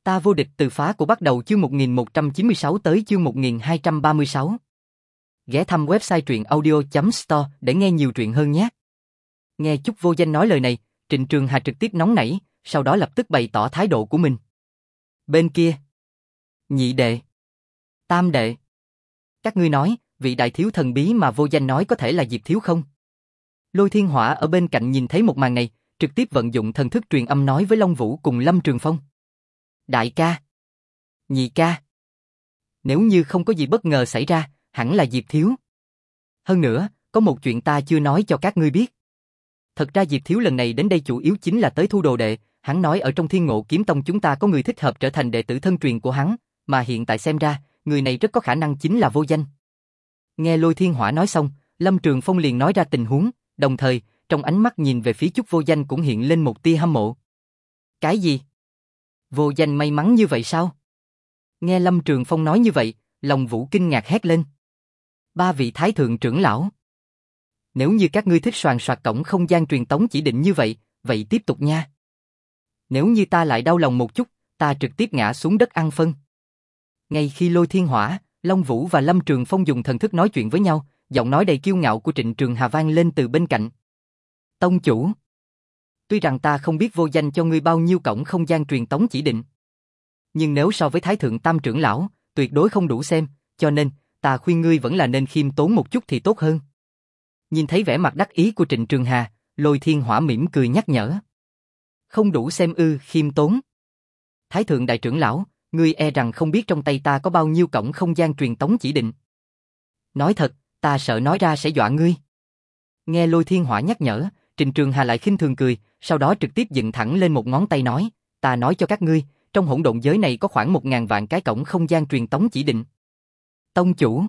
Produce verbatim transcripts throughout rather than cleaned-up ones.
Ta vô địch từ phá của bắt đầu chương một nghìn một trăm chín mươi sáu tới chương một nghìn hai trăm ba mươi sáu. Ghé thăm website truyện audio chấm store để nghe nhiều truyện hơn nhé. Nghe Chúc Vô Danh nói lời này, Trịnh Trường Hà trực tiếp nóng nảy, sau đó lập tức bày tỏ thái độ của mình. Bên kia, nhị đệ, tam đệ, các ngươi nói, vị đại thiếu thần bí mà Vô Danh nói có thể là Diệp Thiếu không? Lôi Thiên Hỏa ở bên cạnh nhìn thấy một màn này, trực tiếp vận dụng thần thức truyền âm nói với Long Vũ cùng Lâm Trường Phong. Đại ca, nhị ca, nếu như không có gì bất ngờ xảy ra, hẳn là Diệp Thiếu. Hơn nữa, có một chuyện ta chưa nói cho các ngươi biết. Thật ra Diệp Thiếu lần này đến đây chủ yếu chính là tới thu đồ đệ, hắn nói ở trong Thiên Ngộ Kiếm Tông chúng ta có người thích hợp trở thành đệ tử thân truyền của hắn, mà hiện tại xem ra, người này rất có khả năng chính là Vô Danh. Nghe Lôi Thiên Hỏa nói xong, Lâm Trường Phong liền nói ra tình huống, đồng thời, trong ánh mắt nhìn về phía Chúc Vô Danh cũng hiện lên một tia hâm mộ. Cái gì? Vô Danh may mắn như vậy sao? Nghe Lâm Trường Phong nói như vậy, Long Vũ kinh ngạc hét lên. Ba vị thái thượng trưởng lão. Nếu như các ngươi thích soàn soạt cổng không gian truyền tống chỉ định như vậy, vậy tiếp tục nha. Nếu như ta lại đau lòng một chút, ta trực tiếp ngã xuống đất ăn phân. Ngay khi Lôi Thiên Hỏa, Long Vũ và Lâm Trường Phong dùng thần thức nói chuyện với nhau, giọng nói đầy kiêu ngạo của Trịnh Trường Hà vang lên từ bên cạnh. Tông chủ, tuy rằng ta không biết Vô Danh cho ngươi bao nhiêu cổng không gian truyền tống chỉ định, nhưng nếu so với Thái Thượng Tam trưởng lão, tuyệt đối không đủ xem, cho nên, ta khuyên ngươi vẫn là nên khiêm tốn một chút thì tốt hơn. Nhìn thấy vẻ mặt đắc ý của Trịnh Trường Hà, Lôi Thiên Hỏa mỉm cười nhắc nhở. Không đủ xem ư, khiêm tốn. Thái Thượng Đại trưởng lão, ngươi e rằng không biết trong tay ta có bao nhiêu cổng không gian truyền tống chỉ định. Nói thật, ta sợ nói ra sẽ dọa ngươi. Nghe Lôi Thiên Hỏa nhắc nhở, Trịnh Trường Hà lại khinh thường cười, sau đó trực tiếp dựng thẳng lên một ngón tay nói, ta nói cho các ngươi, trong hỗn độn giới này có khoảng một ngàn vạn cái cổng không gian truyền tống chỉ định. Tông chủ,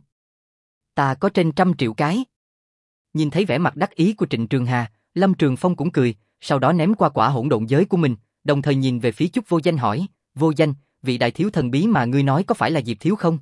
ta có trên trăm triệu cái. Nhìn thấy vẻ mặt đắc ý của Trịnh Trường Hà, Lâm Trường Phong cũng cười, sau đó ném qua quả hỗn độn giới của mình, đồng thời nhìn về phía Chúc Vô Danh hỏi, Vô Danh, vị đại thiếu thần bí mà ngươi nói có phải là Diệp Thiếu không?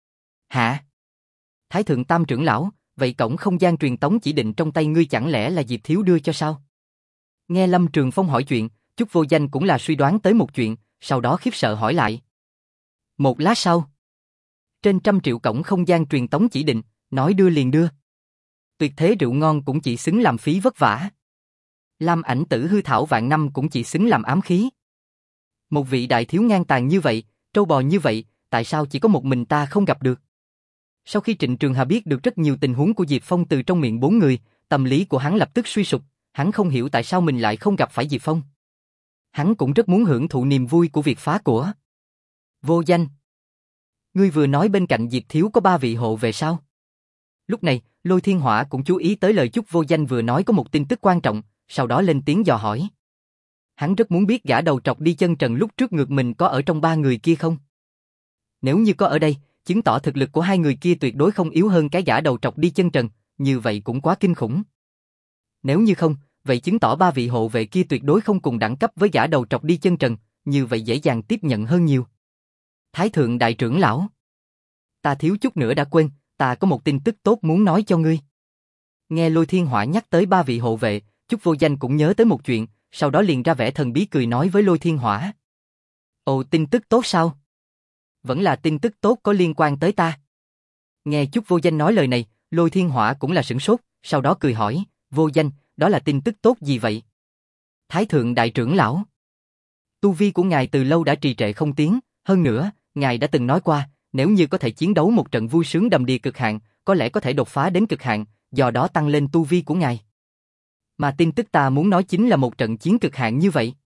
Hả? Thái Thượng Tam trưởng lão, vậy cổng không gian truyền tống chỉ định trong tay ngươi chẳng lẽ là Diệp Thiếu đưa cho sao? Nghe Lâm Trường Phong hỏi chuyện, Chúc Vô Danh cũng là suy đoán tới một chuyện, sau đó khiếp sợ hỏi lại. Một lát sau, trên trăm triệu cổng không gian truyền tống chỉ định, nói đưa liền đưa. Tuyệt thế rượu ngon cũng chỉ xứng làm phí vất vả. Lam ảnh tử hư thảo vạn năm cũng chỉ xứng làm ám khí. Một vị đại thiếu ngang tàn như vậy, trâu bò như vậy, tại sao chỉ có một mình ta không gặp được? Sau khi Trịnh Trường Hà biết được rất nhiều tình huống của Diệp Phong từ trong miệng bốn người, tâm lý của hắn lập tức suy sụp, hắn không hiểu tại sao mình lại không gặp phải Diệp Phong. Hắn cũng rất muốn hưởng thụ niềm vui của việc phá của. Vô Danh, ngươi vừa nói bên cạnh Diệp Thiếu có ba vị hộ về sao? Lúc này, Lôi Thiên Hỏa cũng chú ý tới lời Chúc Vô Danh vừa nói có một tin tức quan trọng, sau đó lên tiếng dò hỏi. Hắn rất muốn biết gã đầu trọc đi chân trần lúc trước ngược mình có ở trong ba người kia không? Nếu như có ở đây, chứng tỏ thực lực của hai người kia tuyệt đối không yếu hơn cái gã đầu trọc đi chân trần, như vậy cũng quá kinh khủng. Nếu như không, vậy chứng tỏ ba vị hộ vệ kia tuyệt đối không cùng đẳng cấp với gã đầu trọc đi chân trần, như vậy dễ dàng tiếp nhận hơn nhiều. Thái Thượng Đại trưởng lão, ta thiếu chút nữa đã quên, ta có một tin tức tốt muốn nói cho ngươi. Nghe Lôi Thiên Hỏa nhắc tới ba vị hộ vệ, Chúc Vô Danh cũng nhớ tới một chuyện, sau đó liền ra vẻ thần bí cười nói với Lôi Thiên Hỏa. Ồ, tin tức tốt sao? Vẫn là tin tức tốt có liên quan tới ta. Nghe Chúc Vô Danh nói lời này, Lôi Thiên Hỏa cũng là sửng sốt, sau đó cười hỏi, Vô Danh, đó là tin tức tốt gì vậy? Thái Thượng Đại trưởng lão, tu vi của ngài từ lâu đã trì trệ không tiến, hơn nữa, ngài đã từng nói qua, nếu như có thể chiến đấu một trận vui sướng đầm đìa cực hạn, có lẽ có thể đột phá đến cực hạn, do đó tăng lên tu vi của ngài. Mà tin tức ta muốn nói chính là một trận chiến cực hạn như vậy.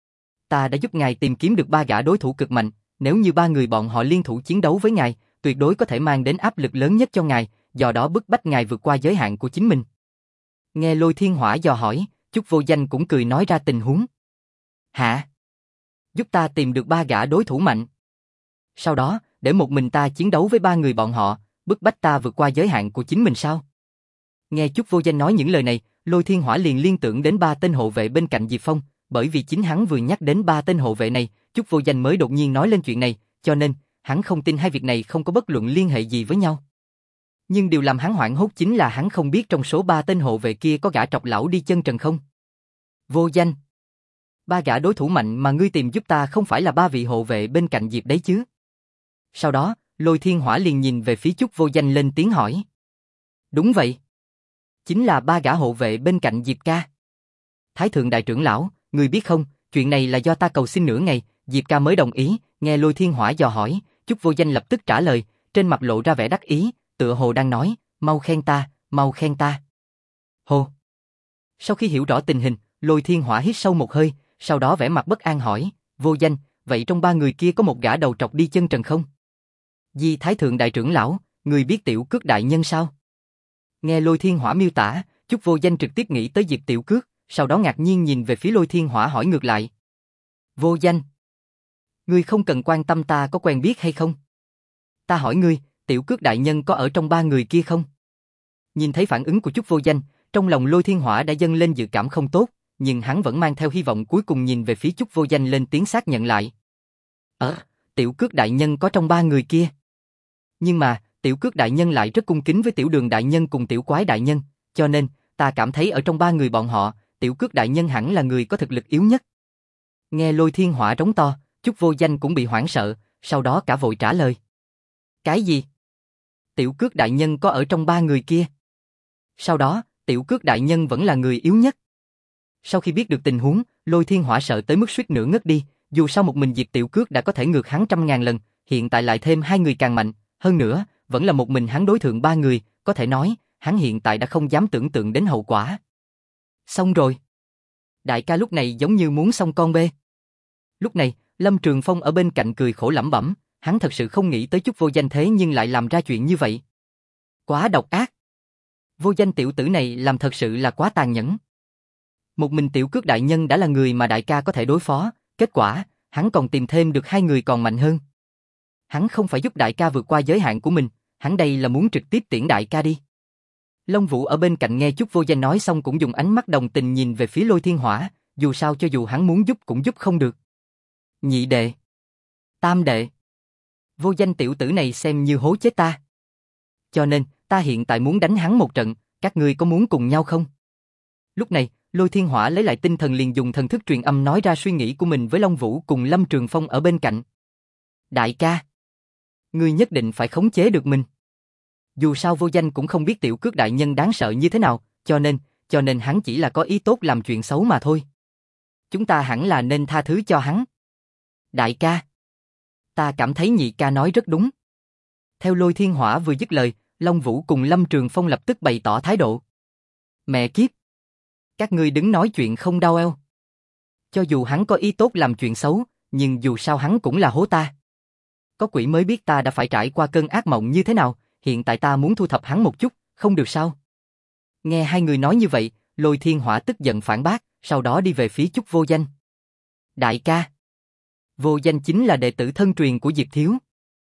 Ta đã giúp ngài tìm kiếm được ba gã đối thủ cực mạnh, nếu như ba người bọn họ liên thủ chiến đấu với ngài, tuyệt đối có thể mang đến áp lực lớn nhất cho ngài, do đó bức bách ngài vượt qua giới hạn của chính mình. Nghe Lôi Thiên Hỏa dò hỏi, Chúc Vô Danh cũng cười nói ra tình huống. Hả? Giúp ta tìm được ba gã đối thủ mạnh. Sau đó, để một mình ta chiến đấu với ba người bọn họ, bức bách ta vượt qua giới hạn của chính mình sao? Nghe Chúc Vô Danh nói những lời này, Lôi Thiên Hỏa liền liên tưởng đến ba tên hộ vệ bên cạnh Diệp Phong, bởi vì chính hắn vừa nhắc đến ba tên hộ vệ này, Chúc Vô Danh mới đột nhiên nói lên chuyện này, cho nên, hắn không tin hai việc này không có bất luận liên hệ gì với nhau. Nhưng điều làm hắn hoảng hốt chính là hắn không biết trong số ba tên hộ vệ kia có gã trọc lão đi chân trần không. Vô Danh, Ba gã đối thủ mạnh mà ngươi tìm giúp ta không phải là ba vị hộ vệ bên cạnh Diệp đấy chứ? Sau đó, Lôi Thiên Hỏa liền nhìn về phía Chúc Vô Danh lên tiếng hỏi. Đúng vậy. Chính là ba gã hộ vệ bên cạnh Diệp ca. Thái thượng đại trưởng lão, ngươi biết không, chuyện này là do ta cầu xin nửa ngày, Diệp ca mới đồng ý. Nghe Lôi Thiên Hỏa dò hỏi, Chúc Vô Danh lập tức trả lời, trên mặt lộ ra vẻ đắc ý, tựa hồ đang nói, mau khen ta, mau khen ta. Hồ. Sau khi hiểu rõ tình hình, Lôi Thiên Hỏa hít sâu một hơi, sau đó vẻ mặt bất an hỏi, Vô Danh, vậy trong ba người kia có một gã đầu trọc đi chân trần không? Di Thái thượng đại trưởng lão, người biết Tiểu Cước đại nhân sao? Nghe Lôi Thiên Hỏa miêu tả, Chúc Vô Danh trực tiếp nghĩ tới Diệp Tiểu Cước, sau đó ngạc nhiên nhìn về phía Lôi Thiên Hỏa hỏi ngược lại. Vô Danh, ngươi không cần quan tâm ta có quen biết hay không? Ta hỏi ngươi, Tiểu Cước đại nhân có ở trong ba người kia không? Nhìn thấy phản ứng của Chúc Vô Danh, trong lòng Lôi Thiên Hỏa đã dâng lên dự cảm không tốt, nhưng hắn vẫn mang theo hy vọng cuối cùng nhìn về phía Chúc Vô Danh lên tiếng xác nhận lại. Ờ, Tiểu Cước đại nhân có trong ba người kia. Nhưng mà, Tiểu Cước đại nhân lại rất cung kính với Tiểu Đường đại nhân cùng Tiểu Quái đại nhân, cho nên, ta cảm thấy ở trong ba người bọn họ, Tiểu Cước đại nhân hẳn là người có thực lực yếu nhất. Nghe Lôi Thiên Hỏa rống to, Chúc Vô Danh cũng bị hoảng sợ, sau đó cả vội trả lời. Cái gì? Tiểu Cước đại nhân có ở trong ba người kia? Sau đó, Tiểu Cước đại nhân vẫn là người yếu nhất. Sau khi biết được tình huống, Lôi Thiên Hỏa sợ tới mức suýt nữa ngất đi, dù sao một mình Diệp Tiểu Cước đã có thể ngược hắn trăm ngàn lần, hiện tại lại thêm hai người càng mạnh, hơn nữa, vẫn là một mình hắn đối thượng ba người, có thể nói, hắn hiện tại đã không dám tưởng tượng đến hậu quả. Xong rồi. Đại ca lúc này giống như muốn xong con bê. Lúc này, Lâm Trường Phong ở bên cạnh cười khổ lẩm bẩm, hắn thật sự không nghĩ tới Chúc Vô Danh thế nhưng lại làm ra chuyện như vậy. Quá độc ác. Vô Danh tiểu tử này làm thật sự là quá tàn nhẫn. Một mình Tiểu Cước đại nhân đã là người mà đại ca có thể đối phó, kết quả, hắn còn tìm thêm được hai người còn mạnh hơn. Hắn không phải giúp đại ca vượt qua giới hạn của mình, hắn đây là muốn trực tiếp tiễn đại ca đi. Long Vũ ở bên cạnh nghe Chúc Vô Danh nói xong cũng dùng ánh mắt đồng tình nhìn về phía Lôi Thiên Hỏa, dù sao cho dù hắn muốn giúp cũng giúp không được. Nhị đệ. Tam đệ. Vô Danh tiểu tử này xem như hố chết ta. Cho nên, ta hiện tại muốn đánh hắn một trận, các ngươi có muốn cùng nhau không? Lúc này, Lôi Thiên Hỏa lấy lại tinh thần liền dùng thần thức truyền âm nói ra suy nghĩ của mình với Long Vũ cùng Lâm Trường Phong ở bên cạnh. Đại ca, ngươi nhất định phải khống chế được mình. Dù sao Vô Danh cũng không biết Tiểu Cước đại nhân đáng sợ như thế nào, cho nên, cho nên hắn chỉ là có ý tốt làm chuyện xấu mà thôi. Chúng ta hẳn là nên tha thứ cho hắn. Đại ca, ta cảm thấy nhị ca nói rất đúng. Theo Lôi Thiên Hỏa vừa dứt lời, Long Vũ cùng Lâm Trường Phong lập tức bày tỏ thái độ. Mẹ kiếp! Các ngươi đứng nói chuyện không đau eo. Cho dù hắn có ý tốt làm chuyện xấu, nhưng dù sao hắn cũng là hố ta. Có quỷ mới biết ta đã phải trải qua cơn ác mộng như thế nào, hiện tại ta muốn thu thập hắn một chút, không được sao? Nghe hai người nói như vậy, Lôi Thiên Hỏa tức giận phản bác, sau đó đi về phía Chúc Vô Danh. Đại ca! Vô Danh chính là đệ tử thân truyền của Diệp Thiếu.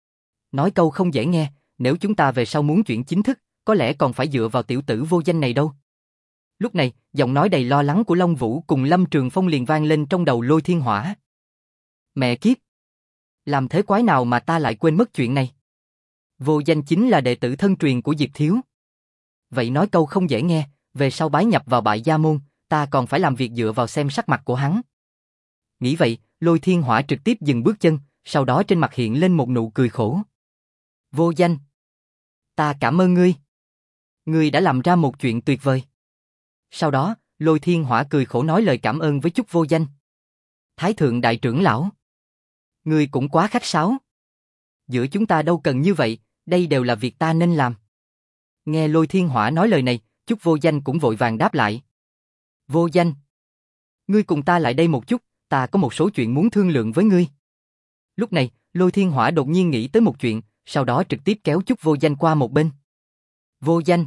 Nói câu không dễ nghe, nếu chúng ta về sau muốn chuyển chính thức, có lẽ còn phải dựa vào tiểu tử Vô Danh này đâu. Lúc này, giọng nói đầy lo lắng của Long Vũ cùng Lâm Trường Phong liền vang lên trong đầu Lôi Thiên Hỏa. Mẹ kiếp! Làm thế quái nào mà ta lại quên mất chuyện này? Vô Danh chính là đệ tử thân truyền của Diệp Thiếu. Vậy nói câu không dễ nghe, về sau bái nhập vào Bại Gia Môn, ta còn phải làm việc dựa vào xem sắc mặt của hắn. Nghĩ vậy, Lôi Thiên Hỏa trực tiếp dừng bước chân, sau đó trên mặt hiện lên một nụ cười khổ. Vô Danh! Ta cảm ơn ngươi. Ngươi đã làm ra một chuyện tuyệt vời. Sau đó, Lôi Thiên Hỏa cười khổ nói lời cảm ơn với Chúc Vô Danh. Thái thượng đại trưởng lão. Ngươi cũng quá khách sáo. Giữa chúng ta đâu cần như vậy, đây đều là việc ta nên làm. Nghe Lôi Thiên Hỏa nói lời này, Chúc Vô Danh cũng vội vàng đáp lại. Vô Danh! Ngươi cùng ta lại đây một chút, ta có một số chuyện muốn thương lượng với ngươi. Lúc này, Lôi Thiên Hỏa đột nhiên nghĩ tới một chuyện, sau đó trực tiếp kéo Chúc Vô Danh qua một bên. Vô Danh!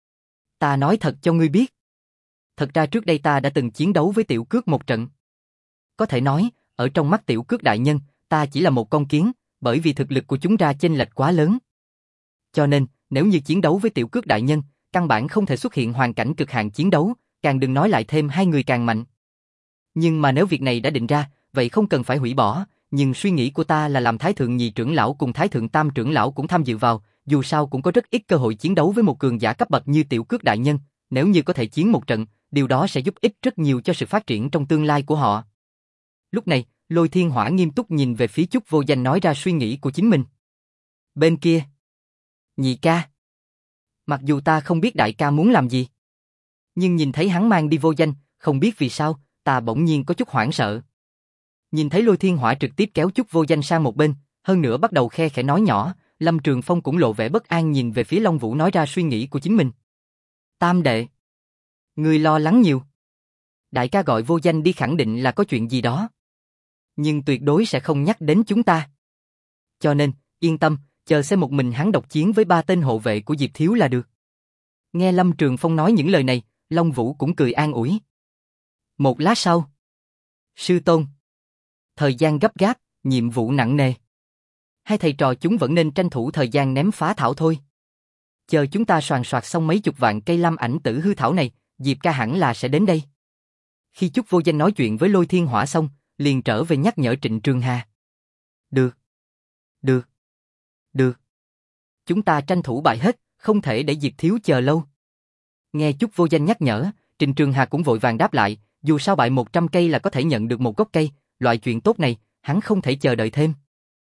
Ta nói thật cho ngươi biết. Thật ra trước đây ta đã từng chiến đấu với Tiểu Cước một trận. Có thể nói, ở trong mắt Tiểu Cước đại nhân, ta chỉ là một con kiến, bởi vì thực lực của chúng ra chênh lệch quá lớn. Cho nên, nếu như chiến đấu với Tiểu Cước đại nhân, căn bản không thể xuất hiện hoàn cảnh cực hạn chiến đấu, càng đừng nói lại thêm hai người càng mạnh. Nhưng mà nếu việc này đã định ra, vậy không cần phải hủy bỏ, nhưng suy nghĩ của ta là làm Thái thượng nhị trưởng lão cùng Thái thượng tam trưởng lão cũng tham dự vào, dù sao cũng có rất ít cơ hội chiến đấu với một cường giả cấp bậc như Tiểu Cước đại nhân, nếu như có thể chiến một trận, điều đó sẽ giúp ích rất nhiều cho sự phát triển trong tương lai của họ. Lúc này, Lôi Thiên Hỏa nghiêm túc nhìn về phía Chúc Vô Danh nói ra suy nghĩ của chính mình. Bên kia. Nhị ca. Mặc dù ta không biết đại ca muốn làm gì, nhưng nhìn thấy hắn mang đi Vô Danh, không biết vì sao, ta bỗng nhiên có chút hoảng sợ. Nhìn thấy Lôi Thiên Hỏa trực tiếp kéo Chúc Vô Danh sang một bên, hơn nữa bắt đầu khe khẽ nói nhỏ, Lâm Trường Phong cũng lộ vẻ bất an nhìn về phía Long Vũ nói ra suy nghĩ của chính mình. Tam đệ. Ngươi lo lắng nhiều. Đại ca gọi Vô Danh đi khẳng định là có chuyện gì đó. Nhưng tuyệt đối sẽ không nhắc đến chúng ta. Cho nên, yên tâm, chờ xem một mình hắn độc chiến với ba tên hộ vệ của Diệp Thiếu là được. Nghe Lâm Trường Phong nói những lời này, Long Vũ cũng cười an ủi. Một lát sau. Sư tôn. Thời gian gấp gáp, nhiệm vụ nặng nề. Hai thầy trò chúng vẫn nên tranh thủ thời gian ném phá thảo thôi. Chờ chúng ta soàn soạt xong mấy chục vạn cây lam ảnh tử hư thảo này, Diệp ca hẳn là sẽ đến đây. Khi Chúc Vô Danh nói chuyện với Lôi Thiên Hỏa xong, liền trở về nhắc nhở Trịnh Trường Hà. Được. Được. Được. Chúng ta tranh thủ bại hết, không thể để Diệp Thiếu chờ lâu. Nghe Chúc Vô Danh nhắc nhở, Trịnh Trường Hà cũng vội vàng đáp lại, dù sao bại một trăm cây là có thể nhận được một gốc cây, loại chuyện tốt này, hắn không thể chờ đợi thêm.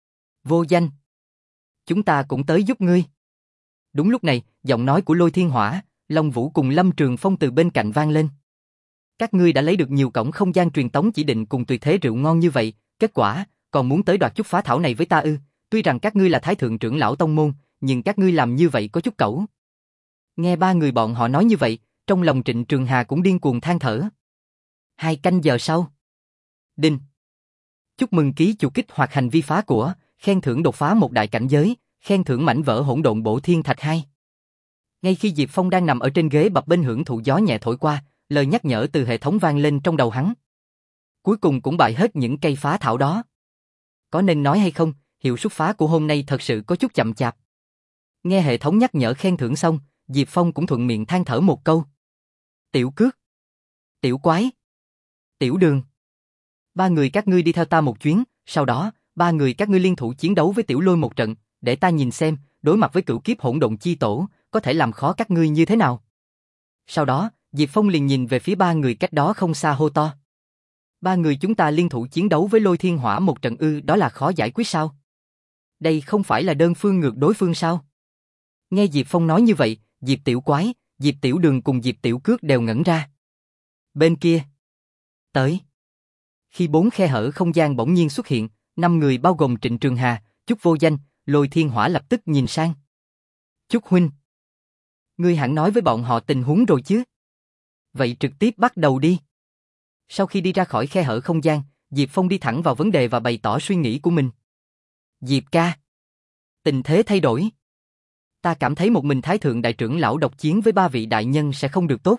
Vô Danh. Chúng ta cũng tới giúp ngươi. Đúng lúc này, giọng nói của Lôi Thiên Hỏa, Long Vũ cùng Lâm Trường Phong từ bên cạnh vang lên. Các ngươi đã lấy được nhiều cổng không gian truyền tống chỉ định cùng tuyệt thế rượu ngon như vậy, kết quả, còn muốn tới đoạt chút phá thảo này với ta ư? Tuy rằng các ngươi là thái thượng trưởng lão tông môn, nhưng các ngươi làm như vậy có chút cẩu. Nghe ba người bọn họ nói như vậy, trong lòng Trịnh Trường Hà cũng điên cuồng than thở. Hai canh giờ sau. Đinh. Chúc mừng ký chủ kích hoạt hành vi phá của, khen thưởng đột phá một đại cảnh giới, khen thưởng mảnh vỡ hỗn độn bổ thiên thạch hai. Ngay khi Diệp Phong đang nằm ở trên ghế bập bênh hưởng thụ gió nhẹ thổi qua, lời nhắc nhở từ hệ thống vang lên trong đầu hắn. Cuối cùng cũng bại hết những cây phá thảo đó. Có nên nói hay không, hiệu suất phá của hôm nay thật sự có chút chậm chạp. Nghe hệ thống nhắc nhở khen thưởng xong, Diệp Phong cũng thuận miệng than thở một câu. Tiểu Cước. Tiểu Quái. Tiểu Đường. Ba người các ngươi đi theo ta một chuyến, sau đó, ba người các ngươi liên thủ chiến đấu với Tiểu Lôi một trận, để ta nhìn xem, đối mặt với cửu kiếp hỗn độn chi tổ, có thể làm khó các ngươi như thế nào. Sau đó, Diệp Phong liền nhìn về phía ba người cách đó không xa hô to. Ba người chúng ta liên thủ chiến đấu với Lôi Thiên Hỏa một trận ư, đó là khó giải quyết sao? Đây không phải là đơn phương ngược đối phương sao? Nghe Diệp Phong nói như vậy, Diệp Tiểu Quái, Diệp Tiểu Đường cùng Diệp Tiểu Cước đều ngẩn ra. Bên kia. Tới. Khi bốn khe hở không gian bỗng nhiên xuất hiện, năm người bao gồm Trịnh Trường Hà, Chúc Vô Danh, Lôi Thiên Hỏa lập tức nhìn sang. Chúc huynh. Ngươi hẳn nói với bọn họ tình huống rồi chứ? Vậy trực tiếp bắt đầu đi. Sau khi đi ra khỏi khe hở không gian, Diệp Phong đi thẳng vào vấn đề và bày tỏ suy nghĩ của mình. Diệp ca. Tình thế thay đổi. Ta cảm thấy một mình Thái Thượng Đại trưởng lão độc chiến với ba vị đại nhân sẽ không được tốt.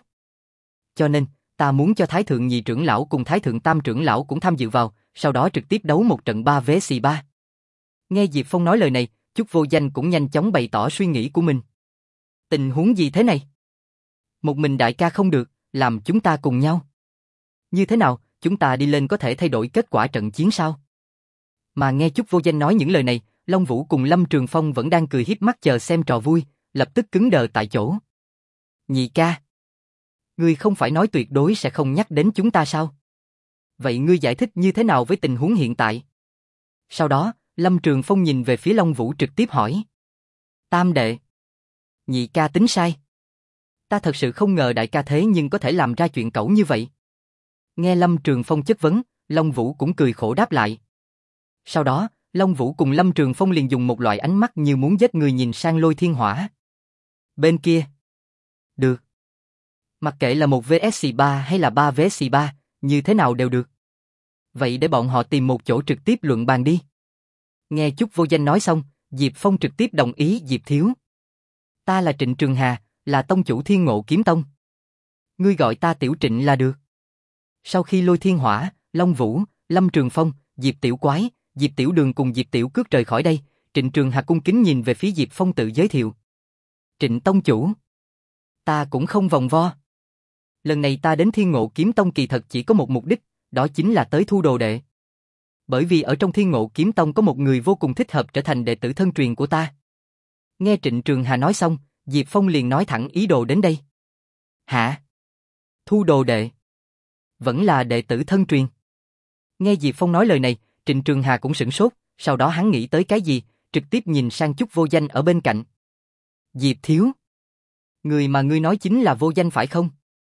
Cho nên, ta muốn cho Thái Thượng Nhị trưởng lão cùng Thái Thượng Tam trưởng lão cũng tham dự vào, sau đó trực tiếp đấu một trận ba vs ba. Nghe Diệp Phong nói lời này, Chúc Vô Danh cũng nhanh chóng bày tỏ suy nghĩ của mình. Tình huống gì thế này? Một mình đại ca không được, làm chúng ta cùng nhau. Như thế nào, chúng ta đi lên có thể thay đổi kết quả trận chiến sao? Mà nghe Chúc Vô Danh nói những lời này, Long Vũ cùng Lâm Trường Phong vẫn đang cười hiếp mắt chờ xem trò vui, lập tức cứng đờ tại chỗ. Nhị ca. Ngươi không phải nói tuyệt đối sẽ không nhắc đến chúng ta sao? Vậy ngươi giải thích như thế nào với tình huống hiện tại? Sau đó, Lâm Trường Phong nhìn về phía Long Vũ trực tiếp hỏi. Tam đệ. Nhị ca tính sai. Ta thật sự không ngờ đại ca thế nhưng có thể làm ra chuyện cẩu như vậy. Nghe Lâm Trường Phong chất vấn, Long Vũ cũng cười khổ đáp lại. Sau đó, Long Vũ cùng Lâm Trường Phong liền dùng một loại ánh mắt như muốn giết người nhìn sang Lôi Thiên Hỏa. Bên kia. Được. Mặc kệ là một vs ba hay là ba vs ba, như thế nào đều được. Vậy để bọn họ tìm một chỗ trực tiếp luận bàn đi. Nghe Chúc Vô Danh nói xong, Diệp Phong trực tiếp đồng ý Diệp Thiếu. Ta là Trịnh Trường Hà, là tông chủ Thiên Ngộ Kiếm Tông. Ngươi gọi ta Tiểu Trịnh là được. Sau khi Lôi Thiên Hỏa, Long Vũ, Lâm Trường Phong, Diệp Tiểu Quái, Diệp Tiểu Đường cùng Diệp Tiểu Cước rời khỏi đây, Trịnh Trường Hà cung kính nhìn về phía Diệp Phong tự giới thiệu. Trịnh tông chủ. Ta cũng không vòng vo. Lần này ta đến Thiên Ngộ Kiếm Tông kỳ thật chỉ có một mục đích, đó chính là tới thu đồ đệ. Bởi vì ở trong Thiên Ngộ Kiếm Tông có một người vô cùng thích hợp trở thành đệ tử thân truyền của ta. Nghe Trịnh Trường Hà nói xong, Diệp Phong liền nói thẳng ý đồ đến đây. Hả? Thu đồ đệ? Vẫn là đệ tử thân truyền. Nghe Diệp Phong nói lời này, Trịnh Trường Hà cũng sửng sốt, sau đó hắn nghĩ tới cái gì, trực tiếp nhìn sang Chúc Vô Danh ở bên cạnh. Diệp thiếu. Người mà ngươi nói chính là Vô Danh phải không?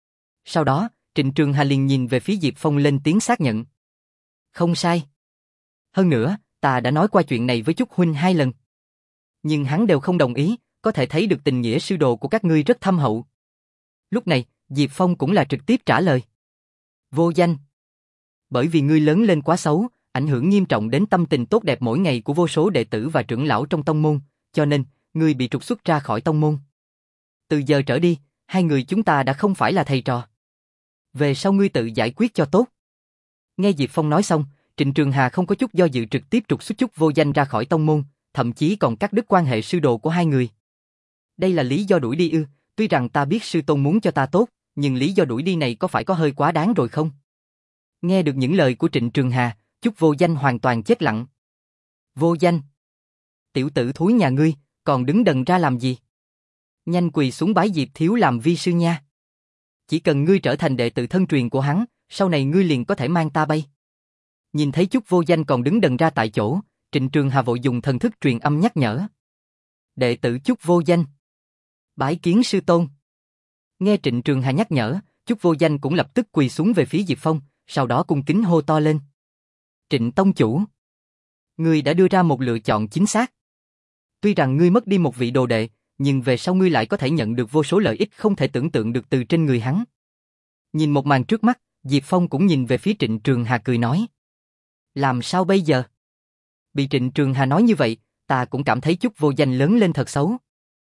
Sau đó, Trịnh Trường Hà liền nhìn về phía Diệp Phong lên tiếng xác nhận. Không sai. Hơn nữa, ta đã nói qua chuyện này với Chúc huynh hai lần. Nhưng hắn đều không đồng ý, có thể thấy được tình nghĩa sư đồ của các ngươi rất thâm hậu. Lúc này, Diệp Phong cũng là trực tiếp trả lời. Vô Danh. Bởi vì ngươi lớn lên quá xấu, ảnh hưởng nghiêm trọng đến tâm tình tốt đẹp mỗi ngày của vô số đệ tử và trưởng lão trong tông môn, cho nên, ngươi bị trục xuất ra khỏi tông môn. Từ giờ trở đi, hai người chúng ta đã không phải là thầy trò. Về sau ngươi tự giải quyết cho tốt. Nghe Diệp Phong nói xong, Trịnh Trường Hà không có chút do dự trực tiếp trục xuất Chúc Vô Danh ra khỏi tông môn, thậm chí còn cắt đứt quan hệ sư đồ của hai người. Đây là lý do đuổi đi ư? Tuy rằng ta biết sư tôn muốn cho ta tốt, nhưng lý do đuổi đi này có phải có hơi quá đáng rồi không? Nghe được những lời của Trịnh Trường Hà, Chúc Vô Danh hoàn toàn chết lặng. Vô Danh. Tiểu tử thúi nhà ngươi, còn đứng đần ra làm gì? Nhanh quỳ xuống bái Diệp thiếu làm vi sư nha. Chỉ cần ngươi trở thành đệ tử thân truyền của hắn, sau này ngươi liền có thể mang ta bay. Nhìn thấy Chúc Vô Danh còn đứng đần ra tại chỗ, Trịnh Trường Hà vội dùng thần thức truyền âm nhắc nhở. Đệ tử Chúc Vô Danh. Bái kiến sư tôn. Nghe Trịnh Trường Hà nhắc nhở, Chúc Vô Danh cũng lập tức quỳ xuống về phía Diệp Phong, sau đó cung kính hô to lên. Trịnh tông chủ. Ngươi đã đưa ra một lựa chọn chính xác. Tuy rằng ngươi mất đi một vị đồ đệ, nhưng về sau ngươi lại có thể nhận được vô số lợi ích không thể tưởng tượng được từ trên người hắn. Nhìn một màn trước mắt, Diệp Phong cũng nhìn về phía Trịnh Trường Hà cười nói. Làm sao bây giờ? Bị Trịnh Trường Hà nói như vậy, ta cũng cảm thấy Chúc Vô Danh lớn lên thật xấu.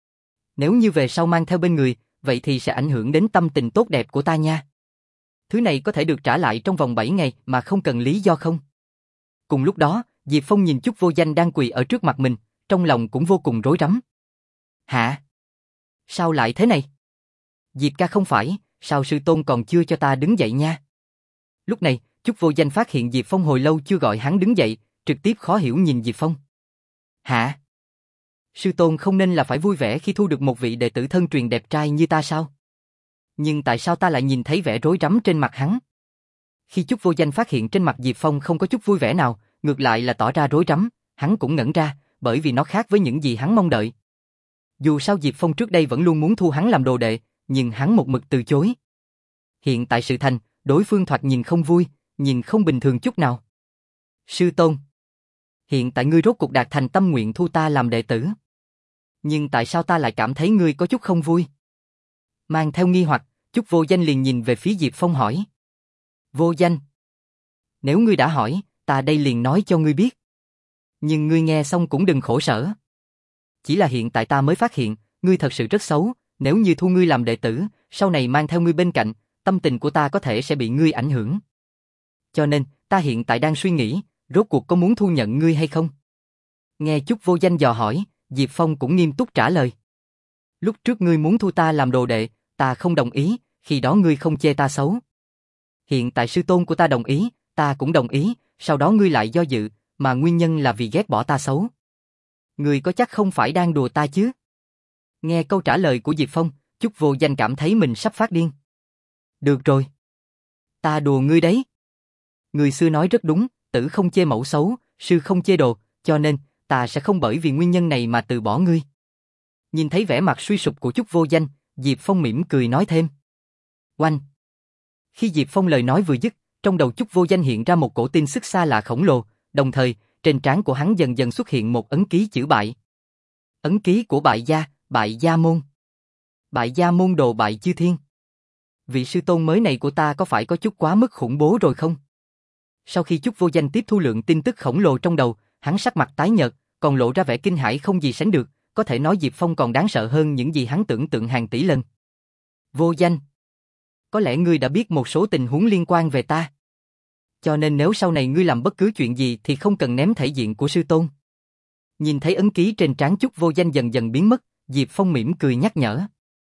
Nếu như về sau mang theo bên người, vậy thì sẽ ảnh hưởng đến tâm tình tốt đẹp của ta nha. Thứ này có thể được trả lại trong vòng bảy ngày mà không cần lý do không? Cùng lúc đó, Diệp Phong nhìn Chúc Vô Danh đang quỳ ở trước mặt mình, trong lòng cũng vô cùng rối rắm. Hả? Sao lại thế này? Diệp ca không phải, sao sư tôn còn chưa cho ta đứng dậy nha? Lúc này, Chúc Vô Danh phát hiện Diệp Phong hồi lâu chưa gọi hắn đứng dậy, trực tiếp khó hiểu nhìn Diệp Phong. Hả? Sư tôn không nên là phải vui vẻ khi thu được một vị đệ tử thân truyền đẹp trai như ta sao? Nhưng tại sao ta lại nhìn thấy vẻ rối rắm trên mặt hắn? Khi Chúc Vô Danh phát hiện trên mặt Diệp Phong không có chút vui vẻ nào, ngược lại là tỏ ra rối rắm, hắn cũng ngẩn ra, bởi vì nó khác với những gì hắn mong đợi. Dù sao Diệp Phong trước đây vẫn luôn muốn thu hắn làm đồ đệ, nhưng hắn một mực từ chối. Hiện tại sự thành, đối phương thoạt nhìn không vui, nhìn không bình thường chút nào. Sư tôn. Hiện tại ngươi rốt cuộc đạt thành tâm nguyện thu ta làm đệ tử. Nhưng tại sao ta lại cảm thấy ngươi có chút không vui? Mang theo nghi hoặc, Chúc Vô Danh liền nhìn về phía Diệp Phong hỏi. Vô Danh. Nếu ngươi đã hỏi, ta đây liền nói cho ngươi biết. Nhưng ngươi nghe xong cũng đừng khổ sở. Chỉ là hiện tại ta mới phát hiện, ngươi thật sự rất xấu, nếu như thu ngươi làm đệ tử, sau này mang theo ngươi bên cạnh, tâm tình của ta có thể sẽ bị ngươi ảnh hưởng. Cho nên, ta hiện tại đang suy nghĩ, rốt cuộc có muốn thu nhận ngươi hay không? Nghe Chúc Vô Danh dò hỏi, Diệp Phong cũng nghiêm túc trả lời. Lúc trước ngươi muốn thu ta làm đồ đệ, ta không đồng ý, khi đó ngươi không chê ta xấu. Hiện tại sư tôn của ta đồng ý, ta cũng đồng ý, sau đó ngươi lại do dự, mà nguyên nhân là vì ghét bỏ ta xấu. Ngươi có chắc không phải đang đùa ta chứ? Nghe câu trả lời của Diệp Phong, Chúc Vô Danh cảm thấy mình sắp phát điên. Được rồi. Ta đùa ngươi đấy. Người xưa nói rất đúng, tử không chê mẫu xấu, sư không chê đồ, cho nên, ta sẽ không bởi vì nguyên nhân này mà từ bỏ ngươi. Nhìn thấy vẻ mặt suy sụp của Chúc Vô Danh, Diệp Phong mỉm cười nói thêm. Oanh! Khi Diệp Phong lời nói vừa dứt, trong đầu Chúc Vô Danh hiện ra một cổ tin sức xa lạ khổng lồ, đồng thời, trên trán của hắn dần dần xuất hiện một ấn ký chữ bại. Ấn ký của bại gia, bại gia môn. Bại gia môn đồ bại chư thiên. Vị sư tôn mới này của ta có phải có chút quá mức khủng bố rồi không? Sau khi Chúc Vô Danh tiếp thu lượng tin tức khổng lồ trong đầu, hắn sắc mặt tái nhợt, còn lộ ra vẻ kinh hãi không gì sánh được, có thể nói Diệp Phong còn đáng sợ hơn những gì hắn tưởng tượng hàng tỷ lần. Vô Danh, có lẽ ngươi đã biết một số tình huống liên quan về ta. Cho nên nếu sau này ngươi làm bất cứ chuyện gì thì không cần ném thể diện của sư tôn. Nhìn thấy ấn ký trên trán Chúc Vô Danh dần dần biến mất, Diệp Phong mỉm cười nhắc nhở.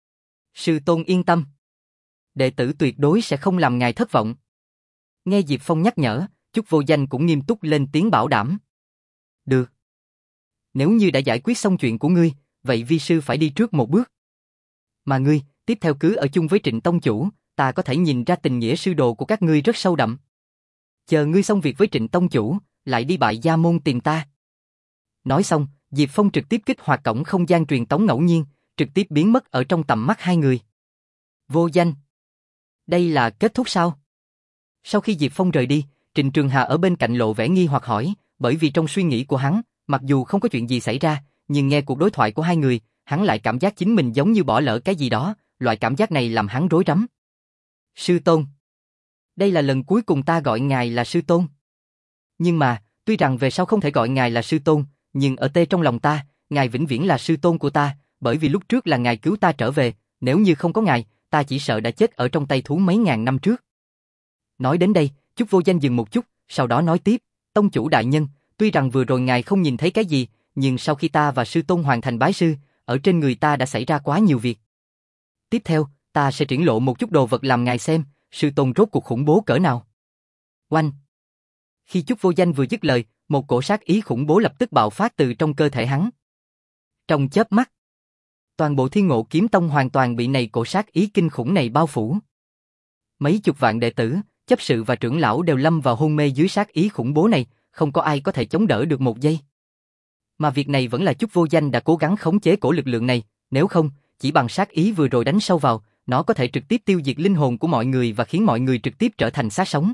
Sư tôn yên tâm. Đệ tử tuyệt đối sẽ không làm ngài thất vọng. Nghe Diệp Phong nhắc nhở, Chúc Vô Danh cũng nghiêm túc lên tiếng bảo đảm. Được. Nếu như đã giải quyết xong chuyện của ngươi, vậy vi sư phải đi trước một bước. Mà ngươi, tiếp theo cứ ở chung với Trịnh tông chủ, ta có thể nhìn ra tình nghĩa sư đồ của các ngươi rất sâu đậm. Chờ ngươi xong việc với Trịnh tông chủ, lại đi Bại Gia môn tìm ta. Nói xong, Diệp Phong trực tiếp kích hoạt cổng không gian truyền tống ngẫu nhiên, trực tiếp biến mất ở trong tầm mắt hai người. Vô Danh. Đây là kết thúc sao? Sau khi Diệp Phong rời đi, Trịnh Trường Hà ở bên cạnh lộ vẻ nghi hoặc hỏi, bởi vì trong suy nghĩ của hắn, mặc dù không có chuyện gì xảy ra, nhưng nghe cuộc đối thoại của hai người, hắn lại cảm giác chính mình giống như bỏ lỡ cái gì đó, loại cảm giác này làm hắn rối rắm. Sư Tôn. Đây là lần cuối cùng ta gọi ngài là Sư Tôn. Nhưng mà, tuy rằng về sau không thể gọi ngài là Sư Tôn, nhưng ở tê trong lòng ta, ngài vĩnh viễn là Sư Tôn của ta, bởi vì lúc trước là ngài cứu ta trở về, nếu như không có ngài, ta chỉ sợ đã chết ở trong tay thú mấy ngàn năm trước. Nói đến đây, Chúc Vô Danh dừng một chút, sau đó nói tiếp, tông chủ đại nhân, tuy rằng vừa rồi ngài không nhìn thấy cái gì, nhưng sau khi ta và Sư Tôn hoàn thành bái sư, ở trên người ta đã xảy ra quá nhiều việc. Tiếp theo, ta sẽ triển lộ một chút đồ vật làm ngài xem, Sư Tôn rốt cuộc khủng bố cỡ nào. Oanh! Khi Chúc Vô Danh vừa dứt lời, một cổ sát ý khủng bố lập tức bạo phát từ trong cơ thể hắn. Trong chớp mắt, toàn bộ Thiên Ngộ Kiếm Tông hoàn toàn bị này cổ sát ý kinh khủng này bao phủ. Mấy chục vạn đệ tử, chấp sự và trưởng lão đều lâm vào hôn mê dưới sát ý khủng bố này, không có ai có thể chống đỡ được một giây. Mà việc này vẫn là Chúc Vô Danh đã cố gắng khống chế cổ lực lượng này, nếu không, chỉ bằng sát ý vừa rồi đánh sâu vào, nó có thể trực tiếp tiêu diệt linh hồn của mọi người và khiến mọi người trực tiếp trở thành xác sống.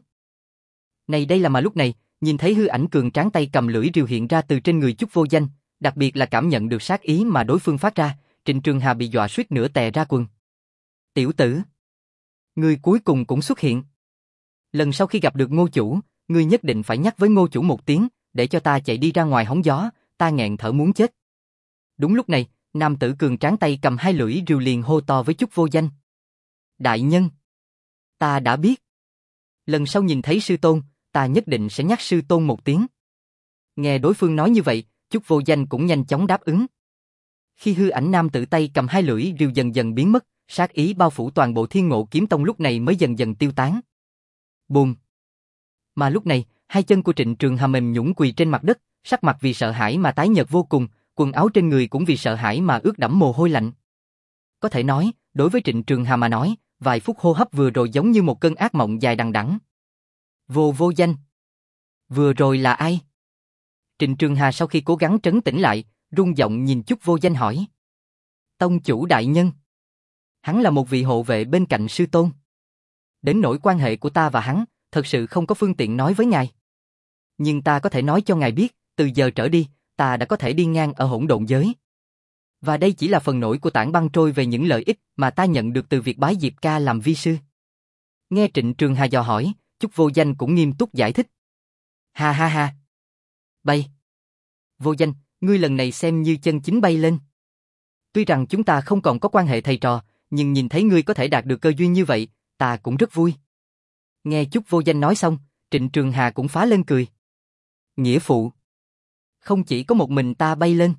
Này đây là mà lúc này, nhìn thấy hư ảnh cường tráng tay cầm lưỡi rìu hiện ra từ trên người Chúc Vô Danh, đặc biệt là cảm nhận được sát ý mà đối phương phát ra, Trịnh Trường Hà bị dọa suýt nữa tè ra quần. Tiểu tử, ngươi cuối cùng cũng xuất hiện. Lần sau khi gặp được Ngô chủ, ngươi nhất định phải nhắc với Ngô chủ một tiếng, để cho ta chạy đi ra ngoài hóng gió, ta nghẹn thở muốn chết. Đúng lúc này, nam tử cường tráng tay cầm hai lưỡi rìu liền hô to với Chúc Vô Danh. Đại nhân, ta đã biết. Lần sau nhìn thấy sư tôn, ta nhất định sẽ nhắc sư tôn một tiếng. Nghe đối phương nói như vậy, Chúc Vô Danh cũng nhanh chóng đáp ứng. Khi hư ảnh nam tử tay cầm hai lưỡi rìu dần dần biến mất, sát ý bao phủ toàn bộ Thiên Ngộ Kiếm Tông lúc này mới dần dần tiêu tán. Bùm. Mà lúc này, hai chân của Trịnh Trường Hà mềm nhũn quỳ trên mặt đất, sắc mặt vì sợ hãi mà tái nhợt vô cùng, quần áo trên người cũng vì sợ hãi mà ướt đẫm mồ hôi lạnh. Có thể nói, đối với Trịnh Trường Hà mà nói, vài phút hô hấp vừa rồi giống như một cơn ác mộng dài đằng đẵng. Vô Vô Danh. Vừa rồi là ai? Trịnh Trường Hà sau khi cố gắng trấn tĩnh lại, run giọng nhìn Chúc Vô Danh hỏi. Tông chủ đại nhân. Hắn là một vị hộ vệ bên cạnh sư tôn. Đến nỗi quan hệ của ta và hắn, thật sự không có phương tiện nói với ngài. Nhưng ta có thể nói cho ngài biết, từ giờ trở đi, ta đã có thể đi ngang ở hỗn độn giới. Và đây chỉ là phần nổi của tảng băng trôi về những lợi ích mà ta nhận được từ việc bái Diệp ca làm vi sư. Nghe Trịnh Trường Hà dò hỏi, Chúc Vô Danh cũng nghiêm túc giải thích. Ha ha ha. Bay. Vô Danh, ngươi lần này xem như chân chính bay lên. Tuy rằng chúng ta không còn có quan hệ thầy trò, nhưng nhìn thấy ngươi có thể đạt được cơ duyên như vậy, ta cũng rất vui. Nghe Chúc Vô Danh nói xong, Trịnh Trường Hà cũng phá lên cười. Nghĩa phụ. Không chỉ có một mình ta bay lên,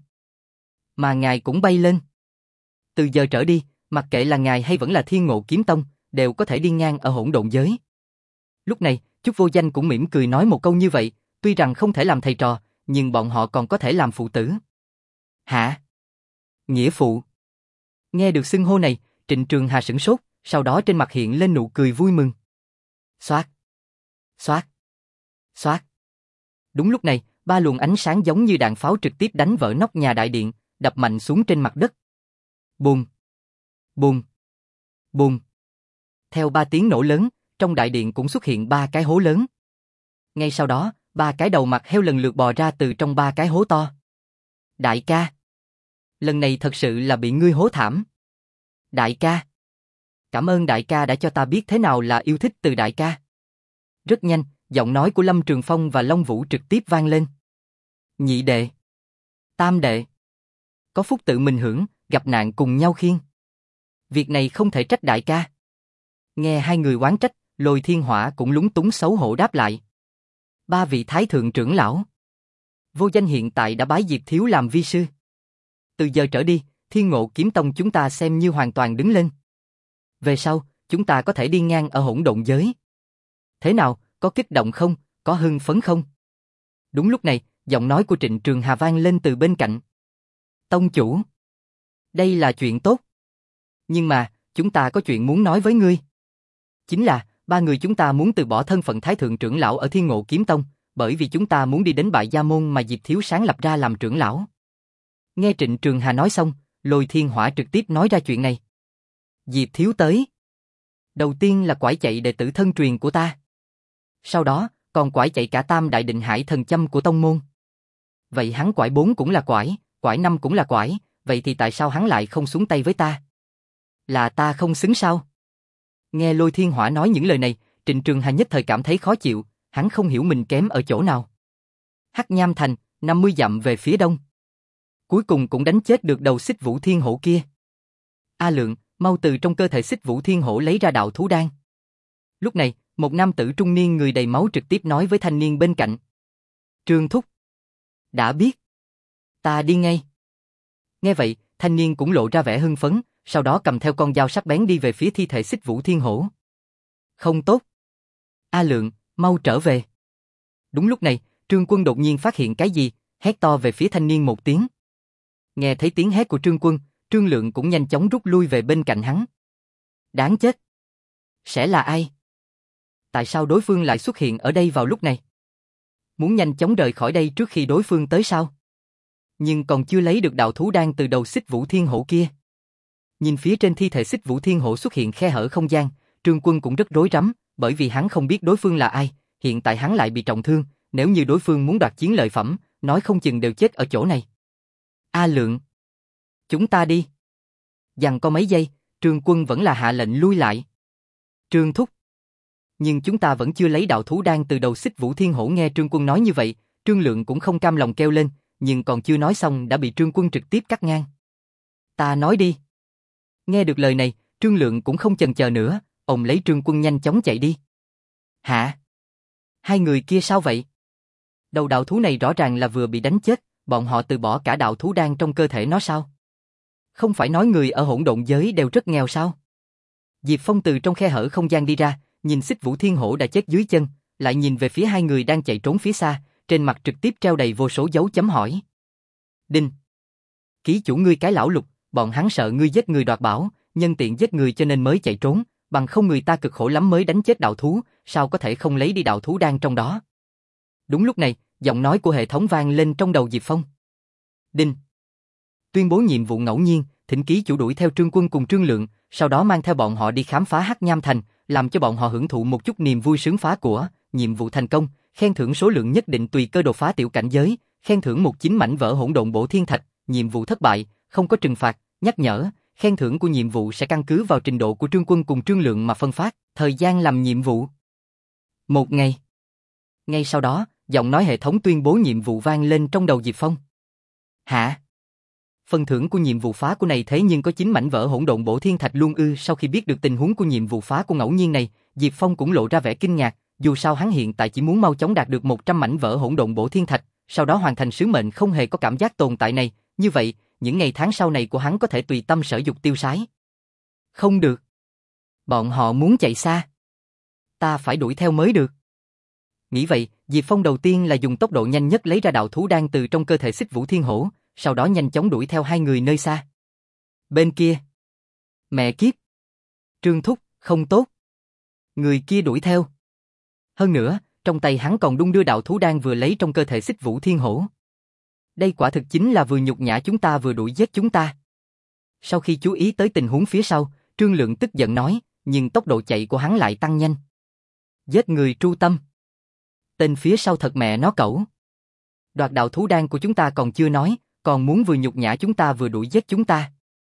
mà ngài cũng bay lên. Từ giờ trở đi, mặc kệ là ngài hay vẫn là Thiên Ngộ Kiếm Tông, đều có thể đi ngang ở hỗn độn giới. Lúc này, Chúc Vô Danh cũng mỉm cười nói một câu như vậy, tuy rằng không thể làm thầy trò, nhưng bọn họ còn có thể làm phụ tử. Hả? Nghĩa phụ. Nghe được xưng hô này, Trịnh Trường Hà sửng sốt, sau đó trên mặt hiện lên nụ cười vui mừng. Xoát. Xoát. Xoát. Đúng lúc này, ba luồng ánh sáng giống như đạn pháo trực tiếp đánh vỡ nóc nhà đại điện, đập mạnh xuống trên mặt đất. Bùm. Bùm. Bùm. Theo ba tiếng nổ lớn, trong đại điện cũng xuất hiện ba cái hố lớn. Ngay sau đó, ba cái đầu mặt heo lần lượt bò ra từ trong ba cái hố to. Đại ca. Lần này thật sự là bị ngươi hố thảm. Đại ca. Cảm ơn đại ca đã cho ta biết thế nào là yêu thích từ đại ca. Rất nhanh, giọng nói của Lâm Trường Phong và Long Vũ trực tiếp vang lên. Nhị đệ. Tam đệ. Có phúc tự mình hưởng, gặp nạn cùng nhau khiêng. Việc này không thể trách đại ca. Nghe hai người oán trách, Lôi Thiên Hỏa cũng lúng túng xấu hổ đáp lại. Ba vị thái thượng trưởng lão. Vô Danh hiện tại đã bái Diệp thiếu làm vi sư. Từ giờ trở đi, Thiên Ngộ Kiếm Tông chúng ta xem như hoàn toàn đứng lên. Về sau, chúng ta có thể đi ngang ở hỗn độn giới. Thế nào, có kích động không, có hưng phấn không? Đúng lúc này, giọng nói của Trịnh Trường Hà vang lên từ bên cạnh. Tông chủ. Đây là chuyện tốt. Nhưng mà, chúng ta có chuyện muốn nói với ngươi. Chính là, ba người chúng ta muốn từ bỏ thân phận Thái Thượng trưởng lão ở Thiên Ngộ Kiếm Tông, bởi vì chúng ta muốn đi đến Bại Gia Môn mà Diệp Thiếu sáng lập ra làm trưởng lão. Nghe Trịnh Trường Hà nói xong, Lôi Thiên Hỏa trực tiếp nói ra chuyện này. Diệp Thiếu tới. Đầu tiên là quải chạy đệ tử thân truyền của ta. Sau đó, còn quải chạy cả Tam Đại Định Hải thần châm của tông môn. Vậy hắn quải bốn cũng là quải, quải năm cũng là quải, vậy thì tại sao hắn lại không xuống tay với ta? Là ta không xứng sao? Nghe Lôi Thiên Hỏa nói những lời này, Trịnh Trường Hà nhất thời cảm thấy khó chịu, hắn không hiểu mình kém ở chỗ nào. Hắc Nham Thành, năm mươi dặm về phía đông. Cuối cùng cũng đánh chết được đầu Xích Vũ Thiên Hổ kia. A Lượng, mau từ trong cơ thể Xích Vũ Thiên Hổ lấy ra đạo thú đan. Lúc này, một nam tử trung niên người đầy máu trực tiếp nói với thanh niên bên cạnh. Trương Thúc. Đã biết. Ta đi ngay. Nghe vậy, thanh niên cũng lộ ra vẻ hưng phấn, sau đó cầm theo con dao sắc bén đi về phía thi thể Xích Vũ Thiên Hổ. Không tốt. A Lượng, mau trở về. Đúng lúc này, Trương Quân đột nhiên phát hiện cái gì, hét to về phía thanh niên một tiếng. Nghe thấy tiếng hét của Trương Quân, Trương Lượng cũng nhanh chóng rút lui về bên cạnh hắn. Đáng chết. Sẽ là ai? Tại sao đối phương lại xuất hiện ở đây vào lúc này? Muốn nhanh chóng rời khỏi đây trước khi đối phương tới sao? Nhưng còn chưa lấy được đạo thú đan từ đầu Xích Vũ Thiên Hổ kia. Nhìn phía trên thi thể Xích Vũ Thiên Hổ xuất hiện khe hở không gian, Trương Quân cũng rất rối rắm, bởi vì hắn không biết đối phương là ai, hiện tại hắn lại bị trọng thương, nếu như đối phương muốn đoạt chiến lợi phẩm, nói không chừng đều chết ở chỗ này. A Lượng. Chúng ta đi. Dằn có mấy giây, Trương Quân vẫn là hạ lệnh lui lại. Trương Thúc. Nhưng chúng ta vẫn chưa lấy đạo thú đan từ đầu Xích Vũ Thiên Hổ. Nghe Trương Quân nói như vậy, Trương Lượng cũng không cam lòng kêu lên, nhưng còn chưa nói xong đã bị Trương Quân trực tiếp cắt ngang. Ta nói đi. Nghe được lời này, Trương Lượng cũng không chần chờ nữa, ôm lấy Trương Quân nhanh chóng chạy đi. Hả? Hai người kia sao vậy? Đầu đạo thú này rõ ràng là vừa bị đánh chết, bọn họ từ bỏ cả đạo thú đan trong cơ thể nó sao? Không phải nói người ở hỗn độn giới đều rất nghèo sao? Diệp Phong từ trong khe hở không gian đi ra, nhìn Xích Vũ Thiên Hổ đã chết dưới chân, lại nhìn về phía hai người đang chạy trốn phía xa, trên mặt trực tiếp treo đầy vô số dấu chấm hỏi. Đinh. Ký chủ ngươi cái lão lục, bọn hắn sợ ngươi giết người đoạt bảo, nhân tiện giết người cho nên mới chạy trốn, bằng không người ta cực khổ lắm mới đánh chết đạo thú, sao có thể không lấy đi đạo thú đan trong đó. Đúng lúc này, giọng nói của hệ thống vang lên trong đầu Diệp Phong. Đinh. Tuyên bố nhiệm vụ ngẫu nhiên, thỉnh ký chủ đuổi theo Trương Quân cùng Trương Lượng, sau đó mang theo bọn họ đi khám phá Hắc Nham Thành, làm cho bọn họ hưởng thụ một chút niềm vui sướng phá của, nhiệm vụ thành công, khen thưởng số lượng nhất định tùy cơ đột phá tiểu cảnh giới, khen thưởng một chín mảnh vỡ hỗn độn bổ thiên thạch, nhiệm vụ thất bại, không có trừng phạt, nhắc nhở, khen thưởng của nhiệm vụ sẽ căn cứ vào trình độ của Trương Quân cùng Trương Lượng mà phân phát, thời gian làm nhiệm vụ. Một ngày. Ngay sau đó, giọng nói hệ thống tuyên bố nhiệm vụ vang lên trong đầu Diệp Phong. Hả? Phần thưởng của nhiệm vụ phá của này thế nhưng có chín mảnh vỡ hỗn độn bổ thiên thạch luôn ư? Sau khi biết được tình huống của nhiệm vụ phá của ngẫu nhiên này, Diệp Phong cũng lộ ra vẻ kinh ngạc, dù sao hắn hiện tại chỉ muốn mau chóng đạt được một trăm mảnh vỡ hỗn độn bổ thiên thạch, sau đó hoàn thành sứ mệnh không hề có cảm giác tồn tại này, như vậy, những ngày tháng sau này của hắn có thể tùy tâm sở dục tiêu sái. Không được. Bọn họ muốn chạy xa. Ta phải đuổi theo mới được. Nghĩ vậy, Diệp Phong đầu tiên là dùng tốc độ nhanh nhất lấy ra đạo thú đan từ trong cơ thể Xích Vũ Thiên Hổ, sau đó nhanh chóng đuổi theo hai người nơi xa. Bên kia. Mẹ kiếp. Trương Thúc, không tốt. Người kia đuổi theo. Hơn nữa, trong tay hắn còn đung đưa đạo thú đan vừa lấy trong cơ thể Xích Vũ Thiên Hổ. Đây quả thực chính là vừa nhục nhã chúng ta vừa đuổi giết chúng ta. Sau khi chú ý tới tình huống phía sau, Trương Lượng tức giận nói, nhưng tốc độ chạy của hắn lại tăng nhanh. Giết người tru tâm. Tên phía sau thật mẹ nó cẩu. Đoạt đạo thú đan của chúng ta còn chưa nói, còn muốn vừa nhục nhã chúng ta vừa đuổi giết chúng ta.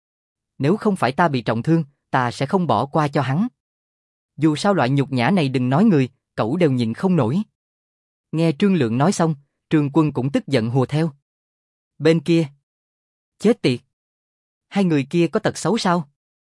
Nếu không phải ta bị trọng thương, ta sẽ không bỏ qua cho hắn. Dù sao loại nhục nhã này đừng nói người, cẩu đều nhịn không nổi. Nghe Trương Lượng nói xong, Trương Quân cũng tức giận hùa theo. Bên kia. Chết tiệt. Hai người kia có tật xấu sao?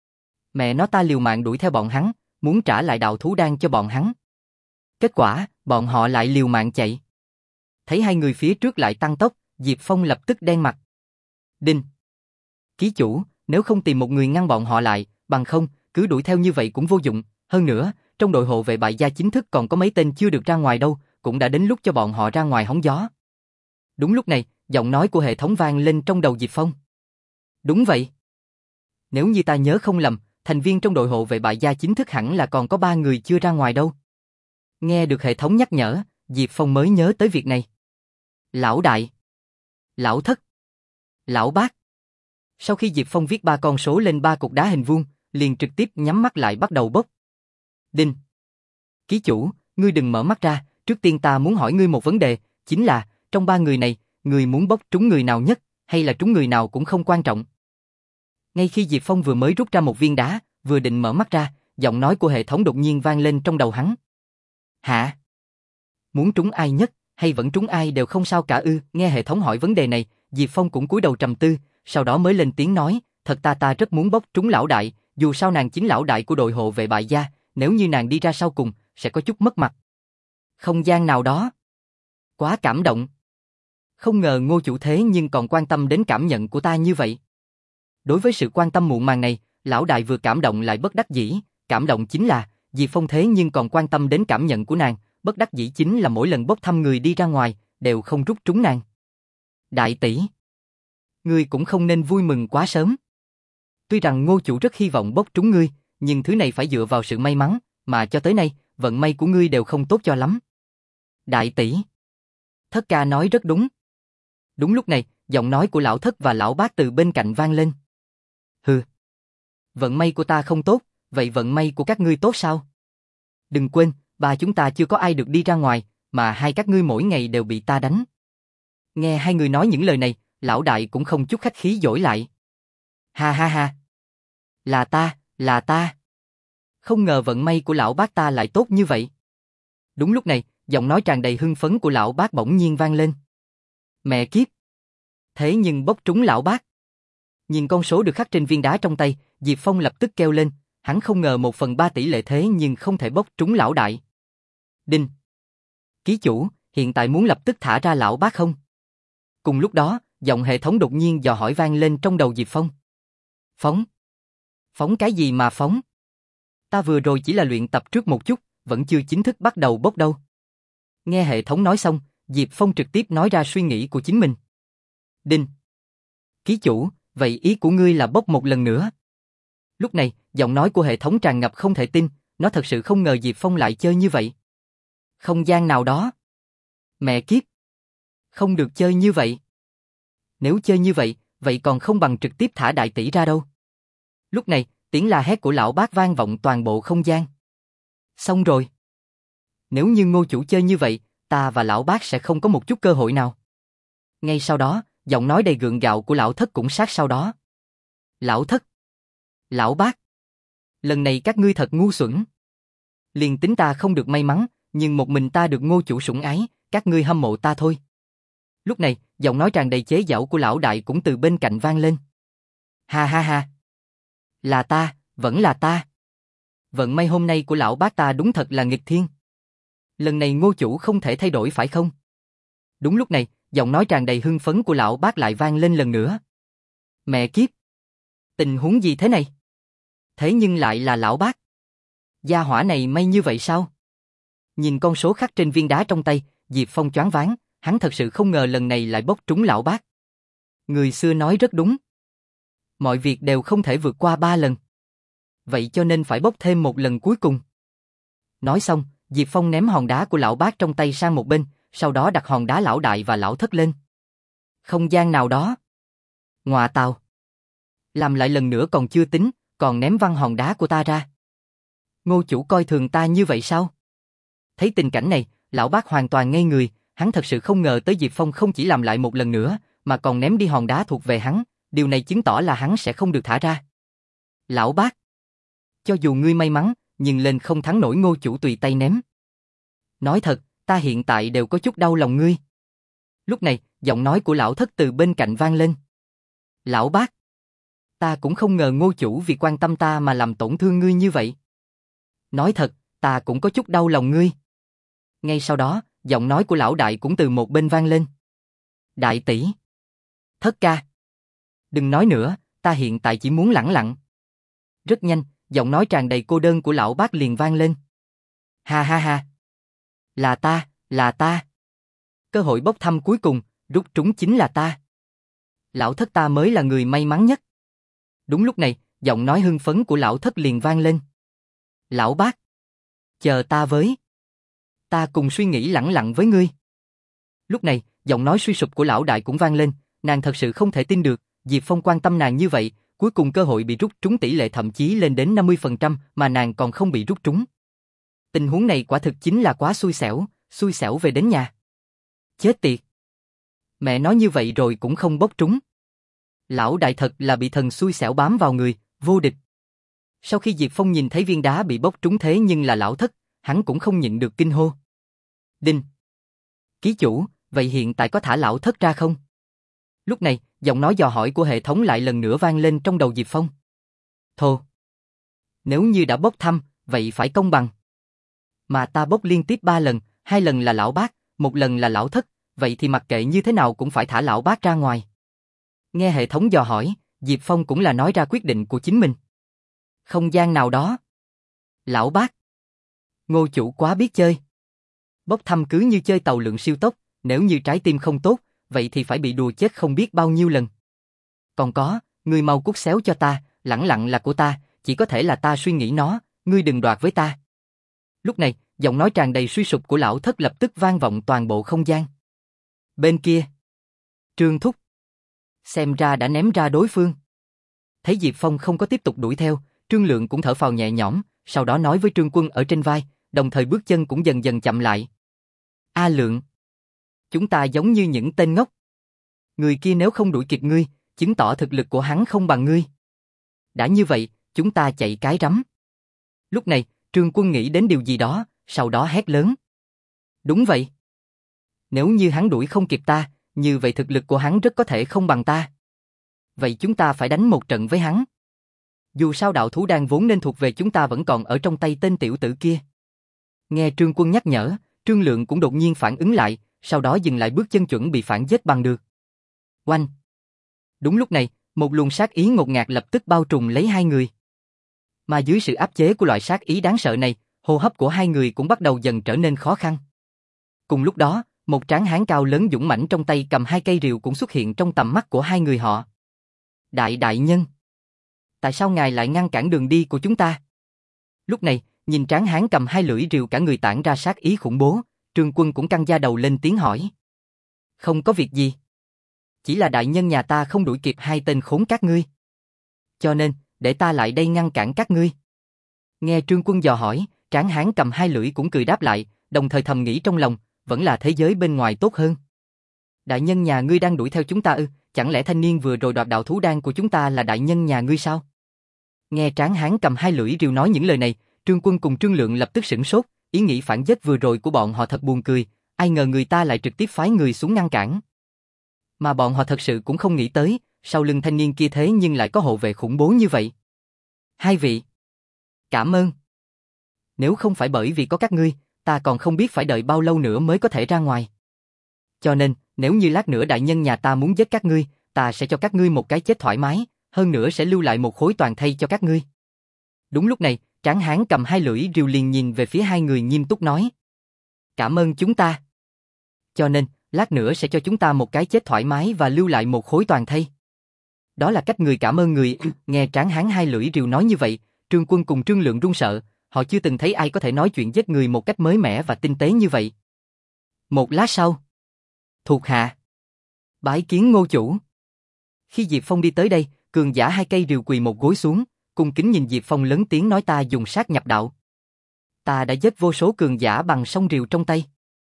Mẹ nó ta liều mạng đuổi theo bọn hắn, muốn trả lại đạo thú đan cho bọn hắn. Kết quả, bọn họ lại liều mạng chạy. Thấy hai người phía trước lại tăng tốc, Diệp Phong lập tức đen mặt. Đinh. Ký chủ, nếu không tìm một người ngăn bọn họ lại, bằng không, cứ đuổi theo như vậy cũng vô dụng. Hơn nữa, trong đội hộ vệ bại gia chính thức còn có mấy tên chưa được ra ngoài đâu, cũng đã đến lúc cho bọn họ ra ngoài hóng gió. Đúng lúc này, giọng nói của hệ thống vang lên trong đầu Diệp Phong. Đúng vậy. Nếu như ta nhớ không lầm, thành viên trong đội hộ vệ bại gia chính thức hẳn là còn có ba người chưa ra ngoài đâu. Nghe được hệ thống nhắc nhở, Diệp Phong mới nhớ tới việc này. Lão đại, lão thất, lão bát. Sau khi Diệp Phong viết ba con số lên ba cục đá hình vuông, liền trực tiếp nhắm mắt lại bắt đầu bốc. Đinh. Ký chủ, ngươi đừng mở mắt ra, trước tiên ta muốn hỏi ngươi một vấn đề, chính là, trong ba người này, ngươi muốn bốc trúng người nào nhất, hay là trúng người nào cũng không quan trọng. Ngay khi Diệp Phong vừa mới rút ra một viên đá, vừa định mở mắt ra, giọng nói của hệ thống đột nhiên vang lên trong đầu hắn. Hả? Muốn trúng ai nhất, hay vẫn trúng ai đều không sao cả ư? Nghe hệ thống hỏi vấn đề này, Diệp Phong cũng cúi đầu trầm tư, sau đó mới lên tiếng nói, thật ta ta rất muốn bốc trúng lão đại, dù sao nàng chính lão đại của đội hộ vệ bại gia, nếu như nàng đi ra sau cùng, sẽ có chút mất mặt. Không gian nào đó. Quá cảm động. Không ngờ Ngô chủ thế nhưng còn quan tâm đến cảm nhận của ta như vậy. Đối với sự quan tâm muộn màng này, lão đại vừa cảm động lại bất đắc dĩ, cảm động chính là, Diệp Phong thế nhưng còn quan tâm đến cảm nhận của nàng, bất đắc dĩ chính là mỗi lần bốc thăm người đi ra ngoài, đều không rút trúng nàng. Đại tỷ, ngươi cũng không nên vui mừng quá sớm. Tuy rằng Ngô chủ rất hy vọng bốc trúng ngươi, nhưng thứ này phải dựa vào sự may mắn, mà cho tới nay, vận may của ngươi đều không tốt cho lắm. Đại tỷ, thất ca nói rất đúng. Đúng lúc này, giọng nói của lão thất và lão bát từ bên cạnh vang lên. Hừ, vận may của ta không tốt, vậy vận may của các ngươi tốt sao? Đừng quên, ba chúng ta chưa có ai được đi ra ngoài, mà hai các ngươi mỗi ngày đều bị ta đánh. Nghe hai người nói những lời này, lão đại cũng không chút khách khí dỗi lại. Ha ha ha. Là ta, là ta. Không ngờ vận may của lão bác ta lại tốt như vậy. Đúng lúc này, giọng nói tràn đầy hưng phấn của lão bác bỗng nhiên vang lên. Mẹ kiếp. Thế nhưng bốc trúng lão bác. Nhìn con số được khắc trên viên đá trong tay, Diệp Phong lập tức kêu lên, hắn không ngờ một phần ba tỷ lệ thế nhưng không thể bốc trúng lão đại. Đinh. Ký chủ, hiện tại muốn lập tức thả ra lão bác không? Cùng lúc đó, giọng hệ thống đột nhiên dò hỏi vang lên trong đầu Diệp Phong. Phóng. Phóng cái gì mà phóng? Ta vừa rồi chỉ là luyện tập trước một chút, vẫn chưa chính thức bắt đầu bốc đâu. Nghe hệ thống nói xong, Diệp Phong trực tiếp nói ra suy nghĩ của chính mình. Đinh. Ký chủ, vậy ý của ngươi là bốc một lần nữa. Lúc này, giọng nói của hệ thống tràn ngập không thể tin, nó thật sự không ngờ Diệp Phong lại chơi như vậy. Không gian nào đó. Mẹ kiếp. Không được chơi như vậy. Nếu chơi như vậy, vậy còn không bằng trực tiếp thả đại tỷ ra đâu. Lúc này, tiếng la hét của lão bác vang vọng toàn bộ không gian. Xong rồi. Nếu như Ngô chủ chơi như vậy, ta và lão bác sẽ không có một chút cơ hội nào. Ngay sau đó, giọng nói đầy gượng gạo của lão thất cũng sát sau đó. Lão thất. Lão bác. Lần này các ngươi thật ngu xuẩn. Liền tính ta không được may mắn, nhưng một mình ta được Ngô chủ sủng ái, các ngươi hâm mộ ta thôi. Lúc này, giọng nói tràn đầy chế giễu của lão đại cũng từ bên cạnh vang lên. Ha ha ha. Là ta, vẫn là ta. Vận may hôm nay của lão bác ta đúng thật là nghịch thiên. Lần này Ngô chủ không thể thay đổi phải không? Đúng lúc này, giọng nói tràn đầy hưng phấn của lão bác lại vang lên lần nữa. Mẹ kiếp. Tình huống gì thế này? Thế nhưng lại là lão bác. Gia hỏa này may như vậy sao? Nhìn con số khắc trên viên đá trong tay, Diệp Phong choáng váng, hắn thật sự không ngờ lần này lại bốc trúng lão bác. Người xưa nói rất đúng. Mọi việc đều không thể vượt qua ba lần. Vậy cho nên phải bốc thêm một lần cuối cùng. Nói xong, Diệp Phong ném hòn đá của lão bác trong tay sang một bên, sau đó đặt hòn đá lão đại và lão thất lên. Không gian nào đó. Ngọa tào. Làm lại lần nữa còn chưa tính, còn ném văng hòn đá của ta ra. Ngô chủ coi thường ta như vậy sao? Thấy tình cảnh này, lão bác hoàn toàn ngây người, hắn thật sự không ngờ tới Diệp Phong không chỉ làm lại một lần nữa, mà còn ném đi hòn đá thuộc về hắn, điều này chứng tỏ là hắn sẽ không được thả ra. Lão bác, cho dù ngươi may mắn, nhưng lên không thắng nổi Ngô chủ tùy tay ném. Nói thật, ta hiện tại đều có chút đau lòng ngươi. Lúc này, giọng nói của lão thất từ bên cạnh vang lên. Lão bác, ta cũng không ngờ Ngô chủ vì quan tâm ta mà làm tổn thương ngươi như vậy. Nói thật, ta cũng có chút đau lòng ngươi. Ngay sau đó, giọng nói của lão đại cũng từ một bên vang lên. Đại tỷ. Thất ca. Đừng nói nữa, ta hiện tại chỉ muốn lẳng lặng. Rất nhanh, giọng nói tràn đầy cô đơn của lão bác liền vang lên. Ha ha ha. Là ta, là ta. Cơ hội bốc thăm cuối cùng, rút trúng chính là ta. Lão thất ta mới là người may mắn nhất. Đúng lúc này, giọng nói hưng phấn của lão thất liền vang lên. Lão bác! Chờ ta với! Ta cùng suy nghĩ lẳng lặng với ngươi. Lúc này, giọng nói suy sụp của lão đại cũng vang lên, nàng thật sự không thể tin được, Diệp Phong quan tâm nàng như vậy, cuối cùng cơ hội bị rút trúng tỷ lệ thậm chí lên đến năm mươi phần trăm mà nàng còn không bị rút trúng. Tình huống này quả thực chính là quá xui xẻo, xui xẻo về đến nhà. Chết tiệt! Mẹ nói như vậy rồi cũng không bốc trúng. Lão đại thật là bị thần xui xẻo bám vào người, vô địch. Sau khi Diệp Phong nhìn thấy viên đá bị bốc trúng thế nhưng là lão thất, hắn cũng không nhịn được kinh hô. Đinh! Ký chủ, vậy hiện tại có thả lão thất ra không? Lúc này, giọng nói dò hỏi của hệ thống lại lần nữa vang lên trong đầu Diệp Phong. Thô! Nếu như đã bốc thăm, vậy phải công bằng. Mà ta bốc liên tiếp ba lần, hai lần là lão bác, một lần là lão thất, vậy thì mặc kệ như thế nào cũng phải thả lão bác ra ngoài. Nghe hệ thống dò hỏi, Diệp Phong cũng là nói ra quyết định của chính mình. Không gian nào đó. Lão bác! Ngô chủ quá biết chơi. Bốc thăm cứ như chơi tàu lượn siêu tốc, nếu như trái tim không tốt, vậy thì phải bị đùa chết không biết bao nhiêu lần. Còn có, ngươi mau cút xéo cho ta, lẳng lặng là của ta, chỉ có thể là ta suy nghĩ nó, ngươi đừng đoạt với ta. Lúc này, giọng nói tràn đầy suy sụp của lão thất lập tức vang vọng toàn bộ không gian. Bên kia, Trương Thúc xem ra đã ném ra đối phương. Thấy Diệp Phong không có tiếp tục đuổi theo, Trương Lượng cũng thở phào nhẹ nhõm, sau đó nói với Trương Quân ở trên vai, đồng thời bước chân cũng dần dần chậm lại. A Lượng, chúng ta giống như những tên ngốc. Người kia nếu không đuổi kịp ngươi, chứng tỏ thực lực của hắn không bằng ngươi. Đã như vậy, chúng ta chạy cái rắm. Lúc này, Trương Quân nghĩ đến điều gì đó, sau đó hét lớn. Đúng vậy. Nếu như hắn đuổi không kịp ta, như vậy thực lực của hắn rất có thể không bằng ta. Vậy chúng ta phải đánh một trận với hắn. Dù sao đạo thú đan vốn nên thuộc về chúng ta vẫn còn ở trong tay tên tiểu tử kia. Nghe Trương Quân nhắc nhở, Trương Lượng cũng đột nhiên phản ứng lại, sau đó dừng lại bước chân chuẩn bị phản giết bằng được. Oanh! Đúng lúc này, một luồng sát ý ngột ngạt lập tức bao trùm lấy hai người. Mà dưới sự áp chế của loại sát ý đáng sợ này, hô hấp của hai người cũng bắt đầu dần trở nên khó khăn. Cùng lúc đó, một tráng hán cao lớn dũng mãnh trong tay cầm hai cây rìu cũng xuất hiện trong tầm mắt của hai người họ. Đại đại nhân! Tại sao ngài lại ngăn cản đường đi của chúng ta? Lúc này, nhìn tráng hán cầm hai lưỡi rìu cả người tản ra sát ý khủng bố, Trương Quân cũng căng da đầu lên tiếng hỏi. Không có việc gì. Chỉ là đại nhân nhà ta không đuổi kịp hai tên khốn các ngươi. Cho nên, để ta lại đây ngăn cản các ngươi. Nghe Trương Quân dò hỏi, tráng hán cầm hai lưỡi cũng cười đáp lại, đồng thời thầm nghĩ trong lòng, vẫn là thế giới bên ngoài tốt hơn. Đại nhân nhà ngươi đang đuổi theo chúng ta ư, chẳng lẽ thanh niên vừa rồi đoạt đạo thú đan của chúng ta là đại nhân nhà ngươi sao? Nghe tráng hán cầm hai lưỡi rìu nói những lời này, Trương Quân cùng Trương Lượng lập tức sửng sốt, ý nghĩ phản giết vừa rồi của bọn họ thật buồn cười, ai ngờ người ta lại trực tiếp phái người xuống ngăn cản. Mà bọn họ thật sự cũng không nghĩ tới, sau lưng thanh niên kia thế nhưng lại có hộ vệ khủng bố như vậy. Hai vị, cảm ơn. Nếu không phải bởi vì có các ngươi, ta còn không biết phải đợi bao lâu nữa mới có thể ra ngoài. Cho nên, nếu như lát nữa đại nhân nhà ta muốn giết các ngươi, ta sẽ cho các ngươi một cái chết thoải mái, hơn nữa sẽ lưu lại một khối toàn thây cho các ngươi. Đúng lúc này, tráng hán cầm hai lưỡi rìu liền nhìn về phía hai người nghiêm túc nói. Cảm ơn chúng ta. Cho nên, lát nữa sẽ cho chúng ta một cái chết thoải mái và lưu lại một khối toàn thây. Đó là cách người cảm ơn người. Nghe tráng hán hai lưỡi rìu nói như vậy, Trương Quân cùng Trương Lượng run sợ, họ chưa từng thấy ai có thể nói chuyện giết người một cách mới mẻ và tinh tế như vậy. Một lát sau, thuộc hạ bái kiến Ngô chủ. Khi Diệp Phong đi tới đây, cường giả hai cây rìu quỳ một gối xuống, cung kính nhìn Diệp Phong lớn tiếng nói ta dùng sát nhập đạo. Ta đã giết vô số cường giả bằng song rìu trong tay.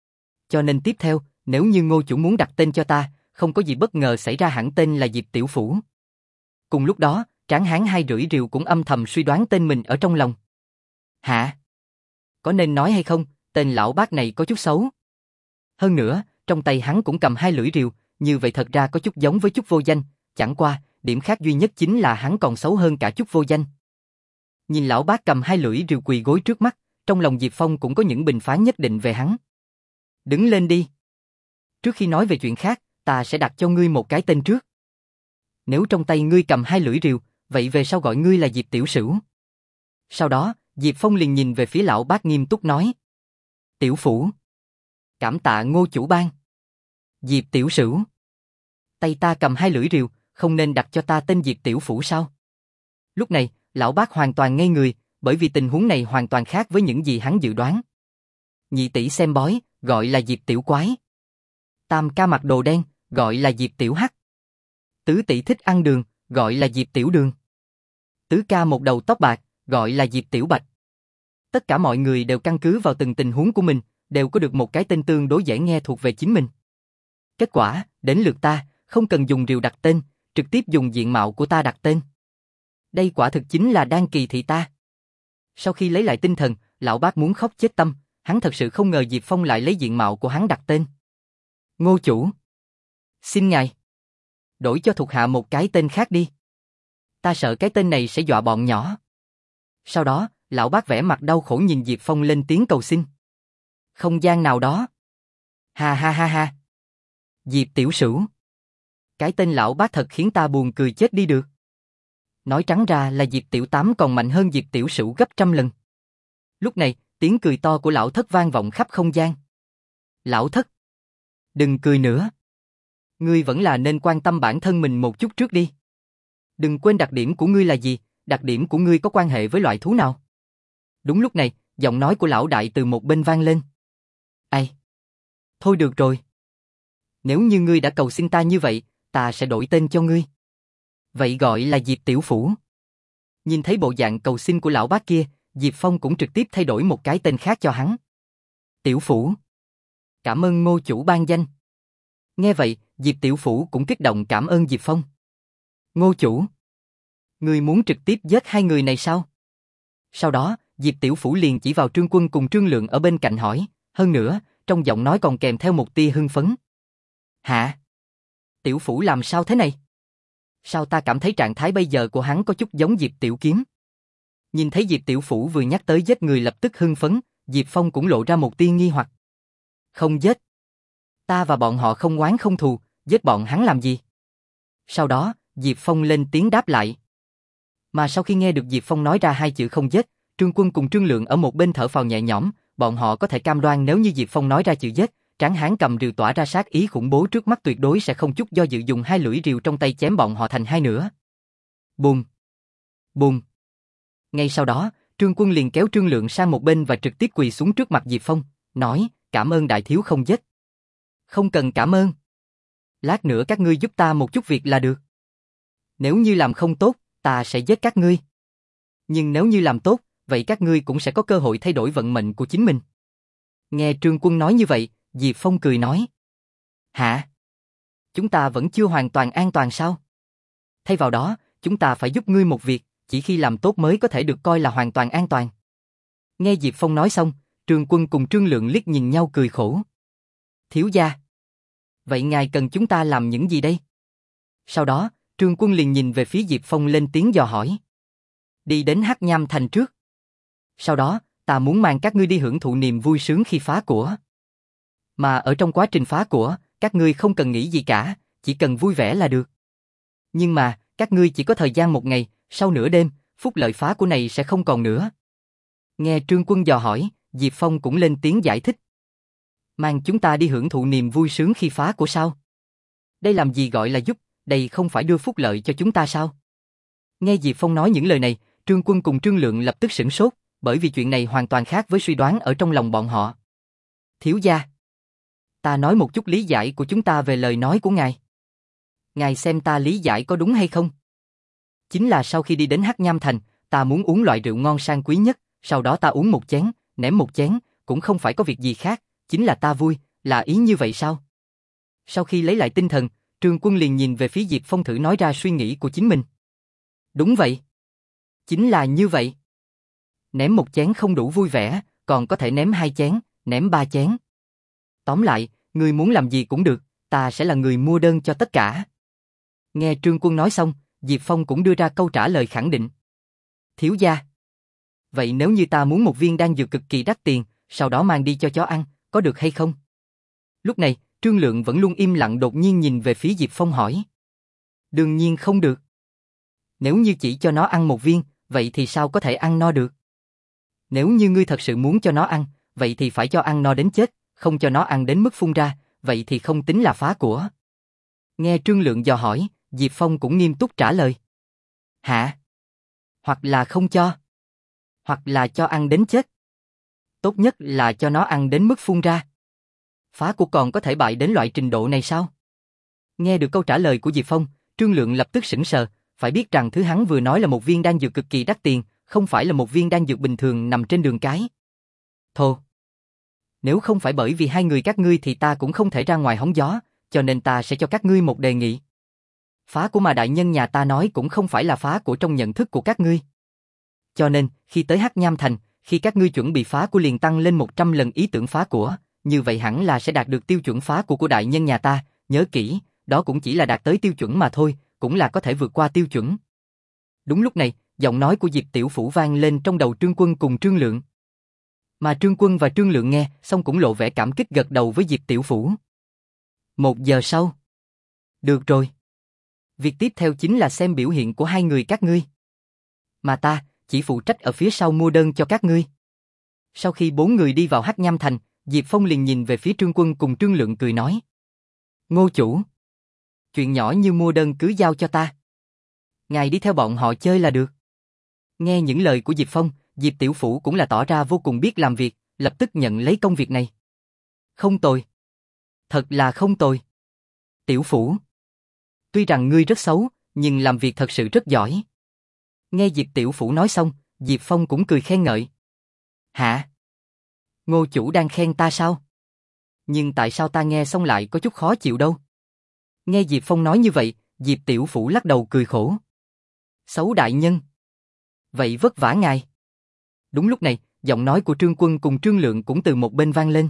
Cho nên tiếp theo, nếu như Ngô chủ muốn đặt tên cho ta, không có gì bất ngờ xảy ra hẳn tên là Diệp Tiểu Phủ. Cùng lúc đó, tráng hán hai rưỡi rìu cũng âm thầm suy đoán tên mình ở trong lòng. Hả? Có nên nói hay không, tên lão bác này có chút xấu. Hơn nữa, trong tay hắn cũng cầm hai lưỡi rìu, như vậy thật ra có chút giống với chút vô danh, chẳng qua, điểm khác duy nhất chính là hắn còn xấu hơn cả chút vô danh. Nhìn lão bác cầm hai lưỡi rìu quỳ gối trước mắt, trong lòng Diệp Phong cũng có những bình phán nhất định về hắn. Đứng lên đi. Trước khi nói về chuyện khác, ta sẽ đặt cho ngươi một cái tên trước. Nếu trong tay ngươi cầm hai lưỡi rìu, vậy về sau gọi ngươi là Diệp Tiểu Sửu. Sau đó, Diệp Phong liền nhìn về phía lão bác nghiêm túc nói. Tiểu Phủ. Cảm tạ Ngô chủ ban. Diệp Tiểu Sửu. Tay ta cầm hai lưỡi rìu, không nên đặt cho ta tên Diệp Tiểu Phủ sao? Lúc này, lão bác hoàn toàn ngây người, bởi vì tình huống này hoàn toàn khác với những gì hắn dự đoán. Nhị tỷ xem bói, gọi là Diệp Tiểu Quái. Tam ca mặc đồ đen, gọi là Diệp Tiểu Hắc. Tứ tỷ thích ăn đường, gọi là Diệp Tiểu Đường. Tứ ca một đầu tóc bạc, gọi là Diệp Tiểu Bạch. Tất cả mọi người đều căn cứ vào từng tình huống của mình, đều có được một cái tên tương đối dễ nghe thuộc về chính mình. Kết quả, đến lượt ta, không cần dùng rìu đặt tên, trực tiếp dùng diện mạo của ta đặt tên. Đây quả thực chính là đang kỳ thị ta. Sau khi lấy lại tinh thần, lão bác muốn khóc chết tâm, hắn thật sự không ngờ Diệp Phong lại lấy diện mạo của hắn đặt tên. Ngô chủ. Xin ngài. Đổi cho thuộc hạ một cái tên khác đi. Ta sợ cái tên này sẽ dọa bọn nhỏ. Sau đó, lão bác vẻ mặt đau khổ nhìn Diệp Phong lên tiếng cầu xin. Không gian nào đó. Ha ha ha ha. Diệp Tiểu Sửu. Cái tên lão bác thật khiến ta buồn cười chết đi được. Nói trắng ra là Diệp Tiểu Tám còn mạnh hơn Diệp Tiểu Sửu gấp trăm lần. Lúc này, tiếng cười to của lão thất vang vọng khắp không gian. Lão thất. Đừng cười nữa. Ngươi vẫn là nên quan tâm bản thân mình một chút trước đi. Đừng quên đặc điểm của ngươi là gì, đặc điểm của ngươi có quan hệ với loại thú nào. Đúng lúc này, giọng nói của lão đại từ một bên vang lên. Ai? Thôi được rồi. Nếu như ngươi đã cầu xin ta như vậy, ta sẽ đổi tên cho ngươi. Vậy gọi là Diệp Tiểu Phủ. Nhìn thấy bộ dạng cầu xin của lão bác kia, Diệp Phong cũng trực tiếp thay đổi một cái tên khác cho hắn. Tiểu Phủ. Cảm ơn Ngô chủ ban danh. Nghe vậy, Diệp Tiểu Phủ cũng kích động cảm ơn Diệp Phong. Ngô chủ. Ngươi muốn trực tiếp giết hai người này sao? Sau đó, Diệp Tiểu Phủ liền chỉ vào Trương Quân cùng Trương Lượng ở bên cạnh hỏi, hơn nữa, trong giọng nói còn kèm theo một tia hưng phấn. Hả? Tiểu Phủ làm sao thế này? Sao ta cảm thấy trạng thái bây giờ của hắn có chút giống Diệp Tiểu Kiếm? Nhìn thấy Diệp Tiểu Phủ vừa nhắc tới giết người lập tức hưng phấn, Diệp Phong cũng lộ ra một tia nghi hoặc. Không giết. Ta và bọn họ không oán không thù, giết bọn hắn làm gì? Sau đó, Diệp Phong lên tiếng đáp lại. Mà sau khi nghe được Diệp Phong nói ra hai chữ không giết, Trương Quân cùng Trương Lượng ở một bên thở phào nhẹ nhõm, bọn họ có thể cam đoan nếu như Diệp Phong nói ra chữ giết, tráng hán cầm rìu tỏa ra sát ý khủng bố trước mắt tuyệt đối sẽ không chút do dự dùng hai lưỡi rìu trong tay chém bọn họ thành hai nửa. Bùm! Bùm! Ngay sau đó, Trương Quân liền kéo Trương Lượng sang một bên và trực tiếp quỳ xuống trước mặt Diệp Phong, nói, cảm ơn đại thiếu không giết. Không cần cảm ơn. Lát nữa các ngươi giúp ta một chút việc là được. Nếu như làm không tốt, ta sẽ giết các ngươi. Nhưng nếu như làm tốt, vậy các ngươi cũng sẽ có cơ hội thay đổi vận mệnh của chính mình. Nghe Trương Quân nói như vậy, Diệp Phong cười nói. Hả? Chúng ta vẫn chưa hoàn toàn an toàn sao? Thay vào đó, chúng ta phải giúp ngươi một việc, chỉ khi làm tốt mới có thể được coi là hoàn toàn an toàn. Nghe Diệp Phong nói xong, Trương Quân cùng Trương Lượng liếc nhìn nhau cười khổ. Thiếu gia. Vậy ngài cần chúng ta làm những gì đây? Sau đó, Trương Quân liền nhìn về phía Diệp Phong lên tiếng dò hỏi. Đi đến Hắc Nham Thành trước. Sau đó, ta muốn mang các ngươi đi hưởng thụ niềm vui sướng khi phá của. Mà ở trong quá trình phá của, các ngươi không cần nghĩ gì cả, chỉ cần vui vẻ là được. Nhưng mà, các ngươi chỉ có thời gian một ngày, sau nửa đêm, phúc lợi phá của này sẽ không còn nữa. Nghe Trương Quân dò hỏi, Diệp Phong cũng lên tiếng giải thích. Mang chúng ta đi hưởng thụ niềm vui sướng khi phá của sao? Đây làm gì gọi là giúp, đây không phải đưa phúc lợi cho chúng ta sao? Nghe Diệp Phong nói những lời này, Trương Quân cùng Trương Lượng lập tức sửng sốt, bởi vì chuyện này hoàn toàn khác với suy đoán ở trong lòng bọn họ. Thiếu gia, ta nói một chút lý giải của chúng ta về lời nói của ngài. Ngài xem ta lý giải có đúng hay không? Chính là sau khi đi đến Hắc Nham Thành, ta muốn uống loại rượu ngon sang quý nhất, sau đó ta uống một chén, ném một chén, cũng không phải có việc gì khác, chính là ta vui, là ý như vậy sao? Sau khi lấy lại tinh thần, Trương Quân liền nhìn về phía Diệp Phong thử nói ra suy nghĩ của chính mình. Đúng vậy. Chính là như vậy. Ném một chén không đủ vui vẻ, còn có thể ném hai chén, ném ba chén. Tóm lại, người muốn làm gì cũng được, ta sẽ là người mua đơn cho tất cả. Nghe Trương Quân nói xong, Diệp Phong cũng đưa ra câu trả lời khẳng định. Thiếu gia. Vậy nếu như ta muốn một viên đan dược cực kỳ đắt tiền, sau đó mang đi cho chó ăn, có được hay không? Lúc này, Trương Lượng vẫn luôn im lặng đột nhiên nhìn về phía Diệp Phong hỏi. Đương nhiên không được. Nếu như chỉ cho nó ăn một viên, vậy thì sao có thể ăn no được? Nếu như ngươi thật sự muốn cho nó ăn, vậy thì phải cho ăn no đến chết, không cho nó ăn đến mức phun ra, vậy thì không tính là phá của. Nghe Trương Lượng dò hỏi, Diệp Phong cũng nghiêm túc trả lời. Hả? Hoặc là không cho. Hoặc là cho ăn đến chết. Tốt nhất là cho nó ăn đến mức phun ra. Phá của còn có thể bại đến loại trình độ này sao? Nghe được câu trả lời của Diệp Phong, Trương Lượng lập tức sững sờ, phải biết rằng thứ hắn vừa nói là một viên đan dược cực kỳ đắt tiền, không phải là một viên đan dược bình thường nằm trên đường cái. Thô. Nếu không phải bởi vì hai người các ngươi thì ta cũng không thể ra ngoài hóng gió, cho nên ta sẽ cho các ngươi một đề nghị. Phá của mà đại nhân nhà ta nói cũng không phải là phá của trong nhận thức của các ngươi. Cho nên, khi tới Hắc Nham Thành, khi các ngươi chuẩn bị phá của liền tăng lên một trăm lần ý tưởng phá của, như vậy hẳn là sẽ đạt được tiêu chuẩn phá của của đại nhân nhà ta, nhớ kỹ, đó cũng chỉ là đạt tới tiêu chuẩn mà thôi, cũng là có thể vượt qua tiêu chuẩn. Đúng lúc này, giọng nói của Diệp Tiểu Phủ vang lên trong đầu Trương Quân cùng Trương Lượng. Mà Trương Quân và Trương Lượng nghe, xong cũng lộ vẻ cảm kích gật đầu với Diệp Tiểu Phủ. Một giờ sau. Được rồi. Việc tiếp theo chính là xem biểu hiện của hai người các ngươi. Mà ta, chỉ phụ trách ở phía sau mua đơn cho các ngươi. Sau khi bốn người đi vào Hắc Nham Thành, Diệp Phong liền nhìn về phía Trương Quân cùng Trương Lượng cười nói. Ngô chủ. Chuyện nhỏ như mua đơn cứ giao cho ta. Ngài đi theo bọn họ chơi là được. Nghe những lời của Diệp Phong, Diệp Tiểu Phủ cũng là tỏ ra vô cùng biết làm việc, lập tức nhận lấy công việc này. Không tồi. Thật là không tồi. Tiểu Phủ. Tuy rằng ngươi rất xấu, nhưng làm việc thật sự rất giỏi. Nghe Diệp Tiểu Phủ nói xong, Diệp Phong cũng cười khen ngợi. Hả? Ngô chủ đang khen ta sao? Nhưng tại sao ta nghe xong lại có chút khó chịu đâu? Nghe Diệp Phong nói như vậy, Diệp Tiểu Phủ lắc đầu cười khổ. Xấu đại nhân. Vậy vất vả ngài. Đúng lúc này, giọng nói của Trương Quân cùng Trương Lượng cũng từ một bên vang lên.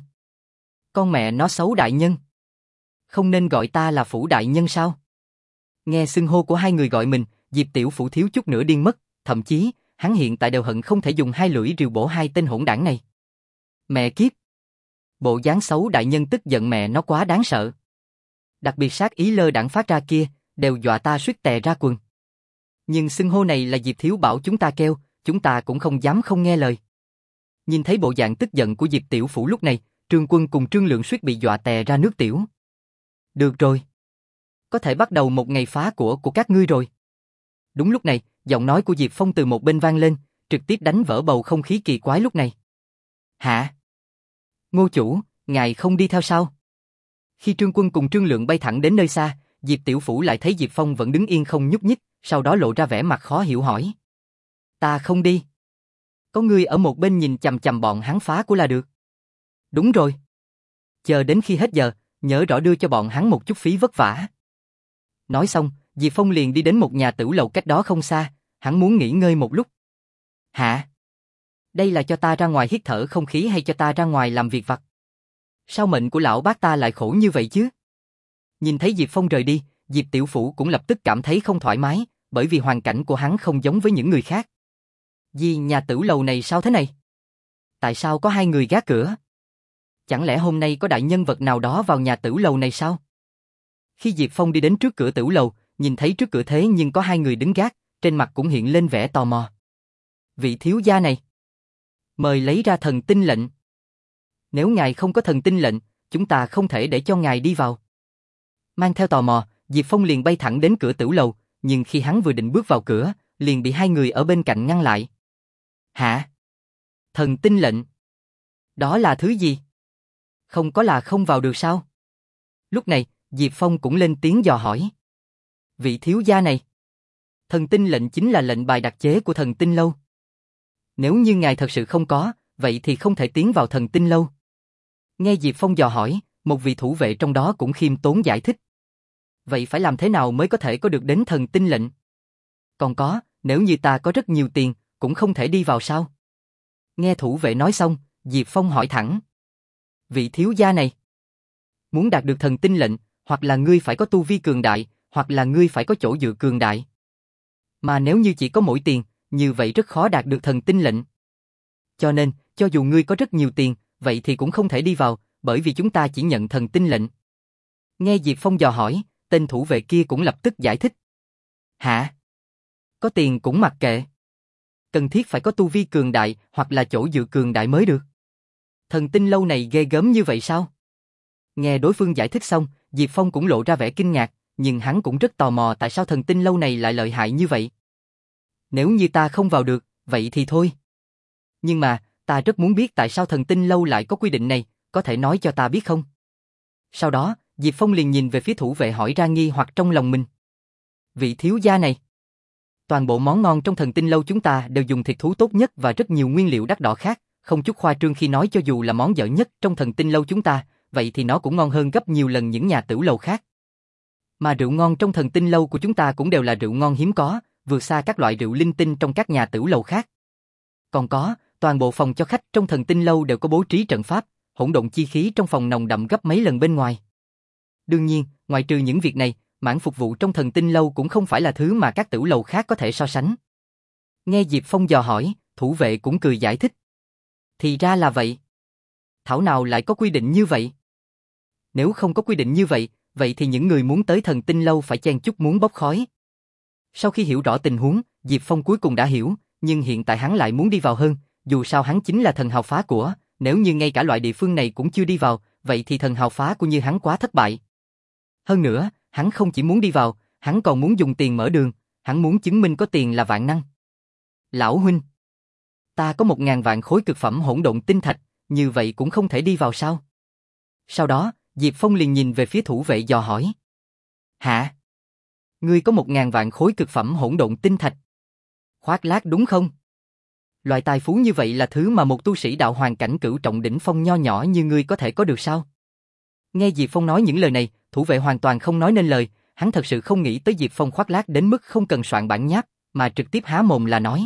Con mẹ nó xấu đại nhân. Không nên gọi ta là Phủ đại nhân sao? Nghe xưng hô của hai người gọi mình, Diệp Tiểu Phủ thiếu chút nữa điên mất, thậm chí, hắn hiện tại đều hận không thể dùng hai lưỡi rìu bổ hai tên hỗn đảng này. Mẹ kiếp. Bộ dáng xấu đại nhân tức giận mẹ nó quá đáng sợ. Đặc biệt sát ý lơ đãng phát ra kia, đều dọa ta suýt tè ra quần. Nhưng xưng hô này là Diệp Thiếu bảo chúng ta kêu, chúng ta cũng không dám không nghe lời. Nhìn thấy bộ dạng tức giận của Diệp Tiểu Phủ lúc này, Trương Quân cùng Trương Lượng suýt bị dọa tè ra nước tiểu. Được rồi. Có thể bắt đầu một ngày phá của của các ngươi rồi. Đúng lúc này, giọng nói của Diệp Phong từ một bên vang lên, trực tiếp đánh vỡ bầu không khí kỳ quái lúc này. Hả? Ngô chủ, ngài không đi theo sao? Khi Trương Quân cùng Trương Lượng bay thẳng đến nơi xa, Diệp Tiểu Phủ lại thấy Diệp Phong vẫn đứng yên không nhúc nhích, sau đó lộ ra vẻ mặt khó hiểu hỏi. Ta không đi. Có ngươi ở một bên nhìn chằm chằm bọn hắn phá của là được. Đúng rồi. Chờ đến khi hết giờ, nhớ rõ đưa cho bọn hắn một chút phí vất vả. Nói xong, Diệp Phong liền đi đến một nhà tửu lầu cách đó không xa, hắn muốn nghỉ ngơi một lúc. Hả? Đây là cho ta ra ngoài hít thở không khí hay cho ta ra ngoài làm việc vặt? Sao mệnh của lão bác ta lại khổ như vậy chứ? Nhìn thấy Diệp Phong rời đi, Diệp Tiểu Phủ cũng lập tức cảm thấy không thoải mái, bởi vì hoàn cảnh của hắn không giống với những người khác. Vì nhà tửu lầu này sao thế này? Tại sao có hai người gác cửa? Chẳng lẽ hôm nay có đại nhân vật nào đó vào nhà tửu lầu này sao? Khi Diệp Phong đi đến trước cửa tửu lầu, nhìn thấy trước cửa thế nhưng có hai người đứng gác, trên mặt cũng hiện lên vẻ tò mò. Vị thiếu gia này, mời lấy ra thần tinh lệnh. Nếu ngài không có thần tinh lệnh, chúng ta không thể để cho ngài đi vào. Mang theo tò mò, Diệp Phong liền bay thẳng đến cửa tửu lầu, nhưng khi hắn vừa định bước vào cửa, liền bị hai người ở bên cạnh ngăn lại. Hả? Thần tinh lệnh? Đó là thứ gì? Không có là không vào được sao? Lúc này, Diệp Phong cũng lên tiếng dò hỏi. Vị thiếu gia này, thần tinh lệnh chính là lệnh bài đặc chế của thần tinh lâu. Nếu như ngài thật sự không có, vậy thì không thể tiến vào thần tinh lâu. Nghe Diệp Phong dò hỏi, một vị thủ vệ trong đó cũng khiêm tốn giải thích. Vậy phải làm thế nào mới có thể có được đến thần tinh lệnh? Còn có, nếu như ta có rất nhiều tiền, cũng không thể đi vào sao? Nghe thủ vệ nói xong, Diệp Phong hỏi thẳng. Vị thiếu gia này, muốn đạt được thần tinh lệnh, hoặc là ngươi phải có tu vi cường đại, hoặc là ngươi phải có chỗ dựa cường đại. Mà nếu như chỉ có mỗi tiền, như vậy rất khó đạt được thần tinh lệnh. Cho nên, cho dù ngươi có rất nhiều tiền, vậy thì cũng không thể đi vào, bởi vì chúng ta chỉ nhận thần tinh lệnh. Nghe Diệp Phong dò hỏi, tên thủ vệ kia cũng lập tức giải thích. Hả? Có tiền cũng mặc kệ. Cần thiết phải có tu vi cường đại hoặc là chỗ dựa cường đại mới được. Thần tinh lâu này ghê gớm như vậy sao? Nghe đối phương giải thích xong, Diệp Phong cũng lộ ra vẻ kinh ngạc, nhưng hắn cũng rất tò mò tại sao thần tinh lâu này lại lợi hại như vậy. Nếu như ta không vào được, vậy thì thôi. Nhưng mà, ta rất muốn biết tại sao thần tinh lâu lại có quy định này, có thể nói cho ta biết không? Sau đó, Diệp Phong liền nhìn về phía thủ vệ hỏi ra nghi hoặc trong lòng mình. Vị thiếu gia này. Toàn bộ món ngon trong thần tinh lâu chúng ta đều dùng thịt thú tốt nhất và rất nhiều nguyên liệu đắt đỏ khác, không chút khoa trương khi nói cho dù là món dở nhất trong thần tinh lâu chúng ta, vậy thì nó cũng ngon hơn gấp nhiều lần những nhà tửu lầu khác. Mà rượu ngon trong thần tinh lâu của chúng ta cũng đều là rượu ngon hiếm có, vượt xa các loại rượu linh tinh trong các nhà tửu lầu khác. Còn có, toàn bộ phòng cho khách trong thần tinh lâu đều có bố trí trận pháp, hỗn độn chi khí trong phòng nồng đậm gấp mấy lần bên ngoài. Đương nhiên, ngoại trừ những việc này, mảng phục vụ trong thần tinh lâu cũng không phải là thứ mà các tửu lầu khác có thể so sánh. Nghe Diệp Phong dò hỏi, thủ vệ cũng cười giải thích. Thì ra là vậy. Thảo nào lại có quy định như vậy? Nếu không có quy định như vậy, vậy thì những người muốn tới thần tinh lâu phải chen chúc muốn bốc khói. Sau khi hiểu rõ tình huống, Diệp Phong cuối cùng đã hiểu, nhưng hiện tại hắn lại muốn đi vào hơn, dù sao hắn chính là thần hào phá của, nếu như ngay cả loại địa phương này cũng chưa đi vào, vậy thì thần hào phá của như hắn quá thất bại. Hơn nữa, hắn không chỉ muốn đi vào, hắn còn muốn dùng tiền mở đường, hắn muốn chứng minh có tiền là vạn năng. Lão huynh, ta có một ngàn vạn khối cực phẩm hỗn độn tinh thạch, như vậy cũng không thể đi vào sao? Sau đó, Diệp Phong liền nhìn về phía thủ vệ dò hỏi. Hả? Ngươi có một ngàn vạn khối cực phẩm hỗn độn tinh thạch? Khoác lác đúng không? Loại tài phú như vậy là thứ mà một tu sĩ đạo hoàng cảnh cửu trọng đỉnh phong nho nhỏ như ngươi có thể có được sao? Nghe Diệp Phong nói những lời này, thủ vệ hoàn toàn không nói nên lời, hắn thật sự không nghĩ tới Diệp Phong khoác lác đến mức không cần soạn bản nháp, mà trực tiếp há mồm là nói.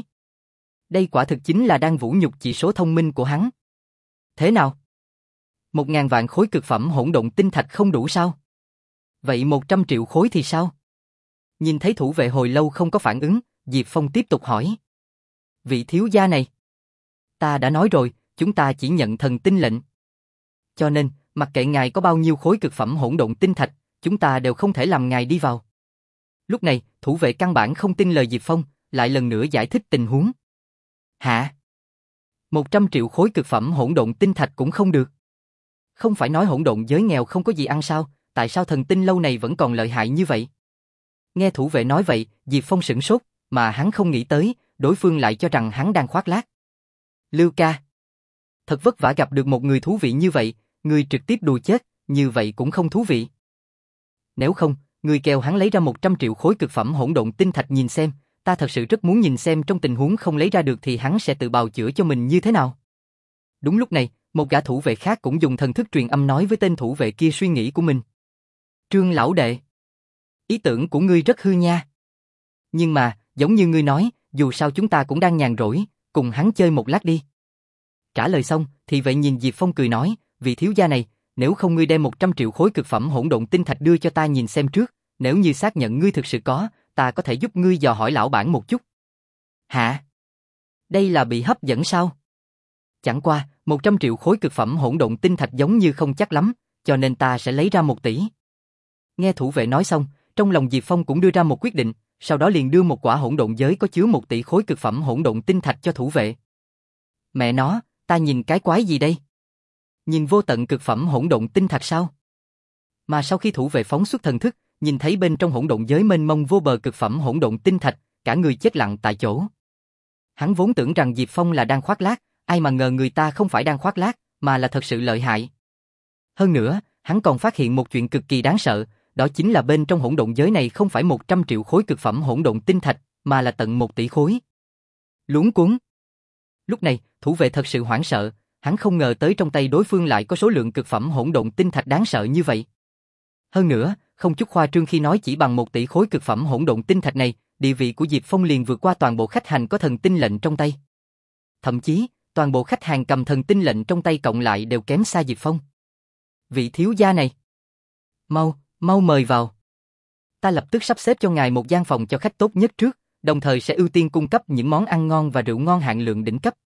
Đây quả thực chính là đang vũ nhục chỉ số thông minh của hắn. Thế nào? Một ngàn vạn khối cực phẩm hỗn độn tinh thạch không đủ sao? Vậy một trăm triệu khối thì sao? Nhìn thấy thủ vệ hồi lâu không có phản ứng, Diệp Phong tiếp tục hỏi. Vị thiếu gia này. Ta đã nói rồi, chúng ta chỉ nhận thần tinh lệnh. Cho nên, mặc kệ ngài có bao nhiêu khối cực phẩm hỗn độn tinh thạch, chúng ta đều không thể làm ngài đi vào. Lúc này, thủ vệ căn bản không tin lời Diệp Phong, lại lần nữa giải thích tình huống. Hả? Một trăm triệu khối cực phẩm hỗn độn tinh thạch cũng không được. Không phải nói hỗn độn giới nghèo không có gì ăn sao, tại sao thần tinh lâu này vẫn còn lợi hại như vậy? Nghe thủ vệ nói vậy, Diệp Phong sửng sốt, mà hắn không nghĩ tới, đối phương lại cho rằng hắn đang khoác lác. Lưu ca, thật vất vả gặp được một người thú vị như vậy, người trực tiếp đùa chết, như vậy cũng không thú vị. Nếu không, người kêu hắn lấy ra một trăm triệu khối cực phẩm hỗn độn tinh thạch nhìn xem, ta thật sự rất muốn nhìn xem trong tình huống không lấy ra được thì hắn sẽ tự bào chữa cho mình như thế nào. Đúng lúc này, một gã thủ vệ khác cũng dùng thần thức truyền âm nói với tên thủ vệ kia suy nghĩ của mình. Trương lão đệ, ý tưởng của ngươi rất hư nha. Nhưng mà, giống như ngươi nói, dù sao chúng ta cũng đang nhàn rỗi, cùng hắn chơi một lát đi. Trả lời xong, thì vệ nhìn Diệp Phong cười nói, vị thiếu gia này, nếu không ngươi đem một trăm triệu khối cực phẩm hỗn độn tinh thạch đưa cho ta nhìn xem trước, nếu như xác nhận ngươi thực sự có, ta có thể giúp ngươi dò hỏi lão bản một chút. Hả? Đây là bị hấp dẫn sao? Chẳng qua, một trăm triệu khối cực phẩm hỗn độn tinh thạch giống như không chắc lắm, cho nên ta sẽ lấy ra một tỷ. Nghe thủ vệ nói xong, trong lòng Diệp Phong cũng đưa ra một quyết định, sau đó liền đưa một quả hỗn độn giới có chứa một tỷ khối cực phẩm hỗn độn tinh thạch cho thủ vệ. Mẹ nó, ta nhìn cái quái gì đây? Nhìn vô tận cực phẩm hỗn độn tinh thạch sao? Mà sau khi thủ vệ phóng xuất thần thức, nhìn thấy bên trong hỗn độn giới mênh mông vô bờ cực phẩm hỗn độn tinh thạch, cả người chết lặng tại chỗ. Hắn vốn tưởng rằng Diệp Phong là đang khoác lác, ai mà ngờ người ta không phải đang khoác lác, mà là thật sự lợi hại. Hơn nữa, hắn còn phát hiện một chuyện cực kỳ đáng sợ, đó chính là bên trong hỗn độn giới này không phải một trăm triệu khối cực phẩm hỗn độn tinh thạch, mà là tận một tỷ khối. Luống cuống. Lúc này, thủ vệ thật sự hoảng sợ, hắn không ngờ tới trong tay đối phương lại có số lượng cực phẩm hỗn độn tinh thạch đáng sợ như vậy. Hơn nữa, không chút khoa trương khi nói chỉ bằng một tỷ khối cực phẩm hỗn độn tinh thạch này, địa vị của Diệp Phong liền vượt qua toàn bộ khách hàng có thần tinh lệnh trong tay. Thậm chí, toàn bộ khách hàng cầm thần tinh lệnh trong tay cộng lại đều kém xa Diệp Phong. Vị thiếu gia này, mau, mau mời vào. Ta lập tức sắp xếp cho ngài một gian phòng cho khách tốt nhất trước, đồng thời sẽ ưu tiên cung cấp những món ăn ngon và rượu ngon hạng lượng đỉnh cấp.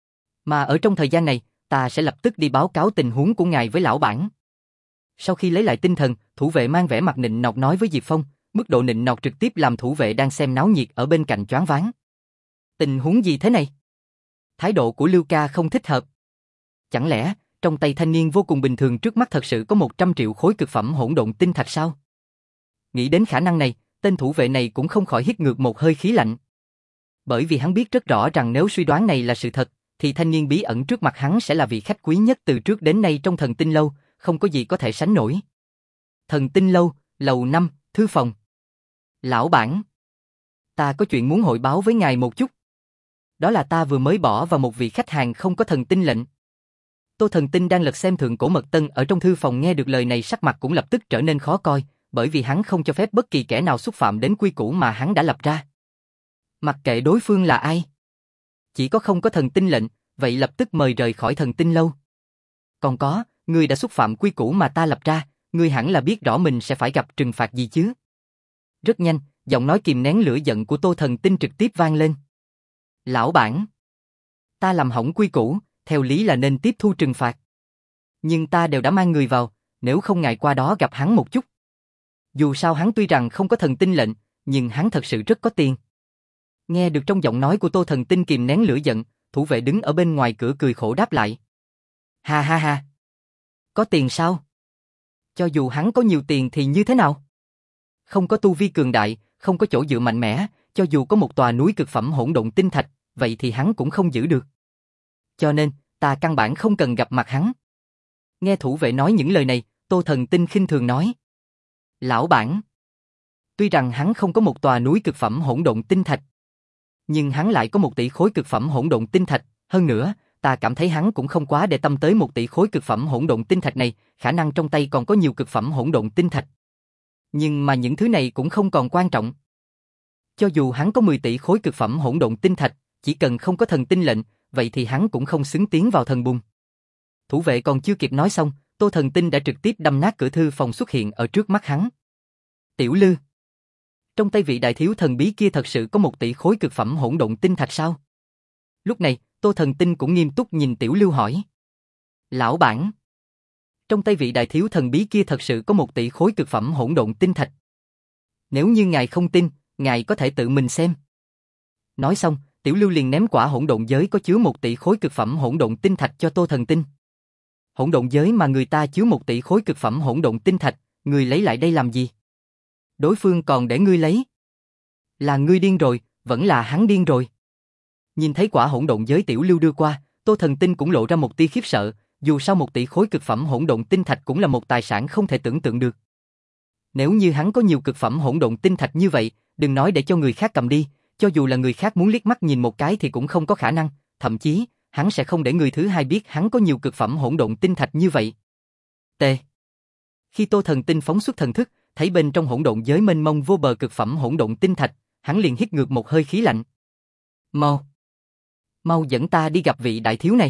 Mà ở trong thời gian này, ta sẽ lập tức đi báo cáo tình huống của ngài với lão bản. Sau khi lấy lại tinh thần, thủ vệ mang vẻ mặt nịnh nọt nói với Diệp Phong, mức độ nịnh nọt trực tiếp làm thủ vệ đang xem náo nhiệt ở bên cạnh choáng váng. Tình huống gì thế này? Thái độ của Lưu ca không thích hợp. Chẳng lẽ, trong tay thanh niên vô cùng bình thường trước mắt thật sự có một trăm triệu khối cực phẩm hỗn độn tinh thạch sao? Nghĩ đến khả năng này, tên thủ vệ này cũng không khỏi hít ngược một hơi khí lạnh. Bởi vì hắn biết rất rõ rằng nếu suy đoán này là sự thật, thì thanh niên bí ẩn trước mặt hắn sẽ là vị khách quý nhất từ trước đến nay trong Thần Tinh Lâu, không có gì có thể sánh nổi. Thần Tinh Lâu, lầu năm, thư phòng. Lão bản, ta có chuyện muốn hội báo với ngài một chút. Đó là ta vừa mới bỏ vào một vị khách hàng không có thần tinh lệnh. Tô Thần Tinh đang lật xem thượng cổ mật tân ở trong thư phòng, nghe được lời này sắc mặt cũng lập tức trở nên khó coi, bởi vì hắn không cho phép bất kỳ kẻ nào xúc phạm đến quy củ mà hắn đã lập ra. Mặc kệ đối phương là ai, chỉ có không có thần tinh lệnh, vậy lập tức mời rời khỏi Thần Tinh Lâu. Còn có, ngươi đã xúc phạm quy củ mà ta lập ra, ngươi hẳn là biết rõ mình sẽ phải gặp trừng phạt gì chứ. Rất nhanh, giọng nói kìm nén lửa giận của Tô Thần Tinh trực tiếp vang lên. Lão bản, ta làm hỏng quy củ, theo lý là nên tiếp thu trừng phạt. Nhưng ta đều đã mang người vào, nếu không ngại qua đó gặp hắn một chút. Dù sao hắn tuy rằng không có thần tinh lệnh, nhưng hắn thật sự rất có tiền. Nghe được trong giọng nói của Tô Thần Tinh kìm nén lửa giận, thủ vệ đứng ở bên ngoài cửa cười khổ đáp lại. Ha ha ha. Có tiền sao? Cho dù hắn có nhiều tiền thì như thế nào? Không có tu vi cường đại, không có chỗ dựa mạnh mẽ, cho dù có một tòa núi cực phẩm hỗn độn tinh thạch, vậy thì hắn cũng không giữ được. Cho nên, ta căn bản không cần gặp mặt hắn. Nghe thủ vệ nói những lời này, Tô Thần Tinh khinh thường nói. Lão bản, tuy rằng hắn không có một tòa núi cực phẩm hỗn độn tinh thạch, nhưng hắn lại có một tỷ khối cực phẩm hỗn độn tinh thạch, hơn nữa, ta cảm thấy hắn cũng không quá để tâm tới một tỷ khối cực phẩm hỗn độn tinh thạch này, khả năng trong tay còn có nhiều cực phẩm hỗn độn tinh thạch. Nhưng mà những thứ này cũng không còn quan trọng. Cho dù hắn có mười tỷ khối cực phẩm hỗn độn tinh thạch, chỉ cần không có thần tinh lệnh, vậy thì hắn cũng không xứng tiến vào thần bùn. Thủ vệ còn chưa kịp nói xong, Tô Thần Tinh đã trực tiếp đâm nát cửa thư phòng xuất hiện ở trước mắt hắn. Tiểu Lư, trong tay vị đại thiếu thần bí kia thật sự có một tỷ khối cực phẩm hỗn độn tinh thạch sao? Lúc này, Tô Thần Tinh cũng nghiêm túc nhìn Tiểu Lưu hỏi. Lão bản, trong tay vị đại thiếu thần bí kia thật sự có một tỷ khối cực phẩm hỗn độn tinh thạch. Nếu như ngài không tin, ngài có thể tự mình xem. Nói xong, Tiểu Lưu liền ném quả hỗn độn giới có chứa một tỷ khối cực phẩm hỗn độn tinh thạch cho Tô Thần Tinh. Hỗn độn giới mà người ta chứa một tỷ khối cực phẩm hỗn độn tinh thạch, người lấy lại đây làm gì? Đối phương còn để ngươi lấy. Là ngươi điên rồi, vẫn là hắn điên rồi. Nhìn thấy quả hỗn độn giới Tiểu Lưu đưa qua, Tô Thần Tinh cũng lộ ra một tia khiếp sợ, dù sao một tỷ khối cực phẩm hỗn độn tinh thạch cũng là một tài sản không thể tưởng tượng được. Nếu như hắn có nhiều cực phẩm hỗn độn tinh thạch như vậy, đừng nói để cho người khác cầm đi, cho dù là người khác muốn liếc mắt nhìn một cái thì cũng không có khả năng, thậm chí, hắn sẽ không để người thứ hai biết hắn có nhiều cực phẩm hỗn độn tinh thạch như vậy. T. Khi Tô Thần Tinh phóng xuất thần thức, thấy bên trong hỗn độn giới mênh mông vô bờ cực phẩm hỗn độn tinh thạch, hắn liền hít ngược một hơi khí lạnh. Mau, mau dẫn ta đi gặp vị đại thiếu này.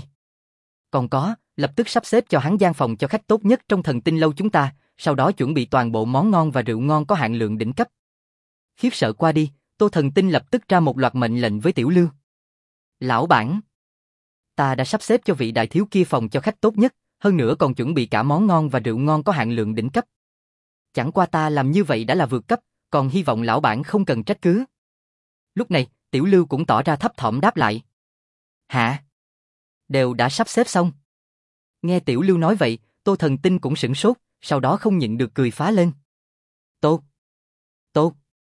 Còn có, lập tức sắp xếp cho hắn gian phòng cho khách tốt nhất trong Thần Tinh Lâu chúng ta, sau đó chuẩn bị toàn bộ món ngon và rượu ngon có hạn lượng đỉnh cấp. Khiếp sợ qua đi, Tô Thần Tinh lập tức ra một loạt mệnh lệnh với Tiểu Lưu. Lão bản, ta đã sắp xếp cho vị đại thiếu kia phòng cho khách tốt nhất, hơn nữa còn chuẩn bị cả món ngon và rượu ngon có hạn lượng đỉnh cấp. Chẳng qua ta làm như vậy đã là vượt cấp, còn hy vọng lão bản không cần trách cứ. Lúc này, Tiểu Lưu cũng tỏ ra thấp thỏm đáp lại. Hả? Đều đã sắp xếp xong. Nghe Tiểu Lưu nói vậy, Tô Thần Tinh cũng sửng sốt, sau đó không nhịn được cười phá lên. Tốt, tốt,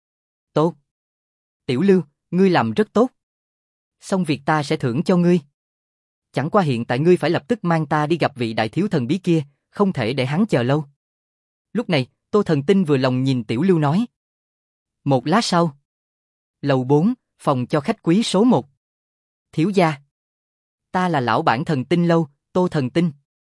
tốt. Tiểu Lưu, ngươi làm rất tốt. Xong việc ta sẽ thưởng cho ngươi. Chẳng qua hiện tại ngươi phải lập tức mang ta đi gặp vị đại thiếu thần bí kia, không thể để hắn chờ lâu. Lúc này, Tô Thần Tinh vừa lòng nhìn Tiểu Lưu nói. Một lát sau. Lầu bốn, phòng cho khách quý số một. Thiếu gia. Ta là lão bản Thần Tinh Lâu, Tô Thần Tinh.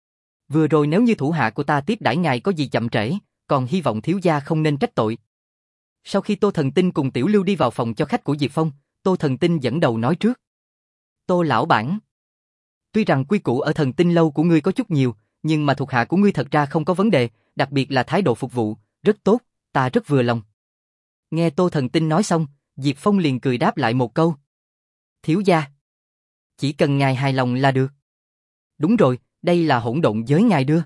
Vừa rồi nếu như thủ hạ của ta tiếp đãi ngài có gì chậm trễ, còn hy vọng thiếu gia không nên trách tội. Sau khi Tô Thần Tinh cùng Tiểu Lưu đi vào phòng cho khách của Diệp Phong, Tô Thần Tinh dẫn đầu nói trước. Tô lão bản. Tuy rằng quy củ ở Thần Tinh Lâu của ngươi có chút nhiều, nhưng mà thuộc hạ của ngươi thật ra không có vấn đề, đặc biệt là thái độ phục vụ, rất tốt, ta rất vừa lòng. Nghe Tô Thần Tinh nói xong, Diệp Phong liền cười đáp lại một câu. Thiếu gia. Chỉ cần ngài hài lòng là được. Đúng rồi, đây là hỗn độn giới ngài đưa.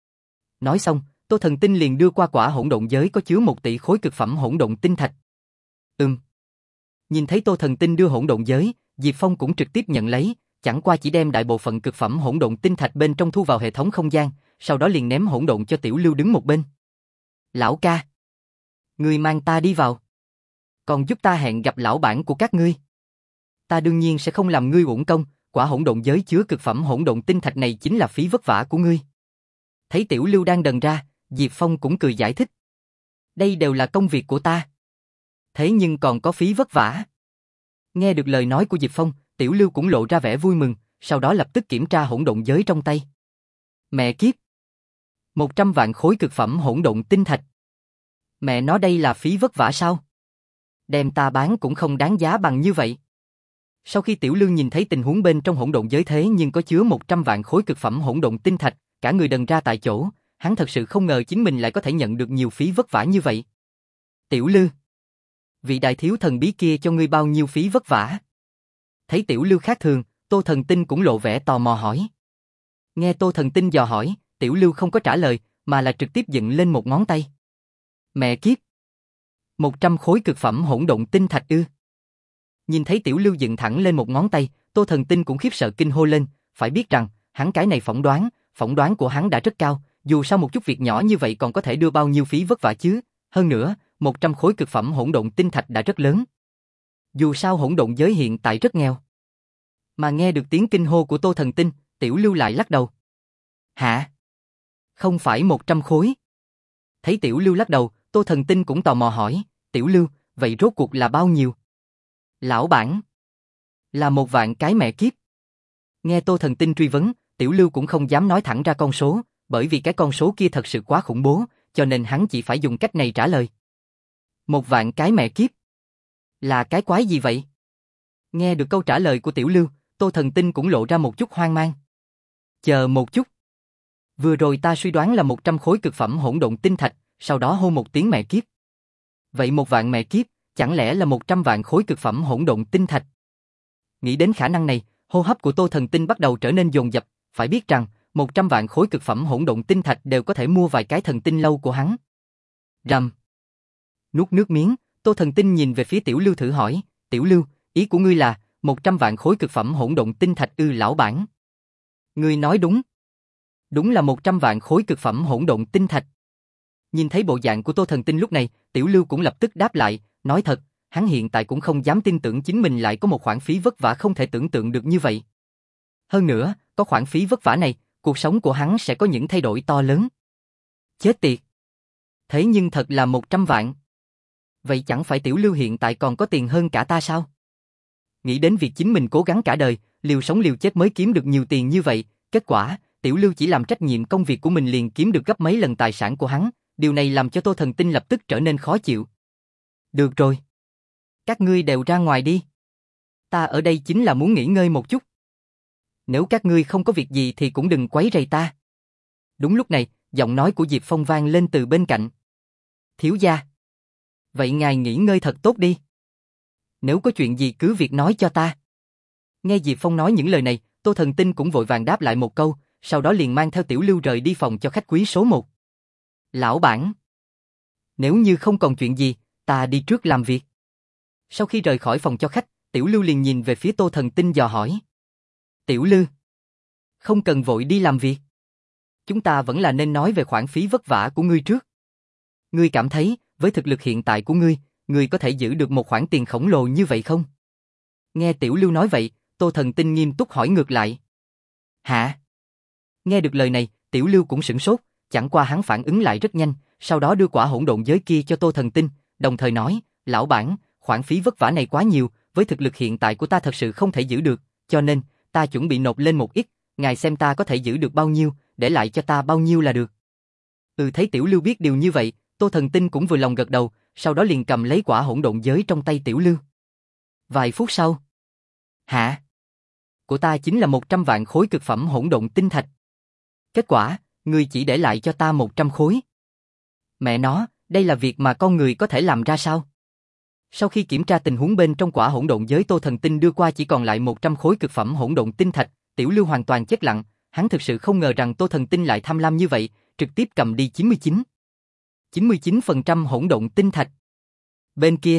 Nói xong, Tô Thần Tinh liền đưa qua quả hỗn độn giới có chứa một tỷ khối cực phẩm hỗn độn tinh thạch. Ừm. Nhìn thấy Tô Thần Tinh đưa hỗn độn giới, Diệp Phong cũng trực tiếp nhận lấy, chẳng qua chỉ đem đại bộ phận cực phẩm hỗn độn tinh thạch bên trong thu vào hệ thống không gian, sau đó liền ném hỗn độn cho Tiểu Lưu đứng một bên. Lão ca, ngươi mang ta đi vào, còn giúp ta hẹn gặp lão bản của các ngươi. Ta đương nhiên sẽ không làm ngươi uổng công, quả hỗn độn giới chứa cực phẩm hỗn độn tinh thạch này chính là phí vất vả của ngươi. Thấy Tiểu Lưu đang đần ra, Diệp Phong cũng cười giải thích. Đây đều là công việc của ta. Thế nhưng còn có phí vất vả. Nghe được lời nói của Diệp Phong, Tiểu Lưu cũng lộ ra vẻ vui mừng, sau đó lập tức kiểm tra hỗn độn giới trong tay. Mẹ kiếp! Một trăm vạn khối cực phẩm hỗn độn tinh thạch. Mẹ nói đây là phí vất vả sao? Đem ta bán cũng không đáng giá bằng như vậy. Sau khi Tiểu Lưu nhìn thấy tình huống bên trong hỗn độn giới thế nhưng có chứa một trăm vạn khối cực phẩm hỗn độn tinh thạch, cả người đần ra tại chỗ, hắn thật sự không ngờ chính mình lại có thể nhận được nhiều phí vất vả như vậy. Tiểu Lưu, vị đại thiếu thần bí kia cho ngươi bao nhiêu phí vất vả? Thấy Tiểu Lưu khác thường, Tô Thần Tinh cũng lộ vẻ tò mò hỏi. Nghe Tô Thần Tinh dò hỏi, Tiểu Lưu không có trả lời, mà là trực tiếp dựng lên một ngón tay. Mẹ kiếp! Một trăm khối cực phẩm hỗn độn tinh thạch ư? Nhìn thấy Tiểu Lưu dựng thẳng lên một ngón tay, Tô Thần Tinh cũng khiếp sợ kinh hô lên, phải biết rằng, hắn cái này phỏng đoán, phỏng đoán của hắn đã rất cao, dù sao một chút việc nhỏ như vậy còn có thể đưa bao nhiêu phí vất vả chứ, hơn nữa, một trăm khối cực phẩm hỗn độn tinh thạch đã rất lớn. Dù sao hỗn độn giới hiện tại rất nghèo. Mà nghe được tiếng kinh hô của Tô Thần Tinh, Tiểu Lưu lại lắc đầu. Hả? Không phải một trăm khối. Thấy Tiểu Lưu lắc đầu, Tô Thần Tinh cũng tò mò hỏi, Tiểu Lưu, vậy rốt cuộc là bao nhiêu? Lão bản. Là một vạn cái mẹ kiếp. Nghe Tô Thần Tinh truy vấn, Tiểu Lưu cũng không dám nói thẳng ra con số, bởi vì cái con số kia thật sự quá khủng bố, cho nên hắn chỉ phải dùng cách này trả lời. Một vạn cái mẹ kiếp. Là cái quái gì vậy? Nghe được câu trả lời của Tiểu Lưu, Tô Thần Tinh cũng lộ ra một chút hoang mang. Chờ một chút. Vừa rồi ta suy đoán là một trăm khối cực phẩm hỗn độn tinh thạch, sau đó hô một tiếng mẹ kiếp. Vậy một vạn mẹ kiếp, chẳng lẽ là một trăm vạn khối cực phẩm hỗn độn tinh thạch? Nghĩ đến khả năng này, hô hấp của Tô Thần Tinh bắt đầu trở nên dồn dập, phải biết rằng, một trăm vạn khối cực phẩm hỗn độn tinh thạch đều có thể mua vài cái thần tinh lâu của hắn. Rầm. Nuốt nước miếng, Tô Thần Tinh nhìn về phía Tiểu Lưu thử hỏi, Tiểu Lưu, ý của ngươi là, một trăm vạn khối cực phẩm hỗn độn tinh thạch ư lão bản? Ngươi nói đúng. Đúng là một trăm vạn khối cực phẩm hỗn độn tinh thạch. Nhìn thấy bộ dạng của Tô Thần Tinh lúc này, Tiểu Lưu cũng lập tức đáp lại, nói thật, hắn hiện tại cũng không dám tin tưởng chính mình lại có một khoản phí vất vả không thể tưởng tượng được như vậy. Hơn nữa, có khoản phí vất vả này, cuộc sống của hắn sẽ có những thay đổi to lớn. Chết tiệt! Thế nhưng thật là một trăm vạn. Vậy chẳng phải Tiểu Lưu hiện tại còn có tiền hơn cả ta sao? Nghĩ đến việc chính mình cố gắng cả đời, liều sống liều chết mới kiếm được nhiều tiền như vậy, kết quả, Tiểu Lưu chỉ làm trách nhiệm công việc của mình liền kiếm được gấp mấy lần tài sản của hắn, điều này làm cho Tô Thần Tinh lập tức trở nên khó chịu. Được rồi. Các ngươi đều ra ngoài đi. Ta ở đây chính là muốn nghỉ ngơi một chút. Nếu các ngươi không có việc gì thì cũng đừng quấy rầy ta. Đúng lúc này, giọng nói của Diệp Phong vang lên từ bên cạnh. Thiếu gia. Vậy ngài nghỉ ngơi thật tốt đi. Nếu có chuyện gì cứ việc nói cho ta. Nghe Diệp Phong nói những lời này, Tô Thần Tinh cũng vội vàng đáp lại một câu, sau đó liền mang theo Tiểu Lưu rời đi phòng cho khách quý số một. Lão bản. Nếu như không còn chuyện gì, ta đi trước làm việc. Sau khi rời khỏi phòng cho khách, Tiểu Lưu liền nhìn về phía Tô Thần Tinh dò hỏi. Tiểu Lưu. Không cần vội đi làm việc. Chúng ta vẫn là nên nói về khoản phí vất vả của ngươi trước. Ngươi cảm thấy, với thực lực hiện tại của ngươi, ngươi có thể giữ được một khoản tiền khổng lồ như vậy không? Nghe Tiểu Lưu nói vậy, Tô Thần Tinh nghiêm túc hỏi ngược lại. Hả? Nghe được lời này, Tiểu Lưu cũng sửng sốt, chẳng qua hắn phản ứng lại rất nhanh, sau đó đưa quả hỗn độn giới kia cho Tô Thần Tinh, đồng thời nói, lão bản, khoản phí vất vả này quá nhiều, với thực lực hiện tại của ta thật sự không thể giữ được, cho nên, ta chuẩn bị nộp lên một ít, ngài xem ta có thể giữ được bao nhiêu, để lại cho ta bao nhiêu là được. Ừ, thấy Tiểu Lưu biết điều như vậy, Tô Thần Tinh cũng vừa lòng gật đầu, sau đó liền cầm lấy quả hỗn độn giới trong tay Tiểu Lưu. Vài phút sau. Hả? Của ta chính là một trăm vạn khối cực phẩm hỗn độn tinh thạch. Kết quả, ngươi chỉ để lại cho ta một trăm khối. Mẹ nó, đây là việc mà con người có thể làm ra sao? Sau khi kiểm tra tình huống bên trong quả hỗn độn giới Tô Thần Tinh đưa qua chỉ còn lại một trăm khối cực phẩm hỗn độn tinh thạch, Tiểu Lưu hoàn toàn chết lặng, hắn thực sự không ngờ rằng Tô Thần Tinh lại tham lam như vậy, trực tiếp cầm đi chín mươi chín. chín mươi chín phần trăm hỗn độn tinh thạch. Bên kia.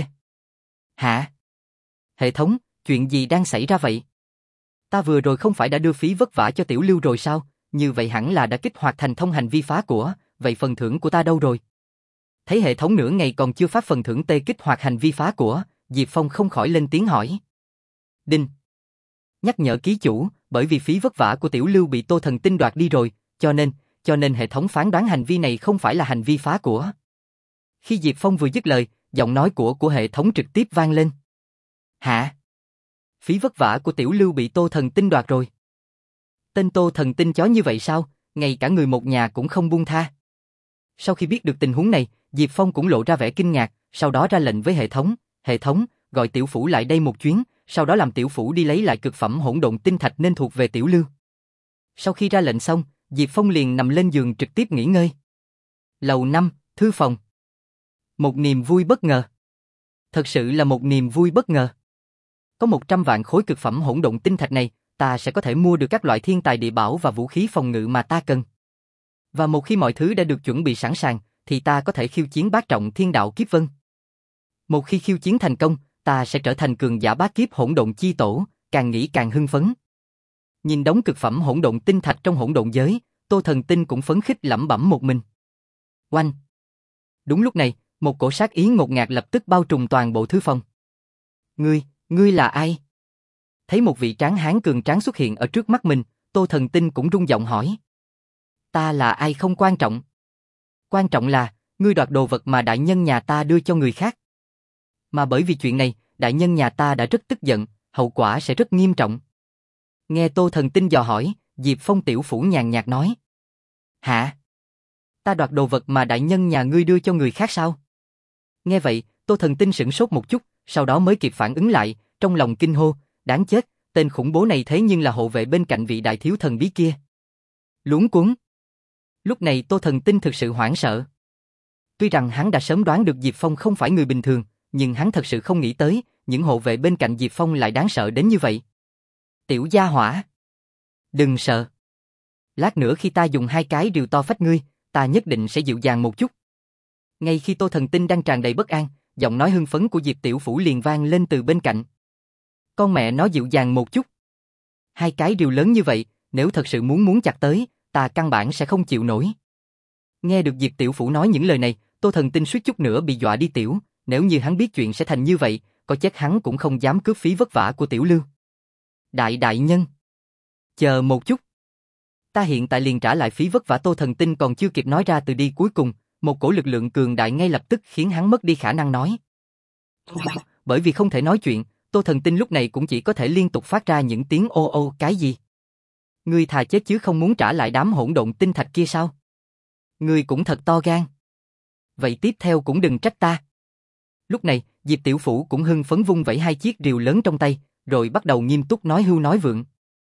Hả? Hệ thống, chuyện gì đang xảy ra vậy? Ta vừa rồi không phải đã đưa phí vất vả cho Tiểu Lưu rồi sao? Như vậy hẳn là đã kích hoạt thành thông hành vi phá của, vậy phần thưởng của ta đâu rồi? Thấy hệ thống nửa ngày còn chưa phát phần thưởng tê kích hoạt hành vi phá của, Diệp Phong không khỏi lên tiếng hỏi. Đinh. Nhắc nhở ký chủ, bởi vì phí vất vả của Tiểu Lưu bị Tô Thần Tinh đoạt đi rồi, cho nên, cho nên hệ thống phán đoán hành vi này không phải là hành vi phá của. Khi Diệp Phong vừa dứt lời, giọng nói của của hệ thống trực tiếp vang lên. Hả? Phí vất vả của Tiểu Lưu bị Tô Thần Tinh đoạt rồi. Tên Tô Thần Tinh chó như vậy sao, ngay cả người một nhà cũng không buông tha. Sau khi biết được tình huống này, Diệp Phong cũng lộ ra vẻ kinh ngạc, sau đó ra lệnh với hệ thống, hệ thống, gọi Tiểu Phủ lại đây một chuyến, sau đó làm Tiểu Phủ đi lấy lại cực phẩm hỗn độn tinh thạch nên thuộc về Tiểu Lưu. Sau khi ra lệnh xong, Diệp Phong liền nằm lên giường trực tiếp nghỉ ngơi. Lầu năm, thư phòng. Một niềm vui bất ngờ. Thật sự là một niềm vui bất ngờ. Có một trăm vạn khối cực phẩm hỗn độn tinh thạch này, ta sẽ có thể mua được các loại thiên tài địa bảo và vũ khí phòng ngự mà ta cần. Và một khi mọi thứ đã được chuẩn bị sẵn sàng, thì ta có thể khiêu chiến bát trọng thiên đạo kiếp vân. Một khi khiêu chiến thành công, ta sẽ trở thành cường giả bát kiếp hỗn độn chi tổ, càng nghĩ càng hưng phấn. Nhìn đống cực phẩm hỗn độn tinh thạch trong hỗn độn giới, Tô Thần Tinh cũng phấn khích lẩm bẩm một mình. Oanh! Đúng lúc này, một cổ sát ý ngột ngạt lập tức bao trùm toàn bộ thư phòng. Ngươi, ngươi là ai? Thấy một vị tráng hán cường tráng xuất hiện ở trước mắt mình, Tô Thần Tinh cũng rung giọng hỏi. Ta là ai không quan trọng. Quan trọng là, ngươi đoạt đồ vật mà đại nhân nhà ta đưa cho người khác. Mà bởi vì chuyện này, đại nhân nhà ta đã rất tức giận, hậu quả sẽ rất nghiêm trọng. Nghe Tô Thần Tinh dò hỏi, Diệp Phong Tiểu Phủ nhàn nhạt nói. Hả? Ta đoạt đồ vật mà đại nhân nhà ngươi đưa cho người khác sao? Nghe vậy, Tô Thần Tinh sửng sốt một chút, sau đó mới kịp phản ứng lại, trong lòng kinh hô, đáng chết, tên khủng bố này thế nhưng là hộ vệ bên cạnh vị đại thiếu thần bí kia. Luống cuống. Lúc này Tô Thần Tinh thực sự hoảng sợ. Tuy rằng hắn đã sớm đoán được Diệp Phong không phải người bình thường, nhưng hắn thật sự không nghĩ tới, những hộ vệ bên cạnh Diệp Phong lại đáng sợ đến như vậy. Tiểu gia hỏa. Đừng sợ. Lát nữa khi ta dùng hai cái rìu to phách ngươi, ta nhất định sẽ dịu dàng một chút. Ngay khi Tô Thần Tinh đang tràn đầy bất an, giọng nói hưng phấn của Diệp Tiểu Phủ liền vang lên từ bên cạnh. Con mẹ nó dịu dàng một chút. Hai cái rìu lớn như vậy, nếu thật sự muốn muốn chặt tới, ta căn bản sẽ không chịu nổi. Nghe được Diệp Tiểu Phủ nói những lời này, Tô Thần Tinh suýt chút nữa bị dọa đi tiểu, nếu như hắn biết chuyện sẽ thành như vậy, có chết hắn cũng không dám cướp phí vất vả của Tiểu Lưu. Đại đại nhân. Chờ một chút. Ta hiện tại liền trả lại phí vất vả. Tô Thần Tinh còn chưa kịp nói ra từ đi cuối cùng, một cổ lực lượng cường đại ngay lập tức khiến hắn mất đi khả năng nói. Bởi vì không thể nói chuyện, Tô Thần Tinh lúc này cũng chỉ có thể liên tục phát ra những tiếng ô ô. Cái gì? Ngươi thà chết chứ không muốn trả lại đám hỗn độn tinh thạch kia sao? Ngươi cũng thật to gan. Vậy tiếp theo cũng đừng trách ta. Lúc này, Diệp Tiểu Phủ cũng hưng phấn vung vẩy hai chiếc rìu lớn trong tay, rồi bắt đầu nghiêm túc nói hưu nói vượng.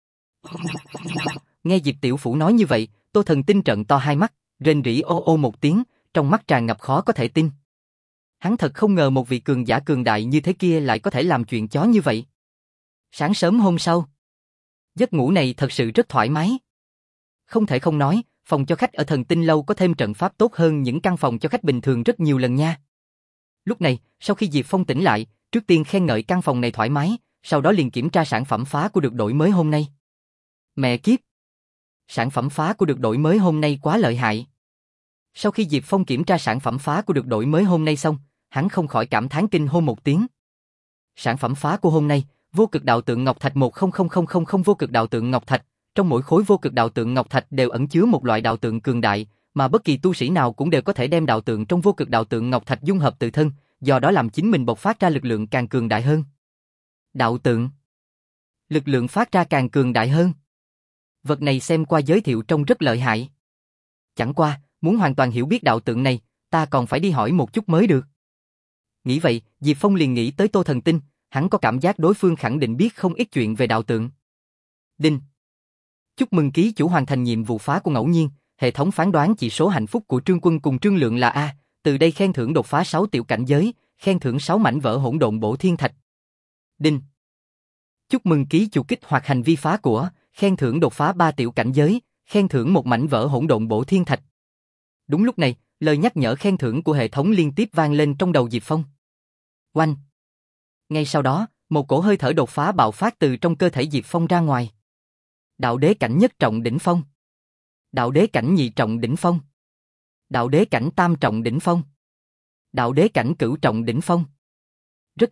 Nghe Diệp Tiểu Phủ nói như vậy, Tô Thần Tinh trợn to hai mắt, rên rỉ ô ô một tiếng, trong mắt tràn ngập khó có thể tin. Hắn thật không ngờ một vị cường giả cường đại như thế kia lại có thể làm chuyện chó như vậy. Sáng sớm hôm sau, giấc ngủ này thật sự rất thoải mái. Không thể không nói, phòng cho khách ở Thần Tinh Lâu có thêm trận pháp tốt hơn những căn phòng cho khách bình thường rất nhiều lần nha. Lúc này, sau khi Diệp Phong tỉnh lại, trước tiên khen ngợi căn phòng này thoải mái, sau đó liền kiểm tra sản phẩm phá của được đổi mới hôm nay. Mẹ kiếp! Sản phẩm phá của được đổi mới hôm nay quá lợi hại. Sau khi Diệp Phong kiểm tra sản phẩm phá của được đổi mới hôm nay xong, hắn không khỏi cảm thán kinh hô một tiếng. Sản phẩm phá của hôm nay, vô cực đạo tượng ngọc thạch một không không không không không vô cực đạo tượng ngọc thạch, trong mỗi khối vô cực đạo tượng ngọc thạch đều ẩn chứa một loại đạo tượng cường đại, mà bất kỳ tu sĩ nào cũng đều có thể đem đạo tượng trong vô cực đạo tượng ngọc thạch dung hợp tự thân, do đó làm chính mình bộc phát ra lực lượng càng cường đại hơn. Đạo tượng. Lực lượng phát ra càng cường đại hơn. Vật này xem qua giới thiệu trông rất lợi hại. Chẳng qua, muốn hoàn toàn hiểu biết đạo tượng này, ta còn phải đi hỏi một chút mới được. Nghĩ vậy, Diệp Phong liền nghĩ tới Tô Thần Tinh, hắn có cảm giác đối phương khẳng định biết không ít chuyện về đạo tượng. Đinh. Chúc mừng ký chủ hoàn thành nhiệm vụ phá của ngẫu nhiên, hệ thống phán đoán chỉ số hạnh phúc của Trương Quân cùng Trương Lượng là A, từ đây khen thưởng đột phá sáu tiểu cảnh giới, khen thưởng sáu mảnh vỡ hỗn độn bổ thiên thạch. Đinh. Chúc mừng ký chủ kích hoạt hành vi phá của, khen thưởng đột phá ba tiểu cảnh giới, khen thưởng một mảnh vỡ hỗn độn bổ thiên thạch. Đúng lúc này, lời nhắc nhở khen thưởng của hệ thống liên tiếp vang lên trong đầu Diệp Phong. Oanh! Ngay sau đó, một cổ hơi thở đột phá bạo phát từ trong cơ thể Diệp Phong ra ngoài. Đạo đế cảnh nhất trọng đỉnh phong. Đạo đế cảnh nhị trọng đỉnh phong. Đạo đế cảnh tam trọng đỉnh phong. Đạo đế cảnh cửu trọng đỉnh phong. Rất nhanh,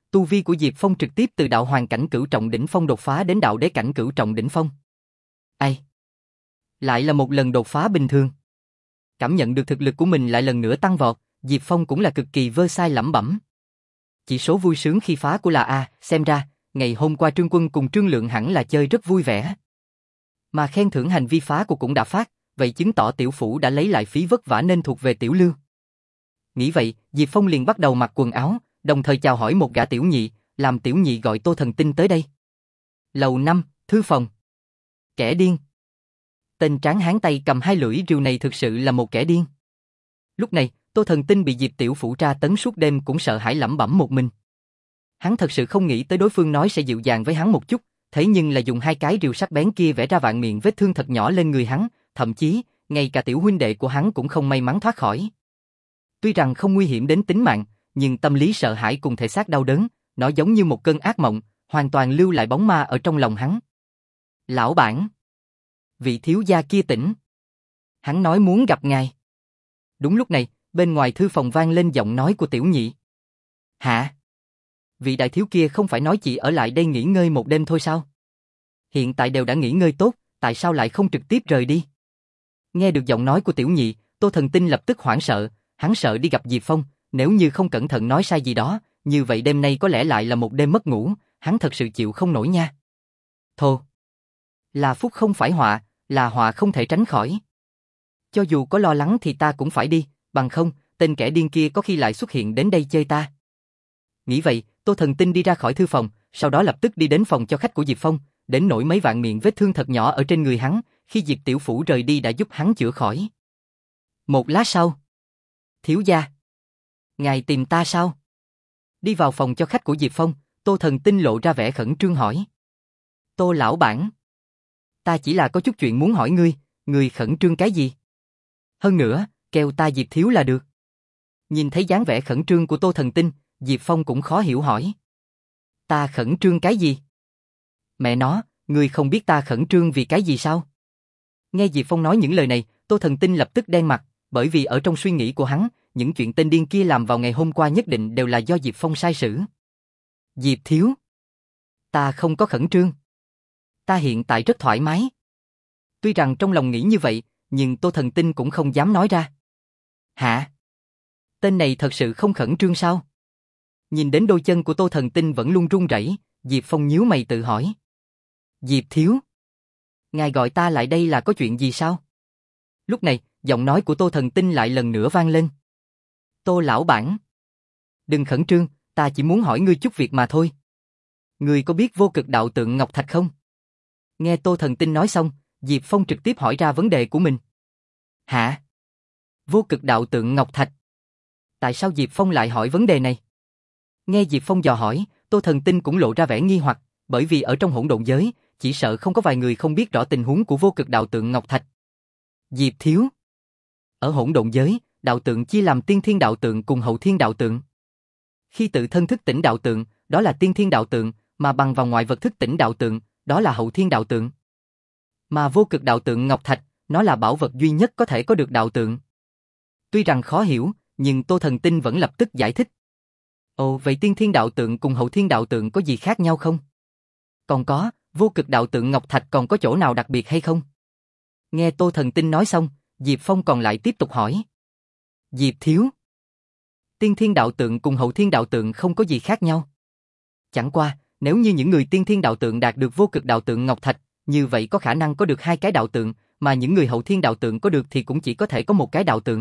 tu vi của Diệp Phong trực tiếp từ đạo hoàng cảnh cửu trọng đỉnh phong đột phá đến đạo đế cảnh cửu trọng đỉnh phong. Ai? Lại là một lần đột phá bình thường. Cảm nhận được thực lực của mình lại lần nữa tăng vọt, Diệp Phong cũng là cực kỳ vơ sai lẩm bẩm. Chỉ số vui sướng khi phá của là A, xem ra, ngày hôm qua Trương Quân cùng Trương Lượng hẳn là chơi rất vui vẻ. Mà khen thưởng hành vi phá của cũng đã phát, vậy chứng tỏ tiểu phủ đã lấy lại phí vất vả nên thuộc về tiểu lưu. Nghĩ vậy, Diệp Phong liền bắt đầu mặc quần áo, đồng thời chào hỏi một gã tiểu nhị, làm tiểu nhị gọi Tô Thần Tinh tới đây. Lầu năm, thư phòng. Kẻ điên. Tên tráng hán tay cầm hai lưỡi rìu này thực sự là một kẻ điên. Lúc này, Tô Thần Tinh bị Diệp tiểu phủ tra tấn suốt đêm cũng sợ hãi lẩm bẩm một mình. Hắn thật sự không nghĩ tới đối phương nói sẽ dịu dàng với hắn một chút, thế nhưng là dùng hai cái rìu sắc bén kia vẽ ra vạn miệng vết thương thật nhỏ lên người hắn, thậm chí, ngay cả tiểu huynh đệ của hắn cũng không may mắn thoát khỏi. Tuy rằng không nguy hiểm đến tính mạng, nhưng tâm lý sợ hãi cùng thể xác đau đớn, nó giống như một cơn ác mộng, hoàn toàn lưu lại bóng ma ở trong lòng hắn. Lão bản! Vị thiếu gia kia tỉnh. Hắn nói muốn gặp ngài. Đúng lúc này, bên ngoài thư phòng vang lên giọng nói của tiểu nhị. Hả? Vị đại thiếu kia không phải nói chỉ ở lại đây nghỉ ngơi một đêm thôi sao? Hiện tại đều đã nghỉ ngơi tốt, tại sao lại không trực tiếp rời đi? Nghe được giọng nói của tiểu nhị, Tô Thần Tinh lập tức hoảng sợ, hắn sợ đi gặp Diệp Phong, nếu như không cẩn thận nói sai gì đó, như vậy đêm nay có lẽ lại là một đêm mất ngủ, hắn thật sự chịu không nổi nha. Thô! Là phúc không phải họa, là họa không thể tránh khỏi. Cho dù có lo lắng thì ta cũng phải đi, bằng không, tên kẻ điên kia có khi lại xuất hiện đến đây chơi ta. Nghĩ vậy, Tô Thần Tinh đi ra khỏi thư phòng, sau đó lập tức đi đến phòng cho khách của Diệp Phong, đến nỗi mấy vạn miệng vết thương thật nhỏ ở trên người hắn, khi Diệp tiểu phủ rời đi đã giúp hắn chữa khỏi. Một lát sau, thiếu gia, ngài tìm ta sao? Đi vào phòng cho khách của Diệp Phong, Tô Thần Tinh lộ ra vẻ khẩn trương hỏi. Tô lão bản, ta chỉ là có chút chuyện muốn hỏi ngươi, ngươi khẩn trương cái gì? Hơn nữa, kêu ta Diệp thiếu là được. Nhìn thấy dáng vẻ khẩn trương của Tô Thần Tinh, Diệp Phong cũng khó hiểu hỏi. Ta khẩn trương cái gì? Mẹ nó, ngươi không biết ta khẩn trương vì cái gì sao? Nghe Diệp Phong nói những lời này, Tô Thần Tinh lập tức đen mặt, bởi vì ở trong suy nghĩ của hắn, những chuyện tên điên kia làm vào ngày hôm qua nhất định đều là do Diệp Phong sai sử. Diệp thiếu, ta không có khẩn trương. Ta hiện tại rất thoải mái. Tuy rằng trong lòng nghĩ như vậy, nhưng Tô Thần Tinh cũng không dám nói ra. Hả? Tên này thật sự không khẩn trương sao? Nhìn đến đôi chân của Tô Thần Tinh vẫn luôn run rẩy, Diệp Phong nhíu mày tự hỏi. Diệp thiếu, ngài gọi ta lại đây là có chuyện gì sao? Lúc này, giọng nói của Tô Thần Tinh lại lần nữa vang lên. Tô lão bản, đừng khẩn trương, ta chỉ muốn hỏi ngươi chút việc mà thôi. Ngươi có biết vô cực đạo tượng Ngọc Thạch không? Nghe Tô Thần Tinh nói xong, Diệp Phong trực tiếp hỏi ra vấn đề của mình. Hả? Vô cực đạo tượng Ngọc Thạch? Tại sao Diệp Phong lại hỏi vấn đề này? Nghe Diệp Phong dò hỏi, Tô Thần Tinh cũng lộ ra vẻ nghi hoặc, bởi vì ở trong hỗn độn giới, chỉ sợ không có vài người không biết rõ tình huống của vô cực đạo tượng Ngọc Thạch. Diệp thiếu, ở hỗn độn giới, đạo tượng chia làm tiên thiên đạo tượng cùng hậu thiên đạo tượng. Khi tự thân thức tỉnh đạo tượng, đó là tiên thiên đạo tượng, mà bằng vào ngoại vật thức tỉnh đạo tượng, đó là hậu thiên đạo tượng. Mà vô cực đạo tượng Ngọc Thạch, nó là bảo vật duy nhất có thể có được đạo tượng. Tuy rằng khó hiểu, nhưng Tô Thần Tinh vẫn lập tức giải thích. Ồ, vậy tiên thiên đạo tượng cùng hậu thiên đạo tượng có gì khác nhau không? Còn có, vô cực đạo tượng Ngọc Thạch còn có chỗ nào đặc biệt hay không? Nghe Tô Thần Tinh nói xong, Diệp Phong còn lại tiếp tục hỏi. Diệp thiếu, tiên thiên đạo tượng cùng hậu thiên đạo tượng không có gì khác nhau. Chẳng qua, nếu như những người tiên thiên đạo tượng đạt được vô cực đạo tượng Ngọc Thạch, như vậy có khả năng có được hai cái đạo tượng, mà những người hậu thiên đạo tượng có được thì cũng chỉ có thể có một cái đạo tượng.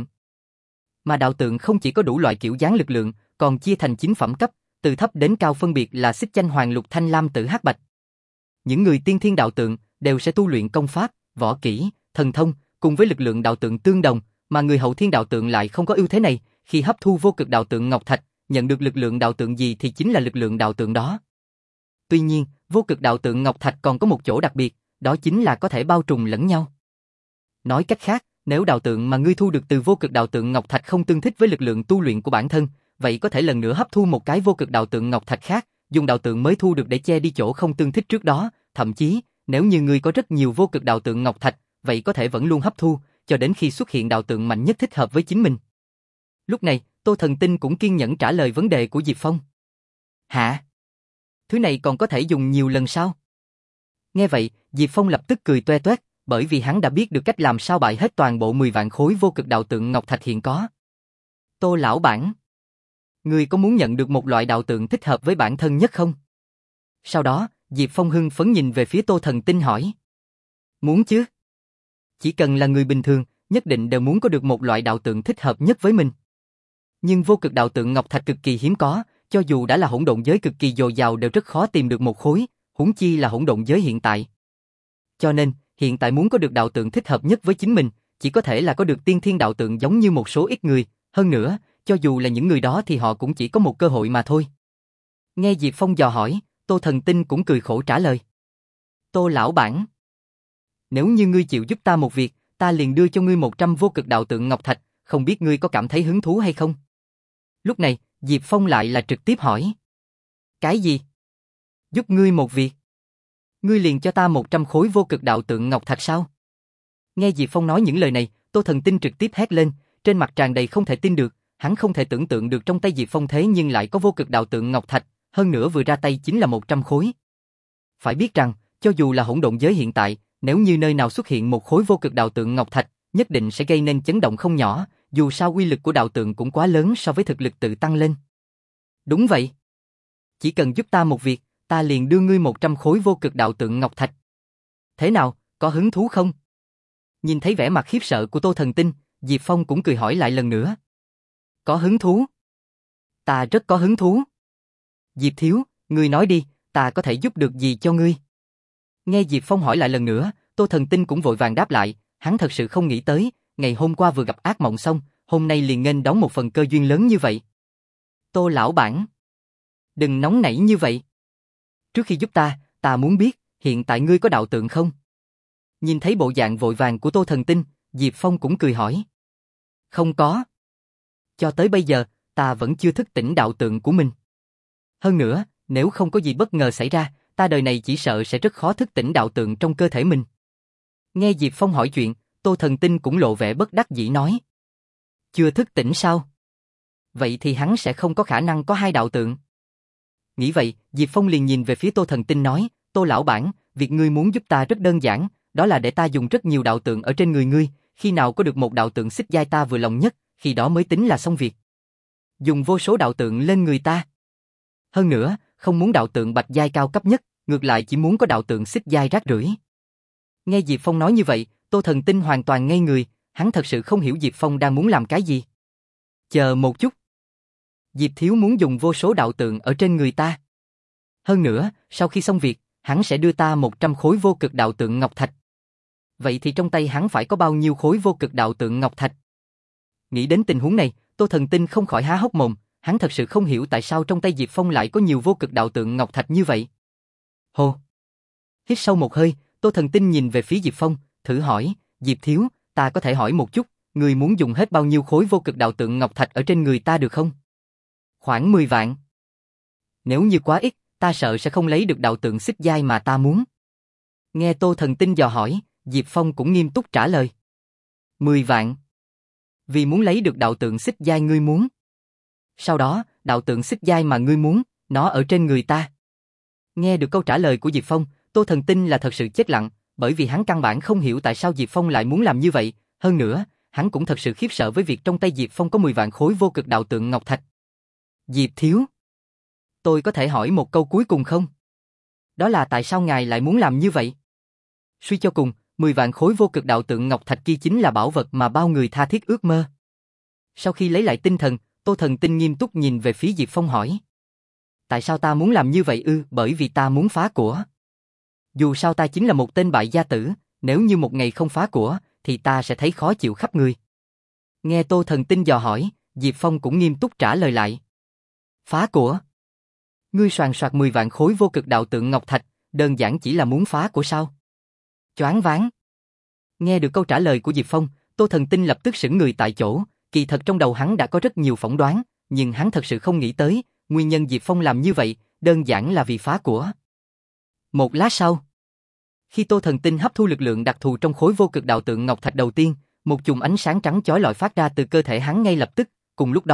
Mà đạo tượng không chỉ có đủ loại kiểu dáng lực lượng, còn chia thành chín phẩm cấp, từ thấp đến cao phân biệt là xích chanh hoàng lục thanh lam tử hắc bạch. Những người tiên thiên đạo tượng đều sẽ tu luyện công pháp, võ kỹ, thần thông, cùng với lực lượng đạo tượng tương đồng, mà người hậu thiên đạo tượng lại không có ưu thế này, khi hấp thu vô cực đạo tượng Ngọc Thạch, nhận được lực lượng đạo tượng gì thì chính là lực lượng đạo tượng đó. Tuy nhiên, vô cực đạo tượng Ngọc Thạch còn có một chỗ đặc biệt, đó chính là có thể bao trùm lẫn nhau. Nói cách khác, nếu đạo tượng mà ngươi thu được từ vô cực đạo tượng Ngọc Thạch không tương thích với lực lượng tu luyện của bản thân, vậy có thể lần nữa hấp thu một cái vô cực đạo tượng Ngọc Thạch khác, dùng đạo tượng mới thu được để che đi chỗ không tương thích trước đó, thậm chí, nếu như ngươi có rất nhiều vô cực đạo tượng Ngọc Thạch, vậy có thể vẫn luôn hấp thu, cho đến khi xuất hiện đạo tượng mạnh nhất thích hợp với chính mình. Lúc này, Tô Thần Tinh cũng kiên nhẫn trả lời vấn đề của Diệp Phong. Hả? Thứ này còn có thể dùng nhiều lần sao? Nghe vậy, Diệp Phong lập tức cười toe toét, bởi vì hắn đã biết được cách làm sao bại hết toàn bộ mười vạn khối vô cực đạo tượng ngọc thạch hiện có. Tô lão bản, ngươi có muốn nhận được một loại đạo tượng thích hợp với bản thân nhất không? Sau đó, Diệp Phong hưng phấn nhìn về phía Tô Thần Tinh hỏi. Muốn chứ? Chỉ cần là người bình thường, nhất định đều muốn có được một loại đạo tượng thích hợp nhất với mình. Nhưng vô cực đạo tượng ngọc thạch cực kỳ hiếm có, cho dù đã là hỗn độn giới cực kỳ dồi dào đều rất khó tìm được một khối, huống chi là hỗn độn giới hiện tại. Cho nên, hiện tại muốn có được đạo tượng thích hợp nhất với chính mình, chỉ có thể là có được tiên thiên đạo tượng giống như một số ít người, hơn nữa, cho dù là những người đó thì họ cũng chỉ có một cơ hội mà thôi. Nghe Diệp Phong dò hỏi, Tô Thần Tinh cũng cười khổ trả lời. Tô lão bản, nếu như ngươi chịu giúp ta một việc, ta liền đưa cho ngươi một trăm vô cực đạo tượng ngọc thạch, không biết ngươi có cảm thấy hứng thú hay không? Lúc này, Diệp Phong lại là trực tiếp hỏi. Cái gì? Giúp ngươi một việc? Ngươi liền cho ta một trăm khối vô cực đạo tượng ngọc thạch sao? Nghe Diệp Phong nói những lời này, Tô Thần Tinh trực tiếp hét lên, trên mặt tràn đầy không thể tin được, hắn không thể tưởng tượng được trong tay Diệp Phong thế nhưng lại có vô cực đạo tượng ngọc thạch, hơn nữa vừa ra tay chính là một trăm khối. Phải biết rằng, cho dù là hỗn độn giới hiện tại, nếu như nơi nào xuất hiện một khối vô cực đạo tượng ngọc thạch, nhất định sẽ gây nên chấn động không nhỏ, dù sao uy lực của đạo tượng cũng quá lớn so với thực lực tự tăng lên. Đúng vậy. Chỉ cần giúp ta một việc, ta liền đưa ngươi một trăm khối vô cực đạo tượng ngọc thạch. Thế nào, có hứng thú không? Nhìn thấy vẻ mặt khiếp sợ của Tô Thần Tinh, Diệp Phong cũng cười hỏi lại lần nữa. Có hứng thú? Ta rất có hứng thú. Diệp thiếu, ngươi nói đi, ta có thể giúp được gì cho ngươi? Nghe Diệp Phong hỏi lại lần nữa, Tô Thần Tinh cũng vội vàng đáp lại, hắn thật sự không nghĩ tới, ngày hôm qua vừa gặp ác mộng xong, hôm nay liền nghênh đón một phần cơ duyên lớn như vậy. Tô lão bản, đừng nóng nảy như vậy. Trước khi giúp ta, ta muốn biết, hiện tại ngươi có đạo tượng không? Nhìn thấy bộ dạng vội vàng của Tô Thần Tinh, Diệp Phong cũng cười hỏi. Không có. Cho tới bây giờ, ta vẫn chưa thức tỉnh đạo tượng của mình. Hơn nữa, nếu không có gì bất ngờ xảy ra, ta đời này chỉ sợ sẽ rất khó thức tỉnh đạo tượng trong cơ thể mình. Nghe Diệp Phong hỏi chuyện, Tô Thần Tinh cũng lộ vẻ bất đắc dĩ nói. Chưa thức tỉnh sao? Vậy thì hắn sẽ không có khả năng có hai đạo tượng. Nghĩ vậy, Diệp Phong liền nhìn về phía Tô Thần Tinh nói, Tô lão bản, việc ngươi muốn giúp ta rất đơn giản, đó là để ta dùng rất nhiều đạo tượng ở trên người ngươi, khi nào có được một đạo tượng xích giai ta vừa lòng nhất, khi đó mới tính là xong việc. Dùng vô số đạo tượng lên người ta. Hơn nữa, không muốn đạo tượng bạch giai cao cấp nhất, ngược lại chỉ muốn có đạo tượng xích giai rác rưởi. Nghe Diệp Phong nói như vậy, Tô Thần Tinh hoàn toàn ngây người, hắn thật sự không hiểu Diệp Phong đang muốn làm cái gì. Chờ một chút. Diệp thiếu muốn dùng vô số đạo tượng ở trên người ta. Hơn nữa, sau khi xong việc, hắn sẽ đưa ta một trăm khối vô cực đạo tượng ngọc thạch. Vậy thì trong tay hắn phải có bao nhiêu khối vô cực đạo tượng ngọc thạch? Nghĩ đến tình huống này, Tô Thần Tinh không khỏi há hốc mồm, hắn thật sự không hiểu tại sao trong tay Diệp Phong lại có nhiều vô cực đạo tượng ngọc thạch như vậy. Hô! Hít sâu một hơi, Tô Thần Tinh nhìn về phía Diệp Phong, thử hỏi, Diệp thiếu, ta có thể hỏi một chút, người muốn dùng hết bao nhiêu khối vô cực đạo tượng ngọc thạch ở trên người ta được không? Khoảng mười vạn. Nếu như quá ít, ta sợ sẽ không lấy được đạo tượng xích giai mà ta muốn. Nghe Tô Thần Tinh dò hỏi, Diệp Phong cũng nghiêm túc trả lời. Mười vạn. Vì muốn lấy được đạo tượng xích giai ngươi muốn. Sau đó, đạo tượng xích giai mà ngươi muốn, nó ở trên người ta. Nghe được câu trả lời của Diệp Phong, Tô Thần Tinh là thật sự chết lặng, bởi vì hắn căn bản không hiểu tại sao Diệp Phong lại muốn làm như vậy, hơn nữa, hắn cũng thật sự khiếp sợ với việc trong tay Diệp Phong có mười vạn khối vô cực đạo tượng ngọc thạch. Diệp thiếu, tôi có thể hỏi một câu cuối cùng không? Đó là tại sao ngài lại muốn làm như vậy? Suy cho cùng, mười vạn khối vô cực đạo tượng ngọc thạch kia chính là bảo vật mà bao người tha thiết ước mơ. Sau khi lấy lại tinh thần, Tô Thần Tinh nghiêm túc nhìn về phía Diệp Phong hỏi. Tại sao ta muốn làm như vậy ư? Bởi vì ta muốn phá của. Dù sao ta chính là một tên bại gia tử, nếu như một ngày không phá của, thì ta sẽ thấy khó chịu khắp người. Nghe Tô Thần Tinh dò hỏi, Diệp Phong cũng nghiêm túc trả lời lại. Phá của? Ngươi soàn soạt mười vạn khối vô cực đạo tượng ngọc thạch, đơn giản chỉ là muốn phá của sao? Choáng váng. Nghe được câu trả lời của Diệp Phong, Tô Thần Tinh lập tức sững người tại chỗ, kỳ thật trong đầu hắn đã có rất nhiều phỏng đoán, nhưng hắn thật sự không nghĩ tới, nguyên nhân Diệp Phong làm như vậy, đơn giản là vì phá của. Một lát sau, khi Tô Thần Tinh hấp thu lực lượng đặc thù trong khối vô cực đạo tượng ngọc thạch đầu tiên, một chùm ánh sáng trắng chói lọi phát ra từ cơ thể hắn ngay lập tức, cùng lúc đó,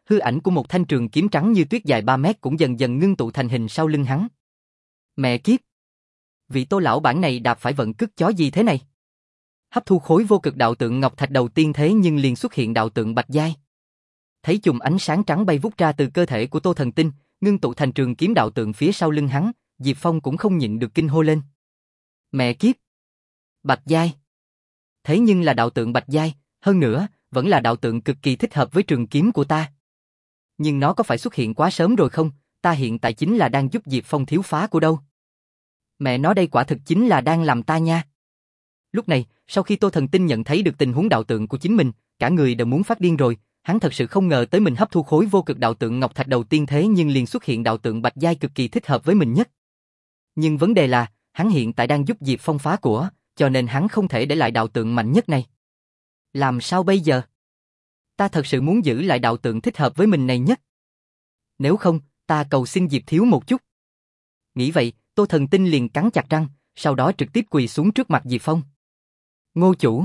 hư ảnh của một thanh trường kiếm trắng như tuyết dài ba mét cũng dần dần ngưng tụ thành hình sau lưng hắn. Mẹ kiếp! Vị Tô lão bản này đạp phải vận cước chó gì thế này? Hấp thu khối vô cực đạo tượng ngọc thạch đầu tiên thế nhưng liền xuất hiện đạo tượng bạch giai. Thấy chùm ánh sáng trắng bay vút ra từ cơ thể của Tô Thần Tinh, ngưng tụ thành trường kiếm đạo tượng phía sau lưng hắn, Diệp Phong cũng không nhịn được kinh hô lên. Mẹ kiếp! Bạch giai! Thế nhưng là đạo tượng bạch giai, hơn nữa, vẫn là đạo tượng cực kỳ thích hợp với trường kiếm của ta. Nhưng nó có phải xuất hiện quá sớm rồi không? Ta hiện tại chính là đang giúp Diệp Phong thiếu phá của đâu. Mẹ nó đây quả thực chính là đang làm ta nha. Lúc này, sau khi Tô Thần Tinh nhận thấy được tình huống đạo tượng của chính mình, cả người đều muốn phát điên rồi, hắn thật sự không ngờ tới mình hấp thu khối vô cực đạo tượng ngọc thạch đầu tiên thế nhưng liền xuất hiện đạo tượng bạch giai cực kỳ thích hợp với mình nhất. Nhưng vấn đề là, hắn hiện tại đang giúp Diệp Phong phá của, cho nên hắn không thể để lại đạo tượng mạnh nhất này. Làm sao bây giờ? Ta thật sự muốn giữ lại đạo tượng thích hợp với mình này nhất. Nếu không, ta cầu xin Diệp thiếu một chút. Nghĩ vậy, Tô Thần Tinh liền cắn chặt răng, sau đó trực tiếp quỳ xuống trước mặt Diệp Phong. Ngô chủ,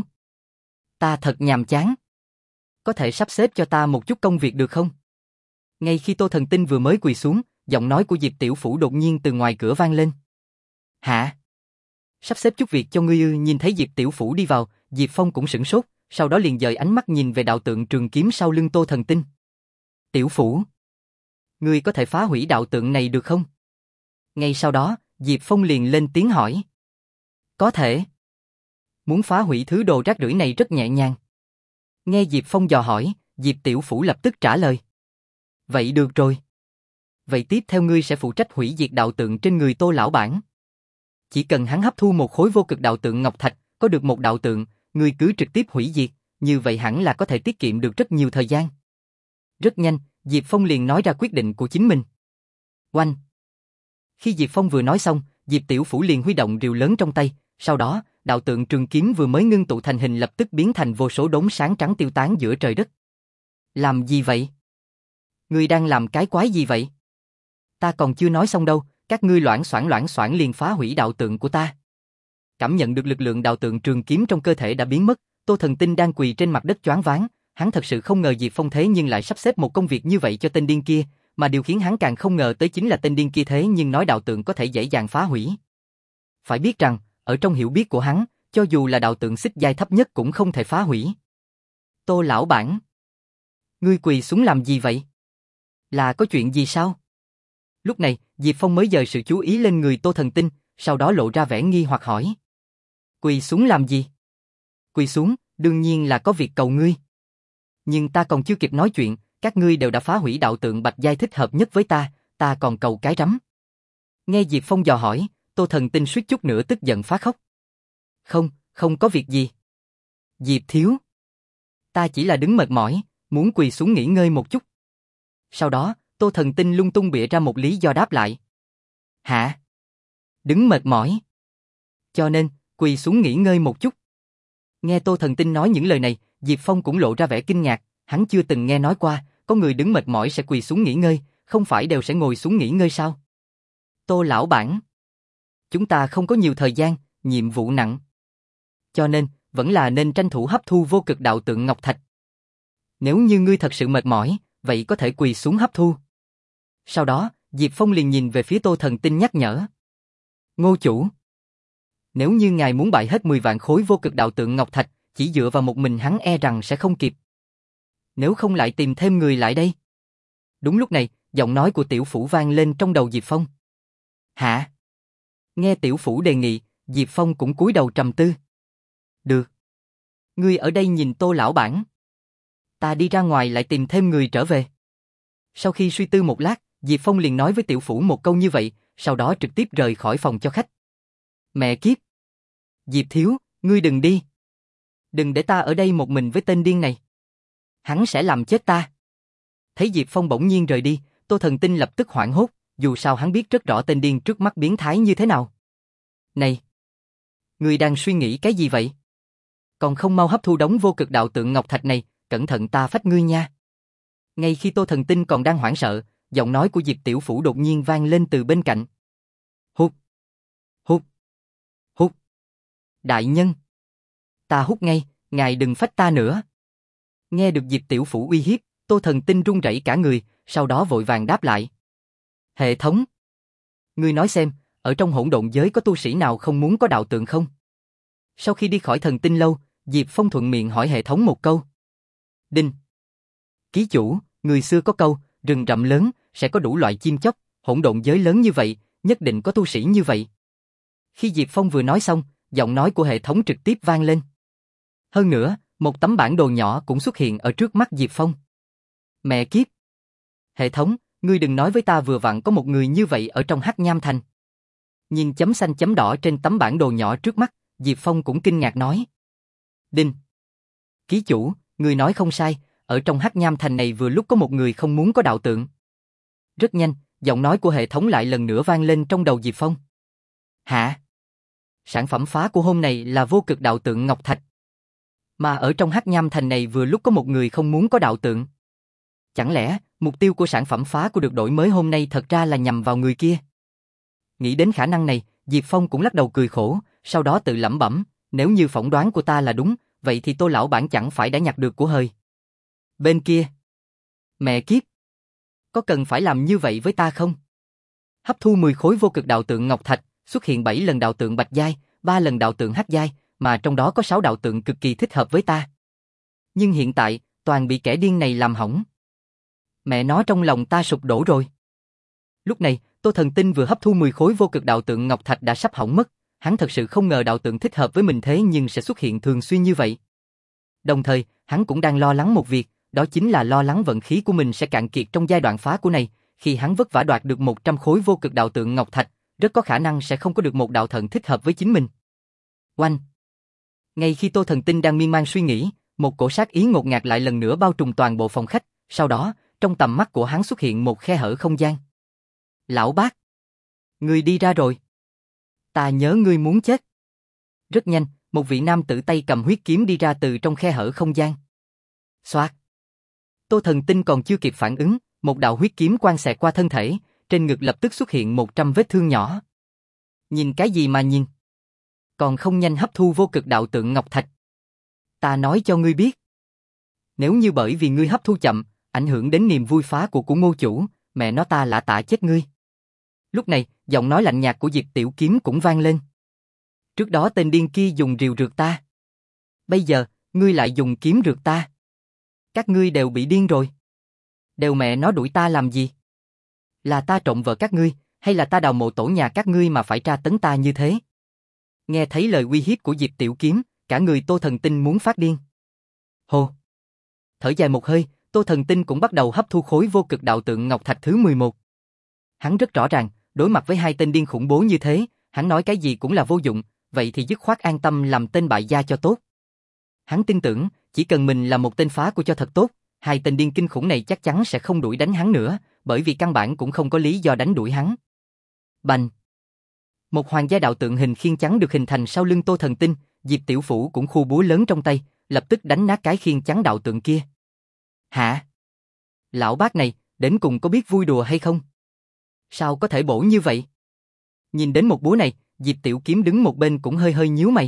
ta thật nhàm chán. Có thể sắp xếp cho ta một chút công việc được không? Ngay khi Tô Thần Tinh vừa mới quỳ xuống, giọng nói của Diệp Tiểu Phủ đột nhiên từ ngoài cửa vang lên. Hả? Sắp xếp chút việc cho ngươi ư? Nhìn thấy Diệp Tiểu Phủ đi vào, Diệp Phong cũng sửng sốt, sau đó liền dời ánh mắt nhìn về đạo tượng trường kiếm sau lưng Tô Thần Tinh. Tiểu Phủ, ngươi có thể phá hủy đạo tượng này được không? Ngay sau đó, Diệp Phong liền lên tiếng hỏi. Có thể. Muốn phá hủy thứ đồ rác rưởi này rất nhẹ nhàng. Nghe Diệp Phong dò hỏi, Diệp Tiểu Phủ lập tức trả lời. Vậy được rồi. Vậy tiếp theo ngươi sẽ phụ trách hủy diệt đạo tượng trên người Tô lão bản. Chỉ cần hắn hấp thu một khối vô cực đạo tượng ngọc thạch, có được một đạo tượng, ngươi cứ trực tiếp hủy diệt, như vậy hẳn là có thể tiết kiệm được rất nhiều thời gian. Rất nhanh, Diệp Phong liền nói ra quyết định của chính mình. Oanh! Khi Diệp Phong vừa nói xong, Diệp Tiểu Phủ liền huy động rìu lớn trong tay, sau đó, đạo tượng trường kiếm vừa mới ngưng tụ thành hình lập tức biến thành vô số đốm sáng trắng tiêu tán giữa trời đất. Làm gì vậy? Ngươi đang làm cái quái gì vậy? Ta còn chưa nói xong đâu, các ngươi loảng xoảng loảng xoảng liền phá hủy đạo tượng của ta. Cảm nhận được lực lượng đạo tượng trường kiếm trong cơ thể đã biến mất, Tô Thần Tinh đang quỳ trên mặt đất choáng váng, hắn thật sự không ngờ Diệp Phong thế nhưng lại sắp xếp một công việc như vậy cho tên điên kia, mà điều khiến hắn càng không ngờ tới chính là tên điên kia thế nhưng nói đạo tượng có thể dễ dàng phá hủy. Phải biết rằng, ở trong hiểu biết của hắn, cho dù là đạo tượng xích giai thấp nhất cũng không thể phá hủy. Tô lão bản, ngươi quỳ xuống làm gì vậy? Là có chuyện gì sao? Lúc này, Diệp Phong mới dời sự chú ý lên người Tô Thần Tinh, sau đó lộ ra vẻ nghi hoặc hỏi. Quỳ xuống làm gì? Quỳ xuống, đương nhiên là có việc cầu ngươi. Nhưng ta còn chưa kịp nói chuyện, các ngươi đều đã phá hủy đạo tượng bạch giai thích hợp nhất với ta, ta còn cầu cái rắm. Nghe Diệp Phong dò hỏi, Tô Thần Tinh suýt chút nữa tức giận phá khóc. Không, không có việc gì. Diệp thiếu, ta chỉ là đứng mệt mỏi, muốn quỳ xuống nghỉ ngơi một chút. Sau đó, Tô Thần Tinh lung tung bịa ra một lý do đáp lại. Hả? Đứng mệt mỏi. Cho nên, quỳ xuống nghỉ ngơi một chút. Nghe Tô Thần Tinh nói những lời này, Diệp Phong cũng lộ ra vẻ kinh ngạc, hắn chưa từng nghe nói qua, có người đứng mệt mỏi sẽ quỳ xuống nghỉ ngơi, không phải đều sẽ ngồi xuống nghỉ ngơi sao? Tô lão bản, chúng ta không có nhiều thời gian, nhiệm vụ nặng. Cho nên, vẫn là nên tranh thủ hấp thu vô cực đạo tượng ngọc thạch. Nếu như ngươi thật sự mệt mỏi, vậy có thể quỳ xuống hấp thu. Sau đó, Diệp Phong liền nhìn về phía Tô Thần Tinh nhắc nhở. Ngô chủ, nếu như ngài muốn bại hết mười vạn khối vô cực đạo tượng ngọc thạch, chỉ dựa vào một mình hắn e rằng sẽ không kịp. Nếu không lại tìm thêm người lại đây. Đúng lúc này, giọng nói của Tiểu Phủ vang lên trong đầu Diệp Phong. Hả? Nghe Tiểu Phủ đề nghị, Diệp Phong cũng cúi đầu trầm tư. Được. Ngươi ở đây nhìn Tô lão bản. Ta đi ra ngoài lại tìm thêm người trở về. Sau khi suy tư một lát, Diệp Phong liền nói với Tiểu Phủ một câu như vậy, sau đó trực tiếp rời khỏi phòng cho khách. Mẹ kiếp! Diệp thiếu, ngươi đừng đi. Đừng để ta ở đây một mình với tên điên này. Hắn sẽ làm chết ta. Thấy Diệp Phong bỗng nhiên rời đi, Tô Thần Tinh lập tức hoảng hốt, dù sao hắn biết rất rõ tên điên trước mắt biến thái như thế nào. Này! Ngươi đang suy nghĩ cái gì vậy? Còn không mau hấp thu đống vô cực đạo tượng ngọc thạch này, cẩn thận ta phách ngươi nha. Ngay khi Tô Thần Tinh còn đang hoảng sợ, giọng nói của Diệp Tiểu Phủ đột nhiên vang lên từ bên cạnh. Hút! Hút! Hút! Đại nhân! Ta hút ngay, ngài đừng phách ta nữa. Nghe được Diệp Tiểu Phủ uy hiếp, Tô Thần Tinh run rẩy cả người, sau đó vội vàng đáp lại. Hệ thống. Ngươi nói xem, ở trong hỗn độn giới có tu sĩ nào không muốn có đạo tượng không? Sau khi đi khỏi thần tinh lâu, Diệp Phong thuận miệng hỏi hệ thống một câu. Đinh. Ký chủ, người xưa có câu, rừng rậm lớn, sẽ có đủ loại chim chóc, hỗn độn giới lớn như vậy, nhất định có tu sĩ như vậy. Khi Diệp Phong vừa nói xong, giọng nói của hệ thống trực tiếp vang lên. Hơn nữa, một tấm bản đồ nhỏ cũng xuất hiện ở trước mắt Diệp Phong. Mẹ kiếp! Hệ thống, ngươi đừng nói với ta vừa vặn có một người như vậy ở trong Hắc Nham Thành. Nhìn chấm xanh chấm đỏ trên tấm bản đồ nhỏ trước mắt, Diệp Phong cũng kinh ngạc nói. Đinh! Ký chủ, ngươi nói không sai, ở trong Hắc Nham Thành này vừa lúc có một người không muốn có đạo tượng. Rất nhanh, giọng nói của hệ thống lại lần nữa vang lên trong đầu Diệp Phong. Hả? Sản phẩm phá của hôm nay là vô cực đạo tượng Ngọc Thạch. Mà ở trong Hắc Nham Thành này vừa lúc có một người không muốn có đạo tượng. Chẳng lẽ, mục tiêu của sản phẩm phá của được đổi mới hôm nay thật ra là nhằm vào người kia? Nghĩ đến khả năng này, Diệp Phong cũng lắc đầu cười khổ, sau đó tự lẩm bẩm, nếu như phỏng đoán của ta là đúng, vậy thì Tô lão bản chẳng phải đã nhặt được của hời. Bên kia. Mẹ kiếp. Có cần phải làm như vậy với ta không? Hấp thu mười khối vô cực đạo tượng Ngọc Thạch, xuất hiện bảy lần đạo tượng Bạch giai, ba lần đạo tượng Hắc giai, mà trong đó có sáu đạo tượng cực kỳ thích hợp với ta. Nhưng hiện tại, toàn bị kẻ điên này làm hỏng. Mẹ nó, trong lòng ta sụp đổ rồi. Lúc này, Tô Thần Tinh vừa hấp thu mười khối vô cực đạo tượng Ngọc Thạch đã sắp hỏng mất, hắn thật sự không ngờ đạo tượng thích hợp với mình thế nhưng sẽ xuất hiện thường xuyên như vậy. Đồng thời, hắn cũng đang lo lắng một việc, đó chính là lo lắng vận khí của mình sẽ cạn kiệt trong giai đoạn phá của này, khi hắn vất vả đoạt được một trăm khối vô cực đạo tượng Ngọc Thạch, rất có khả năng sẽ không có được một đạo thần thích hợp với chính mình. Oanh! Ngay khi Tô Thần Tinh đang miên man suy nghĩ, một cổ sát ý ngột ngạt lại lần nữa bao trùm toàn bộ phòng khách, sau đó, trong tầm mắt của hắn xuất hiện một khe hở không gian. Lão bác! Ngươi đi ra rồi. Ta nhớ ngươi muốn chết. Rất nhanh, một vị nam tử tay cầm huyết kiếm đi ra từ trong khe hở không gian. Xoạt! Tô Thần Tinh còn chưa kịp phản ứng, một đạo huyết kiếm quang xẹt qua thân thể, trên ngực lập tức xuất hiện một trăm vết thương nhỏ. Nhìn cái gì mà nhìn? Còn không nhanh hấp thu vô cực đạo tượng Ngọc Thạch. Ta nói cho ngươi biết. Nếu như bởi vì ngươi hấp thu chậm, ảnh hưởng đến niềm vui phá của của Ngô chủ, mẹ nó ta lã tả chết ngươi. Lúc này, giọng nói lạnh nhạt của Diệp Tiểu Kiếm cũng vang lên. Trước đó tên điên kia dùng rìu rượt ta. Bây giờ, ngươi lại dùng kiếm rượt ta. Các ngươi đều bị điên rồi. Đều mẹ nó đuổi ta làm gì? Là ta trộm vợ các ngươi, hay là ta đào mộ tổ nhà các ngươi mà phải tra tấn ta như thế? Nghe thấy lời uy hiếp của Diệp Tiểu Kiếm, cả người Tô Thần Tinh muốn phát điên. Hồ! Thở dài một hơi, Tô Thần Tinh cũng bắt đầu hấp thu khối vô cực đạo tượng Ngọc Thạch thứ mười một. Hắn rất rõ ràng, đối mặt với hai tên điên khủng bố như thế, hắn nói cái gì cũng là vô dụng, vậy thì dứt khoát an tâm làm tên bại gia cho tốt. Hắn tin tưởng, chỉ cần mình là một tên phá của cho thật tốt, hai tên điên kinh khủng này chắc chắn sẽ không đuổi đánh hắn nữa, bởi vì căn bản cũng không có lý do đánh đuổi hắn. Bành! Một hoàng gia đạo tượng hình khiên trắng được hình thành sau lưng Tô Thần Tinh, Diệp Tiểu Phủ cũng khu búa lớn trong tay, lập tức đánh nát cái khiên trắng đạo tượng kia. Hả? Lão bác này, đến cùng có biết vui đùa hay không? Sao có thể bổ như vậy? Nhìn đến một búa này, Diệp Tiểu Kiếm đứng một bên cũng hơi hơi nhíu mày.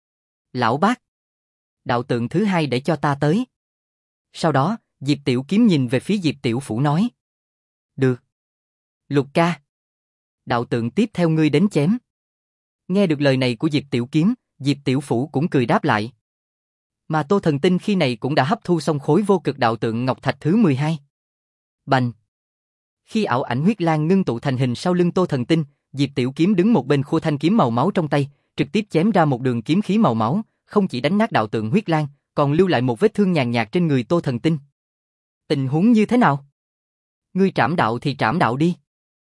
Lão bác! Đạo tượng thứ hai để cho ta tới. Sau đó, Diệp Tiểu Kiếm nhìn về phía Diệp Tiểu Phủ nói. Được. Lục ca. Đạo tượng tiếp theo ngươi đến chém. Nghe được lời này của Diệp Tiểu Kiếm, Diệp Tiểu Phủ cũng cười đáp lại. Mà Tô Thần Tinh khi này cũng đã hấp thu xong khối vô cực đạo tượng Ngọc Thạch thứ mười hai. Bành! Khi ảo ảnh huyết lang ngưng tụ thành hình sau lưng Tô Thần Tinh, Diệp Tiểu Kiếm đứng một bên khua thanh kiếm màu máu trong tay, trực tiếp chém ra một đường kiếm khí màu máu, không chỉ đánh nát đạo tượng huyết lang, còn lưu lại một vết thương nhàn nhạt trên người Tô Thần Tinh. Tình huống như thế nào? Ngươi trảm đạo thì trảm đạo đi.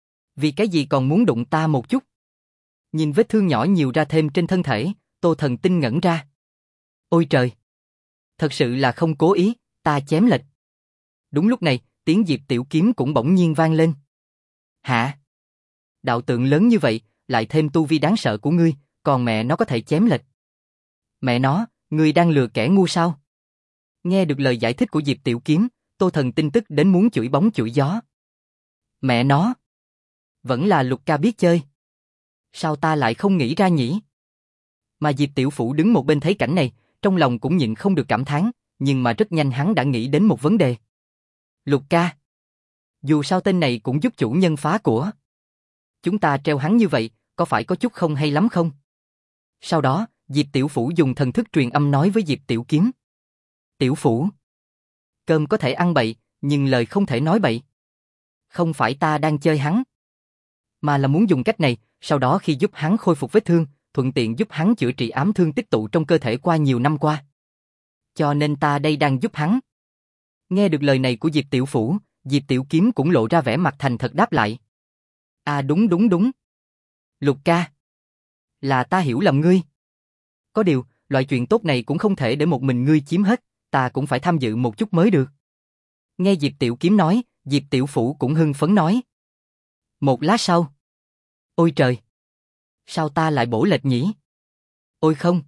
Vì cái gì còn muốn đụng ta một chút? Nhìn vết thương nhỏ nhiều ra thêm trên thân thể, Tô Thần Tinh ngẩn ra. Ôi trời! Thật sự là không cố ý, ta chém lệch. Đúng lúc này, tiếng Diệp Tiểu Kiếm cũng bỗng nhiên vang lên. Hả? Đạo tượng lớn như vậy, lại thêm tu vi đáng sợ của ngươi, còn mẹ nó có thể chém lệch. Mẹ nó, ngươi đang lừa kẻ ngu sao? Nghe được lời giải thích của Diệp Tiểu Kiếm, Tô Thần Tinh tức đến muốn chửi bóng chửi gió. Mẹ nó! Vẫn là Lục ca biết chơi. Sao ta lại không nghĩ ra nhỉ? Mà Diệp Tiểu Phủ đứng một bên thấy cảnh này, trong lòng cũng nhịn không được cảm thán, nhưng mà rất nhanh hắn đã nghĩ đến một vấn đề. Lục ca. Dù sao tên này cũng giúp chủ nhân phá của. Chúng ta treo hắn như vậy, có phải có chút không hay lắm không? Sau đó, Diệp Tiểu Phủ dùng thần thức truyền âm nói với Diệp Tiểu Kiếm. Tiểu Phủ. Cơm có thể ăn bậy, nhưng lời không thể nói bậy. Không phải ta đang chơi hắn, mà là muốn dùng cách này, sau đó khi giúp hắn khôi phục vết thương, thuận tiện giúp hắn chữa trị ám thương tích tụ trong cơ thể qua nhiều năm qua. Cho nên ta đây đang giúp hắn. Nghe được lời này của Diệp Tiểu Phủ, Diệp Tiểu Kiếm cũng lộ ra vẻ mặt thành thật đáp lại. À đúng đúng đúng. Lục ca. Là ta hiểu lầm ngươi. Có điều, loại chuyện tốt này cũng không thể để một mình ngươi chiếm hết, ta cũng phải tham dự một chút mới được. Nghe Diệp Tiểu Kiếm nói, Diệp Tiểu Phủ cũng hưng phấn nói. Một lát sau. Ôi trời. Sao ta lại bổ lệch nhỉ? Ôi không.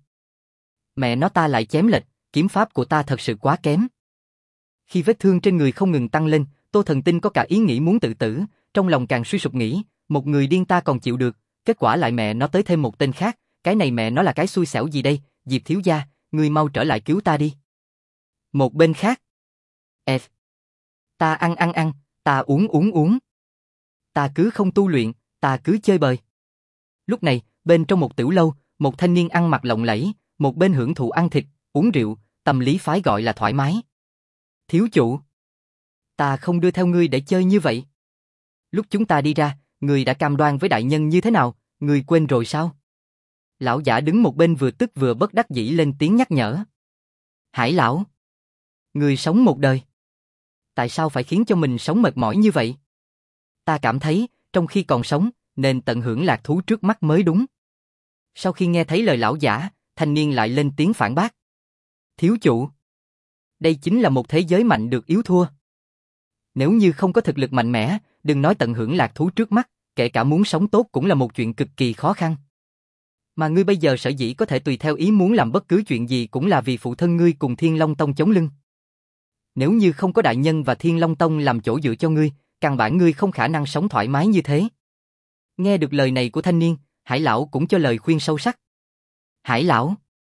Mẹ nó ta lại chém lệch, kiếm pháp của ta thật sự quá kém. Khi vết thương trên người không ngừng tăng lên, Tô Thần Tinh có cả ý nghĩ muốn tự tử, trong lòng càng suy sụp nghĩ, một người điên ta còn chịu được, kết quả lại mẹ nó tới thêm một tên khác, cái này mẹ nó là cái xui xẻo gì đây, Diệp thiếu gia, ngươi mau trở lại cứu ta đi. Một bên khác. F. Ta ăn ăn ăn, ta uống uống uống. Ta cứ không tu luyện, ta cứ chơi bời. Lúc này, bên trong một tiểu lâu, một thanh niên ăn mặc lộng lẫy, một bên hưởng thụ ăn thịt, uống rượu, tâm lý phái gọi là thoải mái. Thiếu chủ. Ta không đưa theo ngươi để chơi như vậy. Lúc chúng ta đi ra, ngươi đã cam đoan với đại nhân như thế nào, ngươi quên rồi sao? Lão giả đứng một bên vừa tức vừa bất đắc dĩ lên tiếng nhắc nhở. Hải lão. Ngươi sống một đời. Tại sao phải khiến cho mình sống mệt mỏi như vậy? Ta cảm thấy, trong khi còn sống, nên tận hưởng lạc thú trước mắt mới đúng. Sau khi nghe thấy lời lão giả, thanh niên lại lên tiếng phản bác. Thiếu chủ. Đây chính là một thế giới mạnh được yếu thua. Nếu như không có thực lực mạnh mẽ, đừng nói tận hưởng lạc thú trước mắt, kể cả muốn sống tốt cũng là một chuyện cực kỳ khó khăn. Mà ngươi bây giờ sở dĩ có thể tùy theo ý muốn làm bất cứ chuyện gì cũng là vì phụ thân ngươi cùng Thiên Long Tông chống lưng. Nếu như không có đại nhân và Thiên Long Tông làm chỗ dựa cho ngươi, căn bản ngươi không khả năng sống thoải mái như thế. Nghe được lời này của thanh niên, Hải lão cũng cho lời khuyên sâu sắc. Hải lão,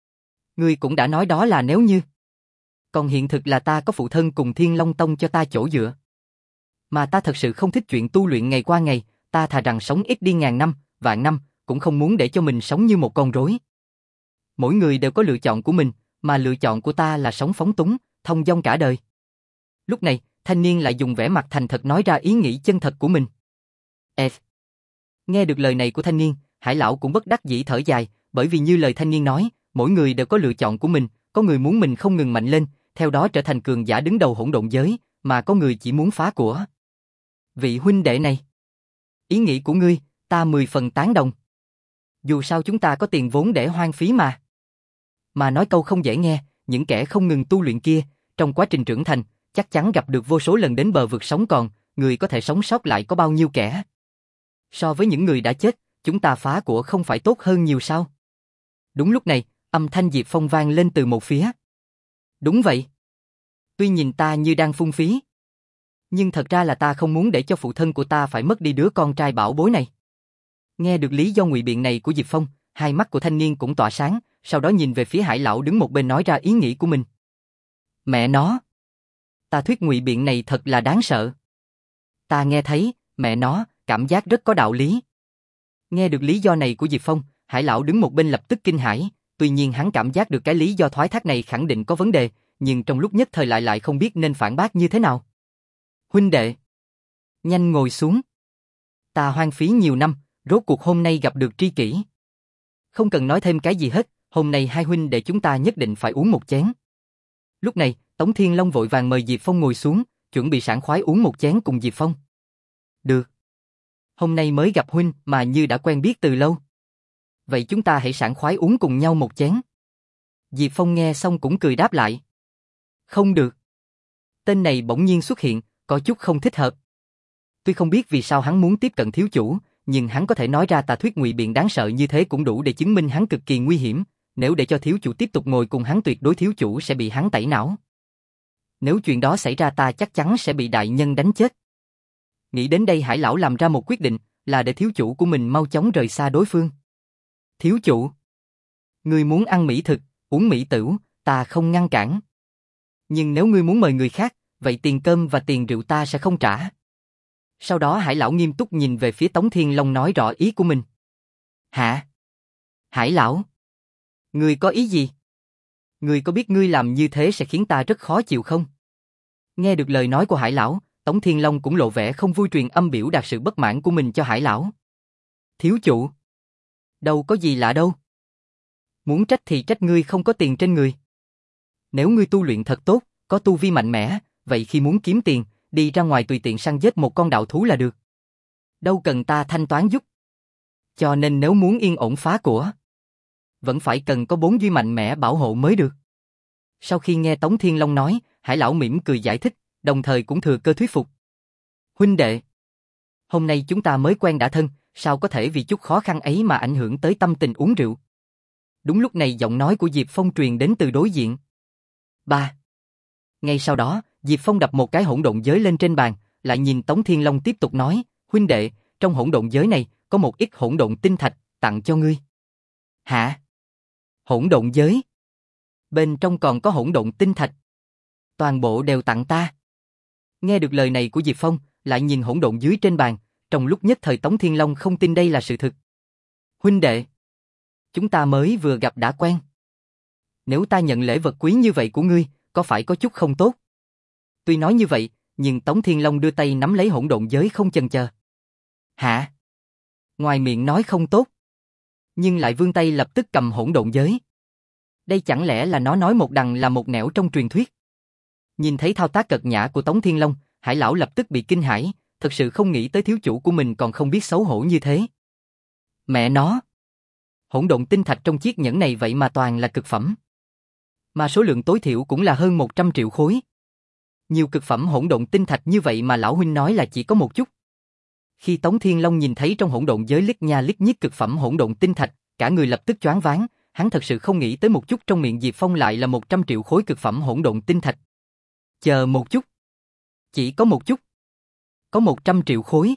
ngươi cũng đã nói đó là nếu như. Còn hiện thực là ta có phụ thân cùng Thiên Long Tông cho ta chỗ dựa. Mà ta thật sự không thích chuyện tu luyện ngày qua ngày, ta thà rằng sống ít đi ngàn năm, vạn năm, cũng không muốn để cho mình sống như một con rối. Mỗi người đều có lựa chọn của mình, mà lựa chọn của ta là sống phóng túng, thông dong cả đời. Lúc này, thanh niên lại dùng vẻ mặt thành thật nói ra ý nghĩ chân thật của mình. F. Nghe được lời này của thanh niên, Hải lão cũng bất đắc dĩ thở dài, bởi vì như lời thanh niên nói, mỗi người đều có lựa chọn của mình, có người muốn mình không ngừng mạnh lên, theo đó trở thành cường giả đứng đầu hỗn độn giới, mà có người chỉ muốn phá của. Vị huynh đệ này, ý nghĩ của ngươi, ta mười phần tán đồng. Dù sao chúng ta có tiền vốn để hoang phí mà. Mà nói câu không dễ nghe, những kẻ không ngừng tu luyện kia, trong quá trình trưởng thành, chắc chắn gặp được vô số lần đến bờ vực sống còn, người có thể sống sót lại có bao nhiêu kẻ. So với những người đã chết, chúng ta phá của không phải tốt hơn nhiều sao? Đúng lúc này, âm thanh Diệp Phong vang lên từ một phía. Đúng vậy. Tuy nhìn ta như đang phung phí, nhưng thật ra là ta không muốn để cho phụ thân của ta phải mất đi đứa con trai bảo bối này. Nghe được lý do ngụy biện này của Diệp Phong, hai mắt của thanh niên cũng tỏa sáng, sau đó nhìn về phía Hải lão đứng một bên nói ra ý nghĩ của mình. Mẹ nó, ta thuyết ngụy biện này thật là đáng sợ. Ta nghe thấy, mẹ nó, cảm giác rất có đạo lý. Nghe được lý do này của Diệp Phong, Hải lão đứng một bên lập tức kinh hãi, tuy nhiên hắn cảm giác được cái lý do thoái thác này khẳng định có vấn đề, nhưng trong lúc nhất thời lại lại không biết nên phản bác như thế nào. Huynh đệ, nhanh ngồi xuống. Ta hoang phí nhiều năm, rốt cuộc hôm nay gặp được tri kỷ. Không cần nói thêm cái gì hết, hôm nay hai huynh đệ chúng ta nhất định phải uống một chén. Lúc này, Tống Thiên Long vội vàng mời Diệp Phong ngồi xuống, chuẩn bị sảng khoái uống một chén cùng Diệp Phong. Được. Hôm nay mới gặp huynh mà như đã quen biết từ lâu. Vậy chúng ta hãy sảng khoái uống cùng nhau một chén. Diệp Phong nghe xong cũng cười đáp lại. Không được. Tên này bỗng nhiên xuất hiện, có chút không thích hợp. Tuy không biết vì sao hắn muốn tiếp cận thiếu chủ, nhưng hắn có thể nói ra tà thuyết ngụy biện đáng sợ như thế cũng đủ để chứng minh hắn cực kỳ nguy hiểm. Nếu để cho thiếu chủ tiếp tục ngồi cùng hắn, tuyệt đối thiếu chủ sẽ bị hắn tẩy não. Nếu chuyện đó xảy ra ta chắc chắn sẽ bị đại nhân đánh chết. Nghĩ đến đây Hải lão làm ra một quyết định, là để thiếu chủ của mình mau chóng rời xa đối phương. Thiếu chủ, ngươi muốn ăn mỹ thực, uống mỹ tửu, ta không ngăn cản. Nhưng nếu ngươi muốn mời người khác, vậy tiền cơm và tiền rượu ta sẽ không trả. Sau đó Hải lão nghiêm túc nhìn về phía Tống Thiên Long nói rõ ý của mình. Hả? Hải lão? Ngươi có ý gì? Ngươi có biết ngươi làm như thế sẽ khiến ta rất khó chịu không? Nghe được lời nói của Hải lão, Tống Thiên Long cũng lộ vẻ không vui, truyền âm biểu đạt sự bất mãn của mình cho Hải lão. Thiếu chủ, đâu có gì lạ đâu. Muốn trách thì trách ngươi không có tiền trên người. Nếu ngươi tu luyện thật tốt, có tu vi mạnh mẽ, vậy khi muốn kiếm tiền, đi ra ngoài tùy tiện săn giết một con đạo thú là được. Đâu cần ta thanh toán giúp. Cho nên nếu muốn yên ổn phá của, vẫn phải cần có bốn duy mạnh mẽ bảo hộ mới được. Sau khi nghe Tống Thiên Long nói, Hải lão mỉm cười giải thích, đồng thời cũng thừa cơ thuyết phục. Huynh đệ, hôm nay chúng ta mới quen đã thân, sao có thể vì chút khó khăn ấy mà ảnh hưởng tới tâm tình uống rượu. Đúng lúc này giọng nói của Diệp Phong truyền đến từ đối diện. Ba. Ngay sau đó, Diệp Phong đập một cái hỗn độn giới lên trên bàn, lại nhìn Tống Thiên Long tiếp tục nói, huynh đệ, trong hỗn độn giới này, có một ít hỗn độn tinh thạch, tặng cho ngươi. Hả? Hỗn độn giới? Bên trong còn có hỗn độn tinh thạch. Toàn bộ đều tặng ta. Nghe được lời này của Diệp Phong, lại nhìn hỗn độn dưới trên bàn, trong lúc nhất thời Tống Thiên Long không tin đây là sự thực. Huynh đệ, chúng ta mới vừa gặp đã quen. Nếu ta nhận lễ vật quý như vậy của ngươi, có phải có chút không tốt? Tuy nói như vậy, nhưng Tống Thiên Long đưa tay nắm lấy hỗn độn giới không chần chờ. Hả? Ngoài miệng nói không tốt, nhưng lại vươn tay lập tức cầm hỗn độn giới. Đây chẳng lẽ là nó nói một đằng là một nẻo trong truyền thuyết? Nhìn thấy thao tác cật nhã của Tống Thiên Long, Hải lão lập tức bị kinh hãi, thật sự không nghĩ tới thiếu chủ của mình còn không biết xấu hổ như thế. Mẹ nó! Hỗn độn tinh thạch trong chiếc nhẫn này vậy mà toàn là cực phẩm. Mà số lượng tối thiểu cũng là hơn một trăm triệu khối. Nhiều cực phẩm hỗn độn tinh thạch như vậy mà lão huynh nói là chỉ có một chút. Khi Tống Thiên Long nhìn thấy trong hỗn độn giới lít nha lít nhít cực phẩm hỗn độn tinh thạch, cả người lập tức choáng váng, hắn thật sự không nghĩ tới một chút trong miệng Diệp Phong lại là một trăm triệu khối cực phẩm hỗn độn tinh thạch. Chờ một chút. Chỉ có một chút. Có một trăm triệu khối.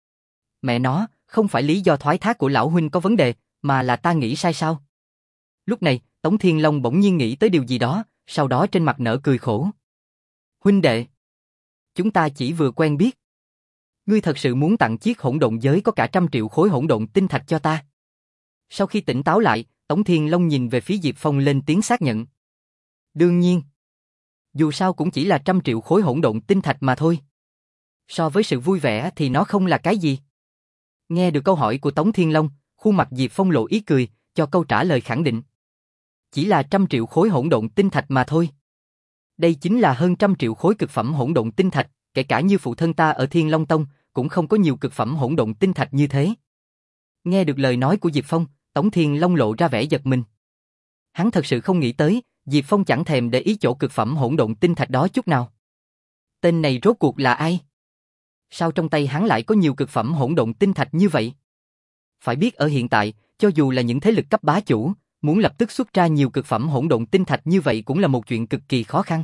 Mẹ nó, không phải lý do thoái thác của lão huynh có vấn đề, mà là ta nghĩ sai sao? Lúc này, Tống Thiên Long bỗng nhiên nghĩ tới điều gì đó, sau đó trên mặt nở cười khổ. Huynh đệ, chúng ta chỉ vừa quen biết. Ngươi thật sự muốn tặng chiếc hỗn độn giới có cả trăm triệu khối hỗn độn tinh thạch cho ta? Sau khi tỉnh táo lại, Tống Thiên Long nhìn về phía Diệp Phong lên tiếng xác nhận. Đương nhiên. Dù sao cũng chỉ là trăm triệu khối hỗn độn tinh thạch mà thôi. So với sự vui vẻ thì nó không là cái gì. Nghe được câu hỏi của Tống Thiên Long, khuôn mặt Diệp Phong lộ ý cười, cho câu trả lời khẳng định. Chỉ là trăm triệu khối hỗn độn tinh thạch mà thôi. Đây chính là hơn trăm triệu khối cực phẩm hỗn độn tinh thạch, kể cả như phụ thân ta ở Thiên Long Tông, cũng không có nhiều cực phẩm hỗn độn tinh thạch như thế. Nghe được lời nói của Diệp Phong, Tống Thiên Long lộ ra vẻ giật mình. Hắn thật sự không nghĩ tới, Diệp Phong chẳng thèm để ý chỗ cực phẩm hỗn độn tinh thạch đó chút nào. Tên này rốt cuộc là ai? Sao trong tay hắn lại có nhiều cực phẩm hỗn độn tinh thạch như vậy? Phải biết ở hiện tại, cho dù là những thế lực cấp bá chủ, muốn lập tức xuất ra nhiều cực phẩm hỗn độn tinh thạch như vậy cũng là một chuyện cực kỳ khó khăn.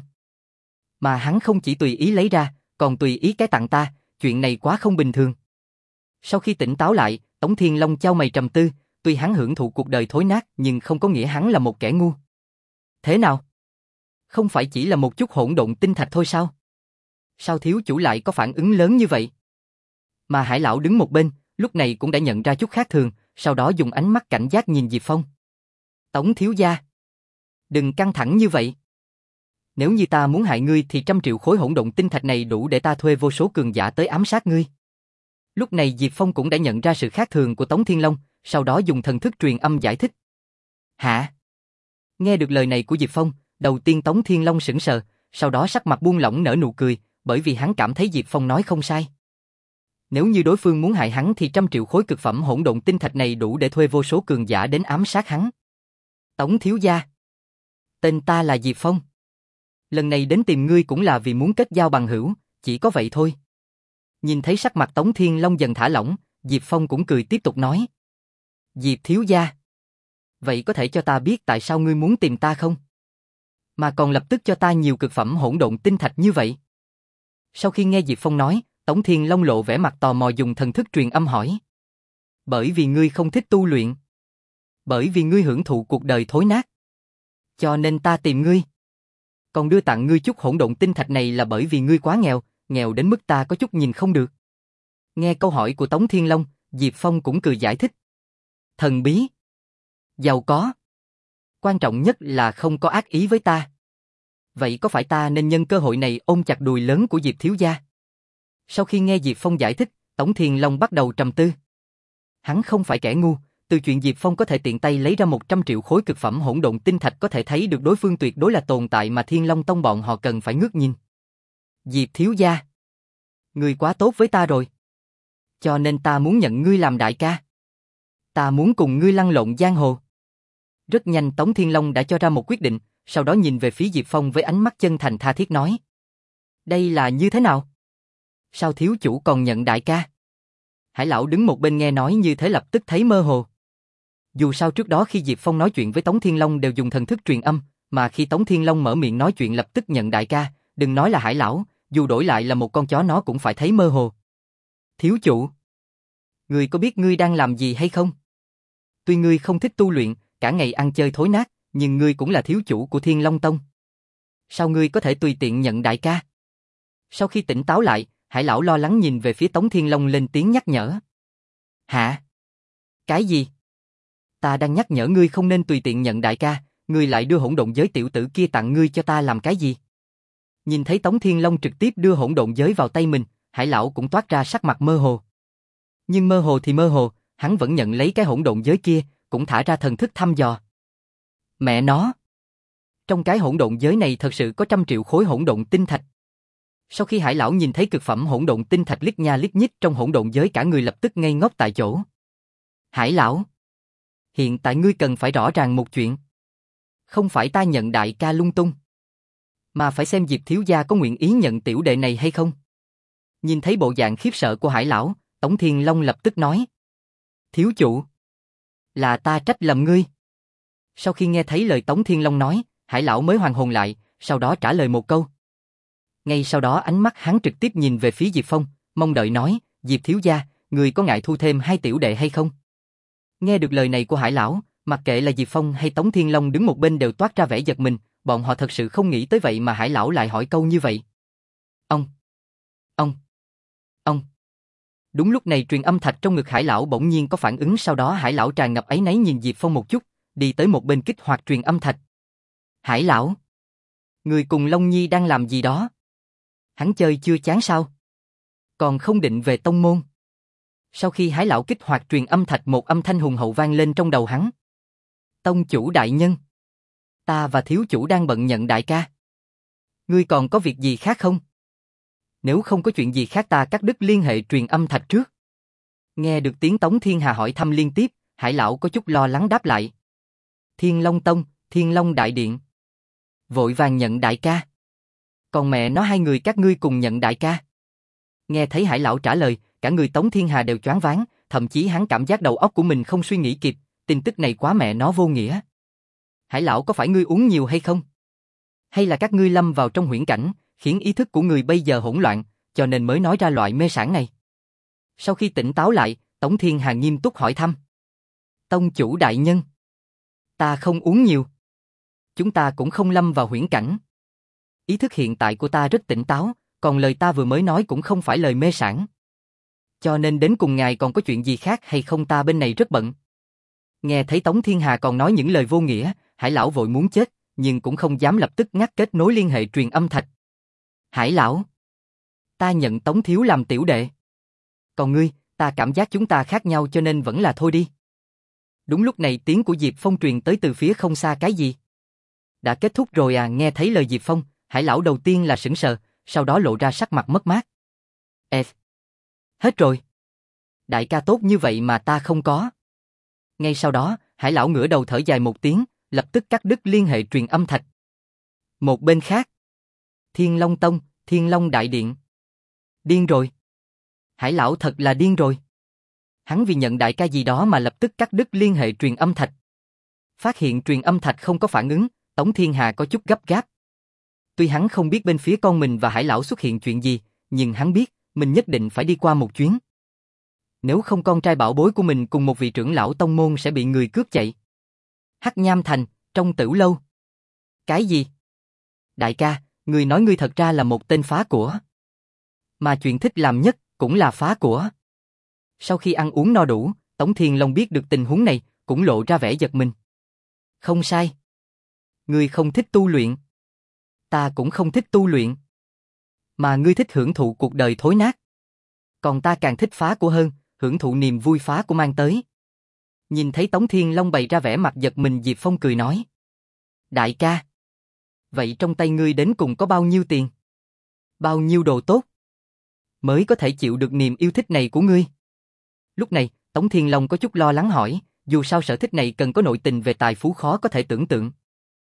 Mà hắn không chỉ tùy ý lấy ra, còn tùy ý cái tặng ta, chuyện này quá không bình thường. Sau khi tỉnh táo lại, Tống Thiên Long chau mày trầm tư, tuy hắn hưởng thụ cuộc đời thối nát nhưng không có nghĩa hắn là một kẻ ngu. Thế nào? Không phải chỉ là một chút hỗn độn tinh thạch thôi sao? Sao thiếu chủ lại có phản ứng lớn như vậy? Mà Hải lão đứng một bên, lúc này cũng đã nhận ra chút khác thường, sau đó dùng ánh mắt cảnh giác nhìn Diệp Phong. Tống thiếu gia, đừng căng thẳng như vậy. Nếu như ta muốn hại ngươi thì trăm triệu khối hỗn độn tinh thạch này đủ để ta thuê vô số cường giả tới ám sát ngươi. Lúc này Diệp Phong cũng đã nhận ra sự khác thường của Tống Thiên Long, sau đó dùng thần thức truyền âm giải thích. Hả? Nghe được lời này của Diệp Phong, đầu tiên Tống Thiên Long sững sờ, sau đó sắc mặt buông lỏng nở nụ cười, bởi vì hắn cảm thấy Diệp Phong nói không sai. Nếu như đối phương muốn hại hắn thì trăm triệu khối cực phẩm hỗn độn tinh thạch này đủ để thuê vô số cường giả đến ám sát hắn. Tống thiếu gia, tên ta là Diệp Phong. Lần này đến tìm ngươi cũng là vì muốn kết giao bằng hữu, chỉ có vậy thôi. Nhìn thấy sắc mặt Tống Thiên Long dần thả lỏng, Diệp Phong cũng cười tiếp tục nói. Diệp thiếu gia, vậy có thể cho ta biết tại sao ngươi muốn tìm ta không? Mà còn lập tức cho ta nhiều cực phẩm hỗn độn tinh thạch như vậy. Sau khi nghe Diệp Phong nói, Tống Thiên Long lộ vẻ mặt tò mò dùng thần thức truyền âm hỏi. Bởi vì ngươi không thích tu luyện. Bởi vì ngươi hưởng thụ cuộc đời thối nát. Cho nên ta tìm ngươi. Còn đưa tặng ngươi chút hỗn độn tinh thạch này là bởi vì ngươi quá nghèo, nghèo đến mức ta có chút nhìn không được. Nghe câu hỏi của Tống Thiên Long, Diệp Phong cũng cười giải thích. Thần bí. Giàu có. Quan trọng nhất là không có ác ý với ta. Vậy có phải ta nên nhân cơ hội này ôm chặt đùi lớn của Diệp thiếu gia? Sau khi nghe Diệp Phong giải thích, Tống Thiên Long bắt đầu trầm tư. Hắn không phải kẻ ngu, từ chuyện Diệp Phong có thể tiện tay lấy ra một trăm triệu khối cực phẩm hỗn độn tinh thạch có thể thấy được đối phương tuyệt đối là tồn tại mà Thiên Long Tông bọn họ cần phải ngước nhìn. Diệp thiếu gia, ngươi quá tốt với ta rồi. Cho nên ta muốn nhận ngươi làm đại ca. Ta muốn cùng ngươi lăn lộn giang hồ. Rất nhanh Tống Thiên Long đã cho ra một quyết định, sau đó nhìn về phía Diệp Phong với ánh mắt chân thành tha thiết nói. Đây là như thế nào? Sao thiếu chủ còn nhận đại ca? Hải lão đứng một bên nghe nói như thế lập tức thấy mơ hồ. Dù sao trước đó khi Diệp Phong nói chuyện với Tống Thiên Long đều dùng thần thức truyền âm, mà khi Tống Thiên Long mở miệng nói chuyện lập tức nhận đại ca, đừng nói là Hải lão, dù đổi lại là một con chó nó cũng phải thấy mơ hồ. Thiếu chủ, ngươi có biết ngươi đang làm gì hay không? Tuy ngươi không thích tu luyện, cả ngày ăn chơi thối nát, nhưng ngươi cũng là thiếu chủ của Thiên Long Tông. Sao ngươi có thể tùy tiện nhận đại ca? Sau khi tỉnh táo lại, Hải lão lo lắng nhìn về phía Tống Thiên Long lên tiếng nhắc nhở. Hả? Cái gì? Ta đang nhắc nhở ngươi không nên tùy tiện nhận đại ca, ngươi lại đưa hỗn độn giới tiểu tử kia tặng ngươi cho ta làm cái gì? Nhìn thấy Tống Thiên Long trực tiếp đưa hỗn độn giới vào tay mình, Hải lão cũng toát ra sắc mặt mơ hồ. Nhưng mơ hồ thì mơ hồ, hắn vẫn nhận lấy cái hỗn độn giới kia, cũng thả ra thần thức thăm dò. Mẹ nó! Trong cái hỗn độn giới này thật sự có trăm triệu khối hỗn độn tinh thạch. Sau khi Hải lão nhìn thấy cực phẩm hỗn độn tinh thạch lít nha lít nhít trong hỗn độn giới cả người lập tức ngây ngốc tại chỗ. Hải lão! Hiện tại ngươi cần phải rõ ràng một chuyện. Không phải ta nhận đại ca lung tung, mà phải xem Diệp thiếu gia có nguyện ý nhận tiểu đệ này hay không. Nhìn thấy bộ dạng khiếp sợ của Hải lão, Tống Thiên Long lập tức nói. Thiếu chủ! Là ta trách lầm ngươi. Sau khi nghe thấy lời Tống Thiên Long nói, Hải lão mới hoàn hồn lại, sau đó trả lời một câu. Ngay sau đó ánh mắt hắn trực tiếp nhìn về phía Diệp Phong, mong đợi nói, Diệp thiếu gia, người có ngại thu thêm hai tiểu đệ hay không? Nghe được lời này của Hải lão, mặc kệ là Diệp Phong hay Tống Thiên Long đứng một bên đều toát ra vẻ giật mình, bọn họ thật sự không nghĩ tới vậy mà Hải lão lại hỏi câu như vậy. Ông! Ông! Ông! Đúng lúc này truyền âm thạch trong ngực Hải lão bỗng nhiên có phản ứng, sau đó Hải lão tràn ngập áy náy nhìn Diệp Phong một chút, đi tới một bên kích hoạt truyền âm thạch. Hải lão! Người cùng Long Nhi đang làm gì đó? Hắn chơi chưa chán sao? Còn không định về tông môn? Sau khi Hải lão kích hoạt truyền âm thạch, một âm thanh hùng hậu vang lên trong đầu hắn. Tông chủ đại nhân! Ta và thiếu chủ đang bận nhận đại ca. Ngươi còn có việc gì khác không? Nếu không có chuyện gì khác ta cắt đứt liên hệ truyền âm thạch trước. Nghe được tiếng Tống Thiên Hà hỏi thăm liên tiếp, Hải lão có chút lo lắng đáp lại. Thiên Long Tông, Thiên Long Đại Điện. Vội vàng nhận đại ca. Còn mẹ nó hai người các ngươi cùng nhận đại ca. Nghe thấy Hải lão trả lời, cả người Tống Thiên Hà đều choáng váng, thậm chí hắn cảm giác đầu óc của mình không suy nghĩ kịp, tin tức này quá mẹ nó vô nghĩa. Hải lão có phải ngươi uống nhiều hay không? Hay là các ngươi lâm vào trong huyễn cảnh, khiến ý thức của người bây giờ hỗn loạn, cho nên mới nói ra loại mê sảng này? Sau khi tỉnh táo lại, Tống Thiên Hà nghiêm túc hỏi thăm. Tông chủ đại nhân! Ta không uống nhiều. Chúng ta cũng không lâm vào huyễn cảnh. Ý thức hiện tại của ta rất tỉnh táo, còn lời ta vừa mới nói cũng không phải lời mê sảng. Cho nên đến cùng ngài còn có chuyện gì khác hay không, ta bên này rất bận. Nghe thấy Tống Thiên Hà còn nói những lời vô nghĩa, Hải lão vội muốn chết, nhưng cũng không dám lập tức ngắt kết nối liên hệ truyền âm thạch. Hải lão! Ta nhận Tống thiếu làm tiểu đệ. Còn ngươi, ta cảm giác chúng ta khác nhau cho nên vẫn là thôi đi. Đúng lúc này tiếng của Diệp Phong truyền tới từ phía không xa. Cái gì? Đã kết thúc rồi à? Nghe thấy lời Diệp Phong, Hải lão đầu tiên là sững sờ, sau đó lộ ra sắc mặt mất mát. Ê! Hết rồi. Đại ca tốt như vậy mà ta không có. Ngay sau đó, Hải lão ngửa đầu thở dài một tiếng, lập tức cắt đứt liên hệ truyền âm thạch. Một bên khác, Thiên Long Tông, Thiên Long Đại Điện. Điên rồi. Hải lão thật là điên rồi. Hắn vì nhận đại ca gì đó mà lập tức cắt đứt liên hệ truyền âm thạch. Phát hiện truyền âm thạch không có phản ứng, Tống Thiên Hà có chút gấp gáp. Tuy hắn không biết bên phía con mình và Hải lão xuất hiện chuyện gì, nhưng hắn biết, mình nhất định phải đi qua một chuyến. Nếu không con trai bảo bối của mình cùng một vị trưởng lão tông môn sẽ bị người cướp chạy. Hắc Nham Thành, trong Tửu Lâu. Cái gì? Đại ca, ngươi nói ngươi thật ra là một tên phá của. Mà chuyện thích làm nhất, cũng là phá của. Sau khi ăn uống no đủ, Tống Thiên Long biết được tình huống này, cũng lộ ra vẻ giật mình. Không sai. Ngươi không thích tu luyện. Ta cũng không thích tu luyện. Mà ngươi thích hưởng thụ cuộc đời thối nát. Còn ta càng thích phá của hơn, hưởng thụ niềm vui phá của mang tới. Nhìn thấy Tống Thiên Long bày ra vẻ mặt giật mình, Diệp Phong cười nói. Đại ca. Vậy trong tay ngươi đến cùng có bao nhiêu tiền? Bao nhiêu đồ tốt? Mới có thể chịu được niềm yêu thích này của ngươi. Lúc này, Tống Thiên Long có chút lo lắng hỏi, dù sao sở thích này cần có nội tình về tài phú khó có thể tưởng tượng.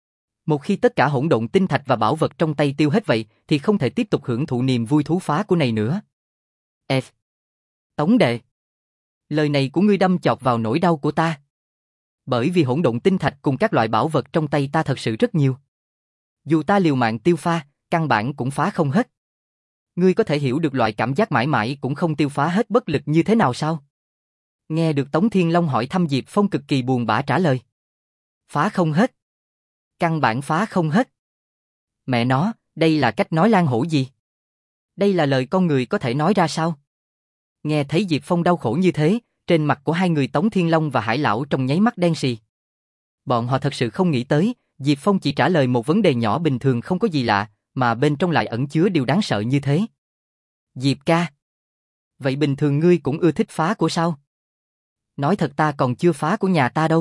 Một khi tất cả hỗn độn tinh thạch và bảo vật trong tay tiêu hết vậy, thì không thể tiếp tục hưởng thụ niềm vui thú phá của này nữa. F. Tống đệ. Lời này của ngươi đâm chọt vào nỗi đau của ta. Bởi vì hỗn độn tinh thạch cùng các loại bảo vật trong tay ta thật sự rất nhiều. Dù ta liều mạng tiêu pha, căn bản cũng phá không hết. Ngươi có thể hiểu được loại cảm giác mãi mãi cũng không tiêu phá hết bất lực như thế nào sao? Nghe được Tống Thiên Long hỏi thăm, Diệp Phong cực kỳ buồn bã trả lời. Phá không hết. Căn bản phá không hết. Mẹ nó, đây là cách nói lan hổ gì? Đây là lời con người có thể nói ra sao? Nghe thấy Diệp Phong đau khổ như thế, trên mặt của hai người Tống Thiên Long và Hải Lão trong nháy mắt đen sì. Bọn họ thật sự không nghĩ tới, Diệp Phong chỉ trả lời một vấn đề nhỏ bình thường không có gì lạ, mà bên trong lại ẩn chứa điều đáng sợ như thế. Diệp ca. Vậy bình thường ngươi cũng ưa thích phá của sao? Nói thật ta còn chưa phá của nhà ta đâu.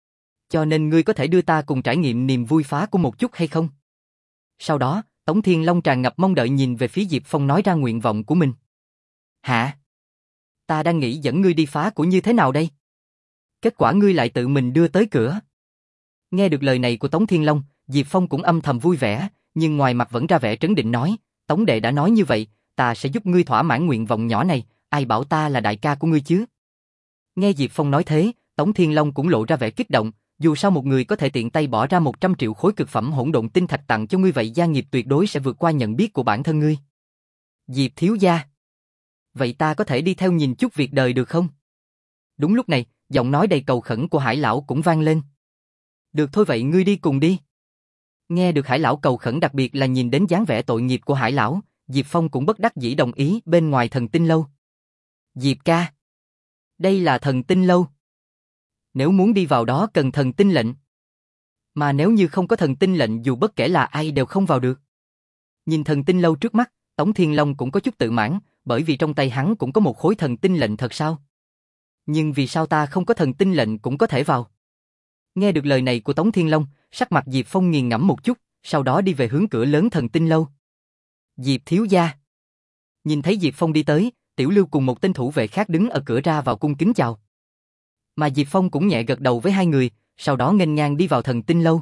Cho nên ngươi có thể đưa ta cùng trải nghiệm niềm vui phá của một chút hay không? Sau đó, Tống Thiên Long tràn ngập mong đợi nhìn về phía Diệp Phong nói ra nguyện vọng của mình. Hả? Ta đang nghĩ dẫn ngươi đi phá của như thế nào đây? Kết quả ngươi lại tự mình đưa tới cửa. Nghe được lời này của Tống Thiên Long, Diệp Phong cũng âm thầm vui vẻ, nhưng ngoài mặt vẫn ra vẻ trấn định nói, Tống đệ đã nói như vậy, ta sẽ giúp ngươi thỏa mãn nguyện vọng nhỏ này, ai bảo ta là đại ca của ngươi chứ? Nghe Diệp Phong nói thế, Tống Thiên Long cũng lộ ra vẻ kích động, dù sao một người có thể tiện tay bỏ ra một trăm triệu khối cực phẩm hỗn độn tinh thạch tặng cho ngươi vậy gia nghiệp tuyệt đối sẽ vượt qua nhận biết của bản thân ngươi. Diệp thiếu gia. Vậy ta có thể đi theo nhìn chút việc đời được không? Đúng lúc này, giọng nói đầy cầu khẩn của Hải Lão cũng vang lên. Được thôi, vậy ngươi đi cùng đi. Nghe được Hải Lão cầu khẩn, đặc biệt là nhìn đến dáng vẻ tội nghiệp của Hải Lão, Diệp Phong cũng bất đắc dĩ đồng ý. Bên ngoài thần tinh lâu. Diệp ca. Đây là thần tinh lâu. Nếu muốn đi vào đó cần thần tinh lệnh. Mà nếu như không có thần tinh lệnh dù bất kể là ai đều không vào được. Nhìn thần tinh lâu trước mắt, Tống Thiên Long cũng có chút tự mãn, bởi vì trong tay hắn cũng có một khối thần tinh lệnh thật sao? Nhưng vì sao ta không có thần tinh lệnh cũng có thể vào? Nghe được lời này của Tống Thiên Long, sắc mặt Diệp Phong nghiền ngẫm một chút, sau đó đi về hướng cửa lớn thần tinh lâu. Diệp thiếu gia. Nhìn thấy Diệp Phong đi tới, Tiểu Lưu cùng một tên thủ vệ khác đứng ở cửa ra vào cung kính chào. Mà Diệp Phong cũng nhẹ gật đầu với hai người, sau đó nghênh ngang đi vào thần tinh lâu.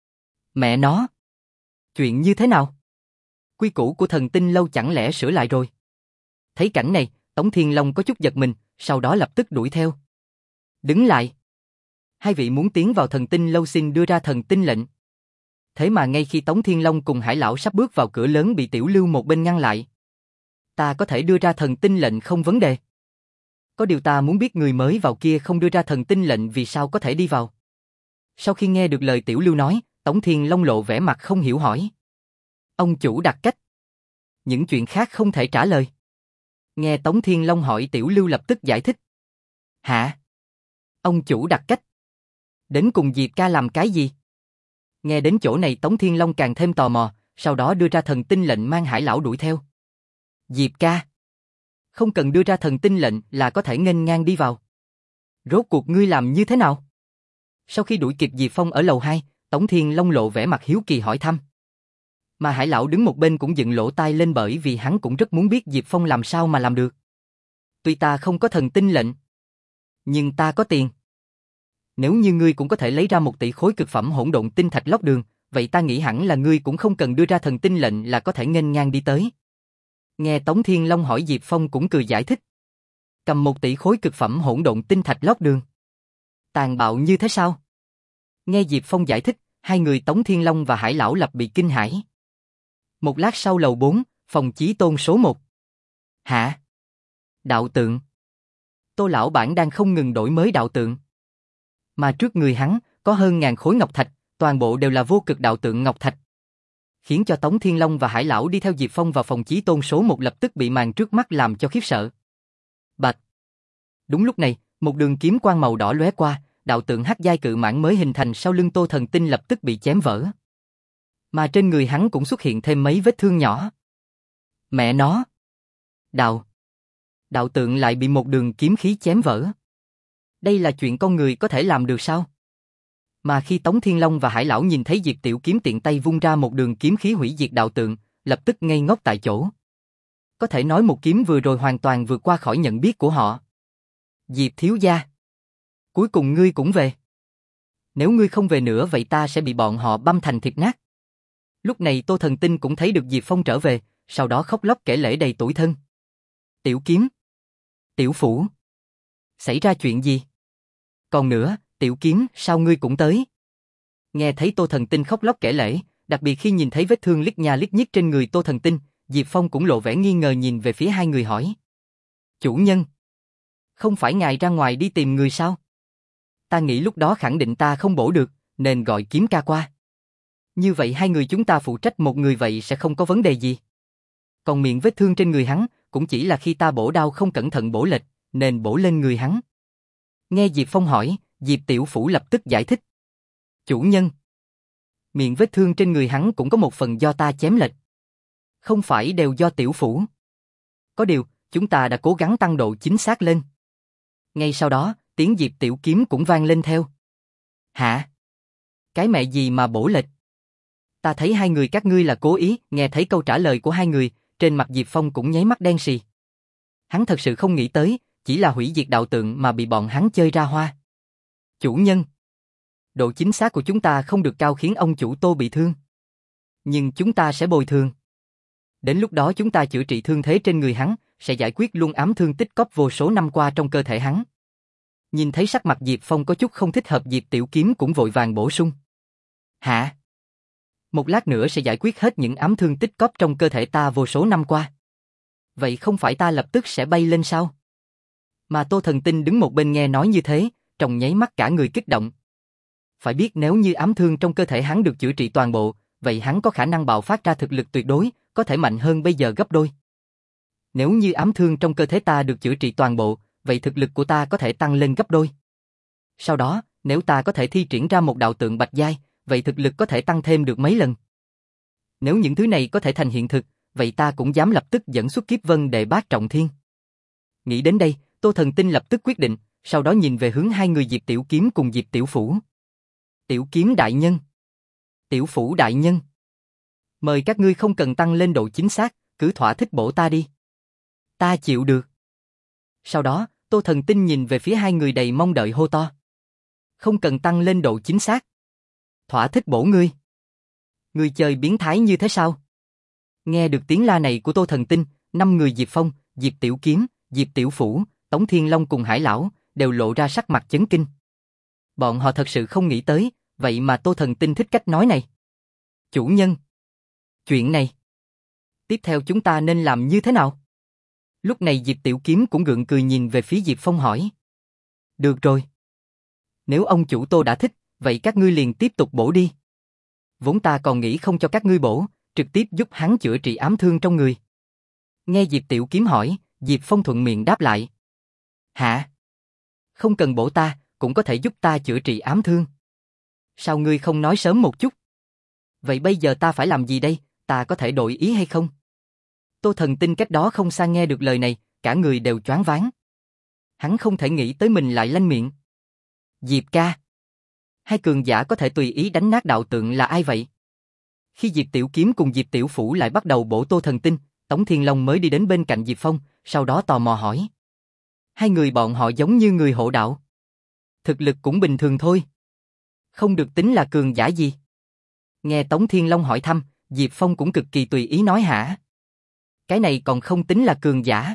Mẹ nó! Chuyện như thế nào? Quy củ của thần tinh lâu chẳng lẽ sửa lại rồi? Thấy cảnh này, Tống Thiên Long có chút giật mình, sau đó lập tức đuổi theo. Đứng lại! Hai vị muốn tiến vào thần tinh lâu xin đưa ra thần tinh lệnh. Thế mà ngay khi Tống Thiên Long cùng Hải Lão sắp bước vào cửa lớn bị Tiểu Lưu một bên ngăn lại. Ta có thể đưa ra thần tinh lệnh không vấn đề. Có điều ta muốn biết người mới vào kia không đưa ra thần tinh lệnh vì sao có thể đi vào. Sau khi nghe được lời Tiểu Lưu nói, Tống Thiên Long lộ vẻ mặt không hiểu hỏi. Ông chủ đặt cách. Những chuyện khác không thể trả lời. Nghe Tống Thiên Long hỏi, Tiểu Lưu lập tức giải thích. Hả? Ông chủ đặt cách. Đến cùng Diệp ca làm cái gì? Nghe đến chỗ này Tống Thiên Long càng thêm tò mò, sau đó đưa ra thần tinh lệnh mang Hải Lão đuổi theo. Diệp ca. Không cần đưa ra thần tinh lệnh là có thể nghênh ngang đi vào. Rốt cuộc ngươi làm như thế nào? Sau khi đuổi kịp Diệp Phong ở lầu hai, Tống Thiên Long lộ vẻ mặt hiếu kỳ hỏi thăm. Mà Hải Lão đứng một bên cũng dựng lỗ tai lên, bởi vì hắn cũng rất muốn biết Diệp Phong làm sao mà làm được. Tuy ta không có thần tinh lệnh, nhưng ta có tiền. Nếu như ngươi cũng có thể lấy ra một tỷ khối cực phẩm hỗn độn tinh thạch lót đường, vậy ta nghĩ hẳn là ngươi cũng không cần đưa ra thần tinh lệnh là có thể nghênh ngang đi tới. Nghe Tống Thiên Long hỏi, Diệp Phong cũng cười giải thích. Cầm một tỷ khối cực phẩm hỗn độn tinh thạch lót đường. Tàn bạo như thế sao? Nghe Diệp Phong giải thích, hai người Tống Thiên Long và Hải Lão lập bị kinh hãi. Một lát sau, lầu bốn, phòng Chí Tôn số một. Hả? Đạo tượng. Tô lão bản đang không ngừng đổi mới đạo tượng. Mà trước người hắn, có hơn ngàn khối ngọc thạch, toàn bộ đều là vô cực đạo tượng ngọc thạch. Khiến cho Tống Thiên Long và Hải Lão đi theo Diệp Phong vào phòng chí tôn số một lập tức bị màn trước mắt làm cho khiếp sợ. Bạch! Đúng lúc này, một đường kiếm quang màu đỏ lóe qua, đạo tượng hắc giai cự mãng mới hình thành sau lưng Tô Thần Tinh lập tức bị chém vỡ. Mà trên người hắn cũng xuất hiện thêm mấy vết thương nhỏ. Mẹ nó! Đạo! Đạo tượng lại bị một đường kiếm khí chém vỡ. Đây là chuyện con người có thể làm được sao? Mà khi Tống Thiên Long và Hải Lão nhìn thấy Diệp Tiểu Kiếm tiện tay vung ra một đường kiếm khí hủy diệt đạo tượng, lập tức ngây ngốc tại chỗ. Có thể nói một kiếm vừa rồi hoàn toàn vượt qua khỏi nhận biết của họ. Diệp thiếu gia, cuối cùng ngươi cũng về. Nếu ngươi không về nữa vậy ta sẽ bị bọn họ băm thành thịt nát. Lúc này Tô Thần Tinh cũng thấy được Diệp Phong trở về, sau đó khóc lóc kể lể đầy tủi thân. Tiểu Kiếm, Tiểu Phủ, xảy ra chuyện gì? Còn nữa, Tiểu Kiếm, sao ngươi cũng tới? Nghe thấy Tô Thần Tinh khóc lóc kể lể, đặc biệt khi nhìn thấy vết thương lít nha lít nhít trên người Tô Thần Tinh, Diệp Phong cũng lộ vẻ nghi ngờ nhìn về phía hai người hỏi. Chủ nhân, không phải ngài ra ngoài đi tìm người sao? Ta nghĩ lúc đó khẳng định ta không bổ được, nên gọi Kiếm ca qua. Như vậy hai người chúng ta phụ trách một người vậy sẽ không có vấn đề gì. Còn miệng vết thương trên người hắn, cũng chỉ là khi ta bổ đao không cẩn thận bổ lệch, nên bổ lên người hắn. Nghe Diệp Phong hỏi, Diệp Tiểu Phủ lập tức giải thích. Chủ nhân, miệng vết thương trên người hắn cũng có một phần do ta chém lệch. Không phải đều do Tiểu Phủ. Có điều, chúng ta đã cố gắng tăng độ chính xác lên. Ngay sau đó, tiếng Diệp Tiểu Kiếm cũng vang lên theo. Hả? Cái mẹ gì mà bổ lệch? Ta thấy hai người các ngươi là cố ý. Nghe thấy câu trả lời của hai người, trên mặt Diệp Phong cũng nháy mắt đen sì. Hắn thật sự không nghĩ tới, chỉ là hủy diệt đạo tượng mà bị bọn hắn chơi ra hoa. Chủ nhân, độ chính xác của chúng ta không được cao khiến ông chủ Tô bị thương. Nhưng chúng ta sẽ bồi thường. Đến lúc đó chúng ta chữa trị thương thế trên người hắn, sẽ giải quyết luôn ám thương tích cóp vô số năm qua trong cơ thể hắn. Nhìn thấy sắc mặt Diệp Phong có chút không thích hợp, Diệp Tiểu Kiếm cũng vội vàng bổ sung. Hả? Một lát nữa sẽ giải quyết hết những ám thương tích cóp trong cơ thể ta vô số năm qua. Vậy không phải ta lập tức sẽ bay lên sao? Mà Tô Thần Tinh đứng một bên nghe nói như thế, trong nháy mắt cả người kích động. Phải biết nếu như ám thương trong cơ thể hắn được chữa trị toàn bộ, vậy hắn có khả năng bạo phát ra thực lực tuyệt đối, có thể mạnh hơn bây giờ gấp đôi. Nếu như ám thương trong cơ thể ta được chữa trị toàn bộ, vậy thực lực của ta có thể tăng lên gấp đôi. Sau đó, nếu ta có thể thi triển ra một đạo tượng bạch giai, vậy thực lực có thể tăng thêm được mấy lần. Nếu những thứ này có thể thành hiện thực, vậy ta cũng dám lập tức dẫn xuất Kiếp Vân Đệ Bát Trọng Thiên. Nghĩ đến đây, Tô Thần Tinh lập tức quyết định, sau đó nhìn về hướng hai người Diệp Tiểu Kiếm cùng Diệp Tiểu Phủ. Tiểu Kiếm đại nhân, Tiểu Phủ đại nhân, mời các ngươi không cần tăng lên độ chính xác, cứ thỏa thích bổ ta đi. Ta chịu được. Sau đó, Tô Thần Tinh nhìn về phía hai người đầy mong đợi hô to. Không cần tăng lên độ chính xác. Thỏa thích bổ ngươi. Ngươi chơi biến thái như thế sao? Nghe được tiếng la này của Tô Thần Tinh, năm người Diệp Phong, Diệp Tiểu Kiếm, Diệp Tiểu Phủ, Tống Thiên Long cùng Hải Lão đều lộ ra sắc mặt chấn kinh. Bọn họ thật sự không nghĩ tới, vậy mà Tô Thần Tinh thích cách nói này. Chủ nhân, chuyện này, tiếp theo chúng ta nên làm như thế nào? Lúc này Diệp Tiểu Kiếm cũng gượng cười nhìn về phía Diệp Phong hỏi. Được rồi. Nếu ông chủ Tô đã thích, vậy các ngươi liền tiếp tục bổ đi. Vốn ta còn nghĩ không cho các ngươi bổ, trực tiếp giúp hắn chữa trị ám thương trong người. Nghe Diệp Tiểu Kiếm hỏi, Diệp Phong thuận miệng đáp lại. Hả? Không cần bổ ta, cũng có thể giúp ta chữa trị ám thương. Sao ngươi không nói sớm một chút? Vậy bây giờ ta phải làm gì đây, ta có thể đổi ý hay không? Tô Thần Tinh cách đó không xa nghe được lời này, cả người đều choáng váng. Hắn không thể nghĩ tới mình lại lanh miệng. Diệp ca. Hai cường giả có thể tùy ý đánh nát đạo tượng là ai vậy? Khi Diệp Tiểu Kiếm cùng Diệp Tiểu Phủ lại bắt đầu bổ Tô Thần Tinh, Tống Thiên Long mới đi đến bên cạnh Diệp Phong, sau đó tò mò hỏi. Hai người bọn họ giống như người hộ đạo. Thực lực cũng bình thường thôi. Không được tính là cường giả gì. Nghe Tống Thiên Long hỏi thăm, Diệp Phong cũng cực kỳ tùy ý nói hả? Cái này còn không tính là cường giả.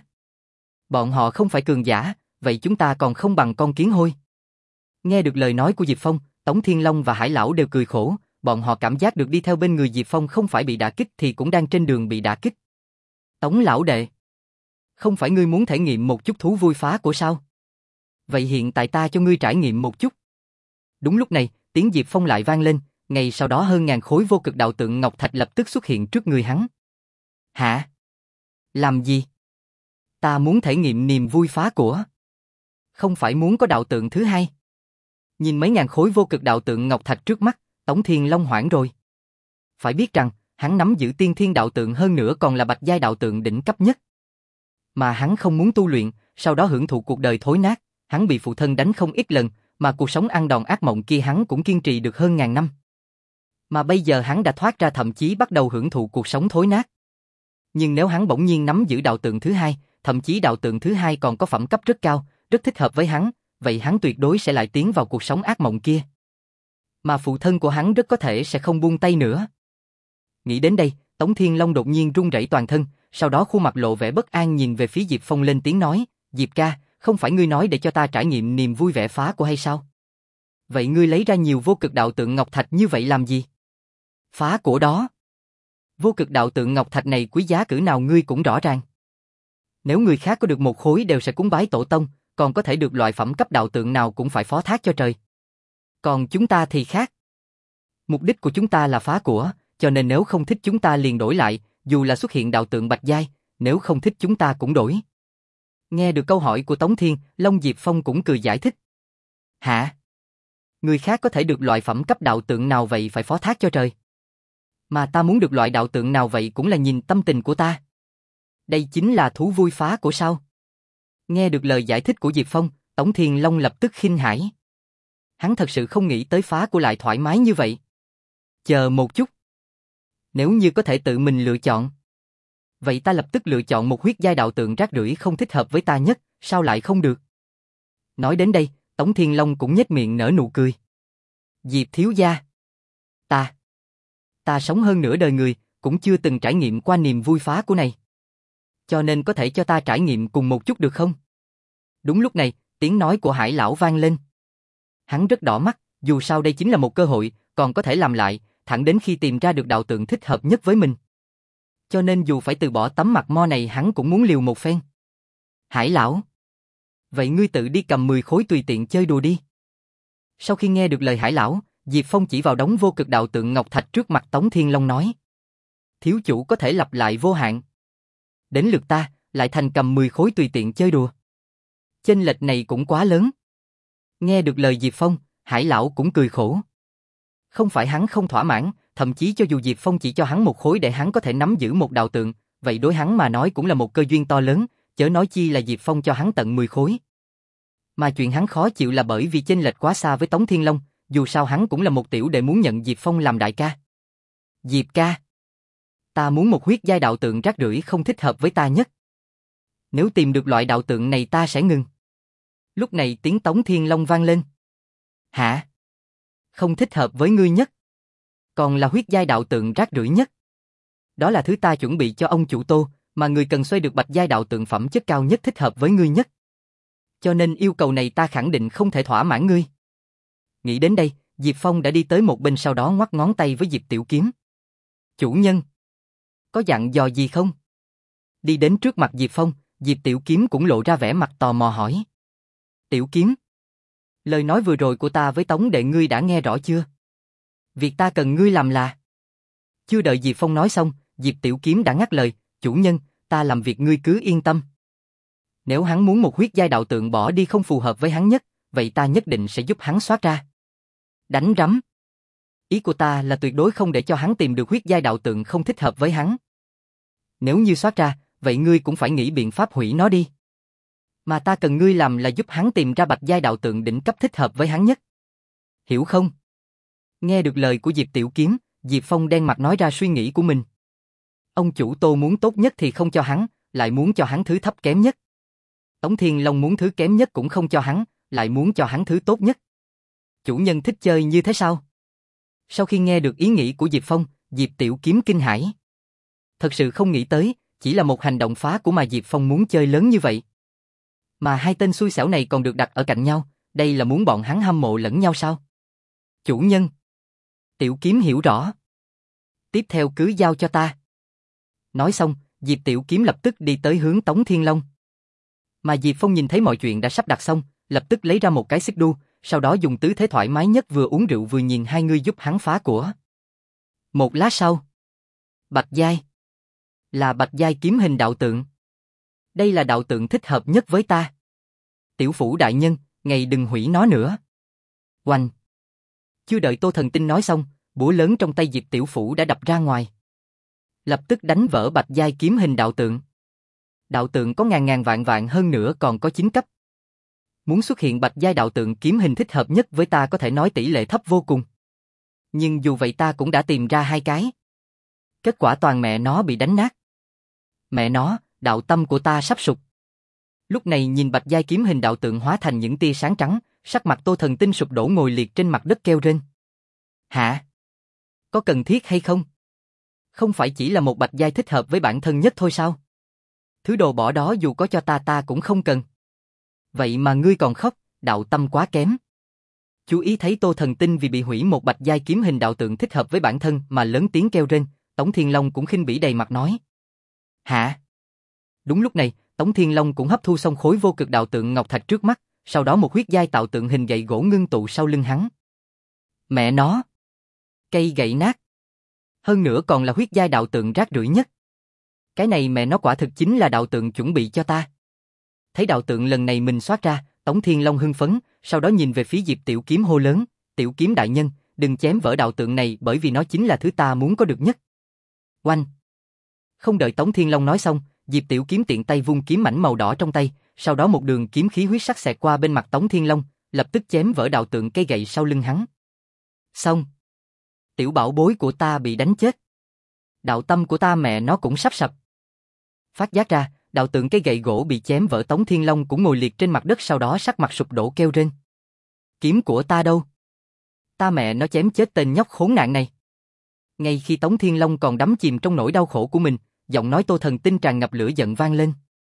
Bọn họ không phải cường giả, vậy chúng ta còn không bằng con kiến hôi. Nghe được lời nói của Diệp Phong, Tống Thiên Long và Hải Lão đều cười khổ, bọn họ cảm giác được đi theo bên người Diệp Phong không phải bị đả kích thì cũng đang trên đường bị đả kích. Tống lão đệ, không phải ngươi muốn thể nghiệm một chút thú vui phá của sao? Vậy hiện tại ta cho ngươi trải nghiệm một chút. Đúng lúc này, tiếng Diệp Phong lại vang lên, Ngay sau đó hơn ngàn khối vô cực đạo tượng ngọc thạch lập tức xuất hiện trước người hắn. Hả? Làm gì? Ta muốn thể nghiệm niềm vui phá của. Không phải muốn có đạo tượng thứ hai. Nhìn mấy ngàn khối vô cực đạo tượng ngọc thạch trước mắt, Tống Thiên Long hoảng rồi. Phải biết rằng, hắn nắm giữ tiên thiên đạo tượng hơn nữa còn là bạch giai đạo tượng đỉnh cấp nhất. Mà hắn không muốn tu luyện, sau đó hưởng thụ cuộc đời thối nát, hắn bị phụ thân đánh không ít lần, mà cuộc sống ăn đòn ác mộng kia hắn cũng kiên trì được hơn ngàn năm. Mà bây giờ hắn đã thoát ra thậm chí bắt đầu hưởng thụ cuộc sống thối nát. Nhưng nếu hắn bỗng nhiên nắm giữ đạo tượng thứ hai, thậm chí đạo tượng thứ hai còn có phẩm cấp rất cao, rất thích hợp với hắn, vậy hắn tuyệt đối sẽ lại tiến vào cuộc sống ác mộng kia. Mà phụ thân của hắn rất có thể sẽ không buông tay nữa. Nghĩ đến đây, Tống Thiên Long đột nhiên run rẩy toàn thân, sau đó khuôn mặt lộ vẻ bất an nhìn về phía Diệp Phong lên tiếng nói, Diệp ca, không phải ngươi nói để cho ta trải nghiệm niềm vui vẻ phá của hay sao? Vậy ngươi lấy ra nhiều vô cực đạo tượng ngọc thạch như vậy làm gì? Phá của đó. Vô cực đạo tượng ngọc thạch này quý giá cỡ nào ngươi cũng rõ ràng. Nếu người khác có được một khối đều sẽ cúng bái tổ tông, còn có thể được loại phẩm cấp đạo tượng nào cũng phải phó thác cho trời. Còn chúng ta thì khác. Mục đích của chúng ta là phá của, cho nên nếu không thích chúng ta liền đổi lại, dù là xuất hiện đạo tượng bạch giai, nếu không thích chúng ta cũng đổi. Nghe được câu hỏi của Tống Thiên, Long Diệp Phong cũng cười giải thích. Hả? Người khác có thể được loại phẩm cấp đạo tượng nào vậy phải phó thác cho trời. Mà ta muốn được loại đạo tượng nào vậy cũng là nhìn tâm tình của ta. Đây chính là thú vui phá của sao? Nghe được lời giải thích của Diệp Phong, Tống Thiên Long lập tức khinh hãi. Hắn thật sự không nghĩ tới phá của lại thoải mái như vậy. Chờ một chút. Nếu như có thể tự mình lựa chọn, vậy ta lập tức lựa chọn một huyết giai đạo tượng rác rưởi không thích hợp với ta nhất, sao lại không được? Nói đến đây, Tống Thiên Long cũng nhếch miệng nở nụ cười. Diệp thiếu gia. Ta. Ta sống hơn nửa đời người, cũng chưa từng trải nghiệm qua niềm vui phá của này. Cho nên có thể cho ta trải nghiệm cùng một chút được không? Đúng lúc này, tiếng nói của Hải lão vang lên. Hắn rất đỏ mắt, dù sao đây chính là một cơ hội, còn có thể làm lại, thẳng đến khi tìm ra được đạo tượng thích hợp nhất với mình. Cho nên dù phải từ bỏ tấm mặt mo này hắn cũng muốn liều một phen. Hải lão. Vậy ngươi tự đi cầm mười khối tùy tiện chơi đùa đi. Sau khi nghe được lời Hải lão, Diệp Phong chỉ vào đống vô cực đạo tượng ngọc thạch trước mặt Tống Thiên Long nói. Thiếu chủ có thể lặp lại vô hạn. Đến lượt ta, lại thành cầm mười khối tùy tiện chơi đùa. Chênh lệch này cũng quá lớn. Nghe được lời Diệp Phong, Hải lão cũng cười khổ. Không phải hắn không thỏa mãn, thậm chí cho dù Diệp Phong chỉ cho hắn một khối để hắn có thể nắm giữ một đạo tượng, vậy đối hắn mà nói cũng là một cơ duyên to lớn, chớ nói chi là Diệp Phong cho hắn tận mười khối. Mà chuyện hắn khó chịu là bởi vì chênh lệch quá xa với Tống Thiên Long, dù sao hắn cũng là một tiểu đệ muốn nhận Diệp Phong làm đại ca. Diệp ca. Ta muốn một huyết giai đạo tượng rác rưởi không thích hợp với ta nhất. Nếu tìm được loại đạo tượng này ta sẽ ngừng. Lúc này tiếng Tống Thiên Long vang lên. Hả? Không thích hợp với ngươi nhất. Còn là huyết giai đạo tượng rác rưởi nhất. Đó là thứ ta chuẩn bị cho ông chủ Tô, mà người cần xoay được bạch giai đạo tượng phẩm chất cao nhất thích hợp với ngươi nhất. Cho nên yêu cầu này ta khẳng định không thể thỏa mãn ngươi. Nghĩ đến đây, Diệp Phong đã đi tới một bên sau đó ngoắc ngón tay với Diệp Tiểu Kiếm. Chủ nhân. Có dặn dò gì không? Đi đến trước mặt Diệp Phong, Diệp Tiểu Kiếm cũng lộ ra vẻ mặt tò mò hỏi. Tiểu Kiếm. Lời nói vừa rồi của ta với Tống đệ ngươi đã nghe rõ chưa? Việc ta cần ngươi làm là... Chưa đợi Diệp Phong nói xong, Diệp Tiểu Kiếm đã ngắt lời, chủ nhân, ta làm việc ngươi cứ yên tâm. Nếu hắn muốn một huyết giai đạo tượng bỏ đi không phù hợp với hắn nhất, vậy ta nhất định sẽ giúp hắn soát ra. Đánh rắm. Ý của ta là tuyệt đối không để cho hắn tìm được huyết giai đạo tượng không thích hợp với hắn. Nếu như soát ra, vậy ngươi cũng phải nghĩ biện pháp hủy nó đi. Mà ta cần ngươi làm là giúp hắn tìm ra bạch giai đạo tượng đỉnh cấp thích hợp với hắn nhất. Hiểu không? Nghe được lời của Diệp Tiểu Kiếm, Diệp Phong đen mặt nói ra suy nghĩ của mình. Ông chủ Tô muốn tốt nhất thì không cho hắn, lại muốn cho hắn thứ thấp kém nhất. Tống Thiên Long muốn thứ kém nhất cũng không cho hắn, lại muốn cho hắn thứ tốt nhất. Chủ nhân thích chơi như thế sao? Sau khi nghe được ý nghĩ của Diệp Phong, Diệp Tiểu Kiếm kinh hãi. Thật sự không nghĩ tới, chỉ là một hành động phá của mà Diệp Phong muốn chơi lớn như vậy. Mà hai tên xui xẻo này còn được đặt ở cạnh nhau, đây là muốn bọn hắn hâm mộ lẫn nhau sao? Chủ nhân. Tiểu Kiếm hiểu rõ. Tiếp theo cứ giao cho ta. Nói xong, Diệp Tiểu Kiếm lập tức đi tới hướng Tống Thiên Long. Mà Diệp Phong nhìn thấy mọi chuyện đã sắp đặt xong, lập tức lấy ra một cái xích đu, sau đó dùng tư thế thoải mái nhất vừa uống rượu vừa nhìn hai người giúp hắn phá của. Một lát sau, Bạch Giai. Là Bạch Giai kiếm hình đạo tượng. Đây là đạo tượng thích hợp nhất với ta. Tiểu Phủ đại nhân, ngày đừng hủy nó nữa. Oanh! Chưa đợi Tô Thần Tinh nói xong, búa lớn trong tay Diệp Tiểu Phủ đã đập ra ngoài. Lập tức đánh vỡ Bạch Giai kiếm hình đạo tượng. Đạo tượng có ngàn ngàn vạn vạn hơn nữa còn có chín cấp. Muốn xuất hiện Bạch Giai đạo tượng kiếm hình thích hợp nhất với ta có thể nói tỷ lệ thấp vô cùng. Nhưng dù vậy ta cũng đã tìm ra hai cái. Kết quả toàn mẹ nó bị đánh nát. Mẹ nó, đạo tâm của ta sắp sụp. Lúc này nhìn Bạch Giai kiếm hình đạo tượng hóa thành những tia sáng trắng, sắc mặt Tô Thần Tinh sụp đổ ngồi liệt trên mặt đất kêu rên. Hả? Có cần thiết hay không? Không phải chỉ là một Bạch Giai thích hợp với bản thân nhất thôi sao? Thứ đồ bỏ đó dù có cho ta ta cũng không cần. Vậy mà ngươi còn khóc, đạo tâm quá kém. Chú ý thấy Tô Thần Tinh vì bị hủy một Bạch Giai kiếm hình đạo tượng thích hợp với bản thân mà lớn tiếng kêu rên, Tống Thiên Long cũng khinh bỉ đầy mặt nói. Hả? Đúng lúc này, Tống Thiên Long cũng hấp thu xong khối vô cực đạo tượng ngọc thạch trước mắt, sau đó một huyết giai tạo tượng hình gậy gỗ ngưng tụ sau lưng hắn. Mẹ nó! Cây gậy nát! Hơn nữa còn là huyết giai đạo tượng rác rưởi nhất. Cái này mẹ nó quả thực chính là đạo tượng chuẩn bị cho ta. Thấy đạo tượng lần này mình soát ra, Tống Thiên Long hưng phấn, sau đó nhìn về phía Diệp Tiểu Kiếm hô lớn, Tiểu Kiếm đại nhân, đừng chém vỡ đạo tượng này bởi vì nó chính là thứ ta muốn có được nhất. Oanh! Không đợi Tống Thiên Long nói xong, Diệp Tiểu Kiếm tiện tay vung kiếm mảnh màu đỏ trong tay, sau đó một đường kiếm khí huyết sắc xẹt qua bên mặt Tống Thiên Long, lập tức chém vỡ đạo tượng cây gậy sau lưng hắn. Xong! Tiểu bảo bối của ta bị đánh chết. Đạo tâm của ta mẹ nó cũng sắp sập. Phát giác ra, đạo tượng cây gậy gỗ bị chém vỡ Tống Thiên Long cũng ngồi liệt trên mặt đất sau đó sắc mặt sụp đổ kêu rên. Kiếm của ta đâu? Ta mẹ nó chém chết tên nhóc khốn nạn này. Ngay khi Tống Thiên Long còn đắm chìm trong nỗi đau khổ của mình, giọng nói Tô Thần Tinh tràn ngập lửa giận vang lên.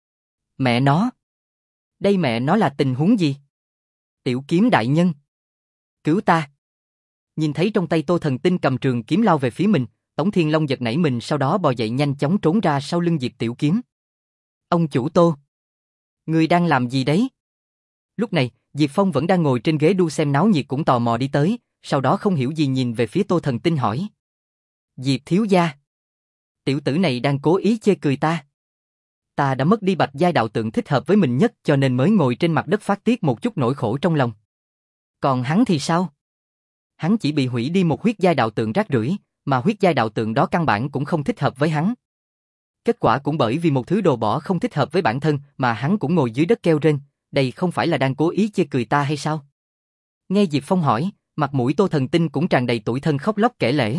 Mẹ nó! Đây mẹ nó là tình huống gì? Tiểu Kiếm đại nhân! Cứu ta! Nhìn thấy trong tay Tô Thần Tinh cầm trường kiếm lao về phía mình, Tống Thiên Long giật nảy mình sau đó bò dậy nhanh chóng trốn ra sau lưng Diệp Tiểu Kiếm. Ông chủ Tô! Ngươi đang làm gì đấy? Lúc này, Diệp Phong vẫn đang ngồi trên ghế đu xem náo nhiệt cũng tò mò đi tới, sau đó không hiểu gì nhìn về phía Tô Thần Tinh hỏi. Diệp thiếu gia! Tiểu tử này đang cố ý chê cười ta. Ta đã mất đi Bạch Giai đạo tượng thích hợp với mình nhất cho nên mới ngồi trên mặt đất phát tiết một chút nỗi khổ trong lòng. Còn hắn thì sao? Hắn chỉ bị hủy đi một huyết giai đạo tượng rác rưởi, mà huyết giai đạo tượng đó căn bản cũng không thích hợp với hắn. Kết quả cũng bởi vì một thứ đồ bỏ không thích hợp với bản thân mà hắn cũng ngồi dưới đất kêu rên, đây không phải là đang cố ý chê cười ta hay sao? Nghe Diệp Phong hỏi, mặt mũi Tô Thần Tinh cũng tràn đầy tủi thân khóc lóc kể lể.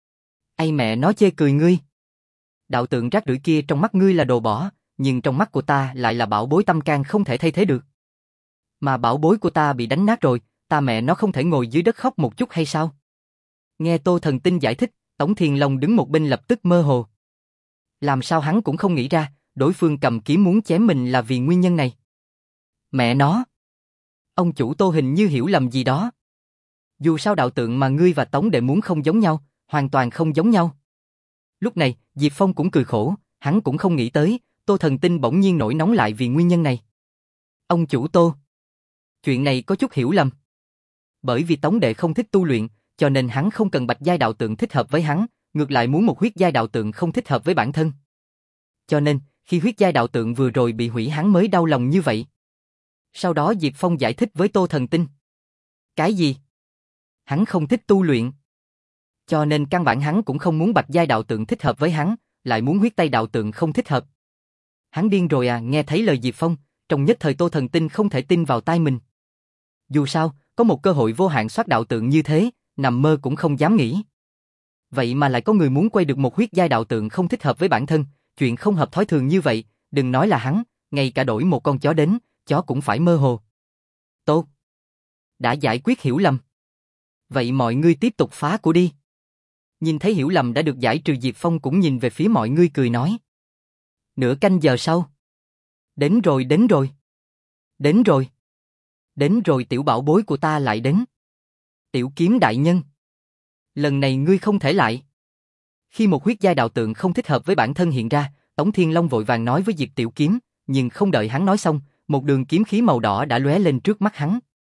Ai mẹ nó chê cười ngươi? Đạo tượng rác rưởi kia trong mắt ngươi là đồ bỏ, nhưng trong mắt của ta lại là bảo bối tâm can không thể thay thế được. Mà bảo bối của ta bị đánh nát rồi, ta mẹ nó không thể ngồi dưới đất khóc một chút hay sao? Nghe Tô Thần Tinh giải thích, Tống Thiên Long đứng một bên lập tức mơ hồ. Làm sao hắn cũng không nghĩ ra, đối phương cầm kiếm muốn chém mình là vì nguyên nhân này. Mẹ nó! Ông chủ Tô hình như hiểu lầm gì đó. Dù sao đạo tượng mà ngươi và Tống đệ muốn không giống nhau, hoàn toàn không giống nhau. Lúc này, Diệp Phong cũng cười khổ, hắn cũng không nghĩ tới, Tô Thần Tinh bỗng nhiên nổi nóng lại vì nguyên nhân này. Ông chủ Tô! Chuyện này có chút hiểu lầm. Bởi vì Tống đệ không thích tu luyện, cho nên hắn không cần Bạch Giai đạo tượng thích hợp với hắn, ngược lại muốn một huyết giai đạo tượng không thích hợp với bản thân. Cho nên, khi huyết giai đạo tượng vừa rồi bị hủy hắn mới đau lòng như vậy. Sau đó Diệp Phong giải thích với Tô Thần Tinh. Cái gì? Hắn không thích tu luyện. Cho nên căn bản hắn cũng không muốn Bạch Giai đạo tượng thích hợp với hắn, lại muốn huyết tây đạo tượng không thích hợp. Hắn điên rồi à? Nghe thấy lời Diệp Phong, trong nhất thời Tô Thần Tinh không thể tin vào tai mình. Dù sao, có một cơ hội vô hạn soát đạo tượng như thế, nằm mơ cũng không dám nghĩ. Vậy mà lại có người muốn quay được một huyết giai đạo tượng không thích hợp với bản thân, chuyện không hợp thói thường như vậy, đừng nói là hắn, ngay cả đổi một con chó đến, chó cũng phải mơ hồ. Tốt. Đã giải quyết hiểu lầm. Vậy mọi người tiếp tục phá của đi. Nhìn thấy hiểu lầm đã được giải trừ, Diệp Phong cũng nhìn về phía mọi người cười nói. Nửa canh giờ sau. Đến rồi đến rồi. Đến rồi. Đến rồi tiểu bảo bối của ta lại đến. Tiểu Kiếm đại nhân. Lần này ngươi không thể lại. Khi một huyết giai đạo tượng không thích hợp với bản thân hiện ra, Tống Thiên Long vội vàng nói với Diệp Tiểu Kiếm, nhưng không đợi hắn nói xong, một đường kiếm khí màu đỏ đã lóe lên trước mắt hắn.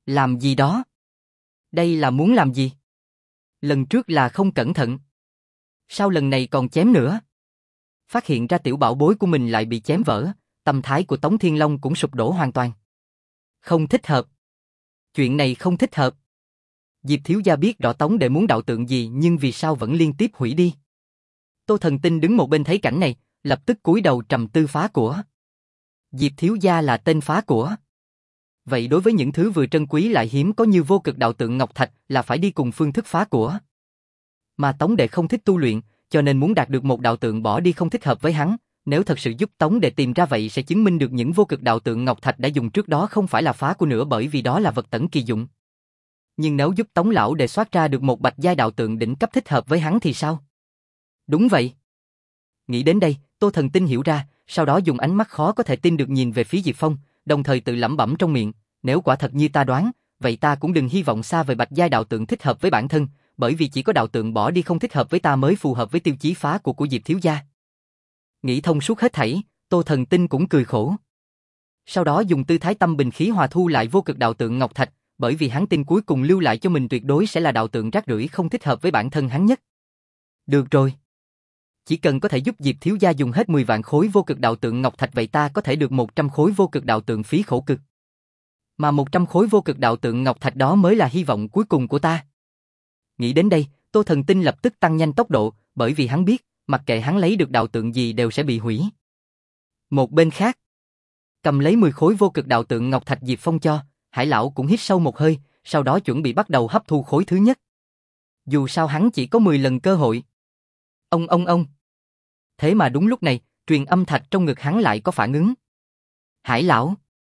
Làm gì đó? Đây là muốn làm gì? Lần trước là không cẩn thận. Sao lần này còn chém nữa? Phát hiện ra tiểu bảo bối của mình lại bị chém vỡ, tâm thái của Tống Thiên Long cũng sụp đổ hoàn toàn. Không thích hợp. Chuyện này không thích hợp. Diệp thiếu gia biết rõ Tống đệ muốn đạo tượng gì nhưng vì sao vẫn liên tiếp hủy đi. Tô Thần Tinh đứng một bên thấy cảnh này, lập tức cúi đầu trầm tư phá của. Diệp thiếu gia là tên phá của. Vậy đối với những thứ vừa trân quý lại hiếm có như vô cực đạo tượng ngọc thạch là phải đi cùng phương thức phá của. Mà Tống đệ không thích tu luyện, cho nên muốn đạt được một đạo tượng bỏ đi không thích hợp với hắn. Nếu thật sự giúp Tống đệ tìm ra vậy sẽ chứng minh được những vô cực đạo tượng ngọc thạch đã dùng trước đó không phải là phá của nữa bởi vì đó là vật tẩn kỳ dụng. Nhưng nếu giúp Tống lão đệ soát ra được một bạch giai đạo tượng đỉnh cấp thích hợp với hắn thì sao? Đúng vậy. Nghĩ đến đây, Tô Thần Tinh hiểu ra, sau đó dùng ánh mắt khó có thể tin được nhìn về phía Diệp Phong, đồng thời tự lẩm bẩm trong miệng, nếu quả thật như ta đoán, vậy ta cũng đừng hy vọng xa về bạch giai đạo tượng thích hợp với bản thân, bởi vì chỉ có đạo tượng bỏ đi không thích hợp với ta mới phù hợp với tiêu chí phá của của Diệp thiếu gia. Nghĩ thông suốt hết thảy, Tô Thần Tinh cũng cười khổ. Sau đó dùng tư thái tâm bình khí hòa thu lại vô cực đạo tượng ngọc thạch, bởi vì hắn tin cuối cùng lưu lại cho mình tuyệt đối sẽ là đạo tượng rác rưởi không thích hợp với bản thân hắn nhất. Được rồi. Chỉ cần có thể giúp Diệp thiếu gia dùng hết mười vạn khối vô cực đạo tượng ngọc thạch vậy ta có thể được một trăm khối vô cực đạo tượng phí khổ cực. Mà một trăm khối vô cực đạo tượng ngọc thạch đó mới là hy vọng cuối cùng của ta. Nghĩ đến đây, Tô Thần Tinh lập tức tăng nhanh tốc độ, bởi vì hắn biết, mặc kệ hắn lấy được đạo tượng gì đều sẽ bị hủy. Một bên khác, cầm lấy mười khối vô cực đạo tượng ngọc thạch Diệp Phong cho, Hải lão cũng hít sâu một hơi, sau đó chuẩn bị bắt đầu hấp thu khối thứ nhất. Dù sao hắn chỉ có mười lần cơ hội. Ông ông ông. Thế mà đúng lúc này, truyền âm thạch trong ngực hắn lại có phản ứng. Hải lão,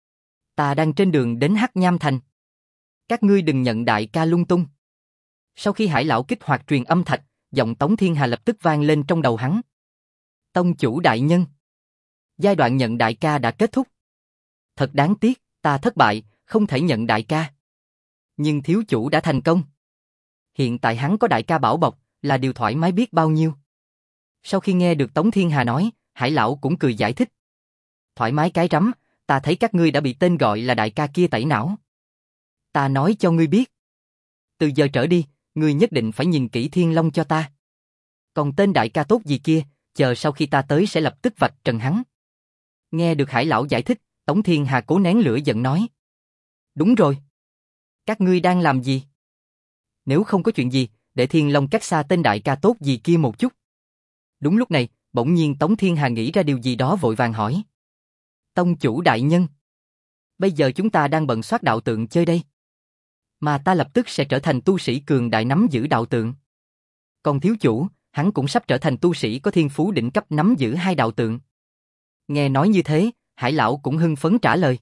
ta đang trên đường đến Hắc Nham Thành. Các ngươi đừng nhận đại ca lung tung. Sau khi Hải lão kích hoạt truyền âm thạch, giọng Tống Thiên Hà lập tức vang lên trong đầu hắn. Tông chủ đại nhân. Giai đoạn nhận đại ca đã kết thúc. Thật đáng tiếc, ta thất bại, không thể nhận đại ca. Nhưng thiếu chủ đã thành công. Hiện tại hắn có đại ca bảo bọc, là điều thoải mái biết bao nhiêu. Sau khi nghe được Tống Thiên Hà nói, Hải lão cũng cười giải thích. Thoải mái cái rắm, ta thấy các ngươi đã bị tên gọi là đại ca kia tẩy não. Ta nói cho ngươi biết. Từ giờ trở đi, ngươi nhất định phải nhìn kỹ Thiên Long cho ta. Còn tên đại ca tốt gì kia, chờ sau khi ta tới sẽ lập tức vạch trần hắn. Nghe được Hải lão giải thích, Tống Thiên Hà cố nén lửa giận nói. Đúng rồi. Các ngươi đang làm gì? Nếu không có chuyện gì, để Thiên Long cách xa tên đại ca tốt gì kia một chút. Đúng lúc này, bỗng nhiên Tống Thiên Hà nghĩ ra điều gì đó vội vàng hỏi. Tông chủ đại nhân. Bây giờ chúng ta đang bận soát đạo tượng chơi đây. Mà ta lập tức sẽ trở thành tu sĩ cường đại nắm giữ đạo tượng. Còn thiếu chủ, hắn cũng sắp trở thành tu sĩ có thiên phú đỉnh cấp nắm giữ hai đạo tượng. Nghe nói như thế, Hải lão cũng hưng phấn trả lời.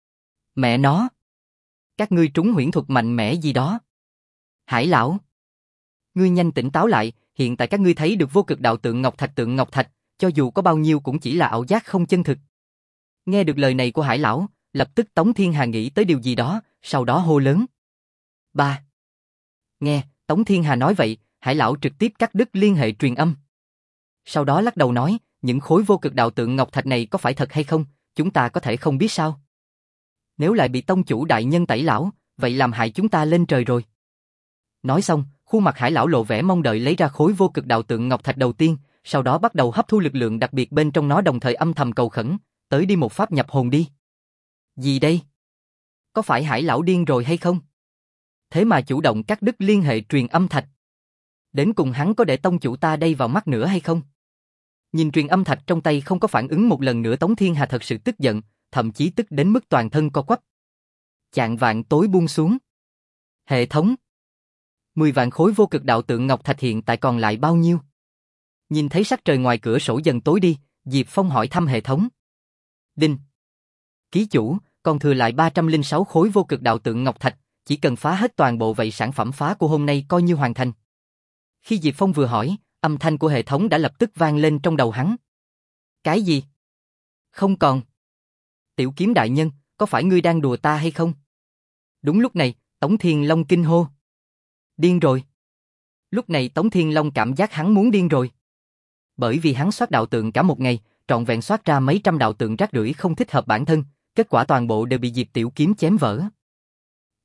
Mẹ nó. Các ngươi trúng huyễn thuật mạnh mẽ gì đó. Hải lão. Ngươi nhanh tỉnh táo lại, hiện tại các ngươi thấy được vô cực đạo tượng ngọc thạch tượng ngọc thạch, cho dù có bao nhiêu cũng chỉ là ảo giác không chân thực. Nghe được lời này của Hải lão, lập tức Tống Thiên Hà nghĩ tới điều gì đó, sau đó hô lớn. Ba. Nghe, Tống Thiên Hà nói vậy, Hải lão trực tiếp cắt đứt liên hệ truyền âm. Sau đó lắc đầu nói, những khối vô cực đạo tượng ngọc thạch này có phải thật hay không, chúng ta có thể không biết sao. Nếu lại bị tông chủ đại nhân tẩy lão, vậy làm hại chúng ta lên trời rồi. Nói xong, khuôn mặt Hải lão lộ vẻ mong đợi lấy ra khối vô cực đạo tượng ngọc thạch đầu tiên, sau đó bắt đầu hấp thu lực lượng đặc biệt bên trong nó đồng thời âm thầm cầu khẩn, tới đi một pháp nhập hồn đi. Gì đây? Có phải Hải lão điên rồi hay không? Thế mà chủ động cắt đứt liên hệ truyền âm thạch. Đến cùng hắn có để tông chủ ta đây vào mắt nữa hay không? Nhìn truyền âm thạch trong tay không có phản ứng một lần nữa, Tống Thiên Hà thật sự tức giận, thậm chí tức đến mức toàn thân co quắp. Chạng vạn tối buông xuống. Hệ thống. Mười vạn khối vô cực đạo tượng ngọc thạch hiện tại còn lại bao nhiêu? Nhìn thấy sắc trời ngoài cửa sổ dần tối đi, Diệp Phong hỏi thăm hệ thống. Đinh. Ký chủ, còn thừa lại ba trăm lẻ sáu khối vô cực đạo tượng ngọc thạch, chỉ cần phá hết toàn bộ vậy sản phẩm phá của hôm nay coi như hoàn thành. Khi Diệp Phong vừa hỏi, âm thanh của hệ thống đã lập tức vang lên trong đầu hắn. Cái gì? Không còn. Tiểu kiếm đại nhân, có phải ngươi đang đùa ta hay không? Đúng lúc này, Tống Thiên Long kinh hô. Điên rồi. Lúc này Tống Thiên Long cảm giác hắn muốn điên rồi. Bởi vì hắn soát đạo tượng cả một ngày, trọn vẹn soát ra mấy trăm đạo tượng rác rưởi không thích hợp bản thân, kết quả toàn bộ đều bị Diệp Tiểu Kiếm chém vỡ.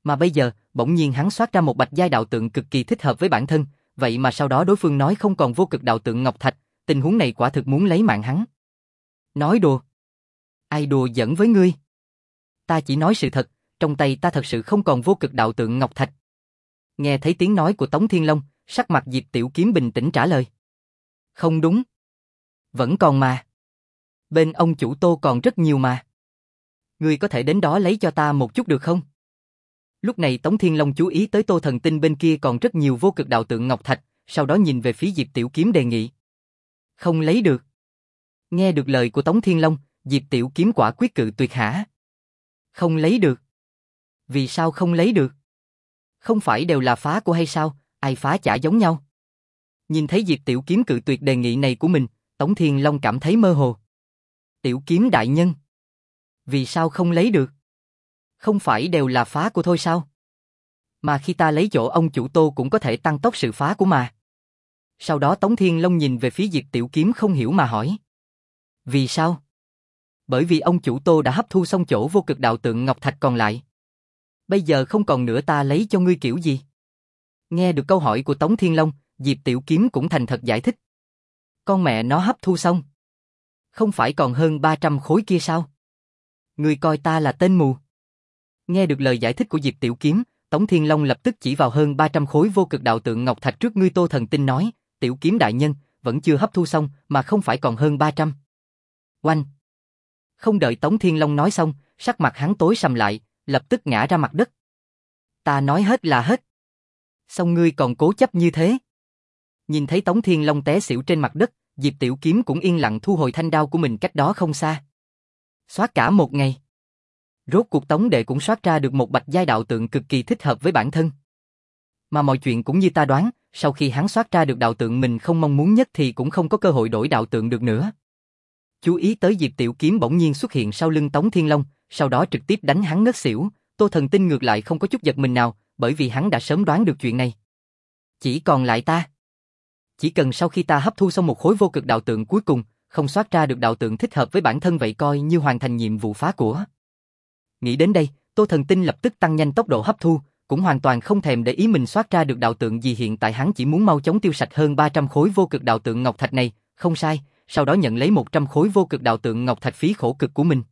Mà bây giờ, bỗng nhiên hắn soát ra một bạch giai đạo tượng cực kỳ thích hợp với bản thân, vậy mà sau đó đối phương nói không còn vô cực đạo tượng ngọc thạch, tình huống này quả thực muốn lấy mạng hắn. Nói đùa? Ai đùa giỡn với ngươi? Ta chỉ nói sự thật, trong tay ta thật sự không còn vô cực đạo tượng ngọc thạch. Nghe thấy tiếng nói của Tống Thiên Long, sắc mặt Diệp Tiểu Kiếm bình tĩnh trả lời. Không đúng. Vẫn còn mà. Bên ông chủ Tô còn rất nhiều mà. Ngươi có thể đến đó lấy cho ta một chút được không? Lúc này Tống Thiên Long chú ý tới Tô Thần Tinh bên kia còn rất nhiều vô cực đạo tượng ngọc thạch, sau đó nhìn về phía Diệp Tiểu Kiếm đề nghị. Không lấy được. Nghe được lời của Tống Thiên Long, Diệp Tiểu Kiếm quả quyết cự tuyệt hả? Không lấy được. Vì sao không lấy được? Không phải đều là phá của hay sao, ai phá chả giống nhau. Nhìn thấy Diệp Tiểu Kiếm cự tuyệt đề nghị này của mình, Tống Thiên Long cảm thấy mơ hồ. Tiểu Kiếm đại nhân. Vì sao không lấy được? Không phải đều là phá của thôi sao? Mà khi ta lấy chỗ ông chủ Tô cũng có thể tăng tốc sự phá của mà. Sau đó Tống Thiên Long nhìn về phía Diệp Tiểu Kiếm không hiểu mà hỏi. Vì sao? Bởi vì ông chủ Tô đã hấp thu xong chỗ vô cực đạo tượng ngọc thạch còn lại. Bây giờ không còn nữa ta lấy cho ngươi kiểu gì? Nghe được câu hỏi của Tống Thiên Long, Diệp Tiểu Kiếm cũng thành thật giải thích. Con mẹ nó hấp thu xong. Không phải còn hơn ba trăm khối kia sao? Ngươi coi ta là tên mù. Nghe được lời giải thích của Diệp Tiểu Kiếm, Tống Thiên Long lập tức chỉ vào hơn ba trăm khối vô cực đạo tượng ngọc thạch trước ngươi Tô Thần Tinh nói, Tiểu Kiếm đại nhân, vẫn chưa hấp thu xong mà không phải còn hơn ba trăm. Oanh! Không đợi Tống Thiên Long nói xong, sắc mặt hắn tối sầm lại, lập tức ngã ra mặt đất. Ta nói hết là hết. Xong ngươi còn cố chấp như thế. Nhìn thấy Tống Thiên Long té xỉu trên mặt đất, Diệp Tiểu Kiếm cũng yên lặng thu hồi thanh đao của mình cách đó không xa. Soát cả một ngày. Rốt cuộc Tống đệ cũng soát ra được một bạch giai đạo tượng cực kỳ thích hợp với bản thân. Mà mọi chuyện cũng như ta đoán, sau khi hắn soát ra được đạo tượng mình không mong muốn nhất thì cũng không có cơ hội đổi đạo tượng được nữa. Chú ý tới Diệp Tiểu Kiếm bỗng nhiên xuất hiện sau lưng Tống Thiên Long, sau đó trực tiếp đánh hắn ngất xỉu, Tô Thần Tinh ngược lại không có chút giật mình nào, bởi vì hắn đã sớm đoán được chuyện này. Chỉ còn lại ta. Chỉ cần sau khi ta hấp thu xong một khối vô cực đạo tượng cuối cùng, không soát ra được đạo tượng thích hợp với bản thân vậy coi như hoàn thành nhiệm vụ phá của. Nghĩ đến đây, Tô Thần Tinh lập tức tăng nhanh tốc độ hấp thu, cũng hoàn toàn không thèm để ý mình soát ra được đạo tượng gì, hiện tại hắn chỉ muốn mau chóng tiêu sạch hơn ba trăm khối vô cực đạo tượng ngọc thạch này, không sai, sau đó nhận lấy một trăm khối vô cực đạo tượng ngọc thạch phí khổ cực của mình.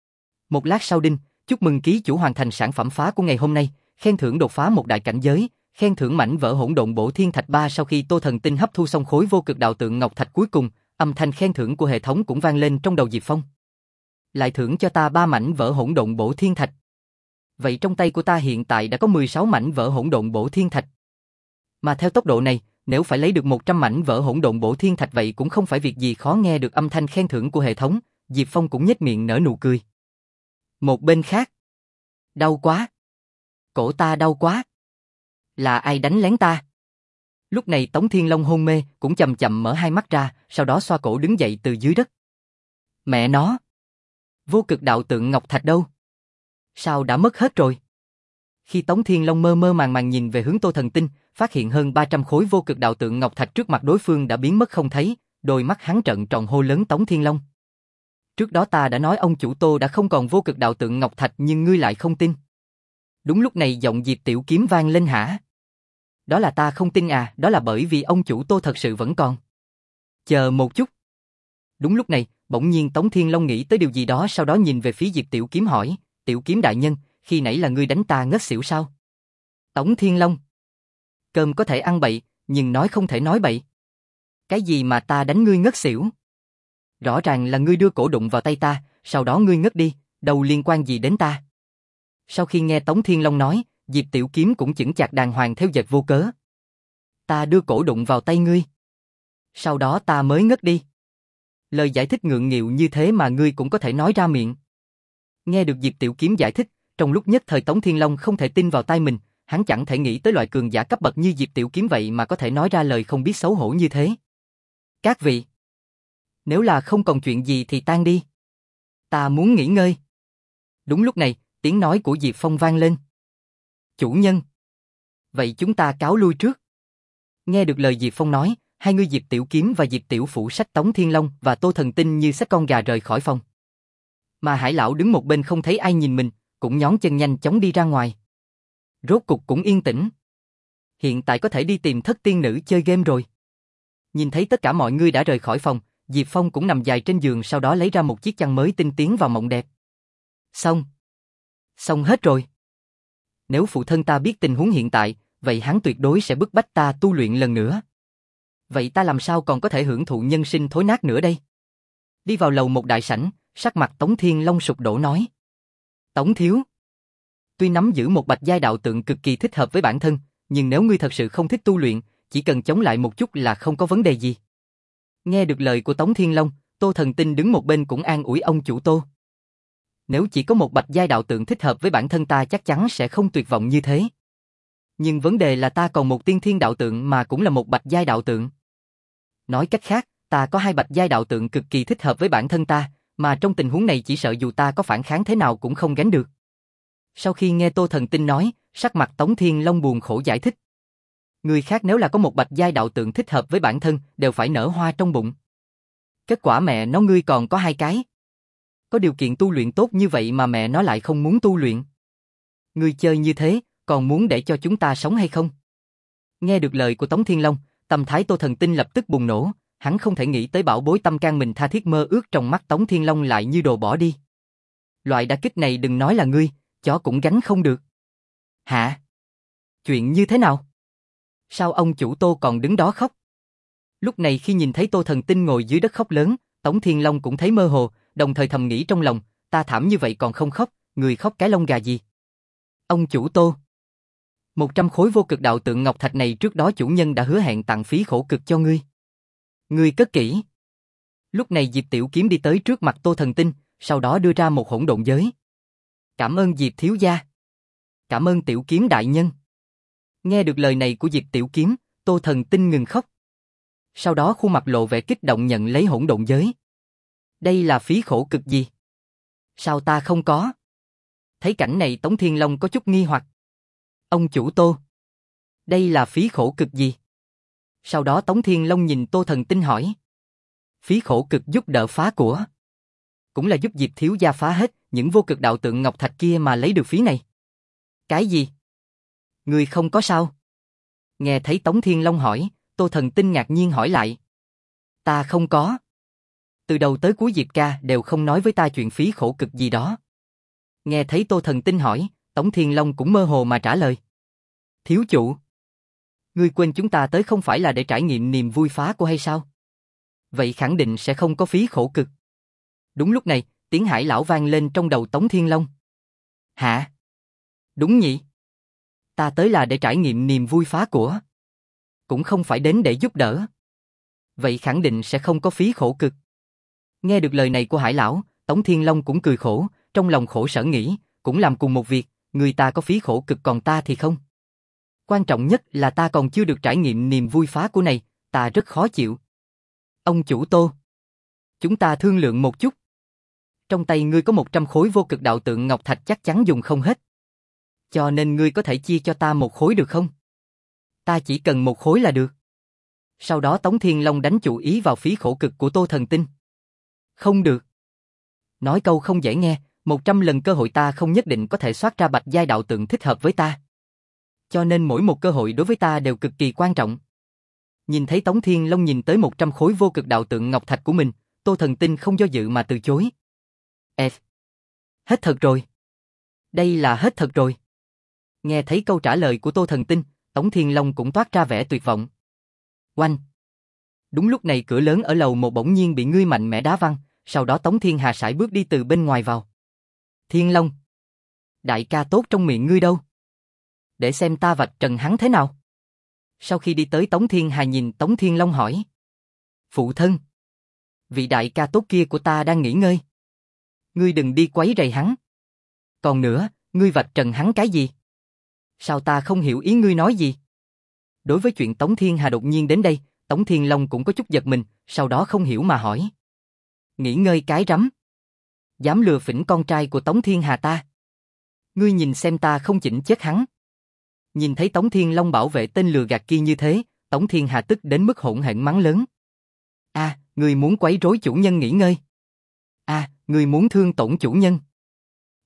Một lát sau đinh, chúc mừng ký chủ hoàn thành sản phẩm phá của ngày hôm nay, khen thưởng đột phá một đại cảnh giới, khen thưởng mảnh vỡ hỗn độn bổ thiên thạch ba. Sau khi Tô Thần Tinh hấp thu xong khối vô cực đạo tượng ngọc thạch cuối cùng, âm thanh khen thưởng của hệ thống cũng vang lên trong đầu Diệp Phong. Lại thưởng cho ta ba mảnh vỡ hỗn độn bổ thiên thạch. Vậy trong tay của ta hiện tại đã có mười sáu mảnh vỡ hỗn độn bổ thiên thạch. Mà theo tốc độ này, nếu phải lấy được một trăm mảnh vỡ hỗn độn bổ thiên thạch vậy cũng không phải việc gì khó. Nghe được âm thanh khen thưởng của hệ thống, Diệp Phong cũng nhếch miệng nở nụ cười. Một bên khác, đau quá. Cổ ta đau quá. Là ai đánh lén ta? Lúc này Tống Thiên Long hôn mê, cũng chậm chậm mở hai mắt ra, sau đó xoa cổ đứng dậy từ dưới đất. Mẹ nó! Vô cực đạo tượng ngọc thạch đâu? Sao đã mất hết rồi? Khi Tống Thiên Long mơ mơ màng màng nhìn về hướng Tô Thần Tinh, phát hiện hơn ba trăm khối vô cực đạo tượng ngọc thạch trước mặt đối phương đã biến mất không thấy, đôi mắt hắn trợn tròn hô lớn Tống Thiên Long. Trước đó ta đã nói ông chủ Tô đã không còn vô cực đạo tượng ngọc thạch nhưng ngươi lại không tin. Đúng lúc này giọng Diệp Tiểu Kiếm vang lên hả? Đó là ta không tin à, đó là bởi vì ông chủ Tô thật sự vẫn còn. Chờ một chút. Đúng lúc này, bỗng nhiên Tống Thiên Long nghĩ tới điều gì đó, sau đó nhìn về phía Diệp Tiểu Kiếm hỏi, Tiểu Kiếm đại nhân, khi nãy là ngươi đánh ta ngất xỉu sao? Tống Thiên Long. Cơm có thể ăn bậy, nhưng nói không thể nói bậy. Cái gì mà ta đánh ngươi ngất xỉu? Rõ ràng là ngươi đưa cổ đụng vào tay ta, sau đó ngươi ngất đi, đâu liên quan gì đến ta? Sau khi nghe Tống Thiên Long nói, Diệp Tiểu Kiếm cũng chững chạc đàng hoàng theo dệt vô cớ. Ta đưa cổ đụng vào tay ngươi. Sau đó ta mới ngất đi. Lời giải thích ngượng nghịu như thế mà ngươi cũng có thể nói ra miệng. Nghe được Diệp Tiểu Kiếm giải thích, trong lúc nhất thời Tống Thiên Long không thể tin vào tai mình, hắn chẳng thể nghĩ tới loại cường giả cấp bậc như Diệp Tiểu Kiếm vậy mà có thể nói ra lời không biết xấu hổ như thế. Các vị, nếu là không còn chuyện gì thì tan đi. Ta muốn nghỉ ngơi. Đúng lúc này, tiếng nói của Diệp Phong vang lên. Chủ nhân. Vậy chúng ta cáo lui trước. Nghe được lời Diệp Phong nói, hai người Diệp Tiểu Kiếm và Diệp Tiểu Phủ xách Tống Thiên Long và Tô Thần Tinh như xách con gà rời khỏi phòng. Mà Hải lão đứng một bên không thấy ai nhìn mình, cũng nhón chân nhanh chóng đi ra ngoài. Rốt cục cũng yên tĩnh. Hiện tại có thể đi tìm thất tiên nữ chơi game rồi. Nhìn thấy tất cả mọi người đã rời khỏi phòng, Diệp Phong cũng nằm dài trên giường, sau đó lấy ra một chiếc chăn mới tinh tiến vào mộng đẹp. Xong. Xong hết rồi. Nếu phụ thân ta biết tình huống hiện tại, vậy hắn tuyệt đối sẽ bức bách ta tu luyện lần nữa. Vậy ta làm sao còn có thể hưởng thụ nhân sinh thối nát nữa đây? Đi vào lầu một đại sảnh, sắc mặt Tống Thiên Long sụp đổ nói. Tống thiếu. Tuy nắm giữ một bạch giai đạo tượng cực kỳ thích hợp với bản thân, nhưng nếu ngươi thật sự không thích tu luyện, chỉ cần chống lại một chút là không có vấn đề gì. Nghe được lời của Tống Thiên Long, Tô Thần Tinh đứng một bên cũng an ủi ông chủ Tô. Nếu chỉ có một bạch giai đạo tượng thích hợp với bản thân ta chắc chắn sẽ không tuyệt vọng như thế. Nhưng vấn đề là ta còn một tiên thiên đạo tượng mà cũng là một bạch giai đạo tượng. Nói cách khác, ta có hai bạch giai đạo tượng cực kỳ thích hợp với bản thân ta, mà trong tình huống này chỉ sợ dù ta có phản kháng thế nào cũng không gánh được. Sau khi nghe Tô Thần Tinh nói, sắc mặt Tống Thiên Long buồn khổ giải thích. Người khác nếu là có một bạch giai đạo tượng thích hợp với bản thân, đều phải nở hoa trong bụng. Kết quả mẹ nó ngươi còn có hai cái. Có điều kiện tu luyện tốt như vậy mà mẹ nó lại không muốn tu luyện. Ngươi chơi như thế, còn muốn để cho chúng ta sống hay không? Nghe được lời của Tống Thiên Long, tâm thái Tô Thần Tinh lập tức bùng nổ, hắn không thể nghĩ tới bảo bối tâm can mình tha thiết mơ ước trong mắt Tống Thiên Long lại như đồ bỏ đi. Loại đả kích này đừng nói là ngươi, chó cũng gánh không được. Hả? Chuyện như thế nào? Sao ông chủ Tô còn đứng đó khóc? Lúc này khi nhìn thấy Tô Thần Tinh ngồi dưới đất khóc lớn, Tống Thiên Long cũng thấy mơ hồ, đồng thời thầm nghĩ trong lòng, ta thảm như vậy còn không khóc, người khóc cái lông gà gì? Ông chủ Tô. Một trăm khối vô cực đạo tượng ngọc thạch này trước đó chủ nhân đã hứa hẹn tặng phí khổ cực cho ngươi. Ngươi cất kỹ. Lúc này Diệp Tiểu Kiếm đi tới trước mặt Tô Thần Tinh, sau đó đưa ra một hỗn độn giới. Cảm ơn Diệp thiếu gia. Cảm ơn Tiểu Kiếm đại nhân. Nghe được lời này của Diệp Tiểu Kiếm, Tô Thần Tinh ngừng khóc. Sau đó khuôn mặt lộ vẻ kích động nhận lấy hỗn độn giới. Đây là phí khổ cực gì? Sao ta không có? Thấy cảnh này Tống Thiên Long có chút nghi hoặc. Ông chủ Tô. Đây là phí khổ cực gì? Sau đó Tống Thiên Long nhìn Tô Thần Tinh hỏi. Phí khổ cực giúp đỡ phá của. Cũng là giúp Diệp thiếu gia phá hết những vô cực đạo tượng ngọc thạch kia mà lấy được phí này. Cái gì? Người không có sao? Nghe thấy Tống Thiên Long hỏi, Tô Thần Tinh ngạc nhiên hỏi lại. Ta không có. Từ đầu tới cuối Diệp ca đều không nói với ta chuyện phí khổ cực gì đó. Nghe thấy Tô Thần Tinh hỏi, Tống Thiên Long cũng mơ hồ mà trả lời. Thiếu chủ. Ngươi quên chúng ta tới không phải là để trải nghiệm niềm vui phá của hay sao? Vậy khẳng định sẽ không có phí khổ cực. Đúng lúc này, tiếng Hải lão vang lên trong đầu Tống Thiên Long. Hả? Đúng nhỉ? Ta tới là để trải nghiệm niềm vui phá của. Cũng không phải đến để giúp đỡ. Vậy khẳng định sẽ không có phí khổ cực. Nghe được lời này của Hải lão, Tống Thiên Long cũng cười khổ, trong lòng khổ sở nghĩ, cũng làm cùng một việc, người ta có phí khổ cực còn ta thì không. Quan trọng nhất là ta còn chưa được trải nghiệm niềm vui phá của này, ta rất khó chịu. Ông chủ Tô. Chúng ta thương lượng một chút. Trong tay ngươi có một trăm khối vô cực đạo tượng ngọc thạch chắc chắn dùng không hết. Cho nên ngươi có thể chia cho ta một khối được không? Ta chỉ cần một khối là được. Sau đó Tống Thiên Long đánh chủ ý vào phí khổ cực của Tô Thần Tinh. Không được. Nói câu không dễ nghe, một trăm lần cơ hội ta không nhất định có thể soát ra bạch giai đạo tượng thích hợp với ta. Cho nên mỗi một cơ hội đối với ta đều cực kỳ quan trọng. Nhìn thấy Tống Thiên Long nhìn tới một trăm khối vô cực đạo tượng ngọc thạch của mình, Tô Thần Tinh không do dự mà từ chối. F. Hết thật rồi. Đây là hết thật rồi. Nghe thấy câu trả lời của Tô Thần Tinh, Tống Thiên Long cũng toát ra vẻ tuyệt vọng. Oanh. Đúng lúc này cửa lớn ở lầu một bỗng nhiên bị ngươi mạnh mẽ đá văng, sau đó Tống Thiên Hà sải bước đi từ bên ngoài vào. Thiên Long. Đại ca tốt trong miệng ngươi đâu? Để xem ta vạch trần hắn thế nào. Sau khi đi tới Tống Thiên Hà nhìn Tống Thiên Long hỏi. Phụ thân. Vị đại ca tốt kia của ta đang nghỉ ngơi. Ngươi đừng đi quấy rầy hắn. Còn nữa, ngươi vạch trần hắn cái gì? Sao ta không hiểu ý ngươi nói gì? Đối với chuyện Tống Thiên Hà đột nhiên đến đây, Tống Thiên Long cũng có chút giật mình, sau đó không hiểu mà hỏi. Nghỉ ngơi cái rắm. Dám lừa phỉnh con trai của Tống Thiên Hà ta. Ngươi nhìn xem ta không chỉnh chết hắn. Nhìn thấy Tống Thiên Long bảo vệ tên lừa gạt kia như thế, Tống Thiên Hà tức đến mức hỗn hển mắng lớn. A, à, ngươi muốn quấy rối chủ nhân nghỉ ngơi. A, à, ngươi muốn thương tổn chủ nhân.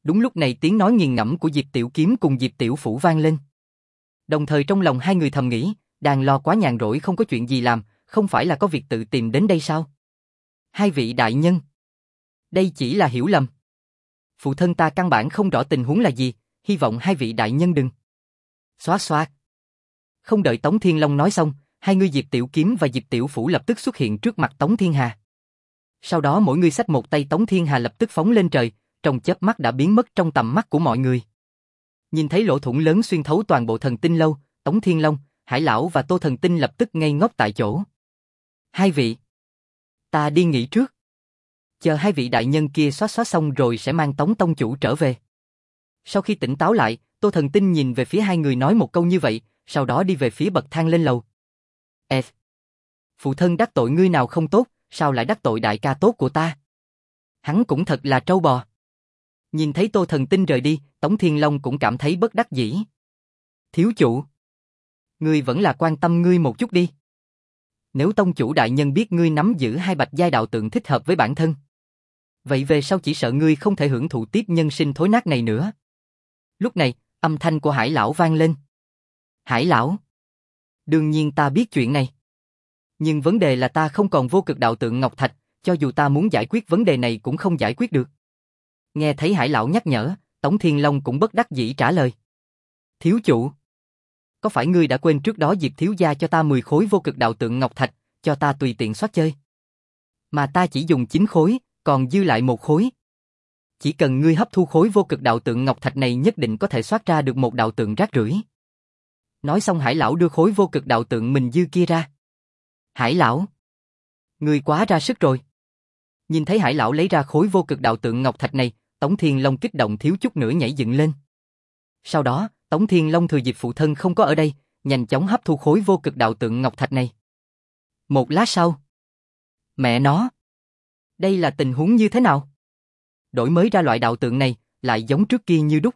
Đúng lúc này tiếng nói nghiền ngẫm của Diệp Tiểu Kiếm cùng Diệp Tiểu Phủ vang lên. Đồng thời trong lòng hai người thầm nghĩ, đang lo quá nhàn rỗi không có chuyện gì làm, không phải là có việc tự tìm đến đây sao? Hai vị đại nhân. Đây chỉ là hiểu lầm. Phụ thân ta căn bản không rõ tình huống là gì, hy vọng hai vị đại nhân đừng. Xóa xóa. Không đợi Tống Thiên Long nói xong, hai người Diệp Tiểu Kiếm và Diệp Tiểu Phủ lập tức xuất hiện trước mặt Tống Thiên Hà. Sau đó mỗi người xách một tay, Tống Thiên Hà lập tức phóng lên trời, trong chớp mắt đã biến mất trong tầm mắt của mọi người. Nhìn thấy lỗ thủng lớn xuyên thấu toàn bộ Thần Tinh lâu, Tống Thiên Long, Hải Lão và Tô Thần Tinh lập tức ngây ngốc tại chỗ. Hai vị, ta đi nghỉ trước. Chờ hai vị đại nhân kia xóa xóa xong rồi sẽ mang Tống tông chủ trở về. Sau khi tỉnh táo lại, Tô Thần Tinh nhìn về phía hai người nói một câu như vậy, sau đó đi về phía bậc thang lên lầu. Ê! Phụ thân đắc tội ngươi nào không tốt, sao lại đắc tội đại ca tốt của ta? Hắn cũng thật là trâu bò. Nhìn thấy Tô Thần Tinh rời đi, Tống Thiên Long cũng cảm thấy bất đắc dĩ. Thiếu chủ, ngươi vẫn là quan tâm ngươi một chút đi. Nếu tông chủ đại nhân biết ngươi nắm giữ hai bạch giai đạo tượng thích hợp với bản thân, vậy về sau chỉ sợ ngươi không thể hưởng thụ tiếp nhân sinh thối nát này nữa. Lúc này, âm thanh của Hải Lão vang lên. Hải Lão, đương nhiên ta biết chuyện này. Nhưng vấn đề là ta không còn vô cực đạo tượng Ngọc Thạch, cho dù ta muốn giải quyết vấn đề này cũng không giải quyết được. Nghe thấy Hải Lão nhắc nhở, Tống Thiên Long cũng bất đắc dĩ trả lời. Thiếu chủ, có phải ngươi đã quên trước đó Diệp thiếu gia cho ta mười khối vô cực đạo tượng Ngọc Thạch, cho ta tùy tiện soát chơi? Mà ta chỉ dùng chín khối, còn dư lại một khối. Chỉ cần ngươi hấp thu khối vô cực đạo tượng Ngọc Thạch này nhất định có thể soát ra được một đạo tượng rác rưởi. Nói xong Hải Lão đưa khối vô cực đạo tượng mình dư kia ra. Hải Lão, ngươi quá ra sức rồi. Nhìn thấy Hải Lão lấy ra khối vô cực đạo tượng Ngọc Thạch này, Tống Thiên Long kích động thiếu chút nữa nhảy dựng lên. Sau đó, Tống Thiên Long thừa dịp phụ thân không có ở đây, nhanh chóng hấp thu khối vô cực đạo tượng Ngọc Thạch này. Một lát sau, mẹ nó, đây là tình huống như thế nào? Đổi mới ra loại đạo tượng này, lại giống trước kia như đúc.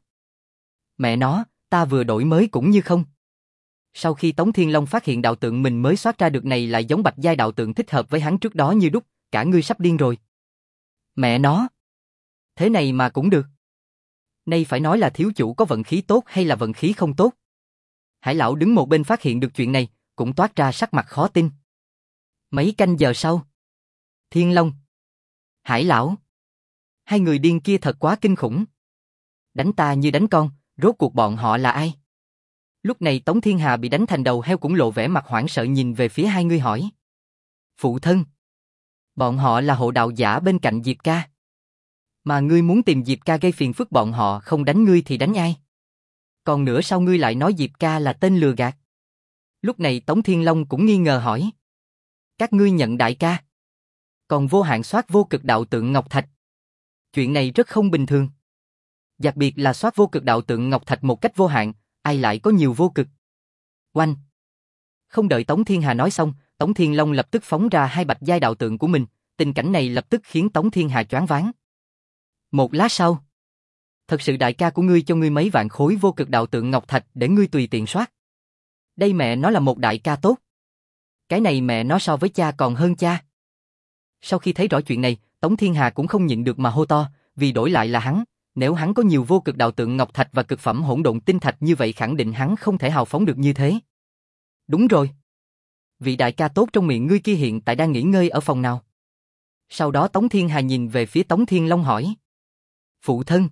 Mẹ nó, ta vừa đổi mới cũng như không. Sau khi Tống Thiên Long phát hiện đạo tượng mình mới soát ra được này lại giống bạch giai đạo tượng thích hợp với hắn trước đó như đúc, cả người sắp điên rồi. Mẹ nó, thế này mà cũng được. Nay phải nói là thiếu chủ có vận khí tốt hay là vận khí không tốt? Hải Lão đứng một bên phát hiện được chuyện này, cũng toát ra sắc mặt khó tin. Mấy canh giờ sau, Thiên Long, Hải Lão, hai người điên kia thật quá kinh khủng. Đánh ta như đánh con, rốt cuộc bọn họ là ai? Lúc này Tống Thiên Hà bị đánh thành đầu heo cũng lộ vẻ mặt hoảng sợ nhìn về phía hai người hỏi. Phụ thân, bọn họ là hộ đạo giả bên cạnh Diệp ca. Mà ngươi muốn tìm Diệp ca gây phiền phức, bọn họ không đánh ngươi thì đánh ai? Còn nữa sao ngươi lại nói Diệp ca là tên lừa gạt? Lúc này Tống Thiên Long cũng nghi ngờ hỏi. Các ngươi nhận đại ca, còn vô hạn soát vô cực đạo tượng Ngọc Thạch. Chuyện này rất không bình thường. Đặc biệt là soát vô cực đạo tượng Ngọc Thạch một cách vô hạn, ai lại có nhiều vô cực? Oanh! Không đợi Tống Thiên Hà nói xong, Tống Thiên Long lập tức phóng ra hai bạch giai đạo tượng của mình, tình cảnh này lập tức khiến Tống Thiên Hà choáng váng. Một lát sau, thật sự đại ca của ngươi cho ngươi mấy vạn khối vô cực đạo tượng Ngọc Thạch để ngươi tùy tiện soát. Đây mẹ nó là một đại ca tốt. Cái này mẹ nó so với cha còn hơn cha. Sau khi thấy rõ chuyện này, Tống Thiên Hà cũng không nhịn được mà hô to, vì đổi lại là hắn, nếu hắn có nhiều vô cực đạo tượng Ngọc Thạch và cực phẩm hỗn độn tinh thạch như vậy khẳng định hắn không thể hào phóng được như thế. Đúng rồi. Vị đại ca tốt trong miệng ngươi kia hiện tại đang nghỉ ngơi ở phòng nào? Sau đó Tống Thiên Hà nhìn về phía Tống Thiên Long hỏi. Phụ thân,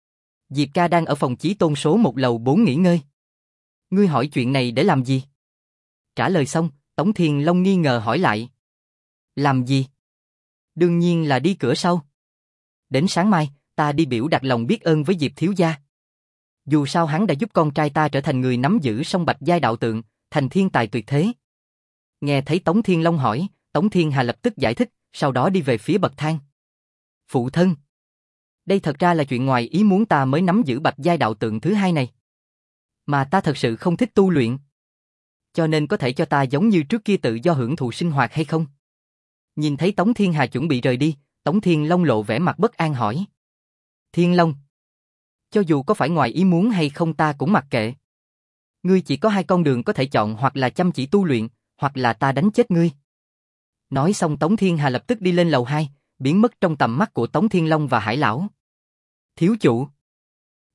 Diệp ca đang ở phòng Chí Tôn số một lầu bốn nghỉ ngơi. Ngươi hỏi chuyện này để làm gì? Trả lời xong, Tống Thiên Long nghi ngờ hỏi lại. Làm gì? Đương nhiên là đi cửa sau. Đến sáng mai, ta đi biểu đạt lòng biết ơn với Diệp thiếu gia. Dù sao hắn đã giúp con trai ta trở thành người nắm giữ song bạch giai đạo tượng, thành thiên tài tuyệt thế. Nghe thấy Tống Thiên Long hỏi, Tống Thiên Hà lập tức giải thích, sau đó đi về phía bậc thang. Phụ thân, đây thật ra là chuyện ngoài ý muốn, ta mới nắm giữ bạch giai đạo tượng thứ hai này. Mà ta thật sự không thích tu luyện. Cho nên có thể cho ta giống như trước kia tự do hưởng thụ sinh hoạt hay không? Nhìn thấy Tống Thiên Hà chuẩn bị rời đi, Tống Thiên Long lộ vẻ mặt bất an hỏi. Thiên Long, cho dù có phải ngoài ý muốn hay không ta cũng mặc kệ. Ngươi chỉ có hai con đường có thể chọn, hoặc là chăm chỉ tu luyện, hoặc là ta đánh chết ngươi. Nói xong Tống Thiên Hà lập tức đi lên lầu hai, biến mất trong tầm mắt của Tống Thiên Long và Hải Lão. Thiếu chủ,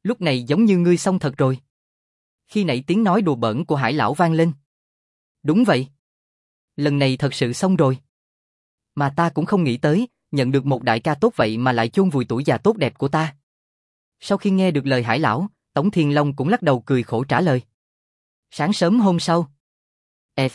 Lúc này giống như ngươi xong thật rồi. Khi nãy tiếng nói đùa bỡn của Hải lão vang lên. Đúng vậy. Lần này thật sự xong rồi. Mà ta cũng không nghĩ tới, nhận được một đại ca tốt vậy mà lại chôn vùi tuổi già tốt đẹp của ta. Sau khi nghe được lời Hải lão, Tống Thiên Long cũng lắc đầu cười khổ trả lời. Sáng sớm hôm sau, F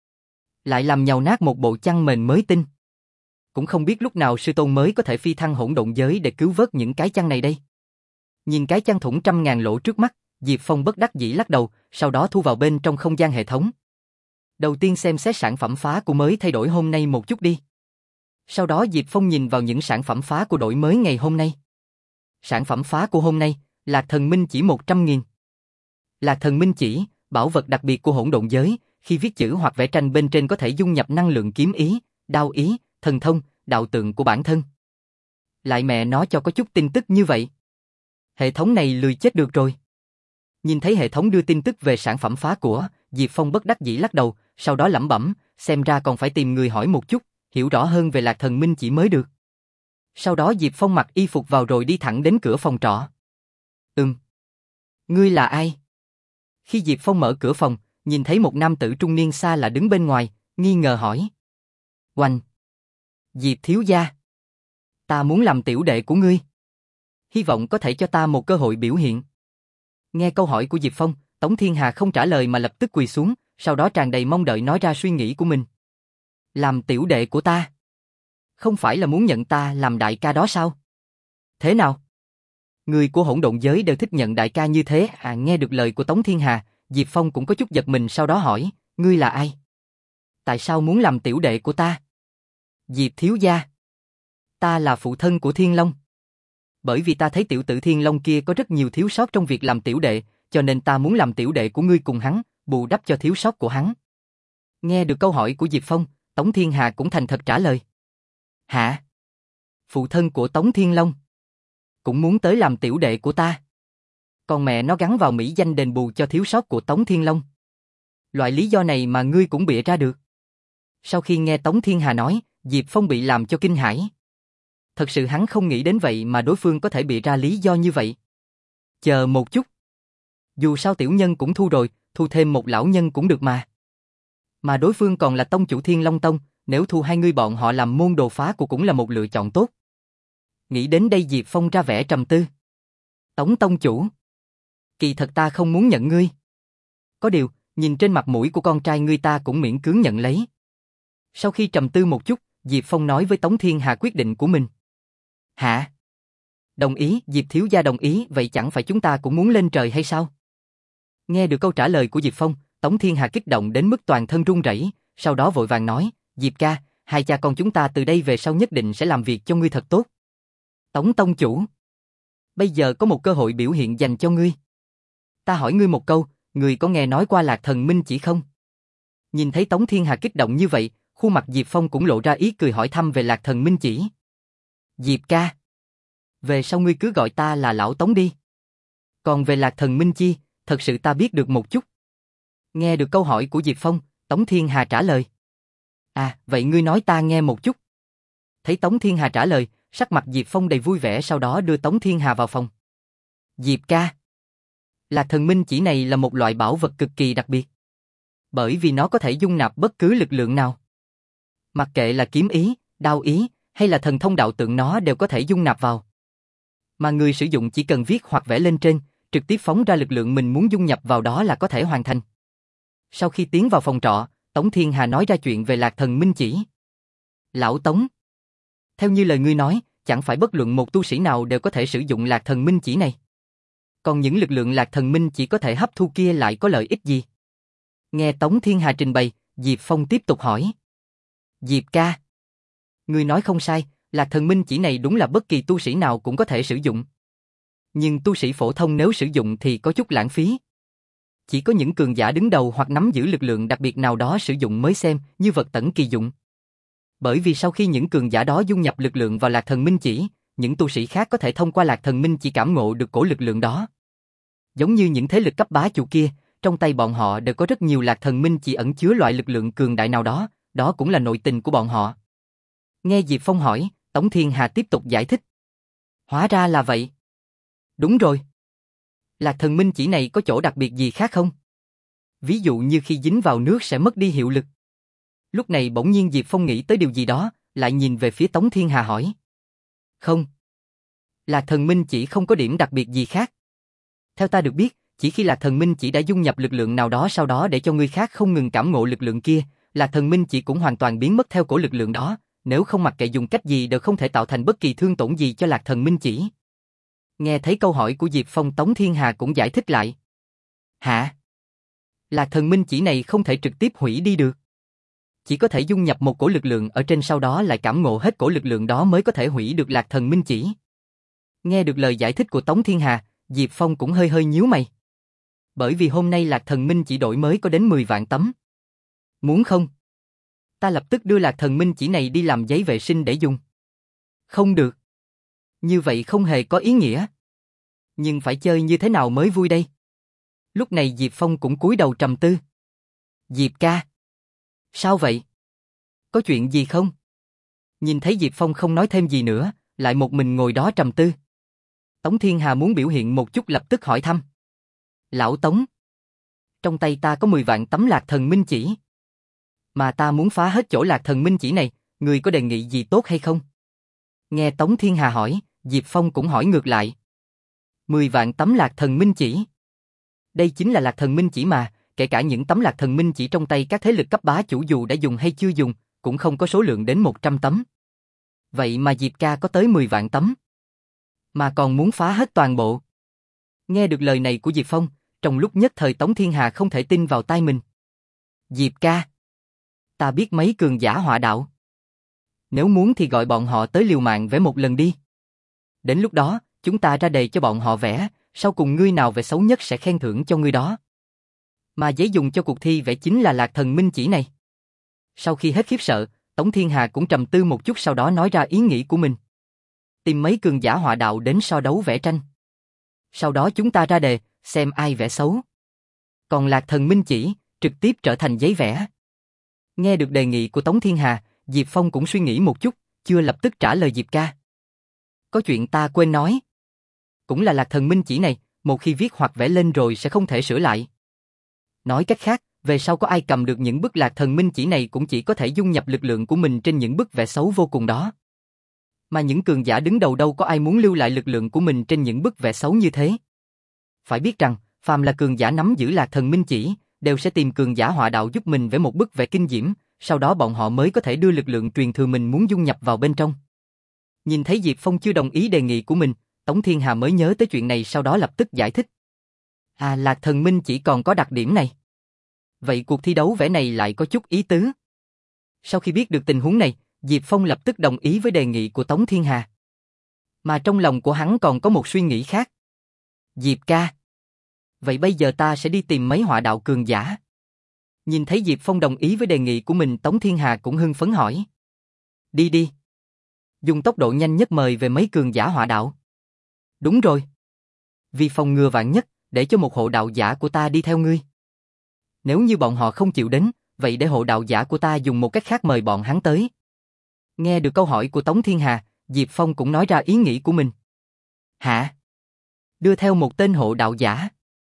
lại làm nhàu nát một bộ chăn mền mới tinh. Cũng không biết lúc nào sư tôn mới có thể phi thăng hỗn độn giới để cứu vớt những cái chăn này đây. Nhìn cái chăn thủng trăm ngàn lỗ trước mắt, Diệp Phong bất đắc dĩ lắc đầu, sau đó thu vào bên trong không gian hệ thống. Đầu tiên xem xét sản phẩm phá của mới thay đổi hôm nay một chút đi. Sau đó Diệp Phong nhìn vào những sản phẩm phá của đổi mới ngày hôm nay. Sản phẩm phá của hôm nay, Lạc Thần Minh chỉ một trăm nghìn. Lạc Thần Minh chỉ, bảo vật đặc biệt của hỗn độn giới, khi viết chữ hoặc vẽ tranh bên trên có thể dung nhập năng lượng kiếm ý, đao ý, thần thông, đạo tượng của bản thân. Lại mẹ nó cho có chút tin tức như vậy. Hệ thống này lười chết được rồi. Nhìn thấy hệ thống đưa tin tức về sản phẩm phá của, Diệp Phong bất đắc dĩ lắc đầu, sau đó lẩm bẩm, xem ra còn phải tìm người hỏi một chút, hiểu rõ hơn về Lạc Thần Minh chỉ mới được. Sau đó Diệp Phong mặc y phục vào rồi đi thẳng đến cửa phòng trọ. Ừm. Ngươi là ai? Khi Diệp Phong mở cửa phòng, nhìn thấy một nam tử trung niên xa lạ đứng bên ngoài, nghi ngờ hỏi. Oanh! Diệp thiếu gia. Ta muốn làm tiểu đệ của ngươi. Hy vọng có thể cho ta một cơ hội biểu hiện. Nghe câu hỏi của Diệp Phong, Tống Thiên Hà không trả lời mà lập tức quỳ xuống, sau đó tràn đầy mong đợi nói ra suy nghĩ của mình. Làm tiểu đệ của ta? Không phải là muốn nhận ta làm đại ca đó sao? Thế nào? Người của hỗn độn giới đều thích nhận đại ca như thế à? Nghe được lời của Tống Thiên Hà, Diệp Phong cũng có chút giật mình, sau đó hỏi, ngươi là ai? Tại sao muốn làm tiểu đệ của ta? Diệp thiếu gia. Ta là phụ thân của Thiên Long. Bởi vì ta thấy tiểu tử Thiên Long kia có rất nhiều thiếu sót trong việc làm tiểu đệ, cho nên ta muốn làm tiểu đệ của ngươi cùng hắn, bù đắp cho thiếu sót của hắn. Nghe được câu hỏi của Diệp Phong, Tống Thiên Hà cũng thành thật trả lời. Hả? Phụ thân của Tống Thiên Long cũng muốn tới làm tiểu đệ của ta? Còn mẹ nó gắn vào mỹ danh đền bù cho thiếu sót của Tống Thiên Long. Loại lý do này mà ngươi cũng bịa ra được? Sau khi nghe Tống Thiên Hà nói, Diệp Phong bị làm cho kinh hãi. Thật sự hắn không nghĩ đến vậy mà đối phương có thể bịa ra lý do như vậy. Chờ một chút. Dù sao tiểu nhân cũng thu rồi, thu thêm một lão nhân cũng được mà. Mà đối phương còn là tông chủ Thiên Long Tông, nếu thu hai người bọn họ làm môn đồ phá của cũng là một lựa chọn tốt. Nghĩ đến đây Diệp Phong ra vẻ trầm tư. Tống tông chủ. Kỳ thật ta không muốn nhận ngươi. Có điều, nhìn trên mặt mũi của con trai ngươi ta cũng miễn cưỡng nhận lấy. Sau khi trầm tư một chút, Diệp Phong nói với Tống Thiên Hà quyết định của mình. Hả? Đồng ý, Diệp thiếu gia đồng ý, vậy chẳng phải chúng ta cũng muốn lên trời hay sao? Nghe được câu trả lời của Diệp Phong, Tống Thiên Hà kích động đến mức toàn thân run rẩy, sau đó vội vàng nói, Diệp ca, hai cha con chúng ta từ đây về sau nhất định sẽ làm việc cho ngươi thật tốt. Tống tông chủ. Bây giờ có một cơ hội biểu hiện dành cho ngươi. Ta hỏi ngươi một câu, ngươi có nghe nói qua Lạc Thần Minh chỉ không? Nhìn thấy Tống Thiên Hà kích động như vậy, khuôn mặt Diệp Phong cũng lộ ra ý cười hỏi thăm về Lạc Thần Minh chỉ. Diệp ca. Về sau ngươi cứ gọi ta là lão Tống đi. Còn về Lạc Thần Minh chi, thật sự ta biết được một chút. Nghe được câu hỏi của Diệp Phong, Tống Thiên Hà trả lời. À, vậy ngươi nói ta nghe một chút. Thấy Tống Thiên Hà trả lời, sắc mặt Diệp Phong đầy vui vẻ, sau đó đưa Tống Thiên Hà vào phòng. Diệp ca. Lạc Thần Minh chỉ này là một loại bảo vật cực kỳ đặc biệt. Bởi vì nó có thể dung nạp bất cứ lực lượng nào. Mặc kệ là kiếm ý, đao ý, hay là thần thông đạo tượng nó đều có thể dung nạp vào. Mà người sử dụng chỉ cần viết hoặc vẽ lên trên, trực tiếp phóng ra lực lượng mình muốn dung nhập vào đó là có thể hoàn thành. Sau khi tiến vào phòng trọ, Tống Thiên Hà nói ra chuyện về Lạc Thần Minh chỉ. Lão Tống. Theo như lời ngươi nói, chẳng phải bất luận một tu sĩ nào đều có thể sử dụng Lạc Thần Minh chỉ này. Còn những lực lượng Lạc Thần Minh chỉ có thể hấp thu kia lại có lợi ích gì? Nghe Tống Thiên Hà trình bày, Diệp Phong tiếp tục hỏi. Diệp ca. Ngươi nói không sai, Lạc Thần Minh chỉ này đúng là bất kỳ tu sĩ nào cũng có thể sử dụng. Nhưng tu sĩ phổ thông nếu sử dụng thì có chút lãng phí. Chỉ có những cường giả đứng đầu hoặc nắm giữ lực lượng đặc biệt nào đó sử dụng mới xem như vật tẩn kỳ dụng. Bởi vì sau khi những cường giả đó dung nhập lực lượng vào Lạc Thần Minh chỉ, những tu sĩ khác có thể thông qua Lạc Thần Minh chỉ cảm ngộ được cổ lực lượng đó. Giống như những thế lực cấp bá chủ kia, trong tay bọn họ đều có rất nhiều Lạc Thần Minh chỉ ẩn chứa loại lực lượng cường đại nào đó, đó cũng là nội tình của bọn họ. Nghe Diệp Phong hỏi, Tống Thiên Hà tiếp tục giải thích. Hóa ra là vậy. Đúng rồi. Lạc thần minh chỉ này có chỗ đặc biệt gì khác không? Ví dụ như khi dính vào nước sẽ mất đi hiệu lực. Lúc này bỗng nhiên Diệp Phong nghĩ tới điều gì đó, lại nhìn về phía Tống Thiên Hà hỏi. Không. Lạc thần minh chỉ không có điểm đặc biệt gì khác. Theo ta được biết, chỉ khi Lạc thần minh chỉ đã dung nhập lực lượng nào đó sau đó để cho người khác không ngừng cảm ngộ lực lượng kia, Lạc thần minh chỉ cũng hoàn toàn biến mất theo cổ lực lượng đó, nếu không mặc kệ dùng cách gì đều không thể tạo thành bất kỳ thương tổn gì cho Lạc thần minh chỉ. Nghe thấy câu hỏi của Diệp Phong, Tống Thiên Hà cũng giải thích lại. Hả? Lạc thần minh chỉ này không thể trực tiếp hủy đi được. Chỉ có thể dung nhập một cổ lực lượng ở trên sau đó lại cảm ngộ hết cổ lực lượng đó mới có thể hủy được Lạc thần minh chỉ. Nghe được lời giải thích của Tống Thiên Hà, Diệp Phong cũng hơi hơi nhíu mày. Bởi vì hôm nay Lạc thần minh chỉ đổi mới có đến mười vạn tấm. Muốn không? Ta lập tức đưa Lạc thần minh chỉ này đi làm giấy vệ sinh để dùng. Không được. Như vậy không hề có ý nghĩa. Nhưng phải chơi như thế nào mới vui đây? Lúc này Diệp Phong cũng cúi đầu trầm tư. Diệp ca. Sao vậy? Có chuyện gì không? Nhìn thấy Diệp Phong không nói thêm gì nữa, lại một mình ngồi đó trầm tư. Tống Thiên Hà muốn biểu hiện một chút lập tức hỏi thăm. Lão Tống. Trong tay ta có mười vạn tấm Lạc thần minh chỉ. Mà ta muốn phá hết chỗ Lạc thần minh chỉ này, người có đề nghị gì tốt hay không? Nghe Tống Thiên Hà hỏi, Diệp Phong cũng hỏi ngược lại. mười vạn tấm Lạc thần minh chỉ. Đây chính là Lạc thần minh chỉ mà, kể cả những tấm Lạc thần minh chỉ trong tay các thế lực cấp bá chủ dù đã dùng hay chưa dùng, cũng không có số lượng đến một trăm tấm. Vậy mà Diệp ca có tới mười vạn tấm. Mà còn muốn phá hết toàn bộ. Nghe được lời này của Diệp Phong, trong lúc nhất thời Tống Thiên Hà không thể tin vào tai mình. Diệp ca. Ta biết mấy cường giả họa đạo. Nếu muốn thì gọi bọn họ tới liều mạng vẽ một lần đi. Đến lúc đó, chúng ta ra đề cho bọn họ vẽ, sau cùng ngươi nào vẽ xấu nhất sẽ khen thưởng cho ngươi đó. Mà giấy dùng cho cuộc thi vẽ chính là Lạc thần minh chỉ này. Sau khi hết khiếp sợ, Tống Thiên Hà cũng trầm tư một chút sau đó nói ra ý nghĩ của mình. Tìm mấy cường giả họa đạo đến so đấu vẽ tranh. Sau đó chúng ta ra đề, xem ai vẽ xấu. Còn Lạc thần minh chỉ, trực tiếp trở thành giấy vẽ. Nghe được đề nghị của Tống Thiên Hà, Diệp Phong cũng suy nghĩ một chút, chưa lập tức trả lời Diệp ca. Có chuyện ta quên nói. Cũng là Lạc thần minh chỉ này, một khi viết hoặc vẽ lên rồi sẽ không thể sửa lại. Nói cách khác, về sau có ai cầm được những bức Lạc thần minh chỉ này cũng chỉ có thể dung nhập lực lượng của mình trên những bức vẽ xấu vô cùng đó. Mà những cường giả đứng đầu đâu có ai muốn lưu lại lực lượng của mình trên những bức vẽ xấu như thế. Phải biết rằng, phàm là cường giả nắm giữ Lạc thần minh chỉ, đều sẽ tìm cường giả họa đạo giúp mình vẽ một bức vẽ kinh diễm, sau đó bọn họ mới có thể đưa lực lượng truyền thừa mình muốn dung nhập vào bên trong. Nhìn thấy Diệp Phong chưa đồng ý đề nghị của mình, Tống Thiên Hà mới nhớ tới chuyện này sau đó lập tức giải thích. À, Lạc thần minh chỉ còn có đặc điểm này. Vậy cuộc thi đấu vẽ này lại có chút ý tứ. Sau khi biết được tình huống này, Diệp Phong lập tức đồng ý với đề nghị của Tống Thiên Hà. Mà trong lòng của hắn còn có một suy nghĩ khác. Diệp ca. Vậy bây giờ ta sẽ đi tìm mấy họa đạo cường giả. Nhìn thấy Diệp Phong đồng ý với đề nghị của mình, Tống Thiên Hà cũng hưng phấn hỏi. Đi đi. Dùng tốc độ nhanh nhất mời về mấy cường giả họa đạo. Đúng rồi. Vì phòng ngừa vạn nhất, để cho một hộ đạo giả của ta đi theo ngươi. Nếu như bọn họ không chịu đến, vậy để hộ đạo giả của ta dùng một cách khác mời bọn hắn tới. Nghe được câu hỏi của Tống Thiên Hà, Diệp Phong cũng nói ra ý nghĩ của mình. Hả? Đưa theo một tên hộ đạo giả?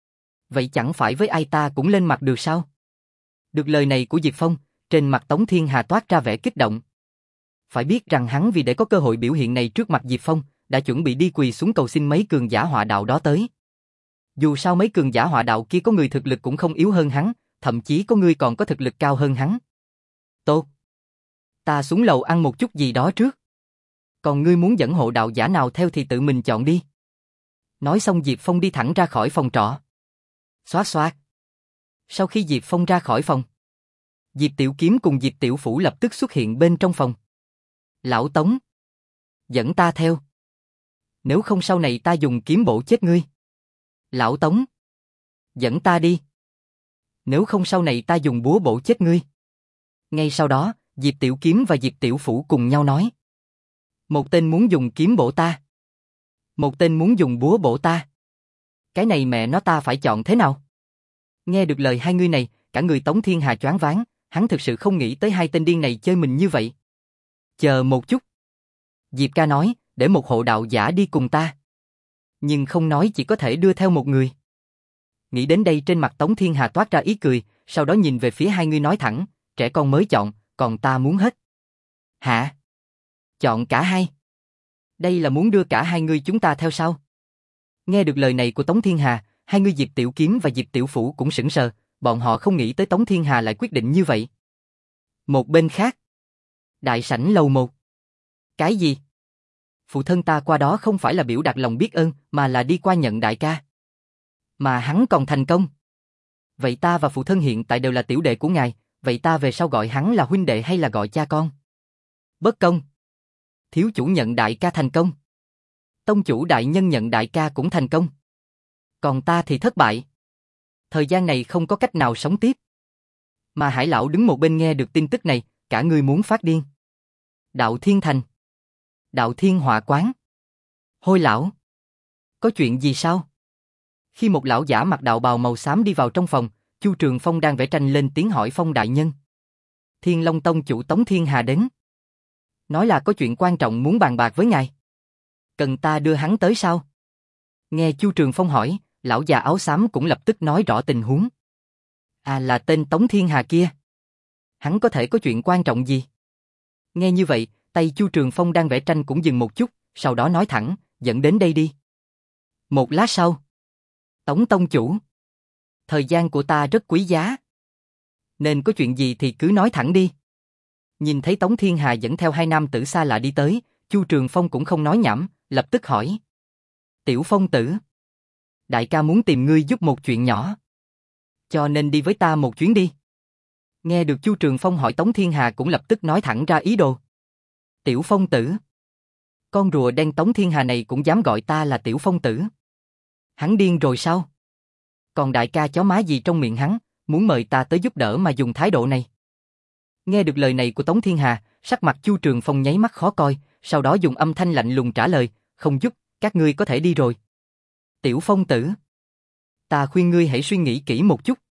Vậy chẳng phải với ai ta cũng lên mặt được sao? Được lời này của Diệp Phong, trên mặt Tống Thiên Hà toát ra vẻ kích động. Phải biết rằng hắn vì để có cơ hội biểu hiện này trước mặt Diệp Phong, đã chuẩn bị đi quỳ xuống cầu xin mấy cường giả họa đạo đó tới. Dù sao mấy cường giả họa đạo kia có người thực lực cũng không yếu hơn hắn, thậm chí có người còn có thực lực cao hơn hắn. Tốt. Ta xuống lầu ăn một chút gì đó trước. Còn ngươi muốn dẫn hộ đạo giả nào theo thì tự mình chọn đi. Nói xong Diệp Phong đi thẳng ra khỏi phòng trọ. Xoát xoát. Sau khi Diệp Phong ra khỏi phòng, Diệp Tiểu Kiếm cùng Diệp Tiểu Phủ lập tức xuất hiện bên trong phòng. Lão Tống. Dẫn ta theo. Nếu không sau này ta dùng kiếm bổ chết ngươi. Lão Tống. Dẫn ta đi. Nếu không sau này ta dùng búa bổ chết ngươi. Ngay sau đó, Diệp Tiểu Kiếm và Diệp Tiểu Phủ cùng nhau nói. Một tên muốn dùng kiếm bổ ta. Một tên muốn dùng búa bổ ta. Cái này mẹ nó ta phải chọn thế nào? Nghe được lời hai người này, cả người Tống Thiên Hà choáng váng, hắn thực sự không nghĩ tới hai tên điên này chơi mình như vậy. Chờ một chút. Diệp ca nói, để một hộ đạo giả đi cùng ta. Nhưng không nói chỉ có thể đưa theo một người. Nghĩ đến đây trên mặt Tống Thiên Hà toát ra ý cười, sau đó nhìn về phía hai người nói thẳng, trẻ con mới chọn, còn ta muốn hết. Hả? Chọn cả hai? Đây là muốn đưa cả hai người chúng ta theo sao? Nghe được lời này của Tống Thiên Hà, hai người Diệp Tiểu Kiếm và Diệp Tiểu Phủ cũng sững sờ, bọn họ không nghĩ tới Tống Thiên Hà lại quyết định như vậy. Một bên khác, đại sảnh lầu một. Cái gì? Phụ thân ta qua đó không phải là biểu đạt lòng biết ơn, mà là đi qua nhận đại ca. Mà hắn còn thành công. Vậy ta và phụ thân hiện tại đều là tiểu đệ của ngài, vậy ta về sau gọi hắn là huynh đệ hay là gọi cha con? Bất công. Thiếu chủ nhận đại ca thành công. Tông chủ đại nhân nhận đại ca cũng thành công. Còn ta thì thất bại. Thời gian này không có cách nào sống tiếp. Mà Hải lão đứng một bên nghe được tin tức này, cả người muốn phát điên. Đạo Thiên Thành. Đạo Thiên Họa Quán. Hôi lão. Có chuyện gì sao? Khi một lão giả mặc đạo bào màu xám đi vào trong phòng, Chu Trường Phong đang vẽ tranh lên tiếng hỏi Phong đại nhân. Thiên Long Tông chủ Tống Thiên Hà đến. Nói là có chuyện quan trọng muốn bàn bạc với ngài. Cần ta đưa hắn tới sao? Nghe Chu Trường Phong hỏi, lão già áo xám cũng lập tức nói rõ tình huống. À, là tên Tống Thiên Hà kia. Hắn có thể có chuyện quan trọng gì? Nghe như vậy, tay Chu Trường Phong đang vẽ tranh cũng dừng một chút, sau đó nói thẳng, dẫn đến đây đi. Một lát sau. Tống tông chủ. Thời gian của ta rất quý giá. Nên có chuyện gì thì cứ nói thẳng đi. Nhìn thấy Tống Thiên Hà dẫn theo hai nam tử xa lạ đi tới, Chu Trường Phong cũng không nói nhảm, lập tức hỏi. Tiểu Phong tử. Đại ca muốn tìm ngươi giúp một chuyện nhỏ. Cho nên đi với ta một chuyến đi. Nghe được Chu Trường Phong hỏi Tống Thiên Hà cũng lập tức nói thẳng ra ý đồ. Tiểu Phong tử. Con rùa đen Tống Thiên Hà này cũng dám gọi ta là Tiểu Phong tử. Hắn điên rồi sao? Còn đại ca chó má gì trong miệng hắn, muốn mời ta tới giúp đỡ mà dùng thái độ này. Nghe được lời này của Tống Thiên Hà, sắc mặt Chu Trường Phong nháy mắt khó coi, sau đó dùng âm thanh lạnh lùng trả lời, không giúp, các ngươi có thể đi rồi. Tiểu Phong tử. Ta khuyên ngươi hãy suy nghĩ kỹ một chút.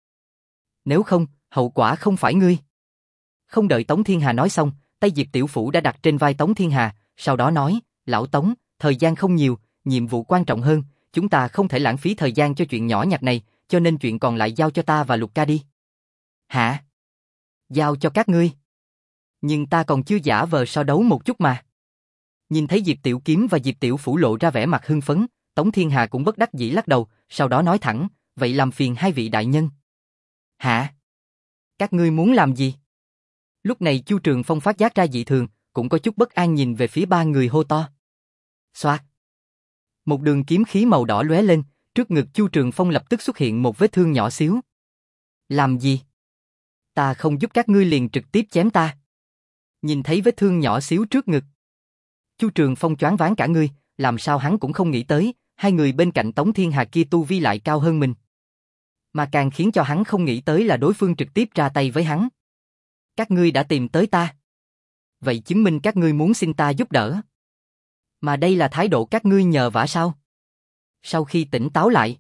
Nếu không, hậu quả không phải ngươi. Không đợi Tống Thiên Hà nói xong, tay Diệp Tiểu Phủ đã đặt trên vai Tống Thiên Hà, sau đó nói, lão Tống, thời gian không nhiều, nhiệm vụ quan trọng hơn, chúng ta không thể lãng phí thời gian cho chuyện nhỏ nhặt này, cho nên chuyện còn lại giao cho ta và Lục ca đi. Hả? Giao cho các ngươi? Nhưng ta còn chưa giả vờ so đấu một chút mà. Nhìn thấy Diệp Tiểu Kiếm và Diệp Tiểu Phủ lộ ra vẻ mặt hưng phấn, Tống Thiên Hà cũng bất đắc dĩ lắc đầu, sau đó nói thẳng, vậy làm phiền hai vị đại nhân. Hả? Các ngươi muốn làm gì? Lúc này Chu Trường Phong phát giác ra dị thường, cũng có chút bất an nhìn về phía ba người hô to. Xoạt. Một đường kiếm khí màu đỏ lóe lên, trước ngực Chu Trường Phong lập tức xuất hiện một vết thương nhỏ xíu. Làm gì? Ta không giúp các ngươi liền trực tiếp chém ta. Nhìn thấy vết thương nhỏ xíu trước ngực, Chu Trường Phong choáng váng cả người, làm sao hắn cũng không nghĩ tới, hai người bên cạnh Tống Thiên Hà kia tu vi lại cao hơn mình. Mà càng khiến cho hắn không nghĩ tới là đối phương trực tiếp ra tay với hắn. Các ngươi đã tìm tới ta. Vậy chứng minh các ngươi muốn xin ta giúp đỡ. Mà đây là thái độ các ngươi nhờ vả sao? Sau khi tỉnh táo lại,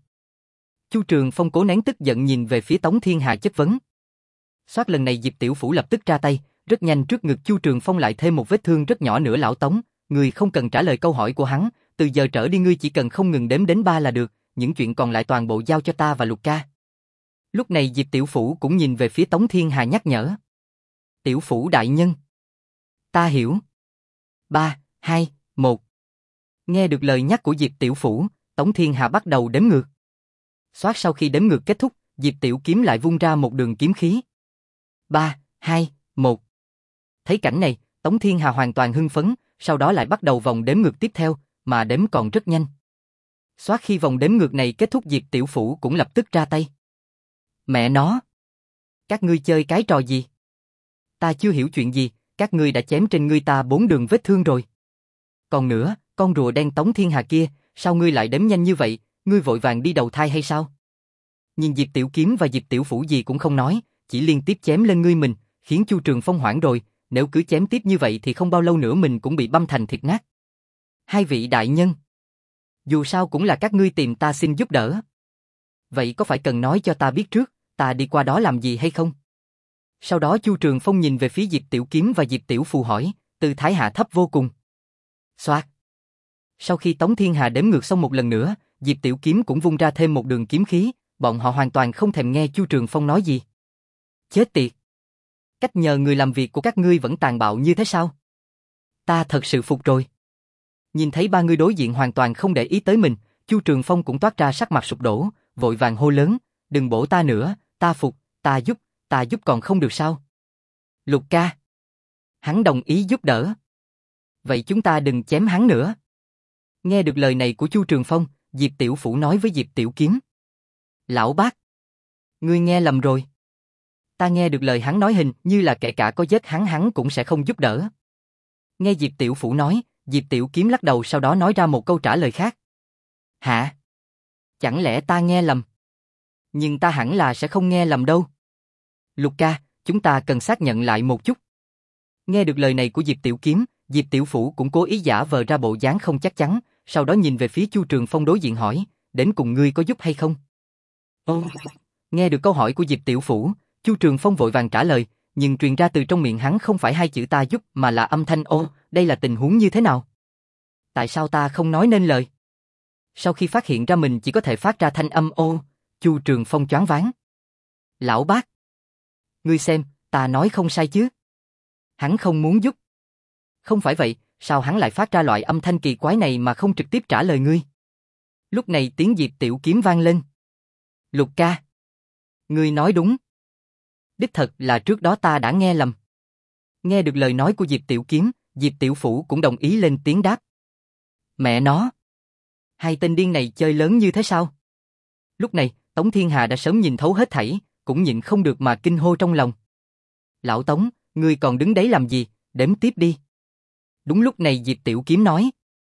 Chu Trường Phong cố nén tức giận nhìn về phía Tống Thiên Hà chất vấn. Soát lần này Diệp Tiểu Phủ lập tức ra tay, rất nhanh trước ngực Chu Trường Phong lại thêm một vết thương rất nhỏ nữa. Lão Tống, ngươi không cần trả lời câu hỏi của hắn, từ giờ trở đi ngươi chỉ cần không ngừng đếm đến ba là được, những chuyện còn lại toàn bộ giao cho ta và Lục ca. Lúc này Diệp Tiểu Phủ cũng nhìn về phía Tống Thiên Hà nhắc nhở. Tiểu Phủ đại nhân. Ta hiểu. Ba, hai, một. Nghe được lời nhắc của Diệp Tiểu Phủ, Tống Thiên Hà bắt đầu đếm ngược. Soát sau khi đếm ngược kết thúc, Diệp Tiểu Kiếm lại vung ra một đường kiếm khí. Ba, hai, một. Thấy cảnh này, Tống Thiên Hà hoàn toàn hưng phấn, sau đó lại bắt đầu vòng đếm ngược tiếp theo, mà đếm còn rất nhanh. Soát khi vòng đếm ngược này kết thúc Diệp Tiểu Phủ cũng lập tức ra tay. Mẹ nó! Các ngươi chơi cái trò gì? Ta chưa hiểu chuyện gì, các ngươi đã chém trên ngươi ta bốn đường vết thương rồi. Còn nữa, con rùa đen Tống Thiên Hà kia, sao ngươi lại đếm nhanh như vậy, ngươi vội vàng đi đầu thai hay sao? Nhìn Diệp Tiểu Kiếm và Diệp Tiểu Phủ gì cũng không nói, chỉ liên tiếp chém lên ngươi mình, khiến Chu Trường Phong hoảng rồi, nếu cứ chém tiếp như vậy thì không bao lâu nữa mình cũng bị băm thành thịt nát. Hai vị đại nhân, dù sao cũng là các ngươi tìm ta xin giúp đỡ. Vậy có phải cần nói cho ta biết trước, ta đi qua đó làm gì hay không? Sau đó Chu Trường Phong nhìn về phía Diệp Tiểu Kiếm và Diệp Tiểu Phù hỏi, tư thái hạ thấp vô cùng. Xoạt. Sau khi Tống Thiên Hà đếm ngược xong một lần nữa, Diệp Tiểu Kiếm cũng vung ra thêm một đường kiếm khí, Bọn họ hoàn toàn không thèm nghe Chu Trường Phong nói gì. Chết tiệt! Cách nhờ người làm việc của các ngươi vẫn tàn bạo như thế sao? Ta thật sự phục rồi. Nhìn thấy ba người đối diện hoàn toàn không để ý tới mình, Chu Trường Phong cũng toát ra sắc mặt sụp đổ, vội vàng hô lớn, đừng bổ ta nữa, ta phục, ta giúp, ta giúp còn không được sao? Lục ca. Hắn đồng ý giúp đỡ. Vậy chúng ta đừng chém hắn nữa. Nghe được lời này của Chu Trường Phong, Diệp Tiểu Phủ nói với Diệp Tiểu Kiếm. Lão bác. Ngươi nghe lầm rồi. Ta nghe được lời hắn nói hình như là kể cả có giết hắn hắn cũng sẽ không giúp đỡ. Nghe Diệp Tiểu Phủ nói, Diệp Tiểu Kiếm lắc đầu sau đó nói ra một câu trả lời khác. Hả? Chẳng lẽ ta nghe lầm? Nhưng ta hẳn là sẽ không nghe lầm đâu. Lục ca, chúng ta cần xác nhận lại một chút. Nghe được lời này của Diệp Tiểu Kiếm, Diệp Tiểu Phủ cũng cố ý giả vờ ra bộ dáng không chắc chắn, sau đó nhìn về phía Chu Trường Phong đối diện hỏi, đến cùng ngươi có giúp hay không? Ồ. Nghe được câu hỏi của Diệp Tiểu Phủ, Chu Trường Phong vội vàng trả lời, nhưng truyền ra từ trong miệng hắn không phải hai chữ ta giúp mà là âm thanh ô, đây là tình huống như thế nào? Tại sao ta không nói nên lời? Sau khi phát hiện ra mình chỉ có thể phát ra thanh âm ô, Chu Trường Phong choáng váng. Lão bác! Ngươi xem, ta nói không sai chứ? Hắn không muốn giúp. Không phải vậy, sao hắn lại phát ra loại âm thanh kỳ quái này mà không trực tiếp trả lời ngươi? Lúc này tiếng Diệp Tiểu Kiếm vang lên. Lục ca! Ngươi nói đúng. Đích thật là trước đó ta đã nghe lầm. Nghe được lời nói của Diệp Tiểu Kiếm, Diệp Tiểu Phủ cũng đồng ý lên tiếng đáp. Mẹ nó! Hai tên điên này chơi lớn như thế sao? Lúc này, Tống Thiên Hà đã sớm nhìn thấu hết thảy, cũng nhịn không được mà kinh hô trong lòng. Lão Tống, ngươi còn đứng đấy làm gì, đếm tiếp đi. Đúng lúc này Diệp Tiểu Kiếm nói.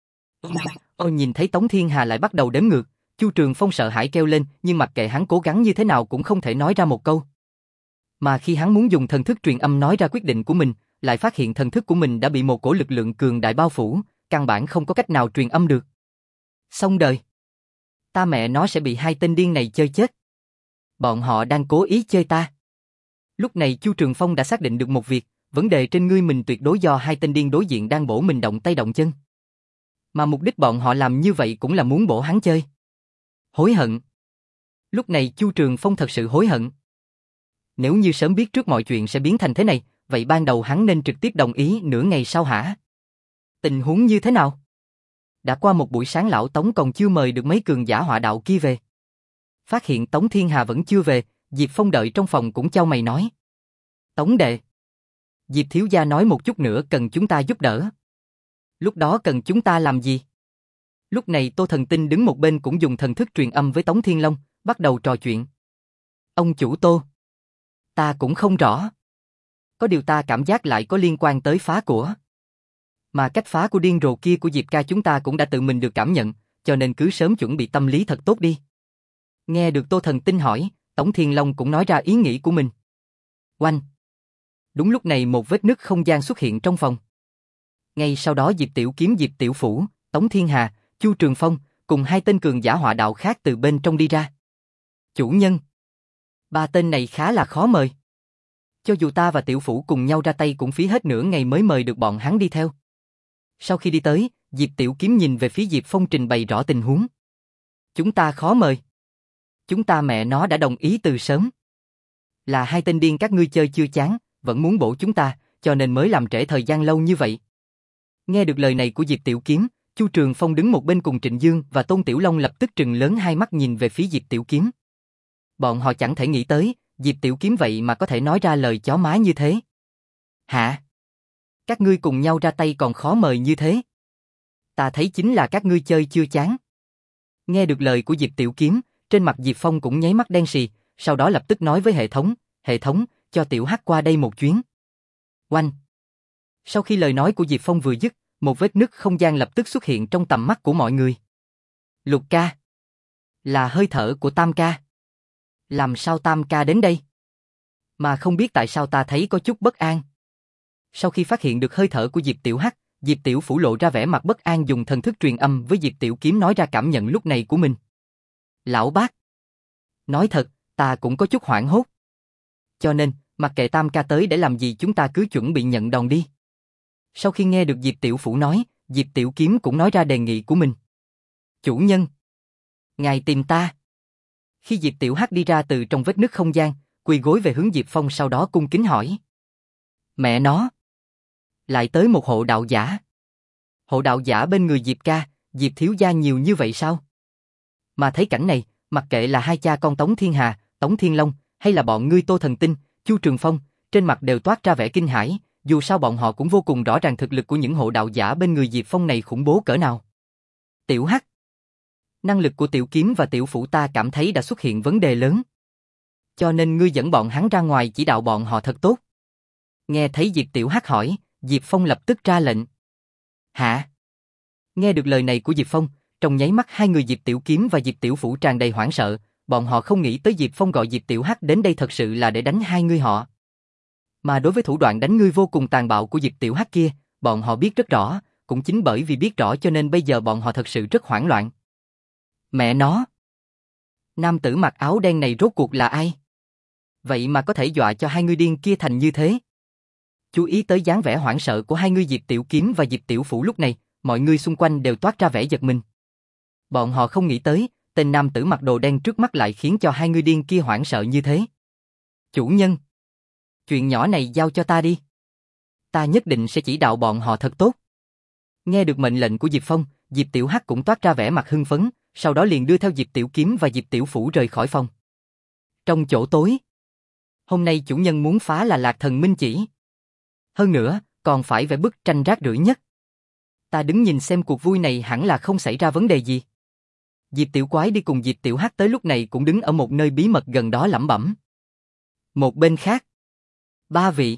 Ôi nhìn thấy Tống Thiên Hà lại bắt đầu đếm ngược, Chu Trường Phong sợ hãi kêu lên, nhưng mặc kệ hắn cố gắng như thế nào cũng không thể nói ra một câu. Mà khi hắn muốn dùng thần thức truyền âm nói ra quyết định của mình, lại phát hiện thần thức của mình đã bị một cổ lực lượng cường đại bao phủ, căn bản không có cách nào truyền âm được. Xong đời. Ta mẹ nó sẽ bị hai tên điên này chơi chết. Bọn họ đang cố ý chơi ta. Lúc này Chu Trường Phong đã xác định được một việc, vấn đề trên người mình tuyệt đối do hai tên điên đối diện đang bổ mình động tay động chân. Mà mục đích bọn họ làm như vậy cũng là muốn bổ hắn chơi. Hối hận. Lúc này Chu Trường Phong thật sự hối hận. Nếu như sớm biết trước mọi chuyện sẽ biến thành thế này, vậy ban đầu hắn nên trực tiếp đồng ý nửa ngày sau hả? Tình huống như thế nào? Đã qua một buổi sáng lão Tống còn chưa mời được mấy cường giả họa đạo kia về. Phát hiện Tống Thiên Hà vẫn chưa về, Diệp Phong đợi trong phòng cũng chau mày nói. Tống đệ. Diệp thiếu gia nói một chút nữa cần chúng ta giúp đỡ. Lúc đó cần chúng ta làm gì? Lúc này Tô Thần Tinh đứng một bên cũng dùng thần thức truyền âm với Tống Thiên Long, bắt đầu trò chuyện. Ông chủ Tô. Ta cũng không rõ. Có điều ta cảm giác lại có liên quan tới phá của. Mà cách phá của điên rồ kia của Diệp ca chúng ta cũng đã tự mình được cảm nhận, cho nên cứ sớm chuẩn bị tâm lý thật tốt đi. Nghe được Tô Thần Tinh hỏi, Tống Thiên Long cũng nói ra ý nghĩ của mình. Oanh! Đúng lúc này một vết nứt không gian xuất hiện trong phòng. Ngay sau đó Diệp Tiểu Kiếm, Diệp Tiểu Phủ, Tống Thiên Hà, Chu Trường Phong cùng hai tên cường giả họa đạo khác từ bên trong đi ra. Chủ nhân! Ba tên này khá là khó mời. Cho dù ta và Tiểu Phủ cùng nhau ra tay cũng phí hết nửa ngày mới mời được bọn hắn đi theo. Sau khi đi tới, Diệp Tiểu Kiếm nhìn về phía Diệp Phong trình bày rõ tình huống. Chúng ta khó mời. Chúng ta mẹ nó đã đồng ý từ sớm. Là hai tên điên các ngươi chơi chưa chán, vẫn muốn bổ chúng ta, cho nên mới làm trễ thời gian lâu như vậy. Nghe được lời này của Diệp Tiểu Kiếm, Chu Trường Phong đứng một bên cùng Trịnh Dương và Tôn Tiểu Long lập tức trừng lớn hai mắt nhìn về phía Diệp Tiểu Kiếm. Bọn họ chẳng thể nghĩ tới, Diệp Tiểu Kiếm vậy mà có thể nói ra lời chó má như thế. Hả? Các ngươi cùng nhau ra tay còn khó mời như thế. Ta thấy chính là các ngươi chơi chưa chán. Nghe được lời của Diệp Tiểu Kiếm, trên mặt Diệp Phong cũng nháy mắt đen sì, sau đó lập tức nói với hệ thống, hệ thống, cho Tiểu Hắc qua đây một chuyến. Oanh! Sau khi lời nói của Diệp Phong vừa dứt, một vết nứt không gian lập tức xuất hiện trong tầm mắt của mọi người. Lục ca! Là hơi thở của Tam ca. Làm sao Tam ca đến đây? Mà không biết tại sao ta thấy có chút bất an. Sau khi phát hiện được hơi thở của Diệp Tiểu Hắc, Diệp Tiểu Phủ lộ ra vẻ mặt bất an dùng thần thức truyền âm với Diệp Tiểu Kiếm nói ra cảm nhận lúc này của mình. Lão bác! Nói thật, ta cũng có chút hoảng hốt. Cho nên, mặc kệ Tam ca tới để làm gì chúng ta cứ chuẩn bị nhận đòn đi. Sau khi nghe được Diệp Tiểu Phủ nói, Diệp Tiểu Kiếm cũng nói ra đề nghị của mình. Chủ nhân! Ngài tìm ta! Khi Diệp Tiểu Hắc đi ra từ trong vết nứt không gian, quỳ gối về hướng Diệp Phong sau đó cung kính hỏi. Mẹ nó! Lại tới một hộ đạo giả. Hộ đạo giả bên người Diệp ca, Diệp thiếu gia nhiều như vậy sao? Mà thấy cảnh này, mặc kệ là hai cha con Tống Thiên Hà, Tống Thiên Long, hay là bọn ngươi Tô Thần Tinh, Chu Trường Phong, trên mặt đều toát ra vẻ kinh hãi, dù sao bọn họ cũng vô cùng rõ ràng thực lực của những hộ đạo giả bên người Diệp Phong này khủng bố cỡ nào. Tiểu Hắc. Năng lực của Tiểu Kiếm và Tiểu Phủ ta cảm thấy đã xuất hiện vấn đề lớn. Cho nên ngươi dẫn bọn hắn ra ngoài chỉ đạo bọn họ thật tốt. Nghe thấy Diệp Tiểu Hắc hỏi, Diệp Phong lập tức ra lệnh. Hả? Nghe được lời này của Diệp Phong, trong nháy mắt hai người Diệp Tiểu Kiếm và Diệp Tiểu Phủ tràn đầy hoảng sợ, bọn họ không nghĩ tới Diệp Phong gọi Diệp Tiểu Hắc đến đây thật sự là để đánh hai người họ. Mà đối với thủ đoạn đánh ngươi vô cùng tàn bạo của Diệp Tiểu Hắc kia, bọn họ biết rất rõ, cũng chính bởi vì biết rõ cho nên bây giờ bọn họ thật sự rất hoảng loạn. Mẹ nó! Nam tử mặc áo đen này rốt cuộc là ai? Vậy mà có thể dọa cho hai người điên kia thành như thế. Chú ý tới dáng vẻ hoảng sợ của hai người Diệp Tiểu Kiếm và Diệp Tiểu Phủ lúc này, mọi người xung quanh đều toát ra vẻ giật mình. Bọn họ không nghĩ tới, tên nam tử mặc đồ đen trước mắt lại khiến cho hai người điên kia hoảng sợ như thế. Chủ nhân! Chuyện nhỏ này giao cho ta đi. Ta nhất định sẽ chỉ đạo bọn họ thật tốt. Nghe được mệnh lệnh của Diệp Phong, Diệp Tiểu Hắc cũng toát ra vẻ mặt hưng phấn, sau đó liền đưa theo Diệp Tiểu Kiếm và Diệp Tiểu Phủ rời khỏi phòng. Trong chỗ tối, hôm nay chủ nhân muốn phá là Lạc Thần Minh Chỉ. Hơn nữa, còn phải vẽ bức tranh rác rưởi nhất. Ta đứng nhìn xem cuộc vui này hẳn là không xảy ra vấn đề gì. Diệp Tiểu Quái đi cùng Diệp Tiểu Hắc tới lúc này cũng đứng ở một nơi bí mật gần đó lẩm bẩm. Một bên khác, ba vị.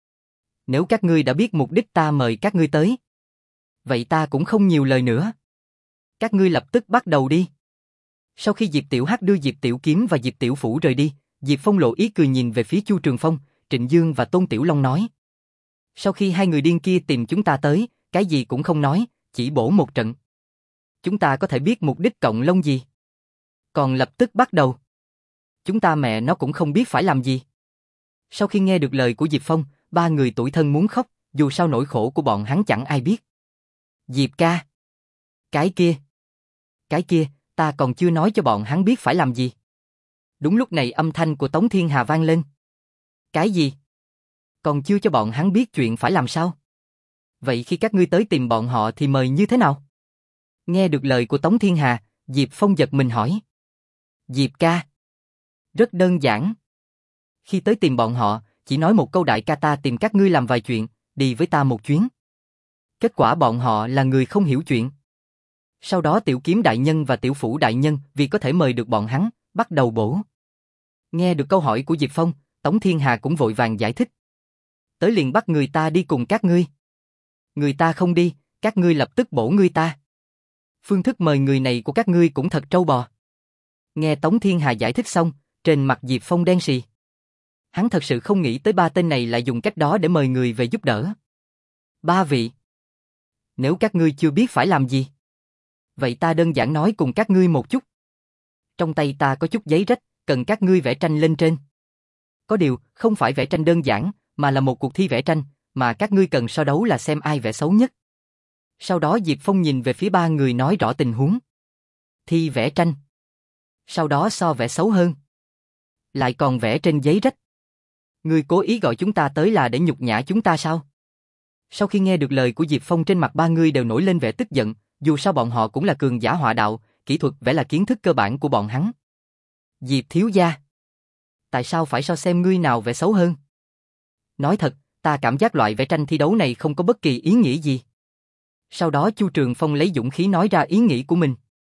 Nếu các ngươi đã biết mục đích ta mời các ngươi tới, vậy ta cũng không nhiều lời nữa. Các ngươi lập tức bắt đầu đi. Sau khi Diệp Tiểu Hắc đưa Diệp Tiểu Kiếm và Diệp Tiểu Phủ rời đi, Diệp Phong lộ ý cười nhìn về phía Chu Trường Phong, Trịnh Dương và Tôn Tiểu Long nói. Sau khi hai người điên kia tìm chúng ta tới, cái gì cũng không nói, chỉ bổ một trận. Chúng ta có thể biết mục đích cộng lông gì. Còn lập tức bắt đầu. Chúng ta mẹ nó cũng không biết phải làm gì. Sau khi nghe được lời của Diệp Phong, ba người tủi thân muốn khóc, dù sao nỗi khổ của bọn hắn chẳng ai biết. Diệp ca. Cái kia. Cái kia, ta còn chưa nói cho bọn hắn biết phải làm gì. Đúng lúc này âm thanh của Tống Thiên Hà vang lên. Cái gì? Còn chưa cho bọn hắn biết chuyện phải làm sao? Vậy khi các ngươi tới tìm bọn họ thì mời như thế nào? Nghe được lời của Tống Thiên Hà, Diệp Phong giật mình hỏi. Diệp ca. Rất đơn giản. Khi tới tìm bọn họ, chỉ nói một câu đại ca ta tìm các ngươi làm vài chuyện, đi với ta một chuyến. Kết quả bọn họ là người không hiểu chuyện. Sau đó Tiểu Kiếm đại nhân và Tiểu Phủ đại nhân vì có thể mời được bọn hắn, bắt đầu bổ. Nghe được câu hỏi của Diệp Phong, Tống Thiên Hà cũng vội vàng giải thích. Tới liền bắt người ta đi cùng các ngươi. Người ta không đi, các ngươi lập tức bổ người ta. Phương thức mời người này của các ngươi cũng thật trâu bò. Nghe Tống Thiên Hà giải thích xong, trên mặt Diệp Phong đen sì. Hắn thật sự không nghĩ tới ba tên này lại dùng cách đó để mời người về giúp đỡ. Ba vị. Nếu các ngươi chưa biết phải làm gì, vậy ta đơn giản nói cùng các ngươi một chút. Trong tay ta có chút giấy rách, cần các ngươi vẽ tranh lên trên. Có điều, không phải vẽ tranh đơn giản, mà là một cuộc thi vẽ tranh, mà các ngươi cần so đấu là xem ai vẽ xấu nhất. Sau đó Diệp Phong nhìn về phía ba người nói rõ tình huống. Thi vẽ tranh. Sau đó so vẽ xấu hơn. Lại còn vẽ trên giấy rách. Ngươi cố ý gọi chúng ta tới là để nhục nhã chúng ta sao? Sau khi nghe được lời của Diệp Phong trên mặt ba người đều nổi lên vẻ tức giận, dù sao bọn họ cũng là cường giả họa đạo, kỹ thuật vẽ là kiến thức cơ bản của bọn hắn. Diệp thiếu gia. Tại sao phải so xem ngươi nào vẽ xấu hơn? Nói thật, ta cảm giác loại vẽ tranh thi đấu này không có bất kỳ ý nghĩa gì. Sau đó Chu Trường Phong lấy dũng khí nói ra ý nghĩ của mình.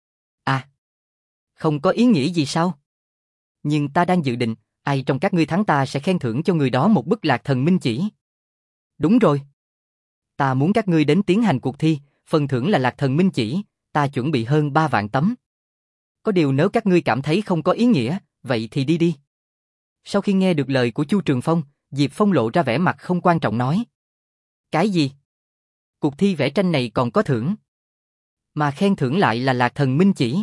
À, không có ý nghĩa gì sao? Nhưng ta đang dự định, ai trong các ngươi thắng ta sẽ khen thưởng cho người đó một bức Lạc Thần Minh Chỉ. Đúng rồi. Ta muốn các ngươi đến tiến hành cuộc thi, phần thưởng là Lạc Thần Minh Chỉ, ta chuẩn bị hơn ba vạn tấm. Có điều nếu các ngươi cảm thấy không có ý nghĩa, vậy thì đi đi. Sau khi nghe được lời của Chu Trường Phong, Diệp Phong lộ ra vẻ mặt không quan trọng nói. Cái gì? Cuộc thi vẽ tranh này còn có thưởng. Mà khen thưởng lại là Lạc Thần Minh Chỉ.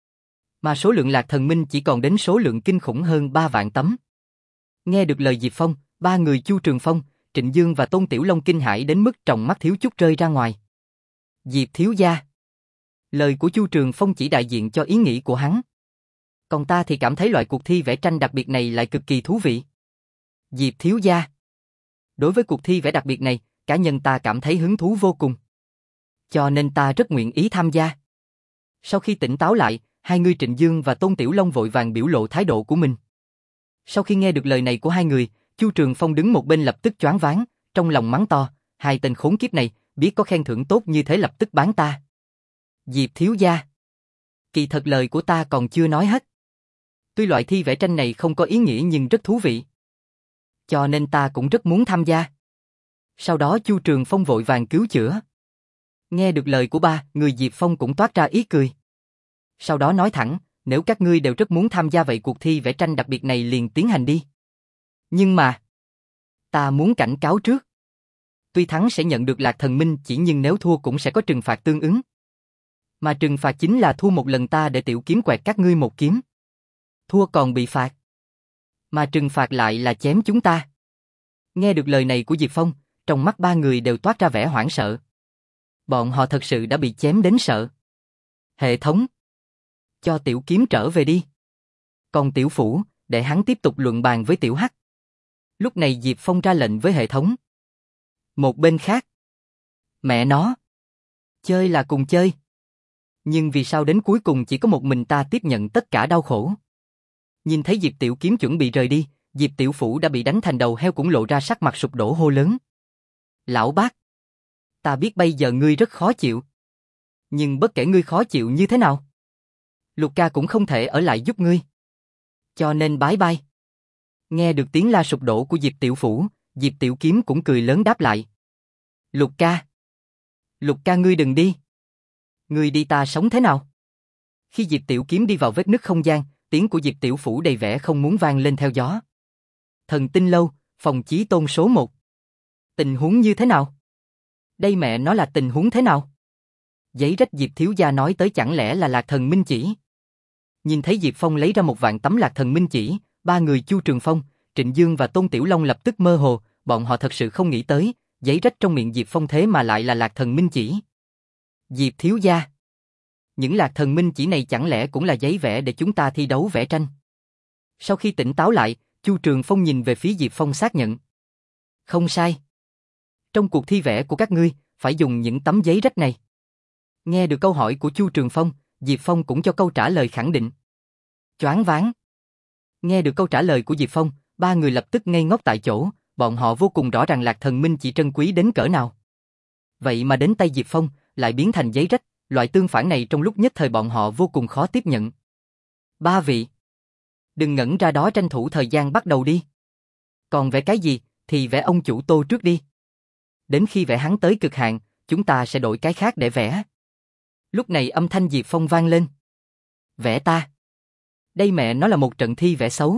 Mà số lượng Lạc Thần Minh chỉ còn đến số lượng kinh khủng hơn ba vạn tấm. Nghe được lời Diệp Phong, ba người Chu Trường Phong, Trịnh Dương và Tôn Tiểu Long kinh hãi đến mức tròng mắt thiếu chút rơi ra ngoài. Diệp thiếu gia. Lời của Chu Trường Phong chỉ đại diện cho ý nghĩ của hắn. Còn ta thì cảm thấy loại cuộc thi vẽ tranh đặc biệt này lại cực kỳ thú vị. Diệp thiếu gia. Đối với cuộc thi vẽ đặc biệt này, cá nhân ta cảm thấy hứng thú vô cùng. Cho nên ta rất nguyện ý tham gia. Sau khi tỉnh táo lại, hai người Trịnh Dương và Tôn Tiểu Long vội vàng biểu lộ thái độ của mình. Sau khi nghe được lời này của hai người, Chu Trường Phong đứng một bên lập tức choáng váng, trong lòng mắng to, hai tên khốn kiếp này, biết có khen thưởng tốt như thế lập tức bán ta. Diệp thiếu gia. Kỳ thật lời của ta còn chưa nói hết. Tuy loại thi vẽ tranh này không có ý nghĩa nhưng rất thú vị. Cho nên ta cũng rất muốn tham gia. Sau đó Chu Trường Phong vội vàng cứu chữa. Nghe được lời của ba, người Diệp Phong cũng toát ra ý cười. Sau đó nói thẳng, nếu các ngươi đều rất muốn tham gia vậy cuộc thi vẽ tranh đặc biệt này liền tiến hành đi. Nhưng mà, ta muốn cảnh cáo trước. Tuy thắng sẽ nhận được Lạc Thần Minh chỉ nhưng nếu thua cũng sẽ có trừng phạt tương ứng. Mà trừng phạt chính là thua một lần ta để Tiểu Kiếm quẹt các ngươi một kiếm. Thua còn bị phạt. Mà trừng phạt lại là chém chúng ta. Nghe được lời này của Diệp Phong, trong mắt ba người đều toát ra vẻ hoảng sợ. Bọn họ thật sự đã bị chém đến sợ. Hệ thống. Cho Tiểu Kiếm trở về đi. Còn Tiểu Phủ, để hắn tiếp tục luận bàn với Tiểu Hắc. Lúc này Diệp Phong ra lệnh với hệ thống. Một bên khác. Mẹ nó. Chơi là cùng chơi. Nhưng vì sao đến cuối cùng chỉ có một mình ta tiếp nhận tất cả đau khổ. Nhìn thấy Diệp Tiểu Kiếm chuẩn bị rời đi, Diệp Tiểu Phủ đã bị đánh thành đầu heo cũng lộ ra sắc mặt sụp đổ hô lớn. Lão bác. Ta biết bây giờ ngươi rất khó chịu. Nhưng bất kể ngươi khó chịu như thế nào, Lục ca cũng không thể ở lại giúp ngươi. Cho nên bái bai. Nghe được tiếng la sụp đổ của Diệp Tiểu Phủ, Diệp Tiểu Kiếm cũng cười lớn đáp lại. Lục ca. Lục ca ngươi đừng đi. Ngươi đi ta sống thế nào? Khi Diệp Tiểu Kiếm đi vào vết nứt không gian, tiếng của Diệp Tiểu Phủ đầy vẻ không muốn vang lên theo gió. Thần Tinh Lâu, phòng Chí Tôn số một. Tình huống như thế nào? Đây mẹ nó là tình huống thế nào? Giấy rách Diệp thiếu gia nói tới chẳng lẽ là Lạc Thần Minh chỉ? Nhìn thấy Diệp Phong lấy ra một vạn tấm Lạc Thần Minh chỉ, ba người Chu Trường Phong, Trịnh Dương và Tôn Tiểu Long lập tức mơ hồ, bọn họ thật sự không nghĩ tới, giấy rách trong miệng Diệp Phong thế mà lại là Lạc Thần Minh chỉ. Diệp thiếu gia. Những Lạc Thần Minh chỉ này chẳng lẽ cũng là giấy vẽ để chúng ta thi đấu vẽ tranh? Sau khi tỉnh táo lại, Chu Trường Phong nhìn về phía Diệp Phong xác nhận. Không sai. Trong cuộc thi vẽ của các ngươi, phải dùng những tấm giấy rách này. Nghe được câu hỏi của Chu Trường Phong, Diệp Phong cũng cho câu trả lời khẳng định. Choáng váng. Nghe được câu trả lời của Diệp Phong, ba người lập tức ngây ngốc tại chỗ, bọn họ vô cùng rõ ràng Lạc Thần Minh chỉ trân quý đến cỡ nào. Vậy mà đến tay Diệp Phong, lại biến thành giấy rách, loại tương phản này trong lúc nhất thời bọn họ vô cùng khó tiếp nhận. Ba vị. Đừng ngẩn ra đó tranh thủ thời gian bắt đầu đi. Còn vẽ cái gì, thì vẽ ông chủ Tô trước đi. Đến khi vẽ hắn tới cực hạn, chúng ta sẽ đổi cái khác để vẽ. Lúc này âm thanh Diệp Phong vang lên. Vẽ ta. Đây mẹ nó là một trận thi vẽ xấu.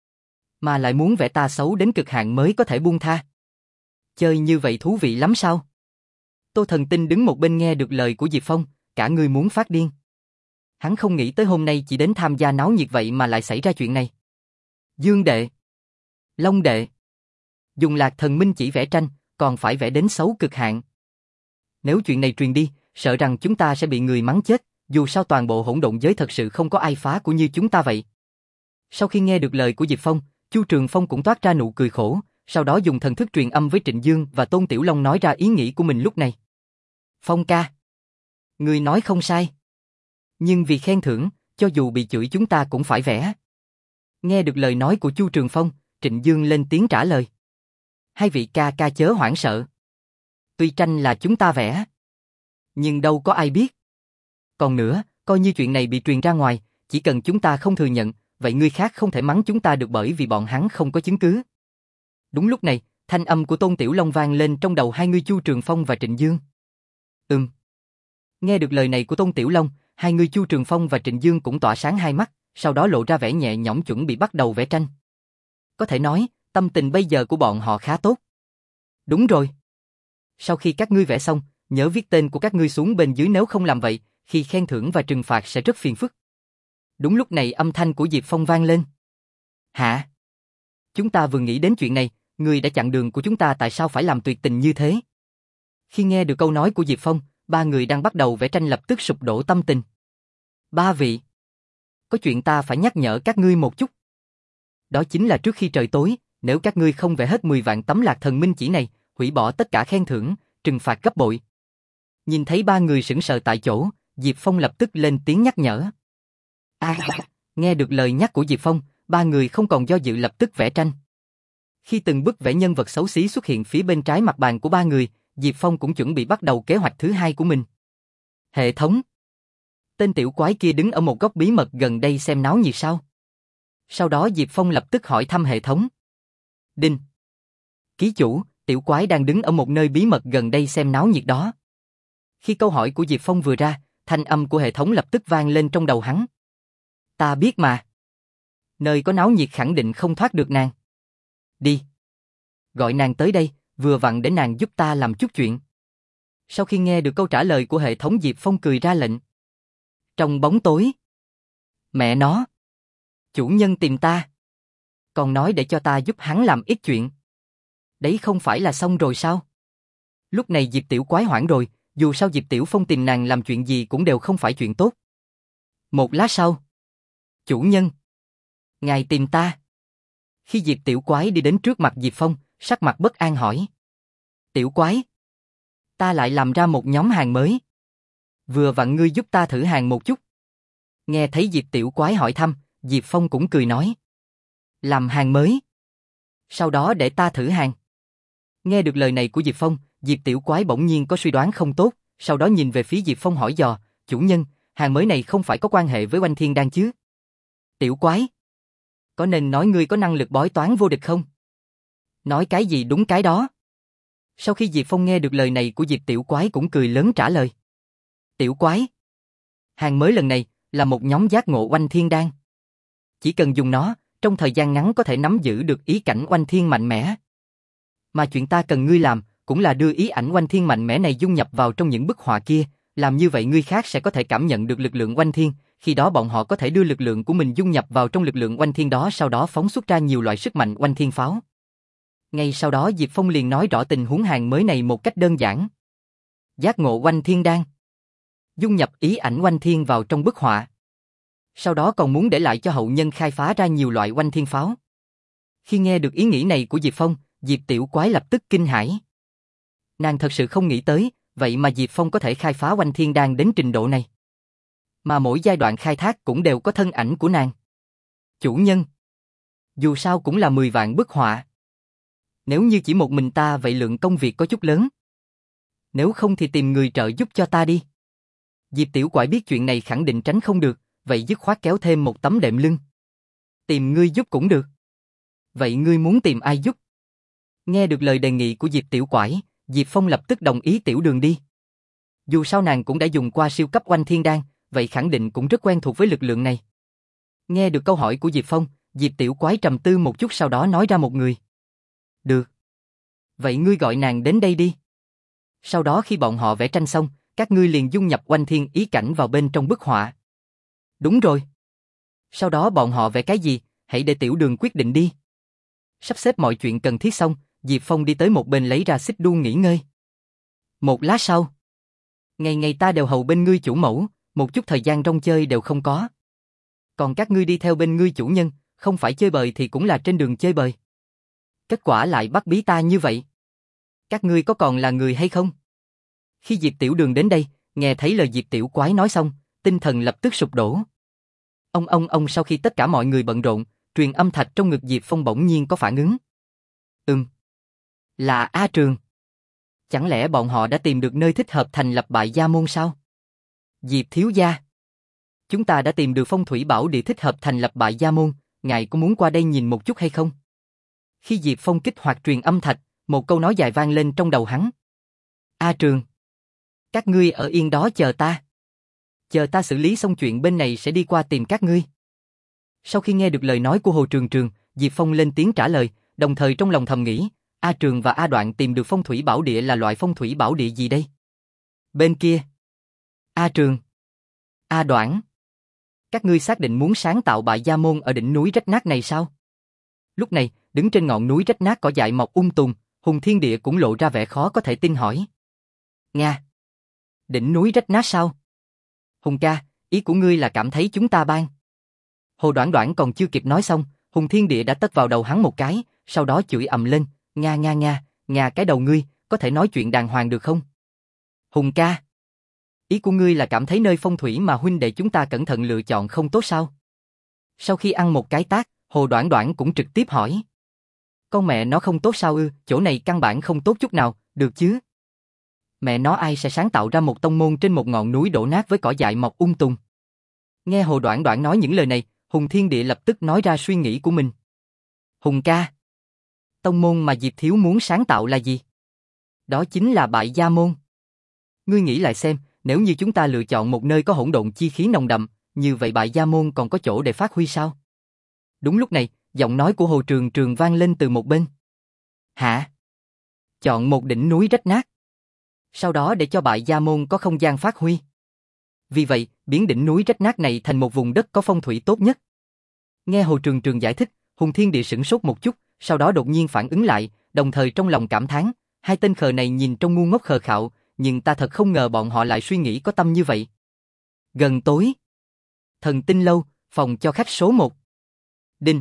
Mà lại muốn vẽ ta xấu đến cực hạn mới có thể buông tha. Chơi như vậy thú vị lắm sao? Tô Thần Tinh đứng một bên nghe được lời của Diệp Phong, cả người muốn phát điên. Hắn không nghĩ tới hôm nay chỉ đến tham gia náo nhiệt vậy mà lại xảy ra chuyện này. Dương đệ. Long đệ. Dùng Lạc Thần Minh chỉ vẽ tranh, còn phải vẽ đến xấu cực hạn. Nếu chuyện này truyền đi, sợ rằng chúng ta sẽ bị người mắng chết, dù sao toàn bộ hỗn độn giới thật sự không có ai phá của như chúng ta vậy. Sau khi nghe được lời của Diệp Phong, Chu Trường Phong cũng toát ra nụ cười khổ, sau đó dùng thần thức truyền âm với Trịnh Dương và Tôn Tiểu Long nói ra ý nghĩ của mình lúc này. Phong ca. Người nói không sai. Nhưng vì khen thưởng, cho dù bị chửi chúng ta cũng phải vẽ. Nghe được lời nói của Chu Trường Phong, Trịnh Dương lên tiếng trả lời. Hai vị ca ca chớ hoảng sợ. Tuy tranh là chúng ta vẽ, nhưng đâu có ai biết. Còn nữa, coi như chuyện này bị truyền ra ngoài, chỉ cần chúng ta không thừa nhận, vậy người khác không thể mắng chúng ta được bởi vì bọn hắn không có chứng cứ. Đúng lúc này, thanh âm của Tôn Tiểu Long vang lên trong đầu hai người Chu Trường Phong và Trịnh Dương. Ừm. Nghe được lời này của Tôn Tiểu Long, hai người Chu Trường Phong và Trịnh Dương cũng tỏa sáng hai mắt, sau đó lộ ra vẻ nhẹ nhõm chuẩn bị bắt đầu vẽ tranh. Có thể nói, tâm tình bây giờ của bọn họ khá tốt. Đúng rồi. Sau khi các ngươi vẽ xong, nhớ viết tên của các ngươi xuống bên dưới, nếu không làm vậy, khi khen thưởng và trừng phạt sẽ rất phiền phức. Đúng lúc này âm thanh của Diệp Phong vang lên. Hả? Chúng ta vừa nghĩ đến chuyện này, ngươi đã chặn đường của chúng ta, tại sao phải làm tuyệt tình như thế? Khi nghe được câu nói của Diệp Phong, ba người đang bắt đầu vẽ tranh lập tức sụp đổ tâm tình. Ba vị. có chuyện ta phải nhắc nhở các ngươi một chút. Đó chính là trước khi trời tối, nếu các ngươi không vẽ hết mười vạn tấm lạc thần minh chỉ này, hủy bỏ tất cả khen thưởng, trừng phạt gấp bội. Nhìn thấy ba người sững sờ tại chỗ, Diệp Phong lập tức lên tiếng nhắc nhở. À, nghe được lời nhắc của Diệp Phong, ba người không còn do dự lập tức vẽ tranh. Khi từng bức vẽ nhân vật xấu xí xuất hiện phía bên trái mặt bàn của ba người, Diệp Phong cũng chuẩn bị bắt đầu kế hoạch thứ hai của mình. Hệ thống. Tên tiểu quái kia đứng ở một góc bí mật gần đây xem náo nhiệt sao. Sau đó Diệp Phong lập tức hỏi thăm hệ thống. Đinh. Ký chủ, tiểu quái đang đứng ở một nơi bí mật gần đây xem náo nhiệt đó. Khi câu hỏi của Diệp Phong vừa ra, thanh âm của hệ thống lập tức vang lên trong đầu hắn. Ta biết mà. Nơi có náo nhiệt khẳng định không thoát được nàng. Đi. Gọi nàng tới đây, vừa vặn để nàng giúp ta làm chút chuyện. Sau khi nghe được câu trả lời của hệ thống, Diệp Phong cười ra lệnh. Trong bóng tối. Mẹ nó. Chủ nhân tìm ta. Còn nói để cho ta giúp hắn làm ít chuyện. Đấy không phải là xong rồi sao? Lúc này Diệp Tiểu quái hoảng rồi, dù sao Diệp Tiểu Phong tìm nàng làm chuyện gì cũng đều không phải chuyện tốt. Một lát sau. Chủ nhân. Ngài tìm ta. Khi Diệp Tiểu quái đi đến trước mặt Diệp Phong, sắc mặt bất an hỏi. Tiểu quái. Ta lại làm ra một nhóm hàng mới. Vừa vặn ngươi giúp ta thử hàng một chút. Nghe thấy Diệp Tiểu quái hỏi thăm, Diệp Phong cũng cười nói. Làm hàng mới. Sau đó để ta thử hàng. Nghe được lời này của Diệp Phong, Diệp Tiểu quái bỗng nhiên có suy đoán không tốt, sau đó nhìn về phía Diệp Phong hỏi dò, chủ nhân, hàng mới này không phải có quan hệ với Oanh Thiên Đan chứ? Tiểu quái. Có nên nói ngươi có năng lực bói toán vô địch không? Nói cái gì đúng cái đó. Sau khi Diệp Phong nghe được lời này của Diệp Tiểu quái cũng cười lớn trả lời. Tiểu quái. Hàng mới lần này là một nhóm giác ngộ Oanh Thiên Đan. Chỉ cần dùng nó, trong thời gian ngắn có thể nắm giữ được ý cảnh Oanh Thiên mạnh mẽ. Mà chuyện ta cần ngươi làm, cũng là đưa ý ảnh Oanh Thiên mạnh mẽ này dung nhập vào trong những bức họa kia, làm như vậy người khác sẽ có thể cảm nhận được lực lượng Oanh Thiên, khi đó bọn họ có thể đưa lực lượng của mình dung nhập vào trong lực lượng Oanh Thiên đó, sau đó phóng xuất ra nhiều loại sức mạnh Oanh Thiên pháo. Ngay sau đó Diệp Phong liền nói rõ tình huống hàng mới này một cách đơn giản. Giác ngộ Oanh Thiên Đan. Dung nhập ý ảnh Oanh Thiên vào trong bức họa. Sau đó còn muốn để lại cho hậu nhân khai phá ra nhiều loại Oanh Thiên pháo. Khi nghe được ý nghĩ này của Diệp Phong, Diệp Tiểu quái lập tức kinh hãi. Nàng thật sự không nghĩ tới, vậy mà Diệp Phong có thể khai phá Oanh Thiên Đan đến trình độ này. Mà mỗi giai đoạn khai thác cũng đều có thân ảnh của nàng. Chủ nhân. Dù sao cũng là mười vạn bức họa. Nếu như chỉ một mình ta vậy lượng công việc có chút lớn. Nếu không thì tìm người trợ giúp cho ta đi. Diệp Tiểu quái biết chuyện này khẳng định tránh không được, vậy dứt khoát kéo thêm một tấm đệm lưng. Tìm ngươi giúp cũng được. Vậy ngươi muốn tìm ai giúp? Nghe được lời đề nghị của Diệp Tiểu quái, Diệp Phong lập tức đồng ý tiểu đường đi. Dù sao nàng cũng đã dùng qua siêu cấp Oanh Thiên Đan, vậy khẳng định cũng rất quen thuộc với lực lượng này. Nghe được câu hỏi của Diệp Phong, Diệp Tiểu quái trầm tư một chút sau đó nói ra một người. Được. Vậy ngươi gọi nàng đến đây đi. Sau đó khi bọn họ vẽ tranh xong, các ngươi liền dung nhập Oanh Thiên ý cảnh vào bên trong bức họa. Đúng rồi. Sau đó bọn họ vẽ cái gì, hãy để tiểu đường quyết định đi. Sắp xếp mọi chuyện cần thiết xong, Diệp Phong đi tới một bên lấy ra xích đu nghỉ ngơi. Một lát sau. Ngày ngày ta đều hầu bên ngươi chủ mẫu, một chút thời gian rong chơi đều không có. Còn các ngươi đi theo bên ngươi chủ nhân, không phải chơi bời thì cũng là trên đường chơi bời. Kết quả lại bắt bí ta như vậy. Các ngươi có còn là người hay không? Khi Diệp Tiểu đường đến đây, nghe thấy lời Diệp Tiểu quái nói xong, tinh thần lập tức sụp đổ. Ông ông ông sau khi tất cả mọi người bận rộn, truyền âm thạch trong ngực Diệp Phong bỗng nhiên có phản ứng. Ừm. Là A Trường. Chẳng lẽ bọn họ đã tìm được nơi thích hợp thành lập bại gia môn sao? Diệp thiếu gia. Chúng ta đã tìm được phong thủy bảo địa thích hợp thành lập bại gia môn, ngài có muốn qua đây nhìn một chút hay không? Khi Diệp Phong kích hoạt truyền âm thạch, một câu nói dài vang lên trong đầu hắn. A Trường. Các ngươi ở yên đó chờ ta. Chờ ta xử lý xong chuyện bên này sẽ đi qua tìm các ngươi. Sau khi nghe được lời nói của Hồ Trường Trường, Diệp Phong lên tiếng trả lời, đồng thời trong lòng thầm nghĩ, A Trường và A Đoạn tìm được phong thủy bảo địa là loại phong thủy bảo địa gì đây? Bên kia. A Trường. A Đoạn. Các ngươi xác định muốn sáng tạo bại gia môn ở đỉnh núi rách nát này sao? Lúc này, đứng trên ngọn núi rách nát cỏ dại mọc um tùm, Hùng Thiên Địa cũng lộ ra vẻ khó có thể tin hỏi. Nga. Đỉnh núi rách nát sao? Hùng ca, ý của ngươi là cảm thấy chúng ta ban Hồ Đoản Đoản còn chưa kịp nói xong, Hùng Thiên Địa đã tấp vào đầu hắn một cái, sau đó chửi ầm lên, nga nga nga, nga cái đầu ngươi, có thể nói chuyện đàng hoàng được không? Hùng ca, ý của ngươi là cảm thấy nơi phong thủy mà huynh đệ chúng ta cẩn thận lựa chọn không tốt sao? Sau khi ăn một cái tát, Hồ Đoản Đoản cũng trực tiếp hỏi. Con mẹ nó không tốt sao ư, chỗ này căn bản không tốt chút nào, được chứ? Mẹ nó ai sẽ sáng tạo ra một tông môn trên một ngọn núi đổ nát với cỏ dại mọc um tùm? Nghe Hồ Đoản Đoản nói những lời này, Hùng Thiên Địa lập tức nói ra suy nghĩ của mình. Hùng ca, tông môn mà Diệp Thiếu muốn sáng tạo là gì? Đó chính là Bại Gia Môn. Ngươi nghĩ lại xem, nếu như chúng ta lựa chọn một nơi có hỗn độn chi khí nồng đậm, như vậy Bại Gia Môn còn có chỗ để phát huy sao? Đúng lúc này, giọng nói của Hồ Trường Trường vang lên từ một bên. Hả? Chọn một đỉnh núi rách nát. Sau đó để cho Bại Gia Môn có không gian phát huy. Vì vậy, biến đỉnh núi rách nát này thành một vùng đất có phong thủy tốt nhất. Nghe Hồ Trường Trường giải thích, Hùng Thiên Địa sửng sốt một chút, sau đó đột nhiên phản ứng lại, đồng thời trong lòng cảm thán, hai tên khờ này nhìn trông ngu ngốc khờ khạo, nhưng ta thật không ngờ bọn họ lại suy nghĩ có tâm như vậy. Gần tối, Thần Tinh Lâu, phòng cho khách số một. Đinh.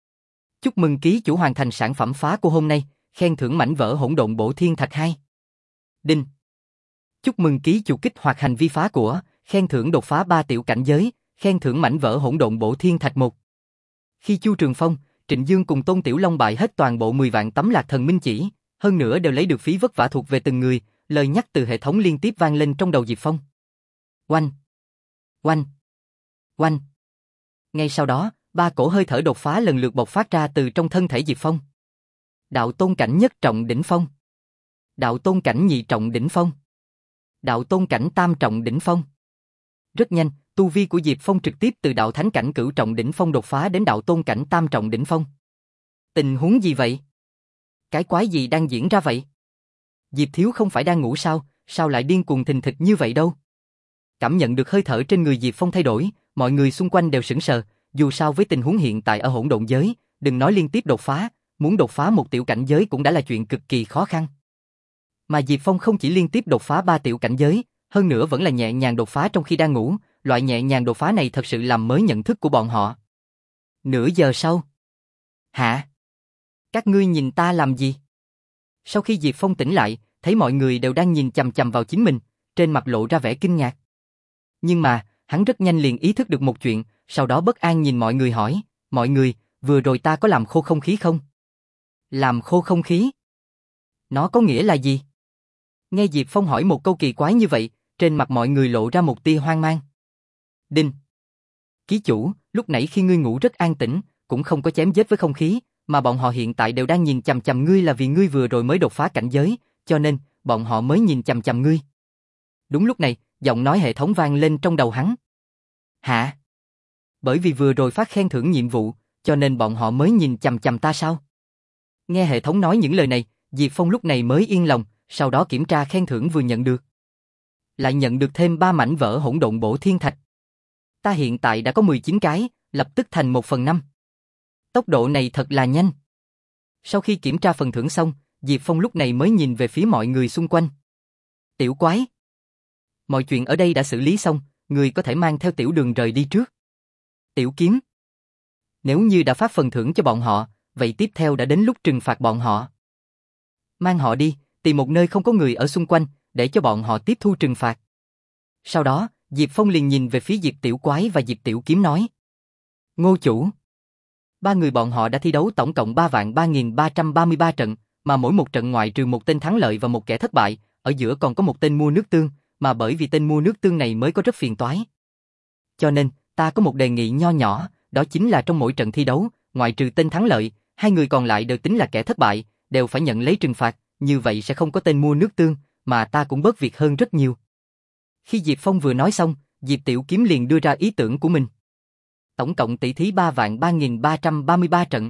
Chúc mừng ký chủ hoàn thành sản phẩm phá của hôm nay, khen thưởng mảnh vỡ hỗn độn bổ thiên thạch hai. Đinh. Chúc mừng ký chủ kích hoạt hành vi phá của, khen thưởng đột phá ba tiểu cảnh giới, khen thưởng mảnh vỡ hỗn độn bổ thiên thạch một. Khi Chu Trường Phong, Trịnh Dương cùng Tôn Tiểu Long bại hết toàn bộ mười vạn tấm lạc thần minh chỉ, hơn nữa đều lấy được phí vất vả thuộc về từng người, lời nhắc từ hệ thống liên tiếp vang lên trong đầu Diệp Phong. Oanh! Oanh! Oanh! Ngay sau đó, ba cổ hơi thở đột phá lần lượt bộc phát ra từ trong thân thể Diệp Phong. Đạo tôn cảnh nhất trọng đỉnh phong. Đạo tôn cảnh nhị trọng đỉnh phong. Đạo tôn cảnh tam trọng đỉnh phong. Rất nhanh, tu vi của Diệp Phong trực tiếp từ đạo thánh cảnh cửu trọng đỉnh phong đột phá đến đạo tôn cảnh tam trọng đỉnh phong. Tình huống gì vậy? Cái quái gì đang diễn ra vậy? Diệp Thiếu không phải đang ngủ sao, sao lại điên cuồng thình thịch như vậy đâu? Cảm nhận được hơi thở trên người Diệp Phong thay đổi, mọi người xung quanh đều sững sờ, dù sao với tình huống hiện tại ở hỗn độn giới, đừng nói liên tiếp đột phá, muốn đột phá một tiểu cảnh giới cũng đã là chuyện cực kỳ khó khăn. Mà Diệp Phong không chỉ liên tiếp đột phá ba tiểu cảnh giới, hơn nữa vẫn là nhẹ nhàng đột phá trong khi đang ngủ, loại nhẹ nhàng đột phá này thật sự làm mới nhận thức của bọn họ. Nửa giờ sau. Hả? Các ngươi nhìn ta làm gì? Sau khi Diệp Phong tỉnh lại, thấy mọi người đều đang nhìn chằm chằm vào chính mình, trên mặt lộ ra vẻ kinh ngạc. Nhưng mà, hắn rất nhanh liền ý thức được một chuyện, sau đó bất an nhìn mọi người hỏi, mọi người, vừa rồi ta có làm khô không khí không? Làm khô không khí? Nó có nghĩa là gì? Nghe Diệp Phong hỏi một câu kỳ quái như vậy, trên mặt mọi người lộ ra một tia hoang mang. Đinh. Ký chủ, lúc nãy khi ngươi ngủ rất an tĩnh, cũng không có chém giết với không khí, mà bọn họ hiện tại đều đang nhìn chằm chằm ngươi là vì ngươi vừa rồi mới đột phá cảnh giới, cho nên, bọn họ mới nhìn chằm chằm ngươi. Đúng lúc này, giọng nói hệ thống vang lên trong đầu hắn. Hả? Bởi vì vừa rồi phát khen thưởng nhiệm vụ, cho nên bọn họ mới nhìn chằm chằm ta sao? Nghe hệ thống nói những lời này, Diệp Phong lúc này mới yên lòng, sau đó kiểm tra khen thưởng vừa nhận được. Lại nhận được thêm ba mảnh vỡ hỗn độn bổ thiên thạch. Ta hiện tại đã có mười chín cái, lập tức thành một phần năm. Tốc độ này thật là nhanh. Sau khi kiểm tra phần thưởng xong, Diệp Phong lúc này mới nhìn về phía mọi người xung quanh. Tiểu quái. Mọi chuyện ở đây đã xử lý xong, người có thể mang theo tiểu đường rời đi trước. Tiểu kiếm. Nếu như đã phát phần thưởng cho bọn họ, vậy tiếp theo đã đến lúc trừng phạt bọn họ. Mang họ đi, tìm một nơi không có người ở xung quanh, để cho bọn họ tiếp thu trừng phạt. Sau đó, Diệp Phong liền nhìn về phía Diệp Tiểu Quái và Diệp Tiểu Kiếm nói. Ngô chủ. Ba người bọn họ đã thi đấu tổng cộng ba vạn ba nghìn ba trăm ba mươi ba trận, mà mỗi một trận ngoại trừ một tên thắng lợi và một kẻ thất bại, ở giữa còn có một tên mua nước tương, mà bởi vì tên mua nước tương này mới có rất phiền toái. Cho nên, ta có một đề nghị nho nhỏ, đó chính là trong mỗi trận thi đấu, ngoại trừ tên thắng lợi, hai người còn lại đều tính là kẻ thất bại, đều phải nhận lấy trừng phạt, như vậy sẽ không có tên mua nước tương, mà ta cũng bớt việc hơn rất nhiều. Khi Diệp Phong vừa nói xong, Diệp Tiểu Kiếm liền đưa ra ý tưởng của mình. Tổng cộng tỷ thí ba vạn ba nghìn ba trăm ba mươi ba trận.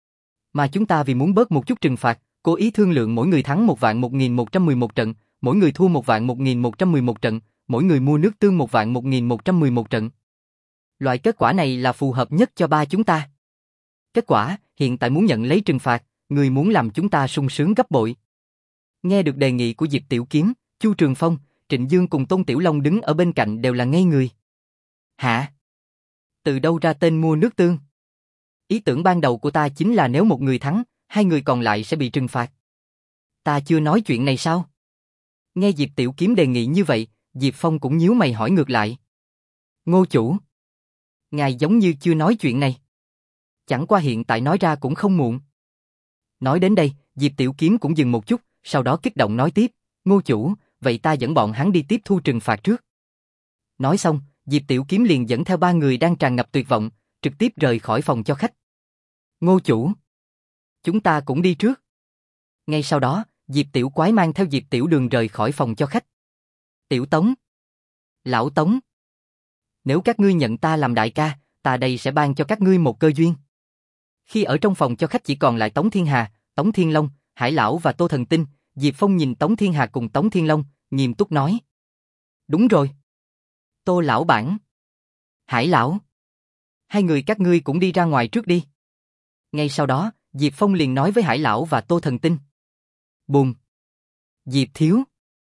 Mà chúng ta vì muốn bớt một chút trừng phạt, cố ý thương lượng mỗi người thắng một vạn một nghìn một trăm mười một trận, mỗi người thua một vạn một nghìn một trăm mười một trận, mỗi người mua nước tương một vạn một nghìn một trăm mười một trận. Loại kết quả này là phù hợp nhất cho ba chúng ta. Kết quả, hiện tại muốn nhận lấy trừng phạt, người muốn làm chúng ta sung sướng gấp bội. Nghe được đề nghị của Diệp Tiểu Kiếm, Chu Trường Phong, Trịnh Dương cùng Tôn Tiểu Long đứng ở bên cạnh đều là ngây người. Hả? Từ đâu ra tên mua nước tương? Ý tưởng ban đầu của ta chính là nếu một người thắng, hai người còn lại sẽ bị trừng phạt. Ta chưa nói chuyện này sao? Nghe Diệp Tiểu Kiếm đề nghị như vậy, Diệp Phong cũng nhíu mày hỏi ngược lại. Ngô chủ, ngài giống như chưa nói chuyện này. Chẳng qua hiện tại nói ra cũng không muộn. Nói đến đây, Diệp Tiểu Kiếm cũng dừng một chút, sau đó kích động nói tiếp, Ngô chủ, vậy ta dẫn bọn hắn đi tiếp thu trừng phạt trước. Nói xong, Diệp Tiểu Kiếm liền dẫn theo ba người đang tràn ngập tuyệt vọng, trực tiếp rời khỏi phòng cho khách. Ngô chủ, chúng ta cũng đi trước. Ngay sau đó, Diệp Tiểu Quái mang theo Diệp Tiểu Đường rời khỏi phòng cho khách. Tiểu Tống, Lão Tống, nếu các ngươi nhận ta làm đại ca, ta đây sẽ ban cho các ngươi một cơ duyên. Khi ở trong phòng cho khách chỉ còn lại Tống Thiên Hà, Tống Thiên Long, Hải Lão và Tô Thần Tinh, Diệp Phong nhìn Tống Thiên Hà cùng Tống Thiên Long, nghiêm túc nói. Đúng rồi. Tô Lão Bản, Hải Lão, hai người các ngươi cũng đi ra ngoài trước đi. Ngay sau đó, Diệp Phong liền nói với Hải Lão và Tô Thần Tinh. Bùm. Diệp Thiếu,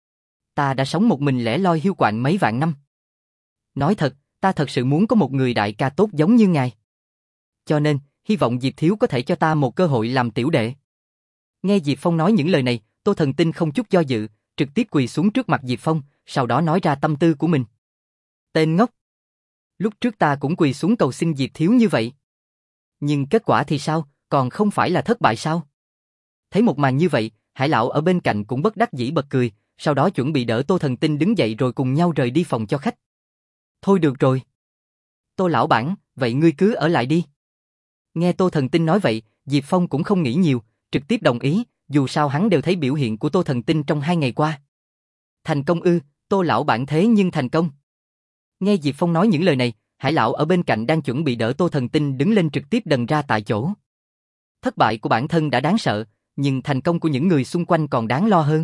ta đã sống một mình lẻ loi hiu quạnh mấy vạn năm. Nói thật, ta thật sự muốn có một người đại ca tốt giống như ngài. Cho nên, hy vọng Diệp Thiếu có thể cho ta một cơ hội làm tiểu đệ. Nghe Diệp Phong nói những lời này, Tô Thần Tinh không chút do dự, trực tiếp quỳ xuống trước mặt Diệp Phong, sau đó nói ra tâm tư của mình. Tên ngốc. Lúc trước ta cũng quỳ xuống cầu xin Diệp Thiếu như vậy. Nhưng kết quả thì sao, còn không phải là thất bại sao? Thấy một màn như vậy, Hải Lão ở bên cạnh cũng bất đắc dĩ bật cười, sau đó chuẩn bị đỡ Tô Thần Tinh đứng dậy rồi cùng nhau rời đi phòng cho khách. Thôi được rồi. Tô Lão Bản, vậy ngươi cứ ở lại đi. Nghe Tô Thần Tinh nói vậy, Diệp Phong cũng không nghĩ nhiều, trực tiếp đồng ý, dù sao hắn đều thấy biểu hiện của Tô Thần Tinh trong hai ngày qua. Thành công ư, Tô Lão Bản thế nhưng thành công. Nghe Diệp Phong nói những lời này, Hải Lão ở bên cạnh đang chuẩn bị đỡ Tô Thần Tinh đứng lên trực tiếp đần ra tại chỗ. Thất bại của bản thân đã đáng sợ, nhưng thành công của những người xung quanh còn đáng lo hơn.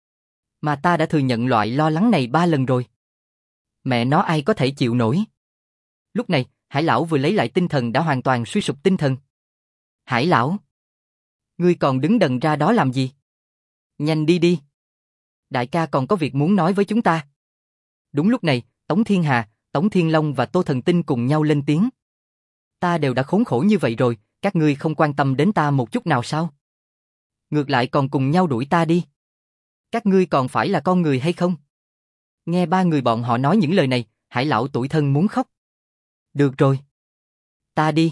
Mà ta đã thừa nhận loại lo lắng này ba lần rồi. Mẹ nó ai có thể chịu nổi. Lúc này, Hải Lão vừa lấy lại tinh thần đã hoàn toàn suy sụp tinh thần. Hải Lão, ngươi còn đứng đần ra đó làm gì? Nhanh đi đi. Đại ca còn có việc muốn nói với chúng ta. Đúng lúc này, Tống Thiên Hà, Tống Thiên Long và Tô Thần Tinh cùng nhau lên tiếng. Ta đều đã khốn khổ như vậy rồi, các ngươi không quan tâm đến ta một chút nào sao? Ngược lại còn cùng nhau đuổi ta đi. Các ngươi còn phải là con người hay không? Nghe ba người bọn họ nói những lời này, Hải Lão tủi thân muốn khóc. Được rồi. Ta đi.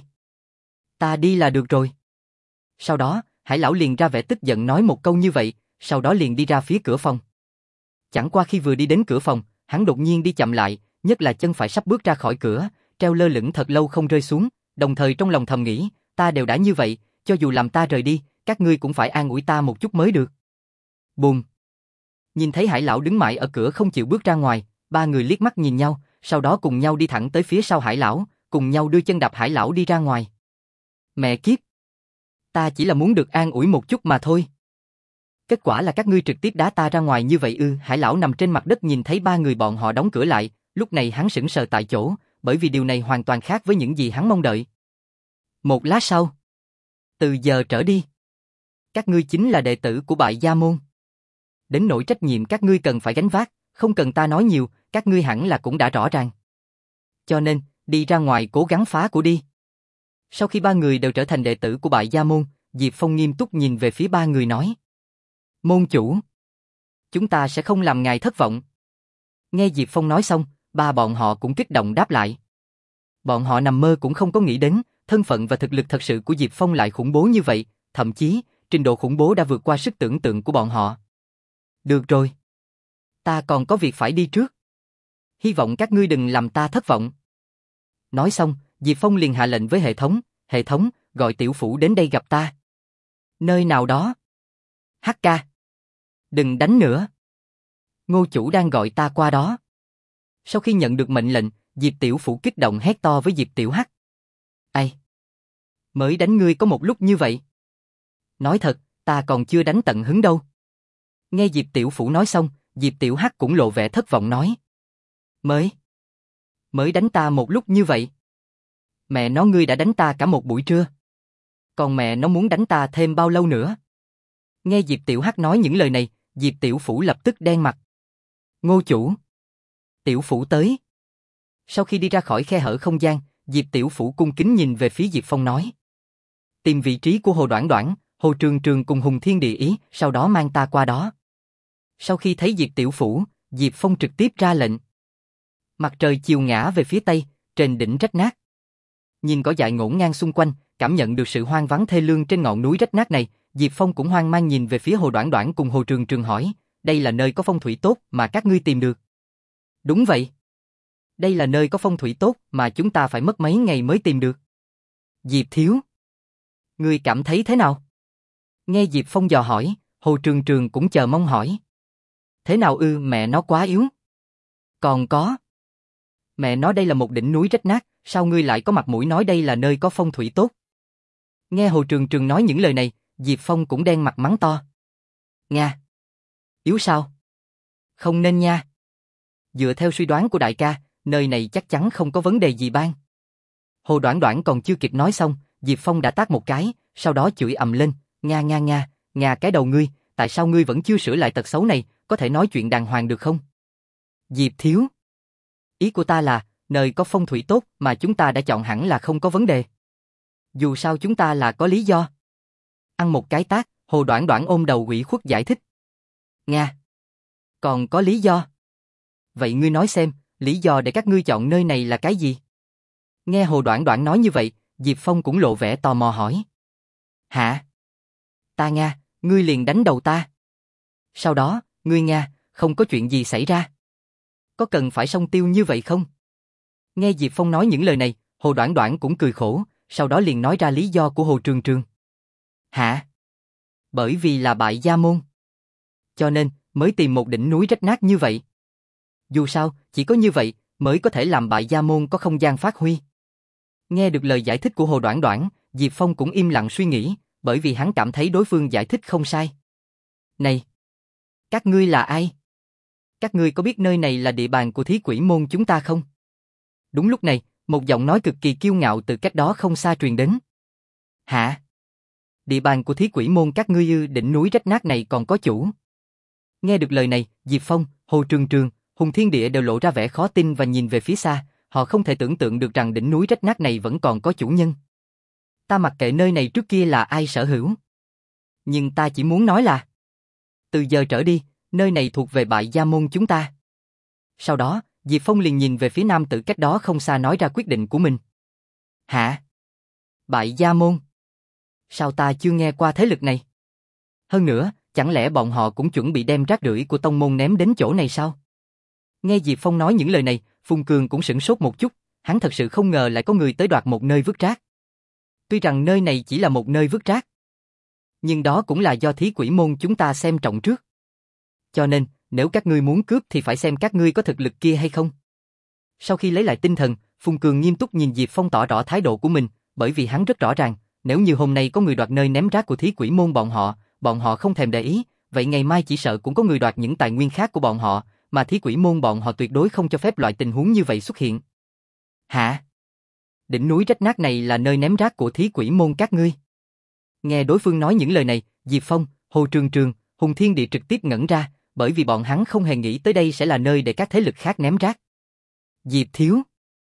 Ta đi là được rồi. Sau đó, Hải Lão liền ra vẻ tức giận nói một câu như vậy, sau đó liền đi ra phía cửa phòng. Chẳng qua khi vừa đi đến cửa phòng, hắn đột nhiên đi chậm lại, nhất là chân phải sắp bước ra khỏi cửa, treo lơ lửng thật lâu không rơi xuống, đồng thời trong lòng thầm nghĩ, ta đều đã như vậy, cho dù làm ta rời đi, các ngươi cũng phải an ủi ta một chút mới được. Bùm. Nhìn thấy Hải Lão đứng mãi ở cửa không chịu bước ra ngoài, ba người liếc mắt nhìn nhau, sau đó cùng nhau đi thẳng tới phía sau Hải Lão, cùng nhau đưa chân đạp Hải Lão đi ra ngoài. Mẹ kiếp. Ta chỉ là muốn được an ủi một chút mà thôi. Kết quả là các ngươi trực tiếp đá ta ra ngoài như vậy ư? Hải Lão nằm trên mặt đất nhìn thấy ba người bọn họ đóng cửa lại, lúc này hắn sững sờ tại chỗ, bởi vì điều này hoàn toàn khác với những gì hắn mong đợi. Một lát sau. Từ giờ trở đi, các ngươi chính là đệ tử của Bại Gia Môn. Đến nỗi trách nhiệm các ngươi cần phải gánh vác, không cần ta nói nhiều, các ngươi hẳn là cũng đã rõ ràng. Cho nên, đi ra ngoài cố gắng phá của đi. Sau khi ba người đều trở thành đệ tử của Bại Gia Môn, Diệp Phong nghiêm túc nhìn về phía ba người nói. Môn chủ, chúng ta sẽ không làm ngài thất vọng. Nghe Diệp Phong nói xong, ba bọn họ cũng kích động đáp lại. Bọn họ nằm mơ cũng không có nghĩ đến, thân phận và thực lực thật sự của Diệp Phong lại khủng bố như vậy, thậm chí, trình độ khủng bố đã vượt qua sức tưởng tượng của bọn họ. Được rồi. Ta còn có việc phải đi trước. Hy vọng các ngươi đừng làm ta thất vọng. Nói xong, Diệp Phong liền hạ lệnh với hệ thống, hệ thống, gọi tiểu phủ đến đây gặp ta. Nơi nào đó. Hắc ca. Đừng đánh nữa. Ngô chủ đang gọi ta qua đó. Sau khi nhận được mệnh lệnh, Diệp tiểu phủ kích động hét to với Diệp tiểu hắc. Ai? Mới đánh ngươi có một lúc như vậy. Nói thật, ta còn chưa đánh tận hứng đâu. Nghe Diệp tiểu phủ nói xong, Diệp tiểu hắc cũng lộ vẻ thất vọng nói. Mới? Mới đánh ta một lúc như vậy. Mẹ nó ngươi đã đánh ta cả một buổi trưa. Còn mẹ nó muốn đánh ta thêm bao lâu nữa? Nghe Diệp tiểu hắc nói những lời này, Diệp tiểu phủ lập tức đen mặt. Ngô chủ. Tiểu phủ tới. Sau khi đi ra khỏi khe hở không gian, Diệp Tiểu Phủ cung kính nhìn về phía Diệp Phong nói. Tìm vị trí của Hồ Đoản Đoản, Hồ Trường Trường cùng Hùng Thiên Địa Ý, sau đó mang ta qua đó. Sau khi thấy Diệp Tiểu Phủ, Diệp Phong trực tiếp ra lệnh. Mặt trời chiều ngã về phía tây, trên đỉnh rách nát. Nhìn cỏ dại ngổn ngang xung quanh, cảm nhận được sự hoang vắng thê lương trên ngọn núi rách nát này, Diệp Phong cũng hoang mang nhìn về phía Hồ Đoản Đoản cùng Hồ Trường Trường hỏi, đây là nơi có phong thủy tốt mà các ngươi tìm được. Đúng vậy. Đây là nơi có phong thủy tốt mà chúng ta phải mất mấy ngày mới tìm được. Diệp Thiếu. Ngươi cảm thấy thế nào? Nghe Diệp Phong dò hỏi, Hồ Trường Trường cũng chờ mong hỏi. Thế nào ư, mẹ nó quá yếu. Còn có. Mẹ nói đây là một đỉnh núi rách nát, sao ngươi lại có mặt mũi nói đây là nơi có phong thủy tốt? Nghe Hồ Trường Trường nói những lời này, Diệp Phong cũng đen mặt mắng to. Nga. Yếu sao? Không nên nha. Dựa theo suy đoán của đại ca, nơi này chắc chắn không có vấn đề gì ban. Hồ Đoản Đoản còn chưa kịp nói xong, Diệp Phong đã tát một cái, sau đó chửi ầm lên, Nga nga nga, Nga cái đầu ngươi, tại sao ngươi vẫn chưa sửa lại tật xấu này, có thể nói chuyện đàng hoàng được không? Diệp Thiếu. Ý của ta là, nơi có phong thủy tốt mà chúng ta đã chọn hẳn là không có vấn đề. Dù sao chúng ta là có lý do. Ăn một cái tát, Hồ Đoản Đoản ôm đầu ủy khuất giải thích. Nga. Còn có lý do? Vậy ngươi nói xem, lý do để các ngươi chọn nơi này là cái gì? Nghe Hồ Đoản Đoản nói như vậy, Diệp Phong cũng lộ vẻ tò mò hỏi. Hả? Ta Nga, ngươi liền đánh đầu ta. Sau đó, ngươi Nga, không có chuyện gì xảy ra. Có cần phải song tiêu như vậy không? Nghe Diệp Phong nói những lời này, Hồ Đoản Đoản cũng cười khổ, sau đó liền nói ra lý do của Hồ Trường Trường. Hả? Bởi vì là bại gia môn. Cho nên, mới tìm một đỉnh núi rách nát như vậy. Dù sao, chỉ có như vậy, mới có thể làm bại gia môn có không gian phát huy. Nghe được lời giải thích của Hồ Đoản Đoản, Diệp Phong cũng im lặng suy nghĩ, bởi vì hắn cảm thấy đối phương giải thích không sai. Này! Các ngươi là ai? Các ngươi có biết nơi này là địa bàn của Thí Quỷ môn chúng ta không? Đúng lúc này, một giọng nói cực kỳ kiêu ngạo từ cách đó không xa truyền đến. Hả? Địa bàn của Thí Quỷ môn các ngươi ư? Đỉnh núi rách nát này còn có chủ? Nghe được lời này, Diệp Phong, Hồ Trường Trường, Hùng Thiên Địa đều lộ ra vẻ khó tin và nhìn về phía xa, họ không thể tưởng tượng được rằng đỉnh núi rách nát này vẫn còn có chủ nhân. Ta mặc kệ nơi này trước kia là ai sở hữu. Nhưng ta chỉ muốn nói là, từ giờ trở đi, nơi này thuộc về bại gia môn chúng ta. Sau đó, Diệp Phong liền nhìn về phía nam tử cách đó không xa nói ra quyết định của mình. Hả? Bại gia môn? Sao ta chưa nghe qua thế lực này? Hơn nữa, chẳng lẽ bọn họ cũng chuẩn bị đem rác rưởi của tông môn ném đến chỗ này sao? Nghe Diệp Phong nói những lời này, Phùng Cường cũng sửng sốt một chút, hắn thật sự không ngờ lại có người tới đoạt một nơi vứt rác. Tuy rằng nơi này chỉ là một nơi vứt rác, nhưng đó cũng là do Thí Quỷ môn chúng ta xem trọng trước. Cho nên, nếu các ngươi muốn cướp thì phải xem các ngươi có thực lực kia hay không. Sau khi lấy lại tinh thần, Phùng Cường nghiêm túc nhìn Diệp Phong tỏ rõ thái độ của mình, bởi vì hắn rất rõ ràng, nếu như hôm nay có người đoạt nơi ném rác của Thí Quỷ môn bọn họ, bọn họ không thèm để ý, vậy ngày mai chỉ sợ cũng có người đoạt những tài nguyên khác của bọn họ, mà Thí Quỷ môn bọn họ tuyệt đối không cho phép loại tình huống như vậy xuất hiện. Hả? Đỉnh núi rách nát này là nơi ném rác của Thí Quỷ môn các ngươi? Nghe đối phương nói những lời này, Diệp Phong, Hồ Trường Trường, Hùng Thiên Địa trực tiếp ngẩn ra, bởi vì bọn hắn không hề nghĩ tới đây sẽ là nơi để các thế lực khác ném rác. Diệp Thiếu.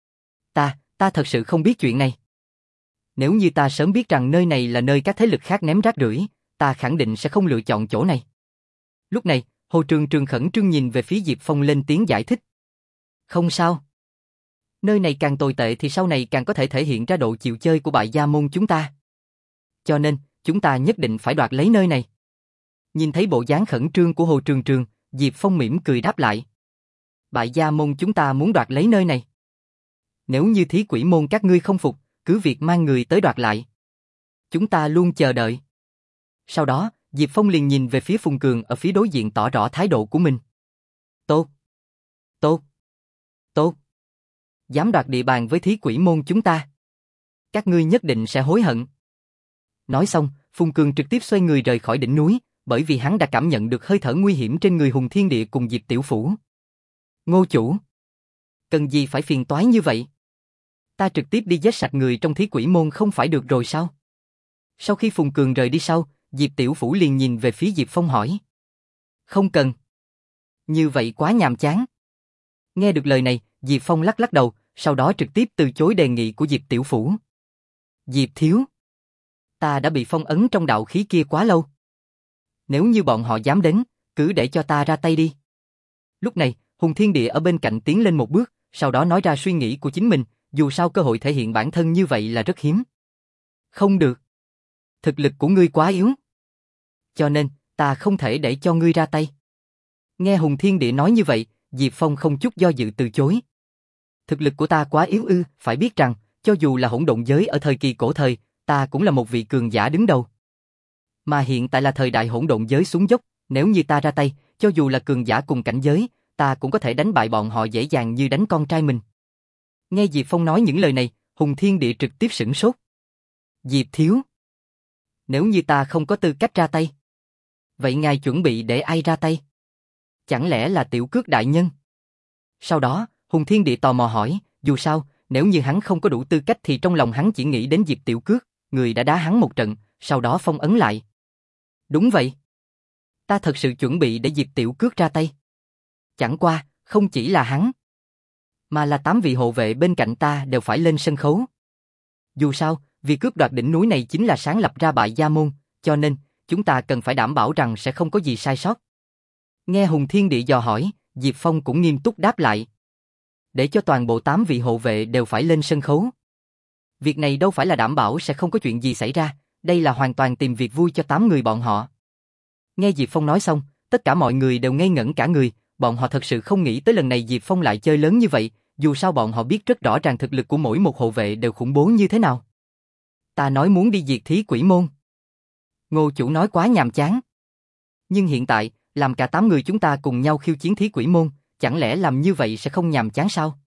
Ta, ta thật sự không biết chuyện này. Nếu như ta sớm biết rằng nơi này là nơi các thế lực khác ném rác rưởi, ta khẳng định sẽ không lựa chọn chỗ này. Lúc này, Hồ Trường Trường khẩn trương nhìn về phía Diệp Phong lên tiếng giải thích. Không sao. Nơi này càng tồi tệ thì sau này càng có thể thể hiện ra độ chịu chơi của bại gia môn chúng ta. Cho nên, chúng ta nhất định phải đoạt lấy nơi này. Nhìn thấy bộ dáng khẩn trương của Hồ Trường Trường, Diệp Phong mỉm cười đáp lại. Bại gia môn chúng ta muốn đoạt lấy nơi này. Nếu như Thí Quỷ môn các ngươi không phục, cứ việc mang người tới đoạt lại. Chúng ta luôn chờ đợi. Sau đó, Diệp Phong liền nhìn về phía Phùng Cường ở phía đối diện tỏ rõ thái độ của mình. Tốt. Tốt. Tốt. Dám đoạt địa bàn với Thí Quỷ môn chúng ta. Các ngươi nhất định sẽ hối hận. Nói xong, Phùng Cường trực tiếp xoay người rời khỏi đỉnh núi, bởi vì hắn đã cảm nhận được hơi thở nguy hiểm trên người Hùng Thiên Địa cùng Diệp Tiểu Phủ. Ngô chủ. Cần gì phải phiền toái như vậy? Ta trực tiếp đi giết sạch người trong Thí Quỷ môn không phải được rồi sao? Sau khi Phùng Cường rời đi sau, Diệp Tiểu Phủ liền nhìn về phía Diệp Phong hỏi. Không cần. Như vậy quá nhàm chán. Nghe được lời này, Diệp Phong lắc lắc đầu, sau đó trực tiếp từ chối đề nghị của Diệp Tiểu Phủ. Diệp Thiếu, ta đã bị phong ấn trong đạo khí kia quá lâu. Nếu như bọn họ dám đến, cứ để cho ta ra tay đi. Lúc này, Hùng Thiên Địa ở bên cạnh tiến lên một bước, sau đó nói ra suy nghĩ của chính mình, dù sao cơ hội thể hiện bản thân như vậy là rất hiếm. Không được. Thực lực của ngươi quá yếu. Cho nên, ta không thể để cho ngươi ra tay. Nghe Hùng Thiên Địa nói như vậy, Diệp Phong không chút do dự từ chối. Thực lực của ta quá yếu ư, phải biết rằng, cho dù là hỗn độn giới ở thời kỳ cổ thời, ta cũng là một vị cường giả đứng đầu. Mà hiện tại là thời đại hỗn độn giới xuống dốc, nếu như ta ra tay, cho dù là cường giả cùng cảnh giới, ta cũng có thể đánh bại bọn họ dễ dàng như đánh con trai mình. Nghe Diệp Phong nói những lời này, Hùng Thiên Địa trực tiếp sửng sốt. Diệp Thiếu, nếu như ta không có tư cách ra tay, vậy ngài chuẩn bị để ai ra tay? Chẳng lẽ là Tiểu Cước đại nhân? Sau đó, Hùng Thiên Địa tò mò hỏi, dù sao, nếu như hắn không có đủ tư cách thì trong lòng hắn chỉ nghĩ đến Diệp Tiểu Cước, người đã đá hắn một trận, sau đó phong ấn lại. Đúng vậy. Ta thật sự chuẩn bị để Diệp Tiểu Cước ra tay. Chẳng qua, không chỉ là hắn, mà là tám vị hộ vệ bên cạnh ta đều phải lên sân khấu. Dù sao, việc cướp đoạt đỉnh núi này chính là sáng lập ra bại gia môn, cho nên, chúng ta cần phải đảm bảo rằng sẽ không có gì sai sót. Nghe Hùng Thiên Địa dò hỏi, Diệp Phong cũng nghiêm túc đáp lại. Để cho toàn bộ tám vị hộ vệ đều phải lên sân khấu. Việc này đâu phải là đảm bảo sẽ không có chuyện gì xảy ra, đây là hoàn toàn tìm việc vui cho tám người bọn họ. Nghe Diệp Phong nói xong, tất cả mọi người đều ngây ngẩn cả người, bọn họ thật sự không nghĩ tới lần này Diệp Phong lại chơi lớn như vậy, dù sao bọn họ biết rất rõ ràng thực lực của mỗi một hộ vệ đều khủng bố như thế nào. Ta nói muốn đi diệt thí quỷ môn. Ngô chủ nói quá nhàm chán. Nhưng hiện tại, làm cả tám người chúng ta cùng nhau khiêu chiến thí quỷ môn, chẳng lẽ làm như vậy sẽ không nhàm chán sao?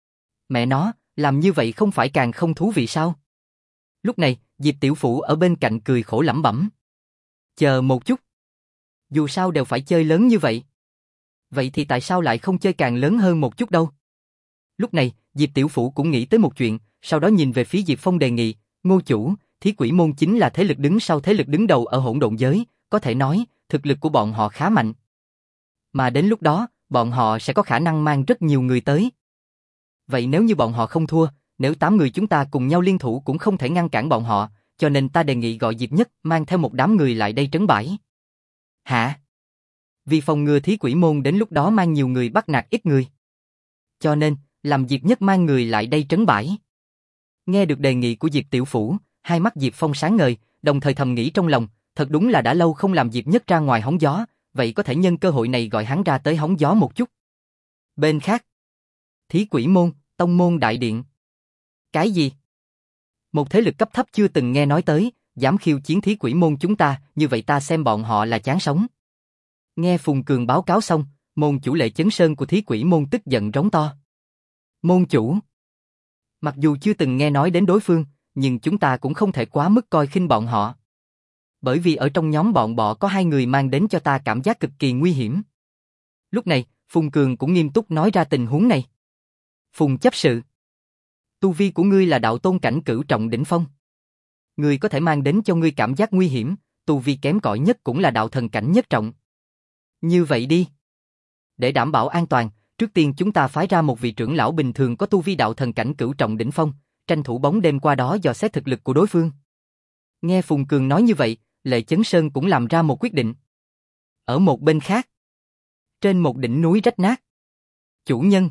Mẹ nó, làm như vậy không phải càng không thú vị sao? Lúc này, Diệp Tiểu Phủ ở bên cạnh cười khổ lẩm bẩm. Chờ một chút. Dù sao đều phải chơi lớn như vậy. Vậy thì tại sao lại không chơi càng lớn hơn một chút đâu? Lúc này, Diệp Tiểu Phủ cũng nghĩ tới một chuyện, sau đó nhìn về phía Diệp Phong đề nghị, Ngô chủ, thí quỷ môn chính là thế lực đứng sau thế lực đứng đầu ở hỗn độn giới, có thể nói, thực lực của bọn họ khá mạnh. Mà đến lúc đó, bọn họ sẽ có khả năng mang rất nhiều người tới. Vậy nếu như bọn họ không thua, nếu tám người chúng ta cùng nhau liên thủ cũng không thể ngăn cản bọn họ, cho nên ta đề nghị gọi Diệp Nhất mang theo một đám người lại đây trấn bãi. Hả? Vì phòng ngừa thí quỷ môn đến lúc đó mang nhiều người bắt nạt ít người. Cho nên, làm Diệp Nhất mang người lại đây trấn bãi. Nghe được đề nghị của Diệp Tiểu Phủ, hai mắt Diệp Phong sáng ngời, đồng thời thầm nghĩ trong lòng, thật đúng là đã lâu không làm Diệp Nhất ra ngoài hóng gió, vậy có thể nhân cơ hội này gọi hắn ra tới hóng gió một chút. Bên khác, thí quỷ môn, tông môn đại điện. Cái gì? Một thế lực cấp thấp chưa từng nghe nói tới, dám khiêu chiến thí quỷ môn chúng ta, như vậy ta xem bọn họ là chán sống. Nghe Phùng Cường báo cáo xong, môn chủ Lệ Chấn Sơn của thí quỷ môn tức giận rống to. Môn chủ, mặc dù chưa từng nghe nói đến đối phương, nhưng chúng ta cũng không thể quá mức coi khinh bọn họ. Bởi vì ở trong nhóm bọn bọ có hai người mang đến cho ta cảm giác cực kỳ nguy hiểm. Lúc này, Phùng Cường cũng nghiêm túc nói ra tình huống này. Phùng chấp sự, tu vi của ngươi là đạo tôn cảnh cửu trọng đỉnh phong. Ngươi có thể mang đến cho ngươi cảm giác nguy hiểm, tu vi kém cỏi nhất cũng là đạo thần cảnh nhất trọng. Như vậy đi. Để đảm bảo an toàn, trước tiên chúng ta phái ra một vị trưởng lão bình thường có tu vi đạo thần cảnh cửu trọng đỉnh phong, tranh thủ bóng đêm qua đó dò xét thực lực của đối phương. Nghe Phùng Cường nói như vậy, Lệ Chấn Sơn cũng làm ra một quyết định. Ở một bên khác, trên một đỉnh núi rách nát. Chủ nhân,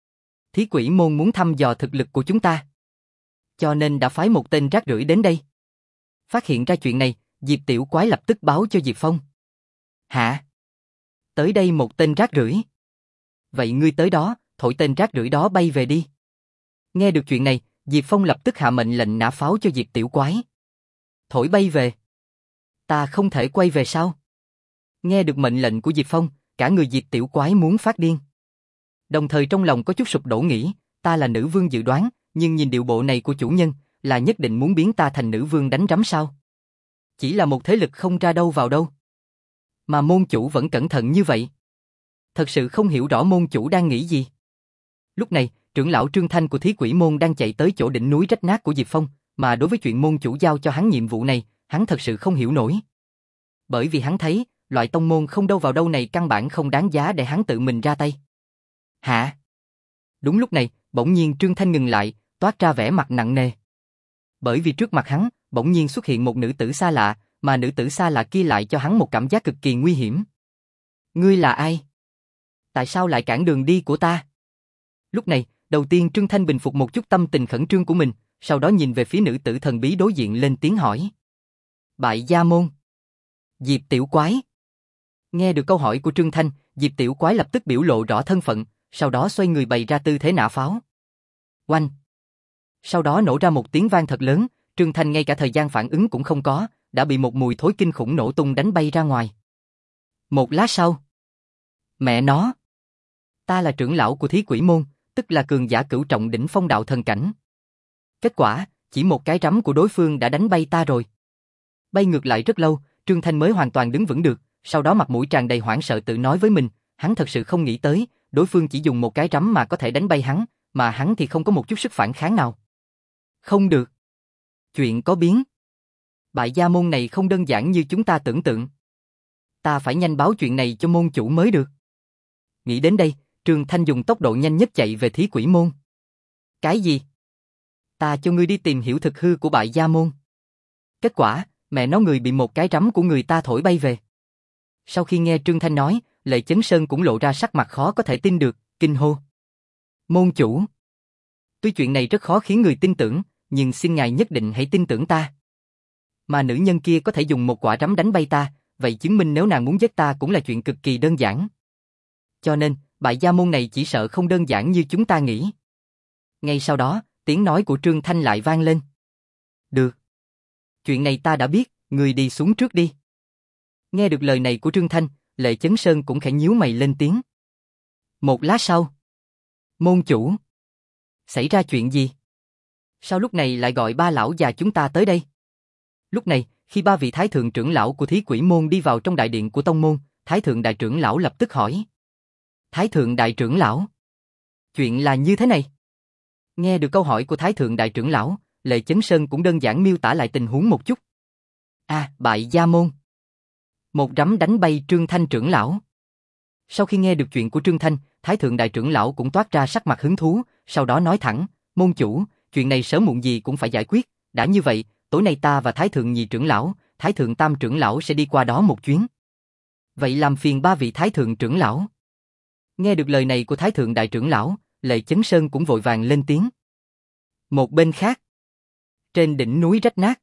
thí quỷ môn muốn thăm dò thực lực của chúng ta, cho nên đã phái một tên rác rưởi đến đây. Phát hiện ra chuyện này, Diệp Tiểu Quái lập tức báo cho Diệp Phong. Hả? Tới đây một tên rác rưởi. Vậy ngươi tới đó, thổi tên rác rưởi đó bay về đi. Nghe được chuyện này, Diệp Phong lập tức hạ mệnh lệnh nã pháo cho Diệp Tiểu Quái. Thổi bay về. Ta không thể quay về sao? Nghe được mệnh lệnh của Diệp Phong, cả người Diệp Tiểu Quái muốn phát điên. Đồng thời trong lòng có chút sụp đổ nghĩ, ta là nữ vương dự đoán, nhưng nhìn điệu bộ này của chủ nhân, là nhất định muốn biến ta thành nữ vương đánh rắm sao? Chỉ là một thế lực không ra đâu vào đâu. Mà môn chủ vẫn cẩn thận như vậy. Thật sự không hiểu rõ môn chủ đang nghĩ gì. Lúc này, trưởng lão Trương Thanh của thí quỷ môn đang chạy tới chỗ đỉnh núi rách nát của Diệp Phong, mà đối với chuyện môn chủ giao cho hắn nhiệm vụ này, hắn thật sự không hiểu nổi. Bởi vì hắn thấy, loại tông môn không đâu vào đâu này căn bản không đáng giá để hắn tự mình ra tay. Hả? Đúng lúc này, bỗng nhiên Trương Thanh ngừng lại, toát ra vẻ mặt nặng nề. Bởi vì trước mặt hắn, bỗng nhiên xuất hiện một nữ tử xa lạ, mà nữ tử xa lạ kia lại cho hắn một cảm giác cực kỳ nguy hiểm. Ngươi là ai? Tại sao lại cản đường đi của ta? Lúc này, đầu tiên Trương Thanh bình phục một chút tâm tình khẩn trương của mình, sau đó nhìn về phía nữ tử thần bí đối diện lên tiếng hỏi. Bại gia môn. Diệp tiểu quái. Nghe được câu hỏi của Trương Thanh, Diệp tiểu quái lập tức biểu lộ rõ thân phận, sau đó xoay người bày ra tư thế nã pháo. Oanh. Sau đó nổ ra một tiếng vang thật lớn, Trương Thanh ngay cả thời gian phản ứng cũng không có, đã bị một mùi thối kinh khủng nổ tung đánh bay ra ngoài. Một lát sau. Mẹ nó. Ta là trưởng lão của Thí Quỷ Môn, tức là cường giả cửu trọng đỉnh phong đạo thần cảnh. Kết quả, chỉ một cái rắm của đối phương đã đánh bay ta rồi. Bay ngược lại rất lâu, Trương Thanh mới hoàn toàn đứng vững được, sau đó mặt mũi tràn đầy hoảng sợ tự nói với mình, hắn thật sự không nghĩ tới, đối phương chỉ dùng một cái rắm mà có thể đánh bay hắn, mà hắn thì không có một chút sức phản kháng nào. Không được. Chuyện có biến. Bại gia môn này không đơn giản như chúng ta tưởng tượng. Ta phải nhanh báo chuyện này cho môn chủ mới được. Nghĩ đến đây, Trương Thanh dùng tốc độ nhanh nhất chạy về Thí Quỷ Môn. Cái gì? Ta cho ngươi đi tìm hiểu thực hư của bại gia môn. Kết quả, mẹ nó người bị một cái rắm của người ta thổi bay về. Sau khi nghe Trương Thanh nói, Lệ Chấn Sơn cũng lộ ra sắc mặt khó có thể tin được, kinh hô. Môn chủ. Tuy chuyện này rất khó khiến người tin tưởng, nhưng xin ngài nhất định hãy tin tưởng ta. Mà nữ nhân kia có thể dùng một quả rắm đánh bay ta, vậy chứng minh nếu nàng muốn giết ta cũng là chuyện cực kỳ đơn giản. Cho nên, bại gia môn này chỉ sợ không đơn giản như chúng ta nghĩ. Ngay sau đó, tiếng nói của Trương Thanh lại vang lên. Được. Chuyện này ta đã biết, người đi xuống trước đi. Nghe được lời này của Trương Thanh, Lệ Chấn Sơn cũng khẽ nhíu mày lên tiếng. Một lát sau. Môn chủ. Xảy ra chuyện gì? Sao lúc này lại gọi ba lão già chúng ta tới đây? Lúc này, khi ba vị thái thượng trưởng lão của Thí Quỷ Môn đi vào trong đại điện của tông môn, thái thượng đại trưởng lão lập tức hỏi. Thái thượng đại trưởng lão. Chuyện là như thế này. Nghe được câu hỏi của thái thượng đại trưởng lão, Lệ Chấn Sơn cũng đơn giản miêu tả lại tình huống một chút. À, bại gia môn. Một rắm đánh bay Trương Thanh trưởng lão. Sau khi nghe được chuyện của Trương Thanh, thái thượng đại trưởng lão cũng toát ra sắc mặt hứng thú, sau đó nói thẳng, môn chủ, chuyện này sớm muộn gì cũng phải giải quyết, đã như vậy, tối nay ta và thái thượng nhị trưởng lão, thái thượng tam trưởng lão sẽ đi qua đó một chuyến. Vậy làm phiền ba vị thái thượng trưởng lão. Nghe được lời này của thái thượng đại trưởng lão, Lệ Chấn Sơn cũng vội vàng lên tiếng. Một bên khác, trên đỉnh núi rách nát.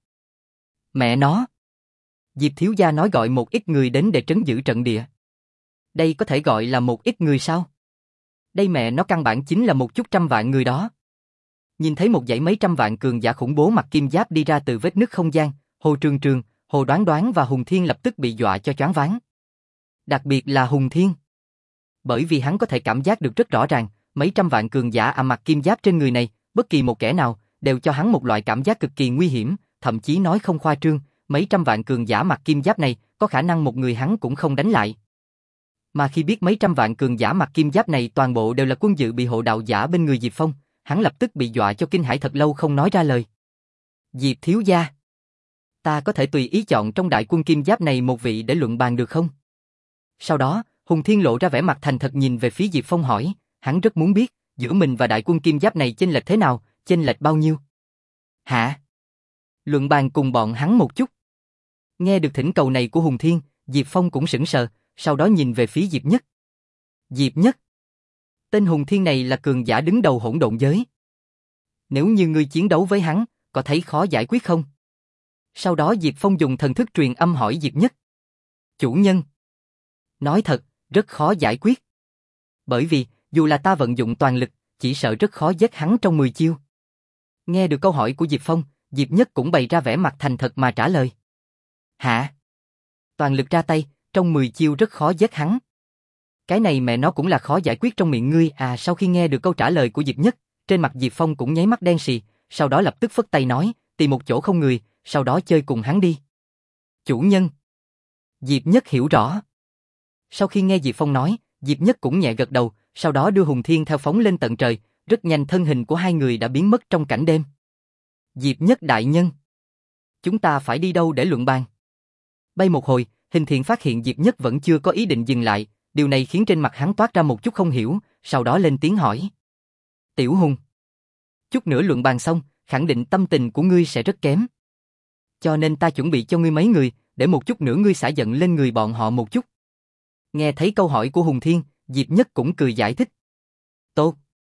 Mẹ nó. Diệp thiếu gia nói gọi một ít người đến để trấn giữ trận địa. Đây có thể gọi là một ít người sao? Đây mẹ nó căn bản chính là một chút trăm vạn người đó. Nhìn thấy một dãy mấy trăm vạn cường giả khủng bố mặc kim giáp đi ra từ vết nứt không gian, Hồ Trường Trường, Hồ Đoán Đoán và Hùng Thiên lập tức bị dọa cho choáng váng. Đặc biệt là Hùng Thiên. Bởi vì hắn có thể cảm giác được rất rõ ràng, mấy trăm vạn cường giả à mặc kim giáp trên người này, bất kỳ một kẻ nào, đều cho hắn một loại cảm giác cực kỳ nguy hiểm, thậm chí nói không khoa trương, mấy trăm vạn cường giả mặc kim giáp này, có khả năng một người hắn cũng không đánh lại. Mà khi biết mấy trăm vạn cường giả mặc kim giáp này toàn bộ đều là quân dự bị hộ đạo giả bên người Diệp Phong, hắn lập tức bị dọa cho kinh hãi thật lâu không nói ra lời. Diệp thiếu gia, ta có thể tùy ý chọn trong đại quân kim giáp này một vị để luận bàn được không? Sau đó, Hùng Thiên lộ ra vẻ mặt thành thật nhìn về phía Diệp Phong hỏi, hắn rất muốn biết, giữa mình và đại quân kim giáp này chênh lệch thế nào, chênh lệch bao nhiêu? Hả? Luận bàn cùng bọn hắn một chút. Nghe được thỉnh cầu này của Hùng Thiên, Diệp Phong cũng sững sờ, sau đó nhìn về phía Diệp Nhất. Diệp Nhất? Tên Hùng Thiên này là cường giả đứng đầu hỗn độn giới. Nếu như ngươi chiến đấu với hắn, có thấy khó giải quyết không? Sau đó Diệp Phong dùng thần thức truyền âm hỏi Diệp Nhất. Chủ nhân. Nói thật, rất khó giải quyết. Bởi vì, dù là ta vận dụng toàn lực, chỉ sợ rất khó giết hắn trong mười chiêu. Nghe được câu hỏi của Diệp Phong, Diệp Nhất cũng bày ra vẻ mặt thành thật mà trả lời. Hả? Toàn lực ra tay, trong mười chiêu rất khó giết hắn. Cái này mẹ nó cũng là khó giải quyết trong miệng ngươi à. Sau khi nghe được câu trả lời của Diệp Nhất, trên mặt Diệp Phong cũng nháy mắt đen xì, sau đó lập tức phất tay nói, tìm một chỗ không người, sau đó chơi cùng hắn đi. Chủ nhân. Diệp Nhất hiểu rõ. Sau khi nghe Diệp Phong nói, Diệp Nhất cũng nhẹ gật đầu, sau đó đưa Hùng Thiên theo phóng lên tận trời, rất nhanh thân hình của hai người đã biến mất trong cảnh đêm. Diệp Nhất đại nhân. Chúng ta phải đi đâu để luận bàn? Bay một hồi, Hình Thiện phát hiện Diệp Nhất vẫn chưa có ý định dừng lại, điều này khiến trên mặt hắn toát ra một chút không hiểu, sau đó lên tiếng hỏi. Tiểu Hùng. Chút nữa luận bàn xong, khẳng định tâm tình của ngươi sẽ rất kém. Cho nên ta chuẩn bị cho ngươi mấy người, để một chút nữa ngươi xả giận lên người bọn họ một chút. Nghe thấy câu hỏi của Hùng Thiên, Diệp Nhất cũng cười giải thích. Tốt.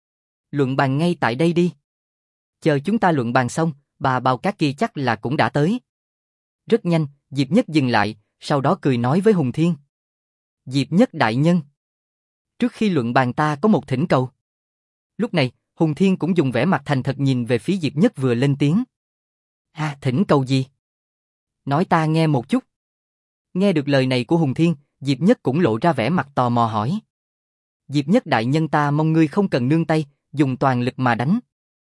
Luận bàn ngay tại đây đi. Chờ chúng ta luận bàn xong, bà bao cát kia chắc là cũng đã tới. Rất nhanh, Diệp Nhất dừng lại, sau đó cười nói với Hùng Thiên. Diệp Nhất đại nhân. Trước khi luận bàn ta có một thỉnh cầu. Lúc này, Hùng Thiên cũng dùng vẻ mặt thành thật nhìn về phía Diệp Nhất vừa lên tiếng. Ha, thỉnh cầu gì? Nói ta nghe một chút. Nghe được lời này của Hùng Thiên, Diệp Nhất cũng lộ ra vẻ mặt tò mò hỏi. Diệp Nhất đại nhân ta mong ngươi không cần nương tay, dùng toàn lực mà đánh.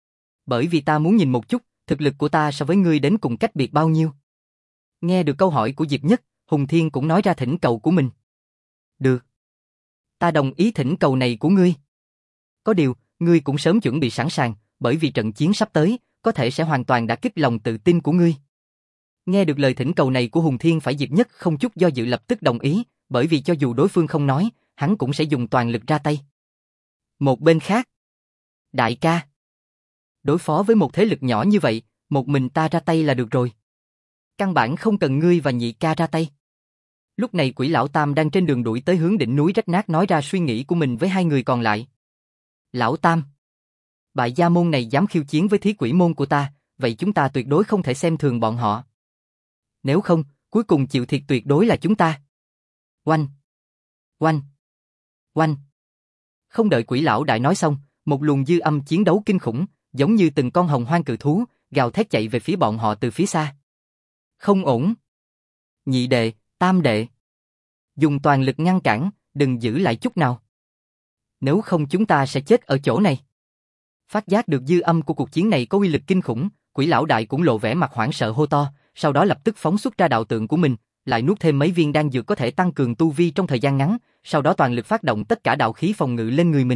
Bởi vì ta muốn nhìn một chút, thực lực của ta so với ngươi đến cùng cách biệt bao nhiêu. Nghe được câu hỏi của Diệp Nhất, Hùng Thiên cũng nói ra thỉnh cầu của mình. Được. Ta đồng ý thỉnh cầu này của ngươi. Có điều, ngươi cũng sớm chuẩn bị sẵn sàng, bởi vì trận chiến sắp tới, có thể sẽ hoàn toàn đả kích lòng tự tin của ngươi. Nghe được lời thỉnh cầu này của Hùng Thiên phải Diệp Nhất không chút do dự lập tức đồng ý, bởi vì cho dù đối phương không nói, hắn cũng sẽ dùng toàn lực ra tay. Một bên khác, đại ca. Đối phó với một thế lực nhỏ như vậy, một mình ta ra tay là được rồi. Căn bản không cần ngươi và nhị ca ra tay. Lúc này Quỷ Lão Tam đang trên đường đuổi tới hướng đỉnh núi rách nát nói ra suy nghĩ của mình với hai người còn lại. Lão Tam, bại gia môn này dám khiêu chiến với thí quỷ môn của ta, vậy chúng ta tuyệt đối không thể xem thường bọn họ. Nếu không, cuối cùng chịu thiệt tuyệt đối là chúng ta. Oanh! Oanh! Oanh! Không đợi Quỷ Lão Đại nói xong, một luồng dư âm chiến đấu kinh khủng, giống như từng con hồng hoang cự thú, gào thét chạy về phía bọn họ từ phía xa. Không ổn! Nhị đệ, tam đệ! Dùng toàn lực ngăn cản, đừng giữ lại chút nào. Nếu không chúng ta sẽ chết ở chỗ này. Phát giác được dư âm của cuộc chiến này có uy lực kinh khủng, Quỷ Lão Đại cũng lộ vẻ mặt hoảng sợ hô to, sau đó lập tức phóng xuất ra đạo tượng của mình, lại nuốt thêm mấy viên đan dược có thể tăng cường tu vi trong thời gian ngắn, sau đó toàn lực phát động tất cả đạo khí phòng ngự lên người mình.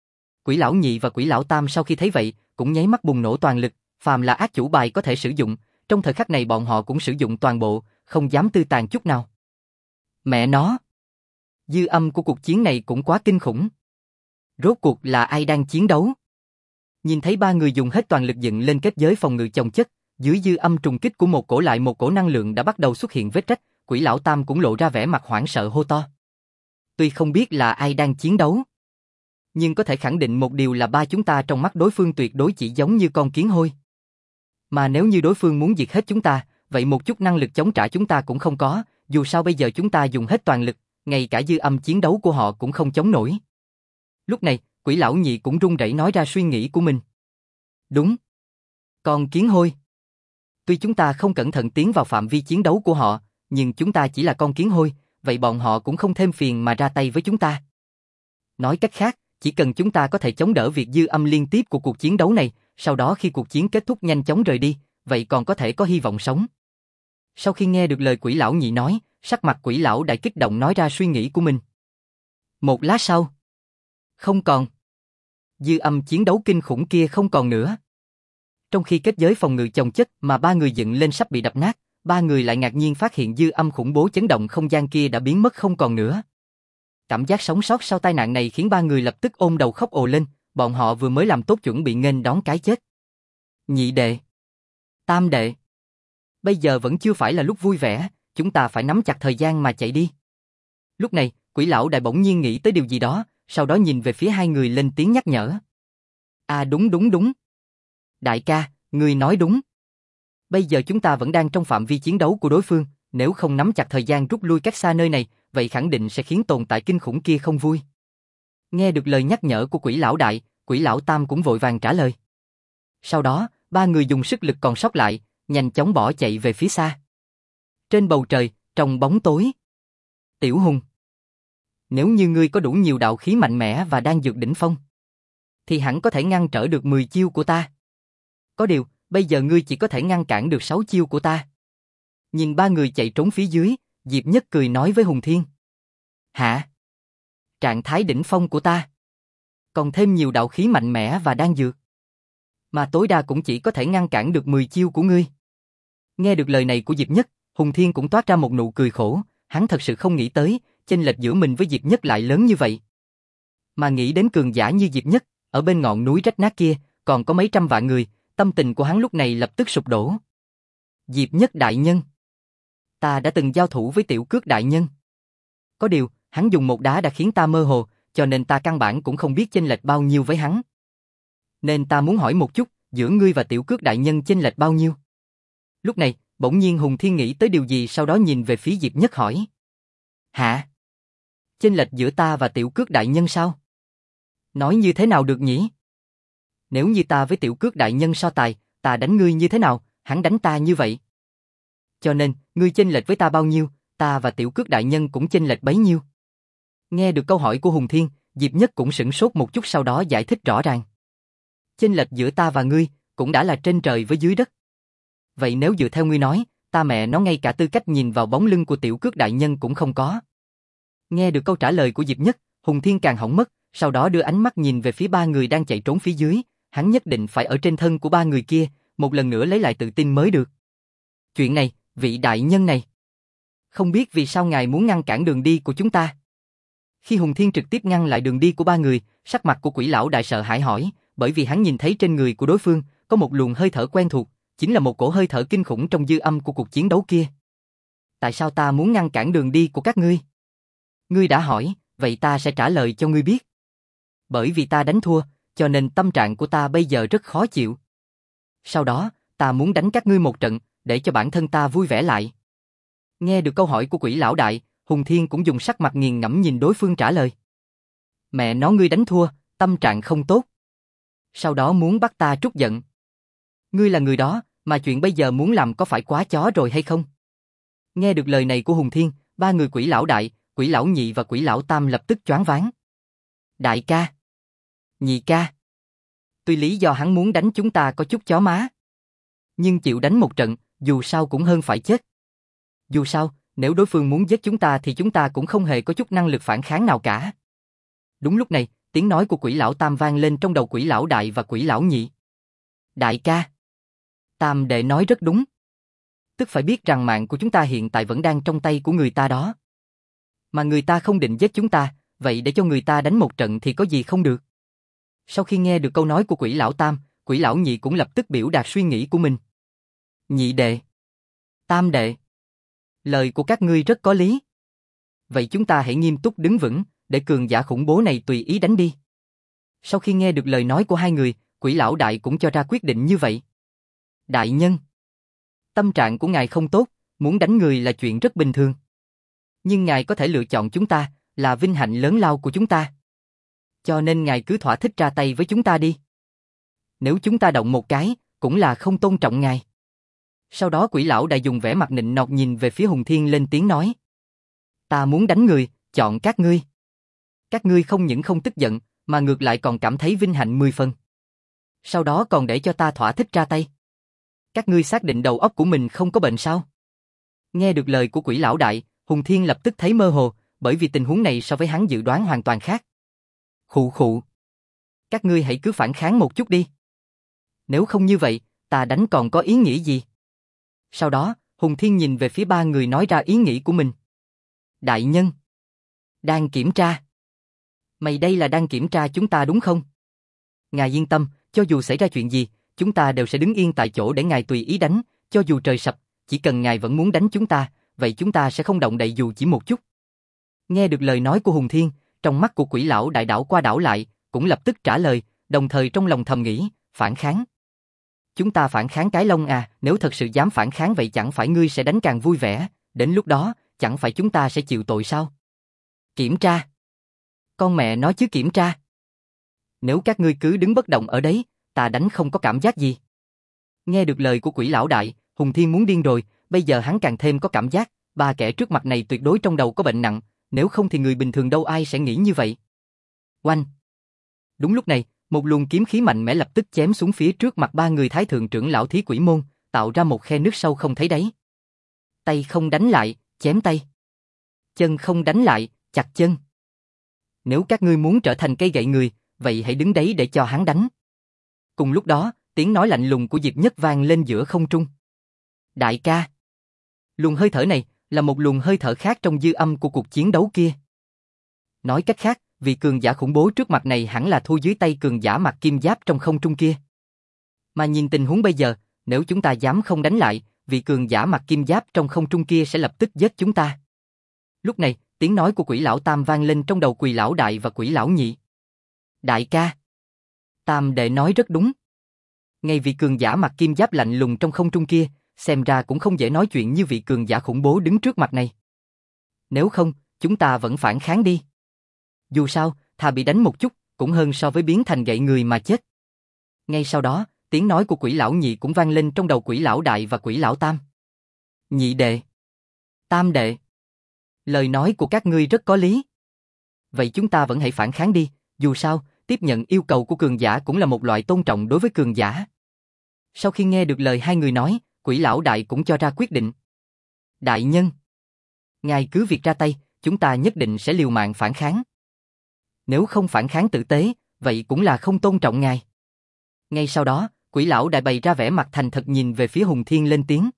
Quỷ Lão Nhị và Quỷ Lão Tam sau khi thấy vậy, cũng nháy mắt bùng nổ toàn lực, phàm là ác chủ bài có thể sử dụng, trong thời khắc này bọn họ cũng sử dụng toàn bộ, không dám tư tàn chút nào. Mẹ nó! Dư âm của cuộc chiến này cũng quá kinh khủng. Rốt cuộc là ai đang chiến đấu? Nhìn thấy ba người dùng hết toàn lực dựng lên kết giới phòng ngự chồng chất, dưới dư âm trùng kích của một cổ lại một cổ năng lượng đã bắt đầu xuất hiện vết rách, Quỷ Lão Tam cũng lộ ra vẻ mặt hoảng sợ hô to. Tuy không biết là ai đang chiến đấu, nhưng có thể khẳng định một điều là ba chúng ta trong mắt đối phương tuyệt đối chỉ giống như con kiến hôi. Mà nếu như đối phương muốn diệt hết chúng ta, vậy một chút năng lực chống trả chúng ta cũng không có, dù sao bây giờ chúng ta dùng hết toàn lực, ngay cả dư âm chiến đấu của họ cũng không chống nổi. Lúc này, Quỷ Lão Nhị cũng run rẩy nói ra suy nghĩ của mình. Đúng. Con kiến hôi. Tuy chúng ta không cẩn thận tiến vào phạm vi chiến đấu của họ, nhưng chúng ta chỉ là con kiến hôi, vậy bọn họ cũng không thêm phiền mà ra tay với chúng ta. Nói cách khác, chỉ cần chúng ta có thể chống đỡ việc dư âm liên tiếp của cuộc chiến đấu này, sau đó khi cuộc chiến kết thúc nhanh chóng rời đi, vậy còn có thể có hy vọng sống. Sau khi nghe được lời Quỷ Lão Nhị nói, sắc mặt Quỷ Lão Đại kích động nói ra suy nghĩ của mình. Một lát sau, không còn. Dư âm chiến đấu kinh khủng kia không còn nữa. Trong khi kết giới phòng ngự chồng chất mà ba người dựng lên sắp bị đập nát, ba người lại ngạc nhiên phát hiện dư âm khủng bố chấn động không gian kia đã biến mất không còn nữa. Cảm giác sống sót sau tai nạn này khiến ba người lập tức ôm đầu khóc ồ lên, bọn họ vừa mới làm tốt chuẩn bị nghênh đón cái chết. Nhị đệ, tam đệ, bây giờ vẫn chưa phải là lúc vui vẻ, chúng ta phải nắm chặt thời gian mà chạy đi. Lúc này, Quỷ Lão Đại bỗng nhiên nghĩ tới điều gì đó, sau đó nhìn về phía hai người lên tiếng nhắc nhở. À đúng đúng đúng. Đại ca, ngươi nói đúng. Bây giờ chúng ta vẫn đang trong phạm vi chiến đấu của đối phương, nếu không nắm chặt thời gian rút lui cách xa nơi này, vậy khẳng định sẽ khiến tồn tại kinh khủng kia không vui. Nghe được lời nhắc nhở của Quỷ Lão Đại, Quỷ Lão Tam cũng vội vàng trả lời. Sau đó, ba người dùng sức lực còn sót lại, nhanh chóng bỏ chạy về phía xa. Trên bầu trời, trong bóng tối. Tiểu Hùng, nếu như ngươi có đủ nhiều đạo khí mạnh mẽ và đang dược đỉnh phong, thì hẳn có thể ngăn trở được mười chiêu của ta. Có điều, bây giờ ngươi chỉ có thể ngăn cản được sáu chiêu của ta. Nhìn ba người chạy trốn phía dưới, Diệp Nhất cười nói với Hùng Thiên. Hả? Trạng thái đỉnh phong của ta. Còn thêm nhiều đạo khí mạnh mẽ và đang dược. Mà tối đa cũng chỉ có thể ngăn cản được mười chiêu của ngươi. Nghe được lời này của Diệp Nhất, Hùng Thiên cũng toát ra một nụ cười khổ, hắn thật sự không nghĩ tới, chênh lệch giữa mình với Diệp Nhất lại lớn như vậy. Mà nghĩ đến cường giả như Diệp Nhất, ở bên ngọn núi rách nát kia, còn có mấy trăm vạn người, tâm tình của hắn lúc này lập tức sụp đổ. Diệp Nhất đại nhân. Ta đã từng giao thủ với Tiểu Cước đại nhân. Có điều, hắn dùng một đá đã khiến ta mơ hồ, cho nên ta căn bản cũng không biết chênh lệch bao nhiêu với hắn. Nên ta muốn hỏi một chút, giữa ngươi và Tiểu Cước đại nhân chênh lệch bao nhiêu? Lúc này, bỗng nhiên Hùng Thiên nghĩ tới điều gì, sau đó nhìn về phía Diệp Nhất hỏi. Hả? Chênh lệch giữa ta và Tiểu Cước đại nhân sao? Nói như thế nào được nhỉ? Nếu như ta với Tiểu Cước đại nhân so tài, ta đánh ngươi như thế nào, hắn đánh ta như vậy. Cho nên, ngươi chênh lệch với ta bao nhiêu, ta và Tiểu Cước đại nhân cũng chênh lệch bấy nhiêu. Nghe được câu hỏi của Hùng Thiên, Diệp Nhất cũng sửng sốt một chút, sau đó giải thích rõ ràng. Chênh lệch giữa ta và ngươi cũng đã là trên trời với dưới đất. Vậy nếu dựa theo ngươi nói, ta mẹ nó ngay cả tư cách nhìn vào bóng lưng của Tiểu Cước đại nhân cũng không có. Nghe được câu trả lời của Diệp Nhất, Hùng Thiên càng hỏng mất, sau đó đưa ánh mắt nhìn về phía ba người đang chạy trốn phía dưới, hắn nhất định phải ở trên thân của ba người kia, một lần nữa lấy lại tự tin mới được. Chuyện này, vị đại nhân này, không biết vì sao ngài muốn ngăn cản đường đi của chúng ta? Khi Hùng Thiên trực tiếp ngăn lại đường đi của ba người, sắc mặt của Quỷ lão đại sợ hãi hỏi, bởi vì hắn nhìn thấy trên người của đối phương có một luồng hơi thở quen thuộc, chính là một cổ hơi thở kinh khủng trong dư âm của cuộc chiến đấu kia. Tại sao ta muốn ngăn cản đường đi của các ngươi? Ngươi đã hỏi, vậy ta sẽ trả lời cho ngươi biết. Bởi vì ta đánh thua, cho nên tâm trạng của ta bây giờ rất khó chịu. Sau đó, ta muốn đánh các ngươi một trận, để cho bản thân ta vui vẻ lại. Nghe được câu hỏi của Quỷ lão đại, Hùng Thiên cũng dùng sắc mặt nghiền ngẫm nhìn đối phương trả lời. Mẹ nó, ngươi đánh thua, tâm trạng không tốt. Sau đó muốn bắt ta trút giận. Ngươi là người đó, mà chuyện bây giờ muốn làm có phải quá chó rồi hay không? Nghe được lời này của Hùng Thiên, ba người Quỷ lão đại, Quỷ lão nhị và Quỷ lão tam lập tức choáng váng. Đại ca, nhị ca, tuy lý do hắn muốn đánh chúng ta có chút chó má, nhưng chịu đánh một trận, dù sao cũng hơn phải chết. Dù sao, nếu đối phương muốn giết chúng ta thì chúng ta cũng không hề có chút năng lực phản kháng nào cả. Đúng lúc này, tiếng nói của Quỷ lão tam vang lên trong đầu Quỷ lão đại và Quỷ lão nhị. Đại ca, tam đệ nói rất đúng. Tức phải biết rằng mạng của chúng ta hiện tại vẫn đang trong tay của người ta đó. Mà người ta không định giết chúng ta, vậy để cho người ta đánh một trận thì có gì không được. Sau khi nghe được câu nói của Quỷ lão tam, Quỷ lão nhị cũng lập tức biểu đạt suy nghĩ của mình. Nhị đệ, tam đệ, lời của các ngươi rất có lý. Vậy chúng ta hãy nghiêm túc đứng vững, để cường giả khủng bố này tùy ý đánh đi. Sau khi nghe được lời nói của hai người, Quỷ lão đại cũng cho ra quyết định như vậy. Đại nhân, tâm trạng của ngài không tốt, muốn đánh người là chuyện rất bình thường. Nhưng ngài có thể lựa chọn chúng ta, là vinh hạnh lớn lao của chúng ta. Cho nên ngài cứ thỏa thích ra tay với chúng ta đi. Nếu chúng ta động một cái, cũng là không tôn trọng ngài. Sau đó Quỷ lão đại dùng vẻ mặt nịnh nọt nhìn về phía Hùng Thiên lên tiếng nói. Ta muốn đánh người, chọn các ngươi. Các ngươi không những không tức giận, mà ngược lại còn cảm thấy vinh hạnh mười phần. Sau đó còn để cho ta thỏa thích ra tay. Các ngươi xác định đầu óc của mình không có bệnh sao? Nghe được lời của Quỷ lão đại, Hùng Thiên lập tức thấy mơ hồ, bởi vì tình huống này so với hắn dự đoán hoàn toàn khác. Khụ khụ. Các ngươi hãy cứ phản kháng một chút đi. Nếu không như vậy, ta đánh còn có ý nghĩa gì? Sau đó, Hùng Thiên nhìn về phía ba người nói ra ý nghĩ của mình. Đại nhân, đang kiểm tra. Mày đây là đang kiểm tra chúng ta đúng không? Ngài yên tâm, cho dù xảy ra chuyện gì, chúng ta đều sẽ đứng yên tại chỗ để ngài tùy ý đánh, cho dù trời sập, chỉ cần ngài vẫn muốn đánh chúng ta, vậy chúng ta sẽ không động đậy dù chỉ một chút. Nghe được lời nói của Hùng Thiên, trong mắt của Quỷ lão đại đảo qua đảo lại, cũng lập tức trả lời, đồng thời trong lòng thầm nghĩ, phản kháng. Chúng ta phản kháng cái lông à, nếu thật sự dám phản kháng vậy chẳng phải ngươi sẽ đánh càng vui vẻ, đến lúc đó, chẳng phải chúng ta sẽ chịu tội sao? Kiểm tra. Con mẹ nói chứ kiểm tra. Nếu các ngươi cứ đứng bất động ở đấy, ta đánh không có cảm giác gì. Nghe được lời của Quỷ lão đại, Hùng Thiên muốn điên rồi, bây giờ hắn càng thêm có cảm giác, ba kẻ trước mặt này tuyệt đối trong đầu có bệnh nặng, nếu không thì người bình thường đâu ai sẽ nghĩ như vậy. Oanh! Đúng lúc này, một luồng kiếm khí mạnh mẽ lập tức chém xuống phía trước mặt ba người Thái thượng trưởng lão Thí Quỷ môn, tạo ra một khe nước sâu không thấy đáy. Tay không đánh lại, chém tay. Chân không đánh lại, chặt chân. Nếu các ngươi muốn trở thành cây gậy người, vậy hãy đứng đấy để cho hắn đánh. Cùng lúc đó, tiếng nói lạnh lùng của Diệp Nhất vang lên giữa không trung. Đại ca! Luồng hơi thở này là một luồng hơi thở khác trong dư âm của cuộc chiến đấu kia. Nói cách khác, vì cường giả khủng bố trước mặt này hẳn là thua dưới tay cường giả mặc kim giáp trong không trung kia. Mà nhìn tình huống bây giờ, nếu chúng ta dám không đánh lại, vị cường giả mặc kim giáp trong không trung kia sẽ lập tức giết chúng ta. Lúc này, tiếng nói của Quỷ lão Tam vang lên trong đầu Quỷ lão Đại và Quỷ lão Nhị. Đại ca, Tam đệ nói rất đúng. Ngay vị cường giả mặc kim giáp lạnh lùng trong không trung kia, xem ra cũng không dễ nói chuyện như vị cường giả khủng bố đứng trước mặt này. Nếu không, chúng ta vẫn phản kháng đi. Dù sao, thà bị đánh một chút, cũng hơn so với biến thành gậy người mà chết. Ngay sau đó, tiếng nói của Quỷ lão Nhị cũng vang lên trong đầu Quỷ lão Đại và Quỷ lão Tam. Nhị đệ, Tam đệ, lời nói của các ngươi rất có lý. Vậy chúng ta vẫn hãy phản kháng đi, dù sao, tiếp nhận yêu cầu của cường giả cũng là một loại tôn trọng đối với cường giả. Sau khi nghe được lời hai người nói, Quỷ lão Đại cũng cho ra quyết định. Đại nhân, ngài cứ việc ra tay, chúng ta nhất định sẽ liều mạng phản kháng. Nếu không phản kháng tử tế, vậy cũng là không tôn trọng ngài. Ngay sau đó, Quỷ lão Đại bày ra vẻ mặt thành thật nhìn về phía Hùng Thiên lên tiếng.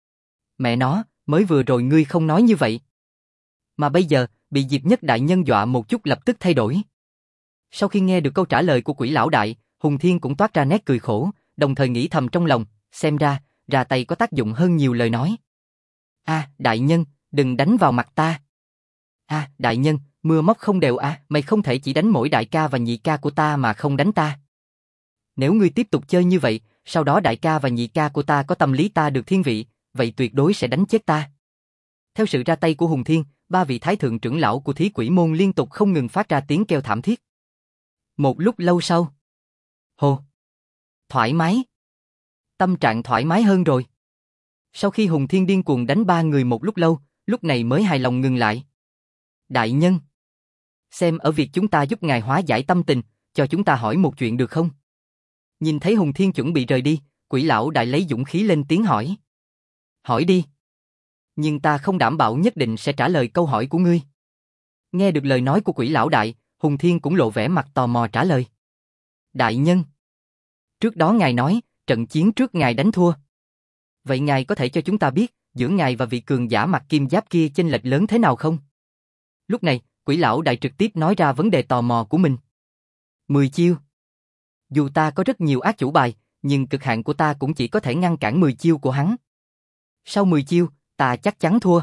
Mẹ nó, mới vừa rồi ngươi không nói như vậy. Mà bây giờ, bị Diệp Nhất đại nhân dọa một chút lập tức thay đổi. Sau khi nghe được câu trả lời của Quỷ lão Đại, Hùng Thiên cũng toát ra nét cười khổ, đồng thời nghĩ thầm trong lòng, xem ra, ra tay có tác dụng hơn nhiều lời nói. A, à, đại nhân, đừng đánh vào mặt ta. A, à, đại nhân, mưa móc không đều à, mày không thể chỉ đánh mỗi đại ca và nhị ca của ta mà không đánh ta. Nếu ngươi tiếp tục chơi như vậy, sau đó đại ca và nhị ca của ta có tâm lý ta được thiên vị, vậy tuyệt đối sẽ đánh chết ta. Theo sự ra tay của Hùng Thiên, ba vị thái thượng trưởng lão của Thí Quỷ môn liên tục không ngừng phát ra tiếng kêu thảm thiết. Một lúc lâu sau, hồ, thoải mái, tâm trạng thoải mái hơn rồi. Sau khi Hùng Thiên điên cuồng đánh ba người một lúc lâu, lúc này mới hài lòng ngừng lại. Đại nhân, xem ở việc chúng ta giúp ngài hóa giải tâm tình, cho chúng ta hỏi một chuyện được không? Nhìn thấy Hùng Thiên chuẩn bị rời đi, Quỷ lão Đại lấy dũng khí lên tiếng hỏi. Hỏi đi. Nhưng ta không đảm bảo nhất định sẽ trả lời câu hỏi của ngươi. Nghe được lời nói của Quỷ lão Đại, Hùng Thiên cũng lộ vẻ mặt tò mò trả lời. Đại nhân, trước đó ngài nói, trận chiến trước ngài đánh thua. Vậy ngài có thể cho chúng ta biết, giữa ngài và vị cường giả mặc kim giáp kia chênh lệch lớn thế nào không? Lúc này, Quỷ lão Đại trực tiếp nói ra vấn đề tò mò của mình. Mười chiêu. Dù ta có rất nhiều ác chủ bài, nhưng cực hạn của ta cũng chỉ có thể ngăn cản mười chiêu của hắn. Sau mười chiêu, ta chắc chắn thua.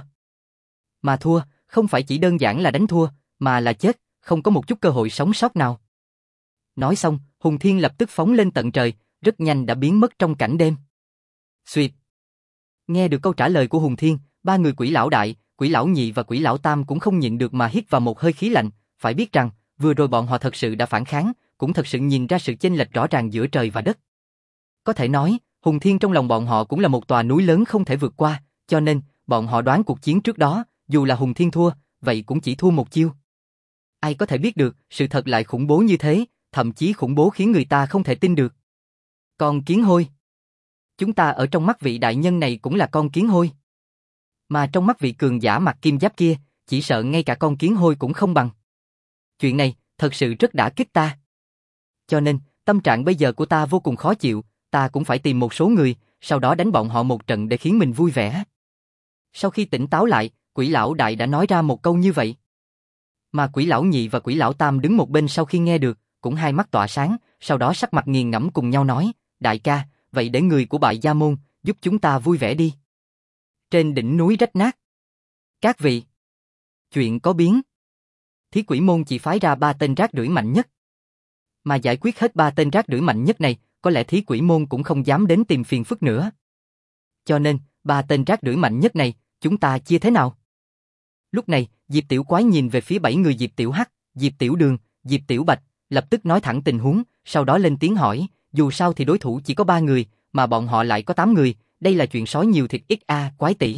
Mà thua, không phải chỉ đơn giản là đánh thua, mà là chết, không có một chút cơ hội sống sót nào. Nói xong, Hùng Thiên lập tức phóng lên tận trời, rất nhanh đã biến mất trong cảnh đêm. Xuyệt. Nghe được câu trả lời của Hùng Thiên, ba người Quỷ lão Đại, Quỷ lão Nhị và Quỷ lão Tam cũng không nhịn được mà hít vào một hơi khí lạnh, phải biết rằng, vừa rồi bọn họ thật sự đã phản kháng, cũng thật sự nhìn ra sự chênh lệch rõ ràng giữa trời và đất. Có thể nói, Hùng Thiên trong lòng bọn họ cũng là một tòa núi lớn không thể vượt qua, cho nên, bọn họ đoán cuộc chiến trước đó, dù là Hùng Thiên thua, vậy cũng chỉ thua một chiêu. Ai có thể biết được, sự thật lại khủng bố như thế, thậm chí khủng bố khiến người ta không thể tin được. Con kiến hôi. Chúng ta ở trong mắt vị đại nhân này cũng là con kiến hôi. Mà trong mắt vị cường giả mặc kim giáp kia, chỉ sợ ngay cả con kiến hôi cũng không bằng. Chuyện này, thật sự rất đả kích ta. Cho nên, tâm trạng bây giờ của ta vô cùng khó chịu, ta cũng phải tìm một số người, sau đó đánh bọn họ một trận để khiến mình vui vẻ. Sau khi tỉnh táo lại, Quỷ lão Đại đã nói ra một câu như vậy. Mà Quỷ lão Nhị và Quỷ lão Tam đứng một bên sau khi nghe được, cũng hai mắt tỏa sáng, sau đó sắc mặt nghiền ngẫm cùng nhau nói, đại ca, vậy để người của Bại Gia môn, giúp chúng ta vui vẻ đi. Trên đỉnh núi rách nát. Các vị. Chuyện có biến. Thí Quỷ môn chỉ phái ra ba tên rác rưởi mạnh nhất. Mà giải quyết hết ba tên rác rưởi mạnh nhất này, có lẽ Thí Quỷ môn cũng không dám đến tìm phiền phức nữa. Cho nên, ba tên rác rưởi mạnh nhất này, chúng ta chia thế nào? Lúc này, Diệp Tiểu Quái nhìn về phía bảy người Diệp Tiểu Hắc, Diệp Tiểu Đường, Diệp Tiểu Bạch, lập tức nói thẳng tình huống, sau đó lên tiếng hỏi, dù sao thì đối thủ chỉ có ba người, mà bọn họ lại có tám người, đây là chuyện sói nhiều thịt ít a, Quái tỷ.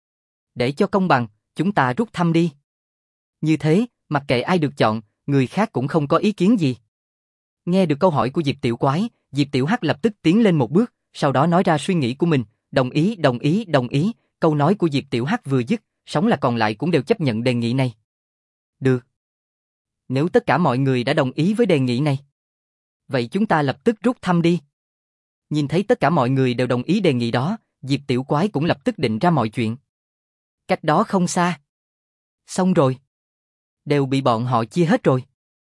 Để cho công bằng, chúng ta rút thăm đi. Như thế, mặc kệ ai được chọn, người khác cũng không có ý kiến gì. Nghe được câu hỏi của Diệp Tiểu Quái, Diệp Tiểu Hắc lập tức tiến lên một bước, sau đó nói ra suy nghĩ của mình, đồng ý, đồng ý, đồng ý, câu nói của Diệp Tiểu Hắc vừa dứt, sống là còn lại cũng đều chấp nhận đề nghị này. Được. Nếu tất cả mọi người đã đồng ý với đề nghị này, vậy chúng ta lập tức rút thăm đi. Nhìn thấy tất cả mọi người đều đồng ý đề nghị đó, Diệp Tiểu Quái cũng lập tức định ra mọi chuyện. Cách đó không xa. Xong rồi. Đều bị bọn họ chia hết rồi.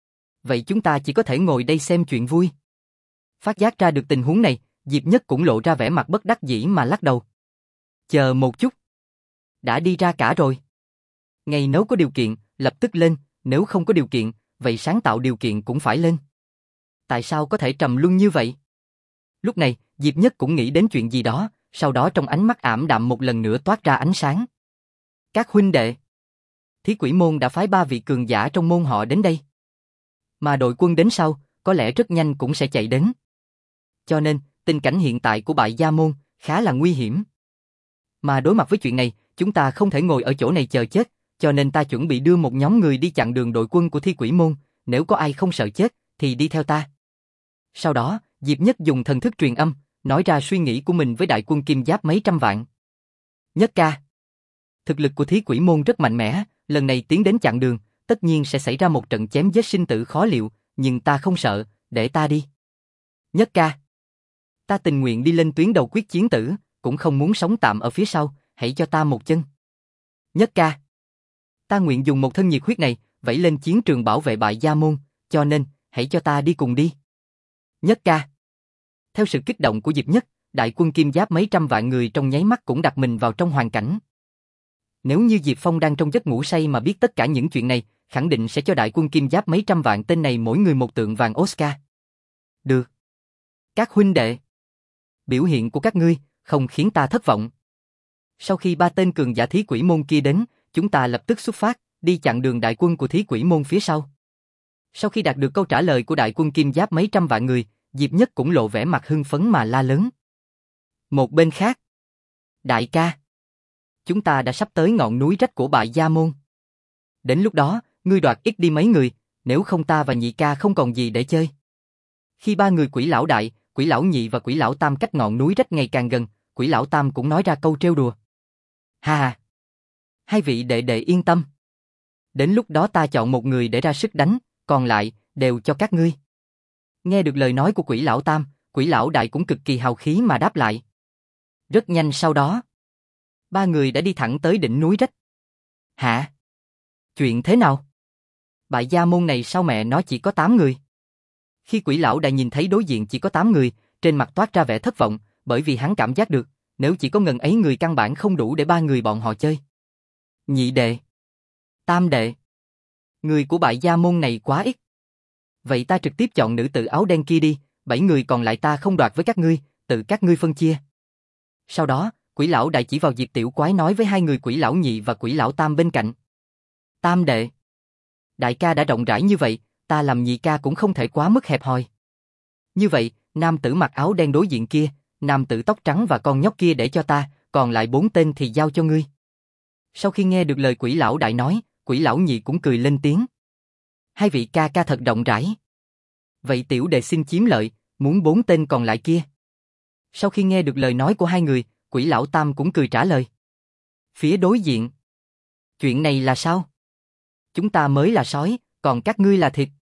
vậy chúng ta chỉ có thể ngồi đây xem chuyện vui. Phát giác ra được tình huống này, Diệp Nhất cũng lộ ra vẻ mặt bất đắc dĩ mà lắc đầu. Chờ một chút. Đã đi ra cả rồi. Ngày nếu có điều kiện, lập tức lên, nếu không có điều kiện, vậy sáng tạo điều kiện cũng phải lên. Tại sao có thể trầm luân như vậy? Lúc này, Diệp Nhất cũng nghĩ đến chuyện gì đó, sau đó trong ánh mắt ảm đạm một lần nữa toát ra ánh sáng. Các huynh đệ, Thí Quỷ môn đã phái ba vị cường giả trong môn họ đến đây. Mà đội quân đến sau, có lẽ rất nhanh cũng sẽ chạy đến. Cho nên, tình cảnh hiện tại của Bại Gia môn khá là nguy hiểm. Mà đối mặt với chuyện này, chúng ta không thể ngồi ở chỗ này chờ chết, cho nên ta chuẩn bị đưa một nhóm người đi chặn đường đội quân của Thi Quỷ môn, nếu có ai không sợ chết, thì đi theo ta. Sau đó, Diệp Nhất dùng thần thức truyền âm, nói ra suy nghĩ của mình với đại quân Kim Giáp mấy trăm vạn. Nhất ca, thực lực của Thí Quỷ môn rất mạnh mẽ, lần này tiến đến chặn đường, tất nhiên sẽ xảy ra một trận chém giết sinh tử khó liệu, nhưng ta không sợ, để ta đi. Nhất ca, ta tình nguyện đi lên tuyến đầu quyết chiến tử, cũng không muốn sống tạm ở phía sau, hãy cho ta một chân. Nhất ca, ta nguyện dùng một thân nhiệt huyết này, vẫy lên chiến trường bảo vệ Bại Gia môn, cho nên, hãy cho ta đi cùng đi. Nhất ca. Theo sự kích động của Diệp Nhất, đại quân Kim Giáp mấy trăm vạn người trong nháy mắt cũng đặt mình vào trong hoàn cảnh. Nếu như Diệp Phong đang trong giấc ngủ say mà biết tất cả những chuyện này, khẳng định sẽ cho đại quân Kim Giáp mấy trăm vạn tên này mỗi người một tượng vàng Oscar. Được. Các huynh đệ, biểu hiện của các ngươi không khiến ta thất vọng. Sau khi ba tên cường giả Thí Quỷ môn kia đến, chúng ta lập tức xuất phát, đi chặn đường đại quân của Thí Quỷ môn phía sau. Sau khi đạt được câu trả lời của đại quân Kim Giáp mấy trăm vạn người, Diệp Nhất cũng lộ vẻ mặt hưng phấn mà la lớn. Một bên khác, đại ca, chúng ta đã sắp tới ngọn núi rách của Bại Gia môn. Đến lúc đó, ngươi đoạt ít đi mấy người, nếu không ta và nhị ca không còn gì để chơi. Khi ba người Quỷ lão đại, Quỷ lão nhị và Quỷ lão tam cách ngọn núi rách ngày càng gần, Quỷ lão tam cũng nói ra câu trêu đùa. Ha ha, hai vị đệ đệ yên tâm. Đến lúc đó ta chọn một người để ra sức đánh, còn lại, đều cho các ngươi. Nghe được lời nói của Quỷ lão tam, Quỷ lão đại cũng cực kỳ hào khí mà đáp lại. Rất nhanh sau đó, ba người đã đi thẳng tới đỉnh núi rách. Hả? Chuyện thế nào? Bại Gia môn này sao mẹ nó chỉ có tám người? Khi Quỷ lão đại nhìn thấy đối diện chỉ có tám người, trên mặt toát ra vẻ thất vọng, bởi vì hắn cảm giác được, nếu chỉ có ngần ấy người căn bản không đủ để ba người bọn họ chơi. Nhị đệ, tam đệ, người của Bại Gia môn này quá ít. Vậy ta trực tiếp chọn nữ tử áo đen kia đi, bảy người còn lại ta không đoạt với các ngươi, tự các ngươi phân chia. Sau đó, Quỷ lão đại chỉ vào Diệp Tiểu Quái nói với hai người Quỷ lão nhị và Quỷ lão tam bên cạnh. Tam đệ, đại ca đã rộng rãi như vậy, ta làm nhị ca cũng không thể quá mức hẹp hòi. Như vậy, nam tử mặc áo đen đối diện kia, nam tử tóc trắng và con nhóc kia để cho ta, còn lại bốn tên thì giao cho ngươi. Sau khi nghe được lời Quỷ lão đại nói, Quỷ lão nhị cũng cười lên tiếng. Hai vị ca ca thật rộng rãi. Vậy tiểu đệ xin chiếm lợi, muốn bốn tên còn lại kia. Sau khi nghe được lời nói của hai người, Quỷ lão tam cũng cười trả lời. Phía đối diện. Chuyện này là sao? Chúng ta mới là sói, còn các ngươi là thịt.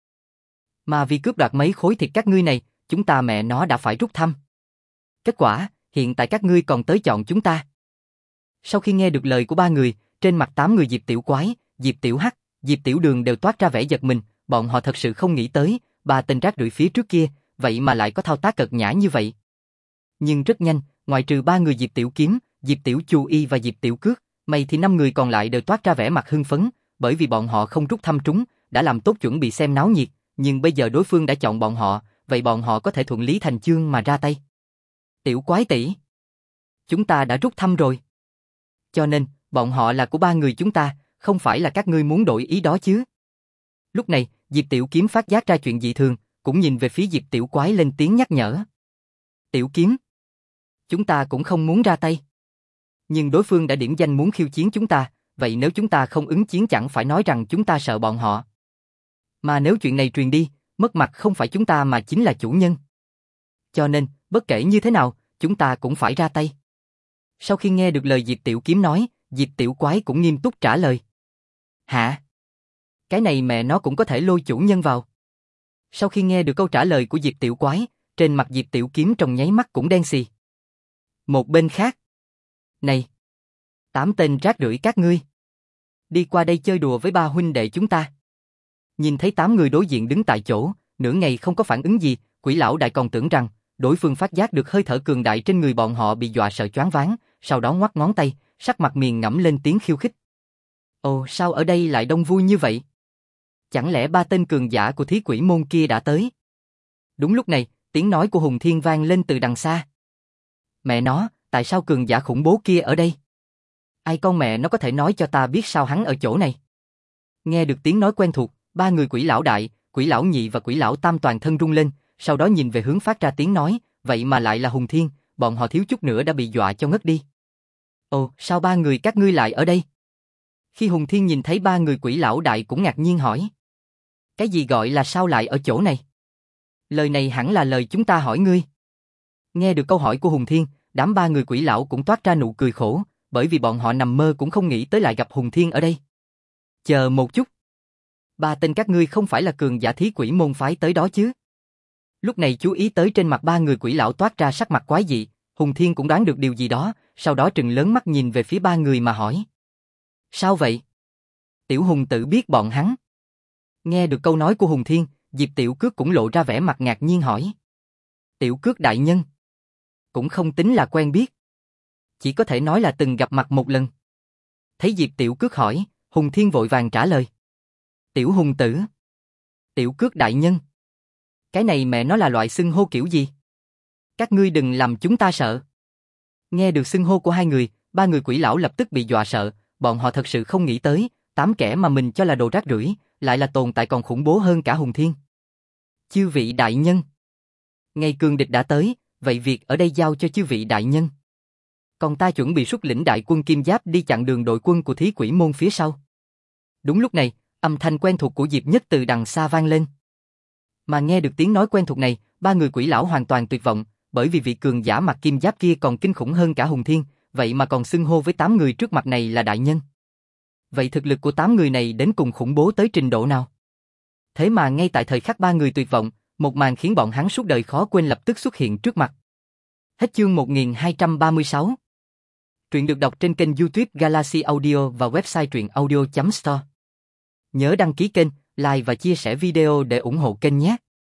Mà vì cướp đoạt mấy khối thịt các ngươi này, chúng ta mẹ nó đã phải rút thăm. Kết quả, hiện tại các ngươi còn tới chọn chúng ta. Sau khi nghe được lời của ba người, trên mặt tám người Diệp Tiểu Quái, Diệp Tiểu Hắc, Diệp Tiểu Đường đều toát ra vẻ giật mình, bọn họ thật sự không nghĩ tới, ba tên rác rưởi phía trước kia, vậy mà lại có thao tác cợt nhã như vậy. Nhưng rất nhanh, ngoại trừ ba người Diệp Tiểu Kiếm, Diệp Tiểu Chu Y và Diệp Tiểu Cước, may thì năm người còn lại đều toát ra vẻ mặt hưng phấn, bởi vì bọn họ không rút thăm trúng, đã làm tốt chuẩn bị xem náo nhiệt, nhưng bây giờ đối phương đã chọn bọn họ, vậy bọn họ có thể thuận lý thành chương mà ra tay. Tiểu Quái tỷ, chúng ta đã rút thăm rồi. Cho nên, bọn họ là của ba người chúng ta, không phải là các ngươi muốn đổi ý đó chứ. Lúc này, Diệp Tiểu Kiếm phát giác ra chuyện dị thường, cũng nhìn về phía Diệp Tiểu Quái lên tiếng nhắc nhở. Tiểu Kiếm, chúng ta cũng không muốn ra tay. Nhưng đối phương đã điểm danh muốn khiêu chiến chúng ta, vậy nếu chúng ta không ứng chiến chẳng phải nói rằng chúng ta sợ bọn họ. Mà nếu chuyện này truyền đi, mất mặt không phải chúng ta mà chính là chủ nhân. Cho nên, bất kể như thế nào, chúng ta cũng phải ra tay. Sau khi nghe được lời Diệp Tiểu Kiếm nói, Diệp Tiểu Quái cũng nghiêm túc trả lời. Hả? Cái này mẹ nó cũng có thể lôi chủ nhân vào. Sau khi nghe được câu trả lời của Diệp Tiểu Quái, trên mặt Diệp Tiểu Kiếm trong nháy mắt cũng đen xì. Một bên khác. Này! Tám tên rác rưởi các ngươi. Đi qua đây chơi đùa với ba huynh đệ chúng ta. Nhìn thấy tám người đối diện đứng tại chỗ, nửa ngày không có phản ứng gì, Quỷ lão đại còn tưởng rằng đối phương phát giác được hơi thở cường đại trên người bọn họ bị dọa sợ choáng váng, sau đó ngoắc ngón tay, sắc mặt miền ngẫm lên tiếng khiêu khích. Ồ, sao ở đây lại đông vui như vậy? Chẳng lẽ ba tên cường giả của thí quỷ môn kia đã tới? Đúng lúc này, tiếng nói của Hùng Thiên vang lên từ đằng xa. Mẹ nó, tại sao cường giả khủng bố kia ở đây? Ai con mẹ nó có thể nói cho ta biết sao hắn ở chỗ này? Nghe được tiếng nói quen thuộc, ba người Quỷ lão đại, Quỷ lão nhị và Quỷ lão tam toàn thân rung lên, sau đó nhìn về hướng phát ra tiếng nói, vậy mà lại là Hùng Thiên, bọn họ thiếu chút nữa đã bị dọa cho ngất đi. Ồ, sao ba người các ngươi lại ở đây? Khi Hùng Thiên nhìn thấy ba người Quỷ lão đại cũng ngạc nhiên hỏi. Cái gì gọi là sao lại ở chỗ này? Lời này hẳn là lời chúng ta hỏi ngươi. Nghe được câu hỏi của Hùng Thiên, đám ba người Quỷ lão cũng toát ra nụ cười khổ, bởi vì bọn họ nằm mơ cũng không nghĩ tới lại gặp Hùng Thiên ở đây. Chờ một chút. Ba tên các ngươi không phải là cường giả thí quỷ môn phái tới đó chứ? Lúc này chú ý tới trên mặt ba người Quỷ lão toát ra sắc mặt quái dị, Hùng Thiên cũng đoán được điều gì đó, sau đó trừng lớn mắt nhìn về phía ba người mà hỏi. Sao vậy? Tiểu Hùng tự biết bọn hắn. Nghe được câu nói của Hùng Thiên, Diệp Tiểu Cước cũng lộ ra vẻ mặt ngạc nhiên hỏi. Tiểu Cước đại nhân. Cũng không tính là quen biết. Chỉ có thể nói là từng gặp mặt một lần. Thấy Diệp Tiểu Cước hỏi, Hùng Thiên vội vàng trả lời. Tiểu Hùng tử. Tiểu Cước đại nhân. Cái này mẹ nó là loại xưng hô kiểu gì? Các ngươi đừng làm chúng ta sợ. Nghe được xưng hô của hai người, ba người Quỷ lão lập tức bị dọa sợ, bọn họ thật sự không nghĩ tới, tám kẻ mà mình cho là đồ rác rưởi, lại là tồn tại còn khủng bố hơn cả Hùng Thiên. Chư vị đại nhân. Ngày cường địch đã tới, vậy việc ở đây giao cho chư vị đại nhân. Còn ta chuẩn bị xuất lĩnh đại quân Kim Giáp đi chặn đường đội quân của thí quỷ môn phía sau. Đúng lúc này, âm thanh quen thuộc của Diệp Nhất từ đằng xa vang lên. Mà nghe được tiếng nói quen thuộc này, ba người Quỷ lão hoàn toàn tuyệt vọng, bởi vì vị cường giả mặc kim giáp kia còn kinh khủng hơn cả Hùng Thiên, vậy mà còn xưng hô với tám người trước mặt này là đại nhân. Vậy thực lực của tám người này đến cùng khủng bố tới trình độ nào? Thế mà ngay tại thời khắc ba người tuyệt vọng, một màn khiến bọn hắn suốt đời khó quên lập tức xuất hiện trước mặt. Hết chương một nghìn hai trăm ba mươi sáu. Truyện được đọc trên kênh YouTube Galaxy Audio và website truyện audio chấm store. Nhớ đăng ký kênh, like và chia sẻ video để ủng hộ kênh nhé.